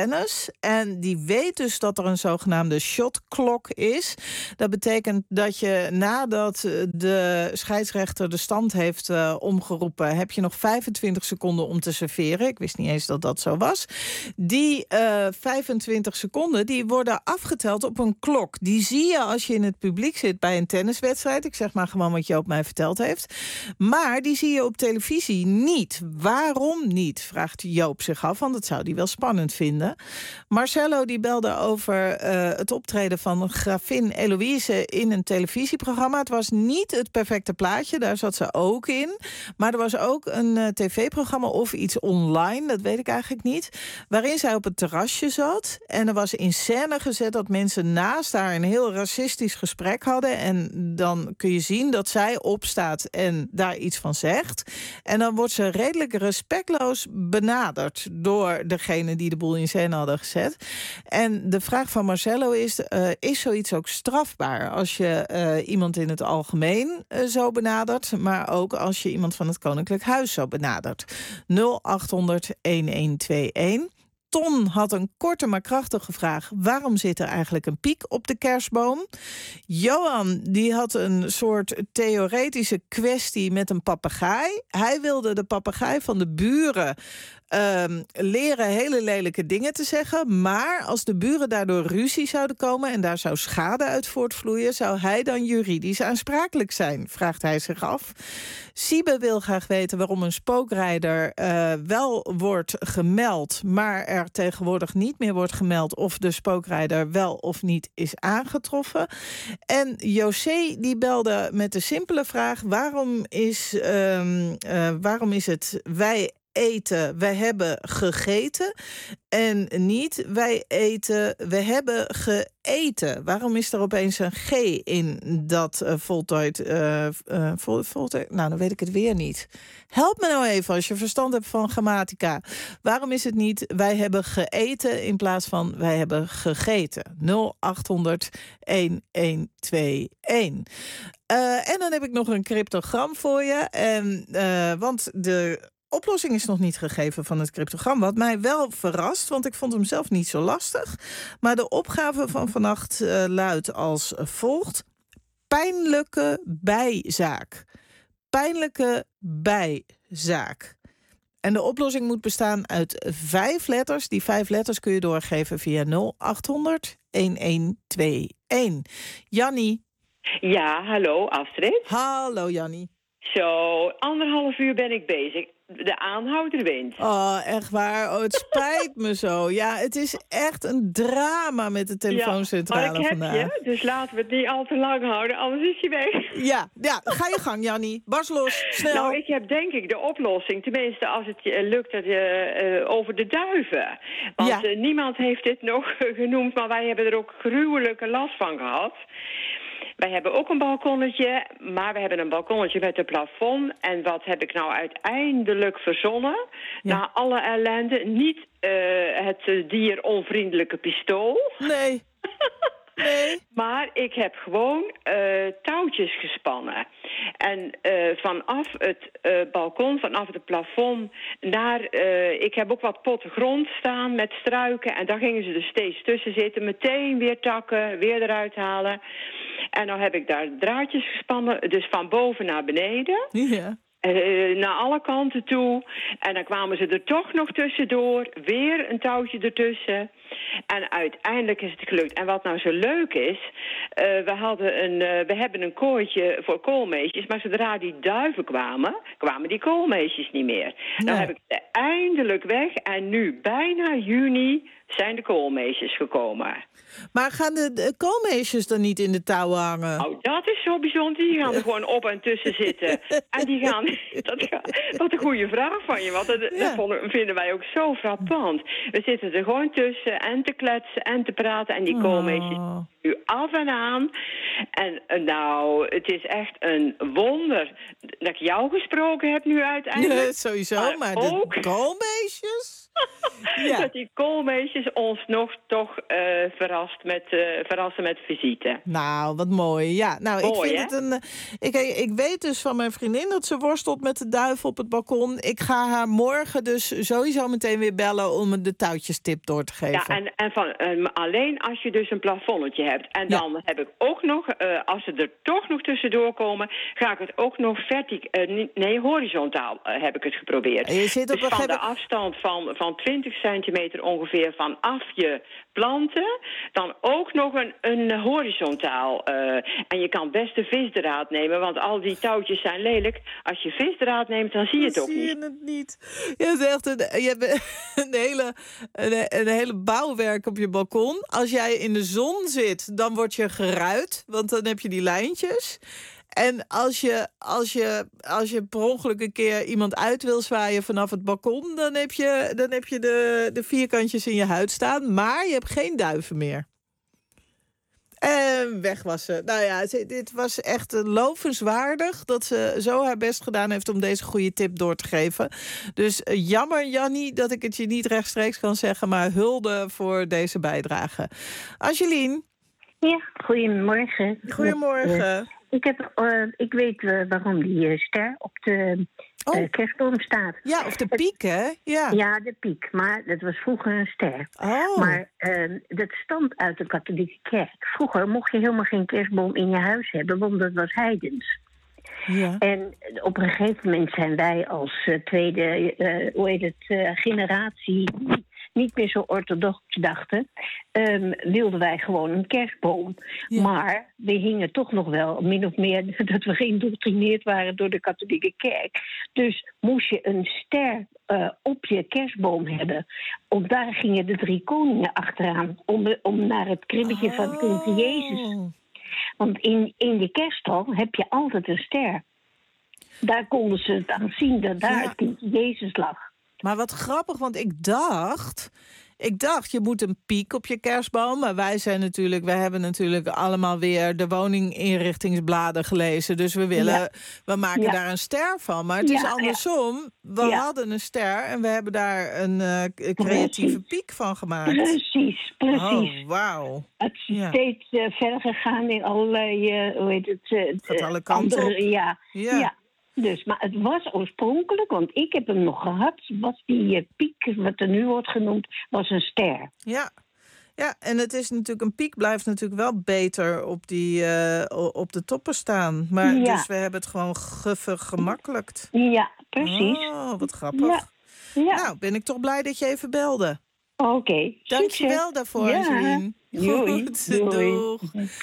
tennis. En die weet dus dat er een zogenaamde shotklok is. Dat betekent dat je nadat de scheidsrechter de stand heeft uh, omgeroepen, heb je nog vijfentwintig seconden om te serveren. Ik wist niet eens dat dat zo was. Die uh, vijfentwintig seconden die worden afgeteld op een klok. Die zie je als je in het publiek zit bij een tenniswedstrijd. Ik zeg maar gewoon wat Joop mij verteld heeft. Maar die zie je op televisie niet. Waarom niet? Vraagt Joop zich af, want dat zou hij wel spannend vinden. Marcelo die belde over uh, het optreden van gravin Eloïse in een televisieprogramma. Het was niet het perfecte plaatje, daar zat ze ook in. Maar er was ook een uh, tv-programma of iets online, dat weet ik eigenlijk niet, waarin zij op het terrasje zat. En er was in scène gezet dat mensen naast haar een heel racistisch gesprek hadden. En dan kun je zien dat zij opstaat en daar iets van zegt. En dan wordt ze redelijk respectloos benaderd door degene die de boel in scène hadden gezet. En de vraag van Marcelo is, uh, is zoiets ook strafbaar als je uh, iemand in het algemeen uh, zo benadert, maar ook als je iemand van het Koninklijk Huis zo benadert? nul acht honderd elf tweeënentwintig. Ton had een korte maar krachtige vraag. Waarom zit er eigenlijk een piek op de kerstboom? Johan die had een soort theoretische kwestie met een papegaai. Hij wilde de papegaai van de buren Um, leren hele lelijke dingen te zeggen. Maar als de buren daardoor ruzie zouden komen en daar zou schade uit voortvloeien, zou hij dan juridisch aansprakelijk zijn? Vraagt hij zich af. Siebe wil graag weten waarom een spookrijder uh, wel wordt gemeld, maar er tegenwoordig niet meer wordt gemeld of de spookrijder wel of niet is aangetroffen. En José die belde met de simpele vraag: waarom is, um, uh, waarom is het wij eten, we hebben gegeten en niet wij eten, we hebben geëten? Waarom is er opeens een G in dat uh, voltooid, uh, uh, vol, voltooid? Nou, dan weet ik het weer niet. Help me nou even als je verstand hebt van grammatica. Waarom is het niet wij hebben geëten in plaats van wij hebben gegeten? nul acht honderd elf tweeënentwintig. Uh, en dan heb ik nog een cryptogram voor je. En, uh, want de oplossing is nog niet gegeven van het cryptogram. Wat mij wel verrast, want ik vond hem zelf niet zo lastig. Maar de opgave van vannacht uh, luidt als volgt: pijnlijke bijzaak. Pijnlijke bijzaak. En de oplossing moet bestaan uit vijf letters. Die vijf letters kun je doorgeven via nul acht honderd elf tweeënentwintig. Jannie. Ja, hallo Astrid. Hallo Jannie. Zo, anderhalf uur ben ik bezig. De aanhouder wint. Oh, echt waar. Oh, het spijt me zo. Ja, het is echt een drama met de telefooncentrale ja, maar ik heb vandaag. Je, dus laten we het niet al te lang houden, anders is je weg. Ja, ja, ga je gang, Jannie. Bars los, snel. Nou, ik heb denk ik de oplossing, tenminste als het je lukt, het, uh, uh, over de duiven. Want ja. uh, niemand heeft dit nog genoemd, maar wij hebben er ook gruwelijke last van gehad. Wij hebben ook een balkonnetje, maar we hebben een balkonnetje met een plafond. En wat heb ik nou uiteindelijk verzonnen? Ja. Na alle ellende, niet uh, het dieronvriendelijke pistool. Nee. Nee. Maar ik heb gewoon uh, touwtjes gespannen. En uh, vanaf het uh, balkon, vanaf het plafond, naar... Uh, ik heb ook wat potten grond staan met struiken. En daar gingen ze er steeds tussen zitten. Meteen weer takken, weer eruit halen. En dan heb ik daar draadjes gespannen, dus van boven naar beneden. Ja. Uh, naar alle kanten toe. En dan kwamen ze er toch nog tussendoor. Weer een touwtje ertussen. En uiteindelijk is het gelukt. En wat nou zo leuk is... Uh, we, hadden een, uh, we hebben een kooitje voor koolmeesjes... maar zodra die duiven kwamen... kwamen die koolmeesjes niet meer. Nee. Dan heb ik ze eindelijk weg. En nu, bijna juni... zijn de koolmeesjes gekomen. Maar gaan de, de koolmeesjes dan niet in de touwen hangen? Nou, dat is zo bijzonder. Die gaan er gewoon op en tussen zitten. En die gaan... Dat gaan wat een goede vraag van je. Want dat, ja. dat vonden, vinden wij ook zo frappant. We zitten er gewoon tussen en te kletsen en te praten. En die koolmeesjes oh. nu af en aan. En nou, het is echt een wonder dat ik jou gesproken heb nu uiteindelijk. Ja, sowieso, maar, maar ook de koolmeesjes... Ja. Dat die koolmeisjes ons nog toch uh, verrast met, uh, verrassen met visite. Nou, wat mooi. Ja, nou, mooi, ik vind hè? het een. Ik, ik weet dus van mijn vriendin dat ze worstelt met de duif op het balkon. Ik ga haar morgen dus sowieso meteen weer bellen om de touwtjestip door te geven. Ja, en, en van, uh, alleen als je dus een plafonnetje hebt. En dan ja. heb ik ook nog, uh, als ze er toch nog tussendoor komen, ga ik het ook nog verticaal, uh, nee, horizontaal uh, heb ik het geprobeerd. En je zit op dus een van ge- de afstand van, van twintig centimeter ongeveer vanaf je planten, dan ook nog een, een horizontaal. Uh, en je kan best de visdraad nemen, want al die touwtjes zijn lelijk. Als je visdraad neemt, dan zie je het ook zie niet. Je het niet. Je zegt een, je hebt een, hele, een, een hele bouwwerk op je balkon. Als jij in de zon zit, dan word je geruit, want dan heb je die lijntjes. En als je, als, je, als je per ongeluk een keer iemand uit wil zwaaien vanaf het balkon, dan heb je, dan heb je de, de vierkantjes in je huid staan. Maar je hebt geen duiven meer. En wegwassen. Nou ja, dit was echt lovenswaardig dat ze zo haar best gedaan heeft om deze goede tip door te geven. Dus jammer, Jannie, dat ik het je niet rechtstreeks kan zeggen, maar hulde voor deze bijdrage. Angelien? Ja, goedemorgen. Goedemorgen. Ik, heb, uh, ik weet uh, waarom die uh, ster op de uh, oh. kerstboom staat. Ja, of de piek, hè? Ja. ja, de piek. Maar dat was vroeger een ster. Oh. Maar uh, dat stamt uit de katholieke kerk. Vroeger mocht je helemaal geen kerstboom in je huis hebben, want dat was heidens. Ja. En op een gegeven moment zijn wij als uh, tweede uh, hoe heet het, uh, generatie niet meer zo orthodox dachten, um, wilden wij gewoon een kerstboom. Ja. Maar we hingen toch nog wel, min of meer, dat we geïndoctrineerd waren door de katholieke kerk. Dus moest je een ster uh, op je kerstboom hebben. Op daar gingen de drie koningen achteraan, om, om naar het kribbetje oh. van kind Jezus. Want in, in de kerststal heb je altijd een ster. Daar konden ze het aan zien, dat daar ja. het kind Jezus lag. Maar wat grappig, want ik dacht, ik dacht, je moet een piek op je kerstboom. Maar wij zijn natuurlijk, wij hebben natuurlijk allemaal weer de woninginrichtingsbladen gelezen. Dus we willen, ja. we maken ja. daar een ster van. Maar het ja, is andersom. We ja. hadden een ster en we hebben daar een uh, creatieve precies. piek van gemaakt. Precies, precies. Oh, wauw. Het is ja. steeds uh, verder gegaan in allerlei, uh, hoe heet het? Uh, Gaat alle kanten andere, op. Ja, ja. ja. Dus, maar het was oorspronkelijk, want ik heb hem nog gehad, was die uh, piek, wat er nu wordt genoemd, was een ster. Ja. Ja, en het is natuurlijk, een piek blijft natuurlijk wel beter op, die, uh, op de toppen staan. Maar ja. Dus we hebben het gewoon vergemakkelijkt. Ja, precies. Oh, wat grappig. Ja. Ja. Nou, ben ik toch blij dat je even belde. Oké. Okay. Dank je wel daarvoor, ja. Angelien. Goed, doeg.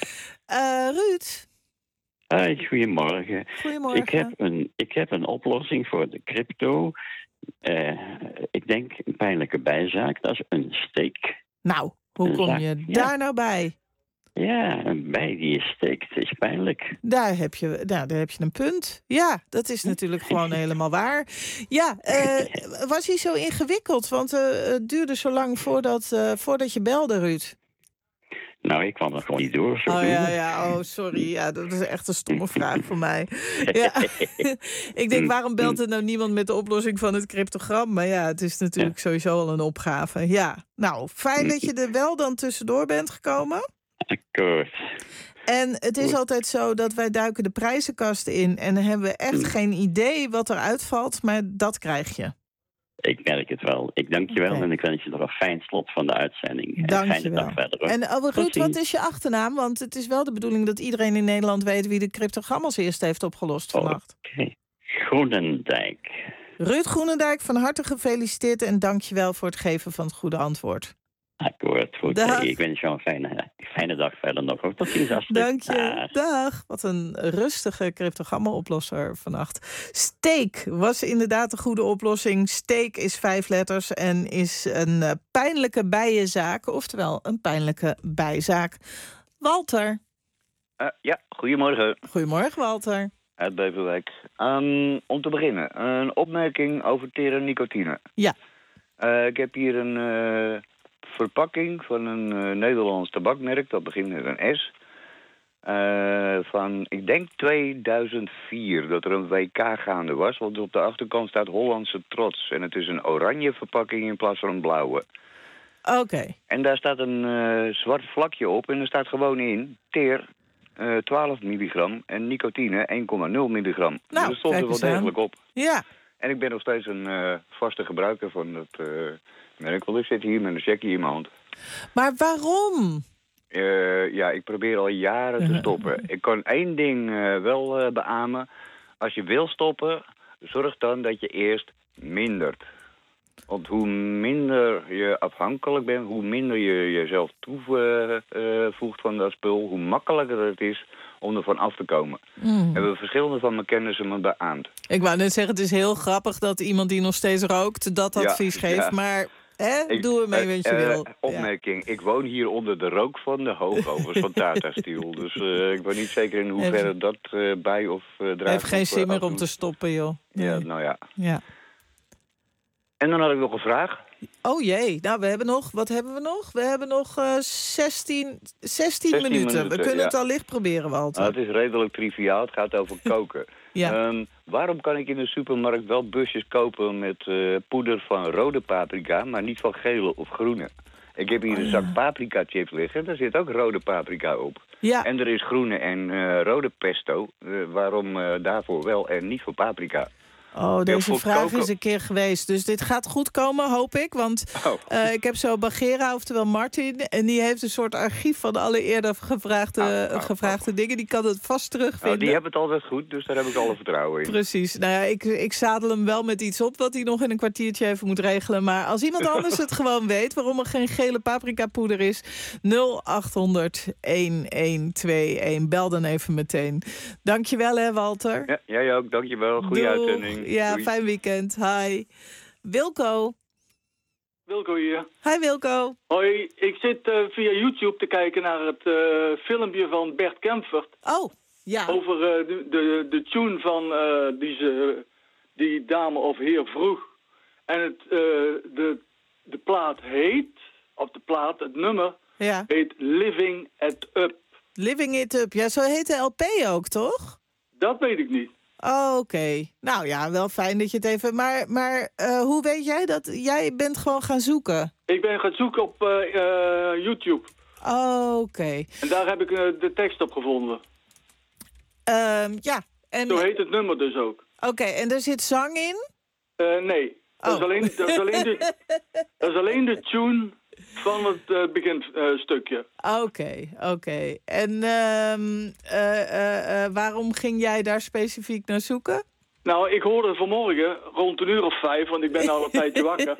Uh, Ruud? Hi, goedemorgen. Goedemorgen. Ik heb een, ik heb een oplossing voor de crypto. Uh, ik denk een pijnlijke bijzaak, dat is een steek. Nou, hoe een kom zaak, je daar ja. nou bij? Ja, een bij die je steekt is pijnlijk. Daar heb je, nou, daar heb je een punt. Ja, dat is natuurlijk gewoon helemaal waar. Ja, uh, was hij zo ingewikkeld? Want uh, het duurde zo lang voordat, uh, voordat je belde, Ruud. Nou, ik kwam er gewoon niet door. Zo oh ja, ja, oh sorry. Ja, dat is echt een stomme vraag voor mij. Ja. Ik denk, waarom belt er nou niemand met de oplossing van het cryptogram? Maar ja, het is natuurlijk ja. sowieso al een opgave. Ja, nou, fijn dat je er wel dan tussendoor bent gekomen. Akkoord. En het is altijd zo dat wij duiken de prijzenkast in en dan hebben we echt geen idee wat er uitvalt, maar dat krijg je. Ik merk het wel. Ik dank je wel okay. en ik wens je nog een fijn slot van de uitzending. Dank en fijne je wel. dag verder. Hoor. En uh, Ruud, wat is je achternaam? Want het is wel de bedoeling dat iedereen in Nederland weet wie de cryptogram als eerste heeft opgelost vannacht. Oké. Okay. Groenendijk. Ruud Groenendijk, van harte gefeliciteerd en dank je wel voor het geven van het goede antwoord. Akkoord, goed. Dag. Ik wens jou een fijne, fijne dag verder nog. Tot ziens, Astrid. Dank je. Dag. Dag. Wat een rustige cryptogramma-oplosser vannacht. Steek was inderdaad een goede oplossing. Steek is vijf letters en is een uh, pijnlijke bijenzaak. Oftewel, een pijnlijke bijzaak. Walter. Uh, ja, goedemorgen. Goedemorgen, Walter. Uit Beverwijk. Um, om te beginnen, een opmerking over tere nicotine. Ja. Uh, ik heb hier een... Uh, verpakking van een uh, Nederlands tabakmerk, dat begint met een S. Uh, van, ik denk tweeduizend vier, dat er een W K gaande was. Want op de achterkant staat Hollandse trots. En het is een oranje verpakking in plaats van een blauwe. Oké. Okay. En daar staat een uh, zwart vlakje op en er staat gewoon in... teer, uh, twaalf milligram en nicotine één komma nul milligram. Nou, dus dat stond er wel degelijk op. Ja. En ik ben nog steeds een uh, vaste gebruiker van dat uh, merk. Want ik zit hier met een checkie in mijn hand. Maar waarom? Uh, ja, ik probeer al jaren te stoppen. Ik kan één ding uh, wel uh, beamen. Als je wil stoppen, zorg dan dat je eerst mindert. Want hoe minder je afhankelijk bent, hoe minder je jezelf toevoegt uh, van dat spul, hoe makkelijker het is om ervan af te komen. Mm. Hebben we verschillende van mijn kennissen me beaamd. Ik wou net zeggen, het is heel grappig dat iemand die nog steeds rookt dat advies ja, geeft, ja. maar... Hè? Ik, Doe ermee wat je uh, wil. Uh, opmerking. Ja. Ik woon hier onder de rook van de hoogovens van Tata Steel. Dus uh, ik weet niet zeker in hoeverre Even. dat uh, bij of uh, draagt. Hij heeft geen zin meer uh, om te stoppen, joh. Nee. Ja, nou ja. ja. En dan had ik nog een vraag. Oh jee, nou we hebben nog, wat hebben we nog? We hebben nog uh, zestien, zestien minuten. minuten. We kunnen ja. het al licht proberen, Walter. Nou, het is redelijk triviaal, het gaat over koken. ja. um, waarom kan ik in de supermarkt wel busjes kopen met uh, poeder van rode paprika, maar niet van gele of groene? Ik heb hier oh, een zak ja. paprika chips liggen, daar zit ook rode paprika op. Ja. En er is groene en uh, rode pesto, uh, waarom uh, daarvoor wel en niet voor paprika? Oh, deze vraag koken... is een keer geweest. Dus dit gaat goed komen, hoop ik. Want oh. uh, ik heb zo Bagheera, oftewel Martin... en die heeft een soort archief van alle eerder gevraagde, oh, oh, gevraagde oh. dingen. Die kan het vast terugvinden. Oh, die hebben het altijd goed, dus daar heb ik alle vertrouwen in. Precies. Nou ja, ik, ik zadel hem wel met iets op... wat hij nog in een kwartiertje even moet regelen. Maar als iemand anders het gewoon weet... waarom er geen gele paprikapoeder is... nul acht honderd een een twee een. Bel dan even meteen. Dankjewel, hè, Walter. Ja, jij ook. Dankjewel. Goeie Doeg. uitzending. Ja, Doei. Fijn weekend. Hi. Wilco. Wilco hier. Hi Wilco. Hoi, ik zit uh, via YouTube te kijken naar het uh, filmpje van Bert Kempfert. Oh, ja. Over uh, de, de, de tune van uh, die, ze, die dame of heer vroeg. En het, uh, de, de plaat heet, of de plaat, het nummer, ja. heet Living It Up. Living It Up, ja, zo heet de L P ook, toch? Dat weet ik niet. Oh, oké. Okay. Nou ja, wel fijn dat je het even... Maar, maar uh, hoe weet jij dat? Jij bent gewoon gaan zoeken? Ik ben gaan zoeken op uh, uh, YouTube. Oh, oké. Okay. En daar heb ik uh, de tekst op gevonden. Um, ja. En... Zo heet het nummer dus ook. Oké, okay, en er zit zang in? Uh, nee. Oh. Dat, is alleen, dat, is alleen de, dat is alleen de tune... van het uh, beginstukje. Uh, oké, okay, oké. Okay. En uh, uh, uh, uh, waarom ging jij daar specifiek naar zoeken? Nou, ik hoorde vanmorgen rond een uur of vijf, want ik ben al een tijdje wakker.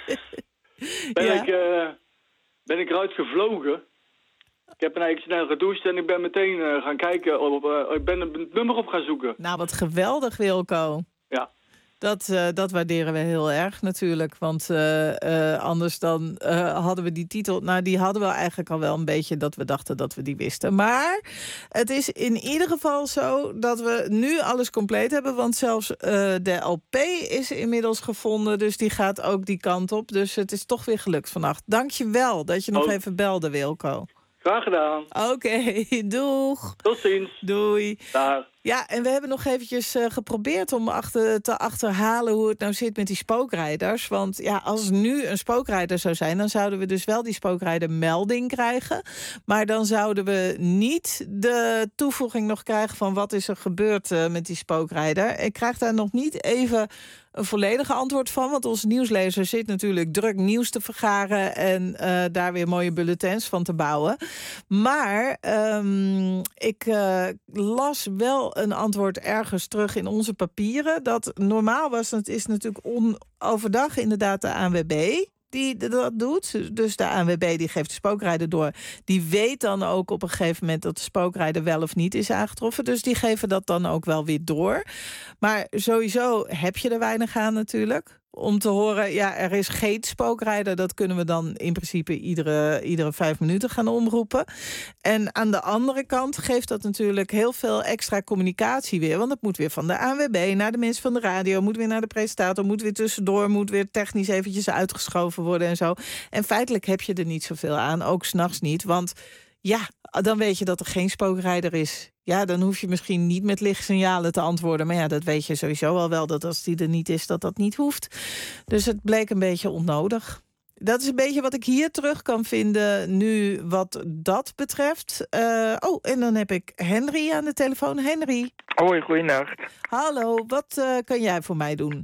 Ben, ja? ik, uh, ben ik eruit gevlogen. Ik heb eigenlijk snel gedoucht en ik ben meteen uh, gaan kijken. Op, uh, ik ben een nummer op gaan zoeken. Nou, wat geweldig, Wilco. Ja. Dat, uh, dat waarderen we heel erg natuurlijk. Want uh, uh, anders dan uh, hadden we die titel... Nou, die hadden we eigenlijk al wel een beetje... dat we dachten dat we die wisten. Maar het is in ieder geval zo... dat we nu alles compleet hebben. Want zelfs uh, de L P is inmiddels gevonden. Dus die gaat ook die kant op. Dus het is toch weer gelukt vannacht. Dank je wel dat je nog oh. even belde, Wilco. Graag gedaan. Oké, okay, doeg. Tot ziens. Doei. Dag. Ja, en we hebben nog eventjes uh, geprobeerd om achter, te achterhalen hoe het nou zit met die spookrijders. Want ja, als nu een spookrijder zou zijn, dan zouden we dus wel die spookrijdermelding krijgen. Maar dan zouden we niet de toevoeging nog krijgen van wat is er gebeurd uh, met die spookrijder. Ik krijg daar nog niet even een volledige antwoord van. Want onze nieuwslezer zit natuurlijk druk nieuws te vergaren en uh, daar weer mooie bulletins van te bouwen. Maar um, ik uh, las wel een antwoord ergens terug in onze papieren. Dat normaal was, het is natuurlijk on, overdag inderdaad de A N W B die dat doet. Dus de A N W B die geeft de spookrijder door. Die weet dan ook op een gegeven moment dat de spookrijder wel of niet is aangetroffen. Dus die geven dat dan ook wel weer door. Maar sowieso heb je er weinig aan natuurlijk. Om te horen, ja, er is geen spookrijder. Dat kunnen we dan in principe iedere, iedere vijf minuten gaan omroepen. En aan de andere kant geeft dat natuurlijk heel veel extra communicatie weer. Want het moet weer van de A N W B naar de mensen van de radio. Moet weer naar de presentator. Moet weer tussendoor. Moet weer technisch eventjes uitgeschoven worden en zo. En feitelijk heb je er niet zoveel aan. Ook 's nachts niet. Want ja, dan weet je dat er geen spookrijder is. Ja, dan hoef je misschien niet met lichtsignalen te antwoorden. Maar ja, dat weet je sowieso al wel, dat als die er niet is, dat dat niet hoeft. Dus het bleek een beetje onnodig. Dat is een beetje wat ik hier terug kan vinden nu wat dat betreft. Uh, oh, en dan heb ik Henry aan de telefoon. Henry. Hoi, goeienacht. Hallo, wat uh, kan jij voor mij doen?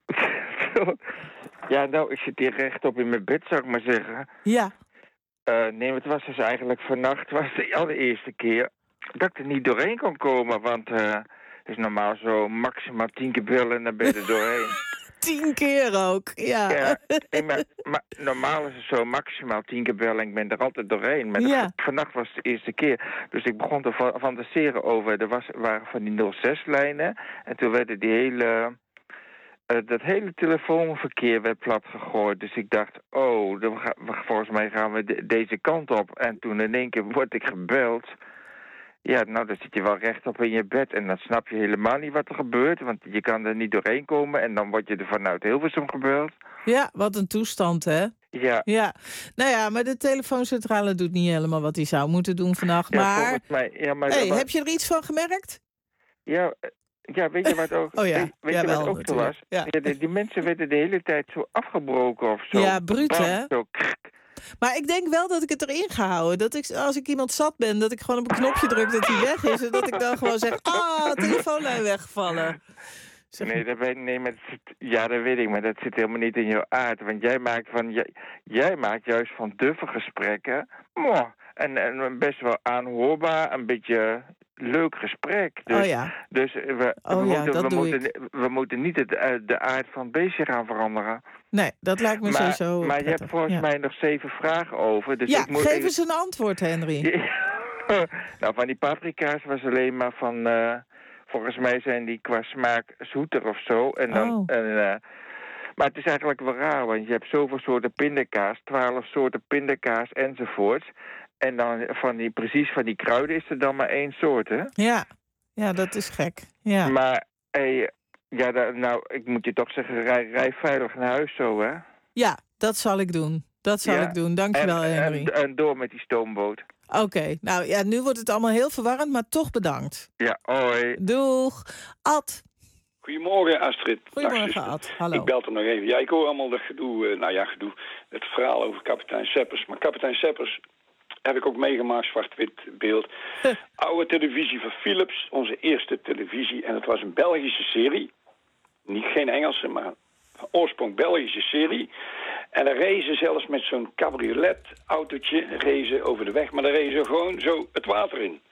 Ja, nou, ik zit hier rechtop in mijn bed, zou ik maar zeggen. Ja. Uh, nee, het was dus eigenlijk vannacht, was de allereerste keer dat ik er niet doorheen kon komen. Want uh, het is normaal zo maximaal tien keer bellen en dan ben je er doorheen. Tien keer ook, ja. ja nee, maar, maar normaal is het zo maximaal tien keer bellen en ik ben er altijd doorheen. Maar ja. de, vannacht was het de eerste keer. Dus ik begon te fa- fantaseren over, er was, waren van die nul zes lijnen. En toen werden die hele... Uh, dat hele telefoonverkeer werd plat gegooid. Dus ik dacht, oh, dan ga, volgens mij gaan we de, deze kant op. En toen in één keer word ik gebeld. Ja, nou, dan zit je wel rechtop in je bed. En dan snap je helemaal niet wat er gebeurt. Want je kan er niet doorheen komen. En dan word je er vanuit Hilversum gebeld. Ja, wat een toestand, hè? Ja. ja. Nou ja, maar de telefooncentrale doet niet helemaal wat hij zou moeten doen vannacht. Ja, maar, volgens mij, ja, maar hey, maar... heb je er iets van gemerkt? Ja... Ja, weet je wat ook, oh ja. weet, weet ja, je wel, wat ook zo was? Ja. Ja, die, die mensen werden de hele tijd zo afgebroken of zo. Ja, bruut, Bam, hè? Zo. Maar ik denk wel dat ik het erin ga houden. Dat ik, als ik iemand zat ben, dat ik gewoon op een knopje druk dat hij weg is. En dat ik dan gewoon zeg, ah, telefoonlijn weggevallen. Zeg... Nee, dat weet, nee maar dat zit, ja, dat weet ik, maar dat zit helemaal niet in jouw aard. Want jij maakt, van, jij, jij maakt juist van duffe gesprekken, moh, en, en best wel aanhoorbaar, een beetje... leuk gesprek. Dus, oh ja. Dus we, oh we, ja, moeten, dat we, doe moeten, ik. we moeten niet het, de aard van het beestje gaan veranderen. Nee, dat lijkt me maar, sowieso Maar prettig. je hebt volgens ja. mij nog zeven vragen over. Dus ja, ik moet geef even... eens een antwoord, Henry. nou, van die paprika's was alleen maar van... Uh, volgens mij zijn die qua smaak zoeter of zo. En dan... Oh. En, uh, maar het is eigenlijk wel raar, want je hebt zoveel soorten pindakaas, twaalf soorten pindakaas enzovoorts. En dan van die, precies van die kruiden is er dan maar één soort, hè? Ja, ja, dat is gek. Ja. Maar, hey, ja, da, nou, ik moet je toch zeggen, rij, rij veilig naar huis zo, hè? Ja, dat zal ik doen. Dat zal ja. ik doen. Dankjewel, en, Henry. En, en door met die stoomboot. Oké, okay. nou ja, nu wordt het allemaal heel verwarrend, maar toch bedankt. Ja, hoi. Doeg. Ad. Goedemorgen, Astrid. Goedemorgen, Dag, Ad. Hallo. Ik bel er nog even. Ja, ik hoor allemaal dat gedoe, uh, nou ja, gedoe, het verhaal over kapitein Seppers. Maar kapitein Seppers heb ik ook meegemaakt, zwart-wit beeld. Huh. Oude televisie van Philips, onze eerste televisie. En het was een Belgische serie. Niet geen Engelse, maar van oorsprong Belgische serie. En dan reden ze zelfs met zo'n cabriolet-autootje reden over de weg. Maar dan reden ze gewoon zo het water in.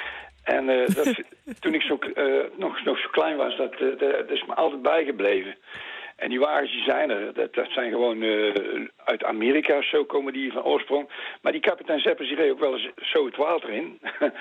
En uh, dat, toen ik zo, uh, nog, nog zo klein was, dat, uh, dat is me altijd bijgebleven. En die wagens die zijn er, dat, dat zijn gewoon uh, uit Amerika, zo komen die van oorsprong. Maar die kapitein Seppers, die reed ook wel eens zo het water in.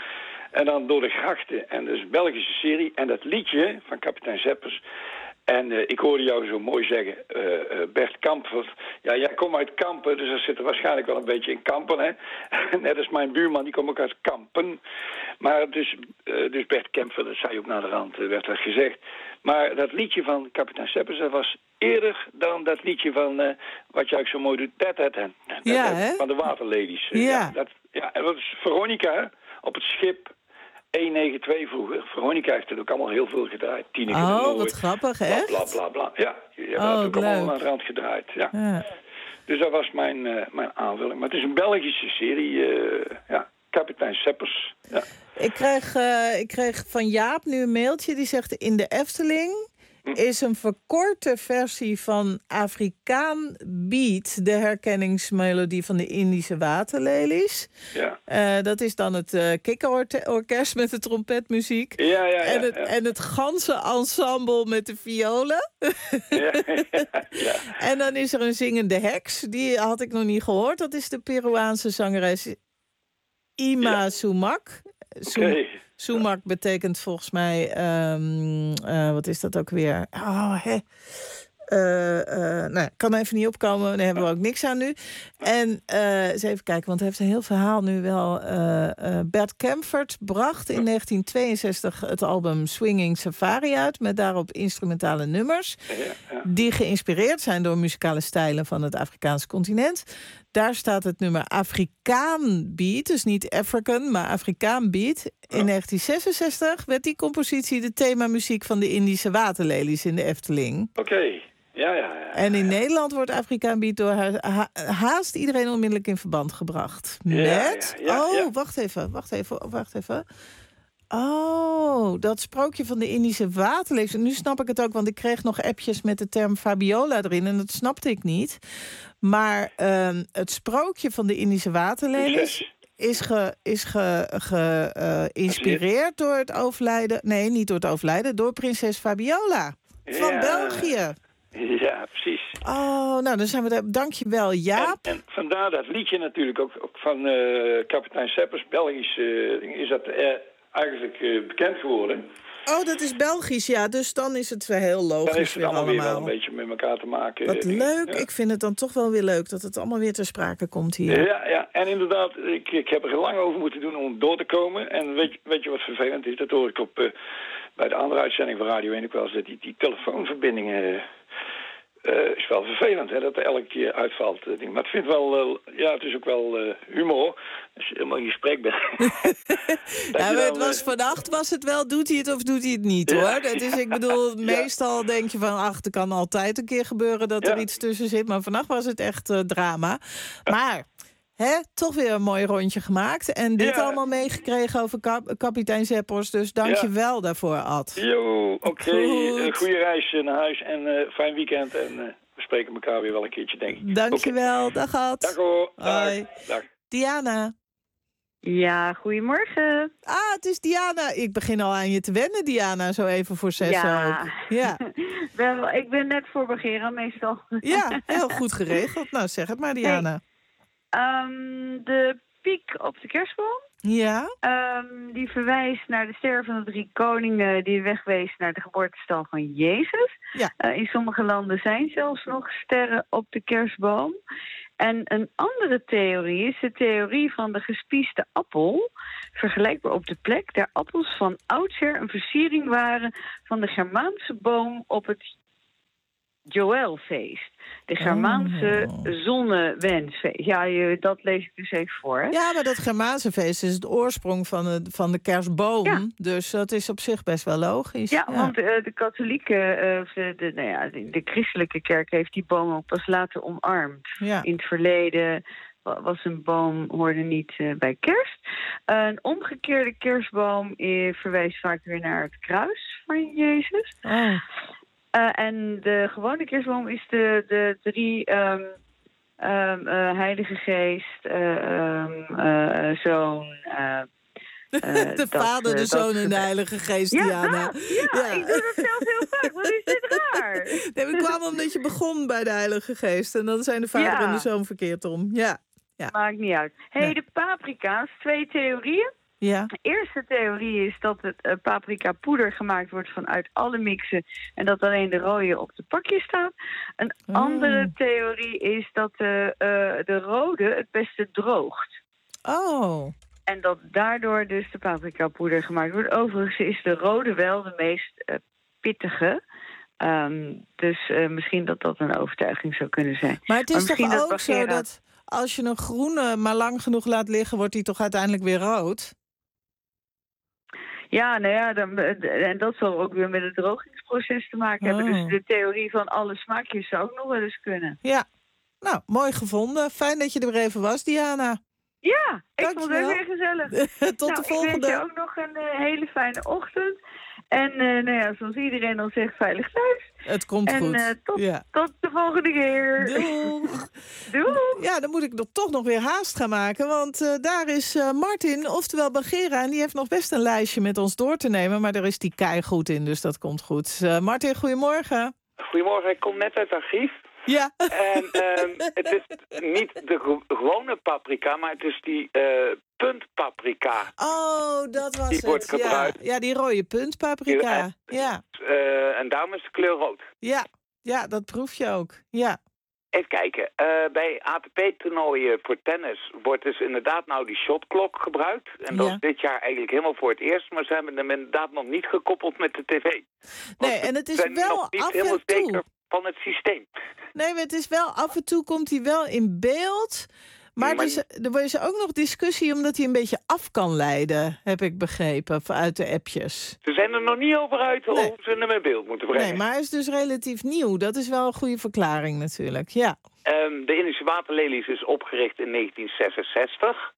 En dan door de grachten. En dat is een Belgische serie. En dat liedje van kapitein Seppers... En uh, ik hoorde jou zo mooi zeggen, uh, uh, Bert Kampert. Ja, jij komt uit Kampen, dus dat zit er waarschijnlijk wel een beetje in Kampen, hè. Net als mijn buurman, die komt ook uit Kampen. Maar dus, uh, dus Bert Kampert, dat zei ook naar de rand, uh, werd dat gezegd. Maar dat liedje van kapitein Seppers, dat was eerder dan dat liedje van, uh, wat jij ook zo mooi doet, tet, tet, tet, ja, hè? Van de waterladies. Ja. Ja, dat, ja, en dat is Veronica, hè, op het schip. één negen twee vroeger. Veronica heeft het ook allemaal heel veel gedraaid. Tineke oh, de Nooit, wat grappig, hè? Bla, bla, bla, bla. Ja, je hebt oh, het ook leuk. allemaal aan de rand gedraaid. Ja. ja. Dus dat was mijn, uh, mijn aanvulling. Maar het is een Belgische serie. Uh, ja, kapitein Seppers. Ja. Ik, kreeg, uh, ik kreeg van Jaap nu een mailtje. Die zegt, in de Efteling is een verkorte versie van Afrikaan Beat, de herkenningsmelodie van de Indische waterlelies. Ja. Uh, dat is dan het uh, kikkerorkest met de trompetmuziek. Ja, ja, ja, en, het, ja. en het ganse ensemble met de violen. Ja, ja, ja. En dan is er een zingende heks. Die had ik nog niet gehoord. Dat is de Peruaanse zangeres Ima ja. Sumac. Sum- okay. Sumac betekent volgens mij... Um, uh, wat is dat ook weer? Oh, hè. Uh, uh, nou, kan even niet opkomen. Daar hebben we ook niks aan nu. En uh, eens even kijken, want hij heeft een heel verhaal nu wel. Uh, uh, Bert Kampert bracht in negentien tweeënzestig het album Swinging Safari uit, met daarop instrumentale nummers, ja, ja. die geïnspireerd zijn door muzikale stijlen van het Afrikaanse continent. Daar staat het nummer Afrikaan Beat, dus niet African, maar Afrikaan Beat. In negentien zesenzestig werd die compositie de themamuziek van de Indische waterlelies in de Efteling. Oké, okay. ja, ja, ja. En in Nederland wordt Afrikaan Beat door ha- haast iedereen onmiddellijk in verband gebracht. Met, ja, ja, ja, oh, ja. wacht even, wacht even, wacht even. Oh, dat sprookje van de Indische waterlelies. Nu snap ik het ook, want ik kreeg nog appjes met de term Fabiola erin en dat snapte ik niet. Maar uh, het sprookje van de Indische waterlelies is ge, is ge, ge, uh, geïnspireerd door het overlijden... Nee, niet door het overlijden, door prinses Fabiola van ja. België. Ja, precies. Oh, nou, dan zijn we daar. Dank je wel, Jaap. En, en vandaar dat liedje natuurlijk ook, ook van uh, kapitein Seppers, Belgisch, uh, is dat uh, eigenlijk uh, bekend geworden. Oh, dat is Belgisch, ja. Dus dan is het heel logisch. Dan heeft het allemaal weer weer wel een beetje met elkaar te maken. Wat leuk. Ja. Ik vind het dan toch wel weer leuk dat het allemaal weer ter sprake komt hier. Ja, ja. En inderdaad, ik, ik heb er lang over moeten doen om door te komen. En weet, weet je wat vervelend is? Dat hoor ik op, uh, bij de andere uitzending van Radio één ook wel eens, dat die, die telefoonverbindingen... Uh, Uh, is wel vervelend, hè, dat er elke keer uitvalt. Uh, ding. Maar ik vind wel, uh, ja, het is ook wel uh, humor. Als je helemaal in gesprek bent. ja, maar het was uh, vannacht was het wel, doet hij het of doet hij het niet, ja. hoor. Dat is, ik bedoel, meestal ja. denk je van, ach, er kan altijd een keer gebeuren dat ja. er iets tussen zit. Maar vannacht was het echt uh, drama. Ja. Maar... Hè, toch weer een mooi rondje gemaakt. En dit ja. allemaal meegekregen over kap- kapitein Seppers. Dus dank ja. je wel daarvoor, Ad. Jo, oké. Okay. Uh, goede reis naar huis en uh, fijn weekend. En uh, we spreken elkaar weer wel een keertje, denk ik. Dank okay. je wel. Dag, Ad. Dag hoor. Hoi. Dag. Diana. Ja, goedemorgen. Ah, het is Diana. Ik begin al aan je te wennen, Diana, zo even voor zes ja. ook. Ja. Wel, ik ben net voor Bagheera meestal. Ja, heel goed geregeld. Nou, zeg het maar, Diana. Hey. Um, de piek op de kerstboom. Ja. Um, die verwijst naar de ster van de drie koningen die wegwees naar de geboortestal van Jezus. Ja. Uh, in sommige landen zijn zelfs nog sterren op de kerstboom. En een andere theorie is de theorie van de gespiesde appel. Vergelijkbaar op de plek daar appels van oudsher een versiering waren van de Germaanse boom op het Joëlfeest. De Germaanse oh. zonnewensfeest. Ja, je, dat lees ik dus even voor. Hè? Ja, maar dat Germaanse feest is het oorsprong van de, van de kerstboom. Ja. Dus dat is op zich best wel logisch. Ja, ja. want uh, de katholieke, uh, de, de, nou ja, de, de christelijke kerk heeft die boom ook pas later omarmd. Ja. In het verleden was een boom, hoorde niet uh, bij kerst. Uh, een omgekeerde kerstboom uh, verwijst vaak weer naar het kruis van Jezus. Oh. Uh, en de gewone kerstboom is de, de drie um, um, uh, Heilige Geest, uh, um, uh, Zoon... Uh, uh, de dat, Vader, de uh, Zoon dat, en de Heilige Geest, ja, Diana. Dat, ja, ja, ik doe dat zelf heel vaak. Wat is dit raar? Nee, we kwamen omdat je begon bij de Heilige Geest. En dan zijn de Vader ja. en de Zoon verkeerd om. Ja. Ja. Maakt niet uit. Hé, hey, de paprika's, twee theorieën. Ja. De eerste theorie is dat het uh, paprika poeder gemaakt wordt vanuit alle mixen en dat alleen de rode op de pakje staat. Een oh. andere theorie is dat de, uh, de rode het beste droogt. Oh. En dat daardoor dus de paprika poeder gemaakt wordt. Overigens is de rode wel de meest uh, pittige. Um, dus uh, misschien dat dat een overtuiging zou kunnen zijn. Maar het is maar toch ook Bagheera... zo dat als je een groene maar lang genoeg laat liggen, wordt die toch uiteindelijk weer rood? Ja, nou ja, dan, en dat zal ook weer met het drogingsproces te maken oh. hebben. Dus de theorie van alle smaakjes zou ook nog wel eens kunnen. Ja, nou, mooi gevonden. Fijn dat je er weer even was, Diana. Ja, ik Dank vond het weer gezellig. Tot nou, de volgende. Ik wens je ook nog een uh, hele fijne ochtend. En uh, nou ja, zoals iedereen al zegt, veilig thuis. Het komt en, goed. Uh, tot, ja. tot de volgende keer. Doeg. Doeg. Ja, dan moet ik nog, toch nog weer haast gaan maken. Want uh, daar is uh, Martin, oftewel Bagheera. En die heeft nog best een lijstje met ons door te nemen. Maar daar is die kei goed in, dus dat komt goed. Uh, Martin, goedemorgen. Goedemorgen, ik kom net uit het archief. Ja. En um, het is niet de ge- gewone paprika, maar het is die uh, puntpaprika. Oh, dat was die het. Wordt gebruikt. Ja. ja, die rode puntpaprika. Die, ja. Uh, en daarom is de kleur rood. Ja, ja, dat proef je ook. Ja. Even kijken. Uh, bij A T P-toernooien voor tennis wordt dus inderdaad nou die shotklok gebruikt. En dat ja. is dit jaar eigenlijk helemaal voor het eerst. Maar ze hebben hem inderdaad nog niet gekoppeld met de tv. Nee, en het is wel af en toe. Zeker van het systeem. Nee, maar het is wel, af en toe komt hij wel in beeld. Maar, Maar- er, is, er is ook nog discussie omdat hij een beetje af kan leiden, heb ik begrepen, uit de appjes. Ze zijn er nog niet over uit Nee. of ze hem in beeld moeten brengen. Nee, maar hij is dus relatief nieuw. Dat is wel een goede verklaring natuurlijk, ja. Ehm, de Indische waterlelies is opgericht in negentien zesenzestig.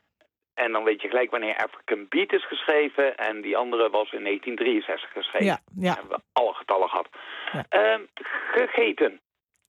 En dan weet je gelijk wanneer African Beat is geschreven. En die andere was in negentien drieënzestig geschreven. Ja, ja. Hebben we alle getallen gehad. Ehm, gegeten.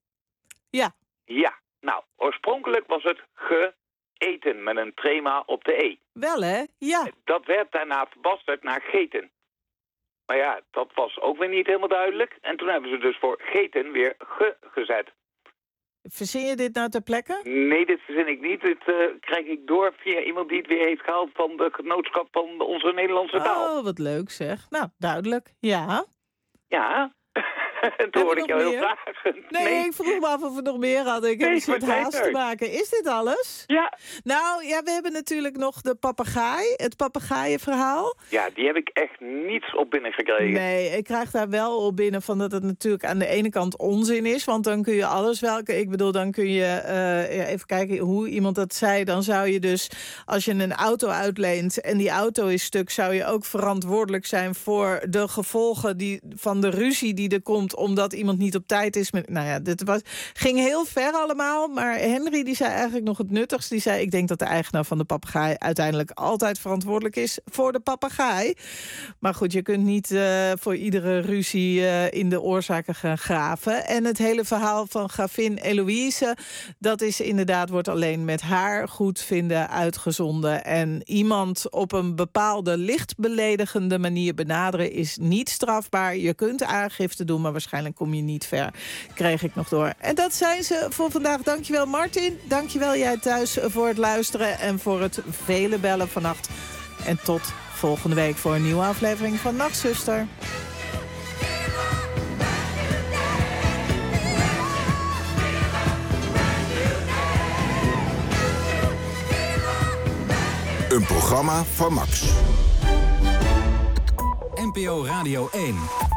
Ja. Ja. Nou, oorspronkelijk was het geeten met een trema op de E. Wel hè? Ja. Dat werd daarna verbasterd naar geten. Maar ja, dat was ook weer niet helemaal duidelijk. En toen hebben ze dus voor geten weer ge gezet. Verzin je dit nou ter plekke? Nee, dit verzin ik niet. Dit uh, krijg ik door via iemand die het weer heeft gehaald van de genootschap van onze Nederlandse taal. Oh, wat leuk zeg. Nou, duidelijk. Ja. Ja. Toen hoorde ik jou heel meer? vragen. Nee, nee, ik vroeg me af of we nog meer hadden. Ik heb Nee, een soort ik weet haast het. te maken. Is dit alles? Ja. Nou, ja, we hebben natuurlijk nog de papegaai. Het papegaaienverhaal. Ja, die heb ik echt niets op binnen gekregen. Nee, ik krijg daar wel op binnen van dat het natuurlijk aan de ene kant onzin is. Want dan kun je alles wel... Ik bedoel, dan kun je... Uh, even kijken hoe iemand dat zei. Dan zou je dus, als je een auto uitleent en die auto is stuk, zou je ook verantwoordelijk zijn voor de gevolgen die, van de ruzie die er komt omdat iemand niet op tijd is. Met, nou ja, dit was, ging heel ver allemaal. Maar Henry die zei eigenlijk nog het nuttigst. Die zei, ik denk dat de eigenaar van de papegaai uiteindelijk altijd verantwoordelijk is voor de papegaai. Maar goed, je kunt niet uh, voor iedere ruzie uh, in de oorzaken gaan graven. En het hele verhaal van gravin Eloïse, dat is inderdaad, wordt alleen met haar goedvinden uitgezonden. En iemand op een bepaalde licht beledigende manier benaderen is niet strafbaar. Je kunt aangifte doen, maar waarschijnlijk kom je niet ver. Kreeg ik nog door. En dat zijn ze voor vandaag. Dankjewel Martin. Dankjewel jij thuis voor het luisteren en voor het vele bellen vannacht. En tot volgende week voor een nieuwe aflevering van Nachtzuster. Een programma van Max. N P O Radio één.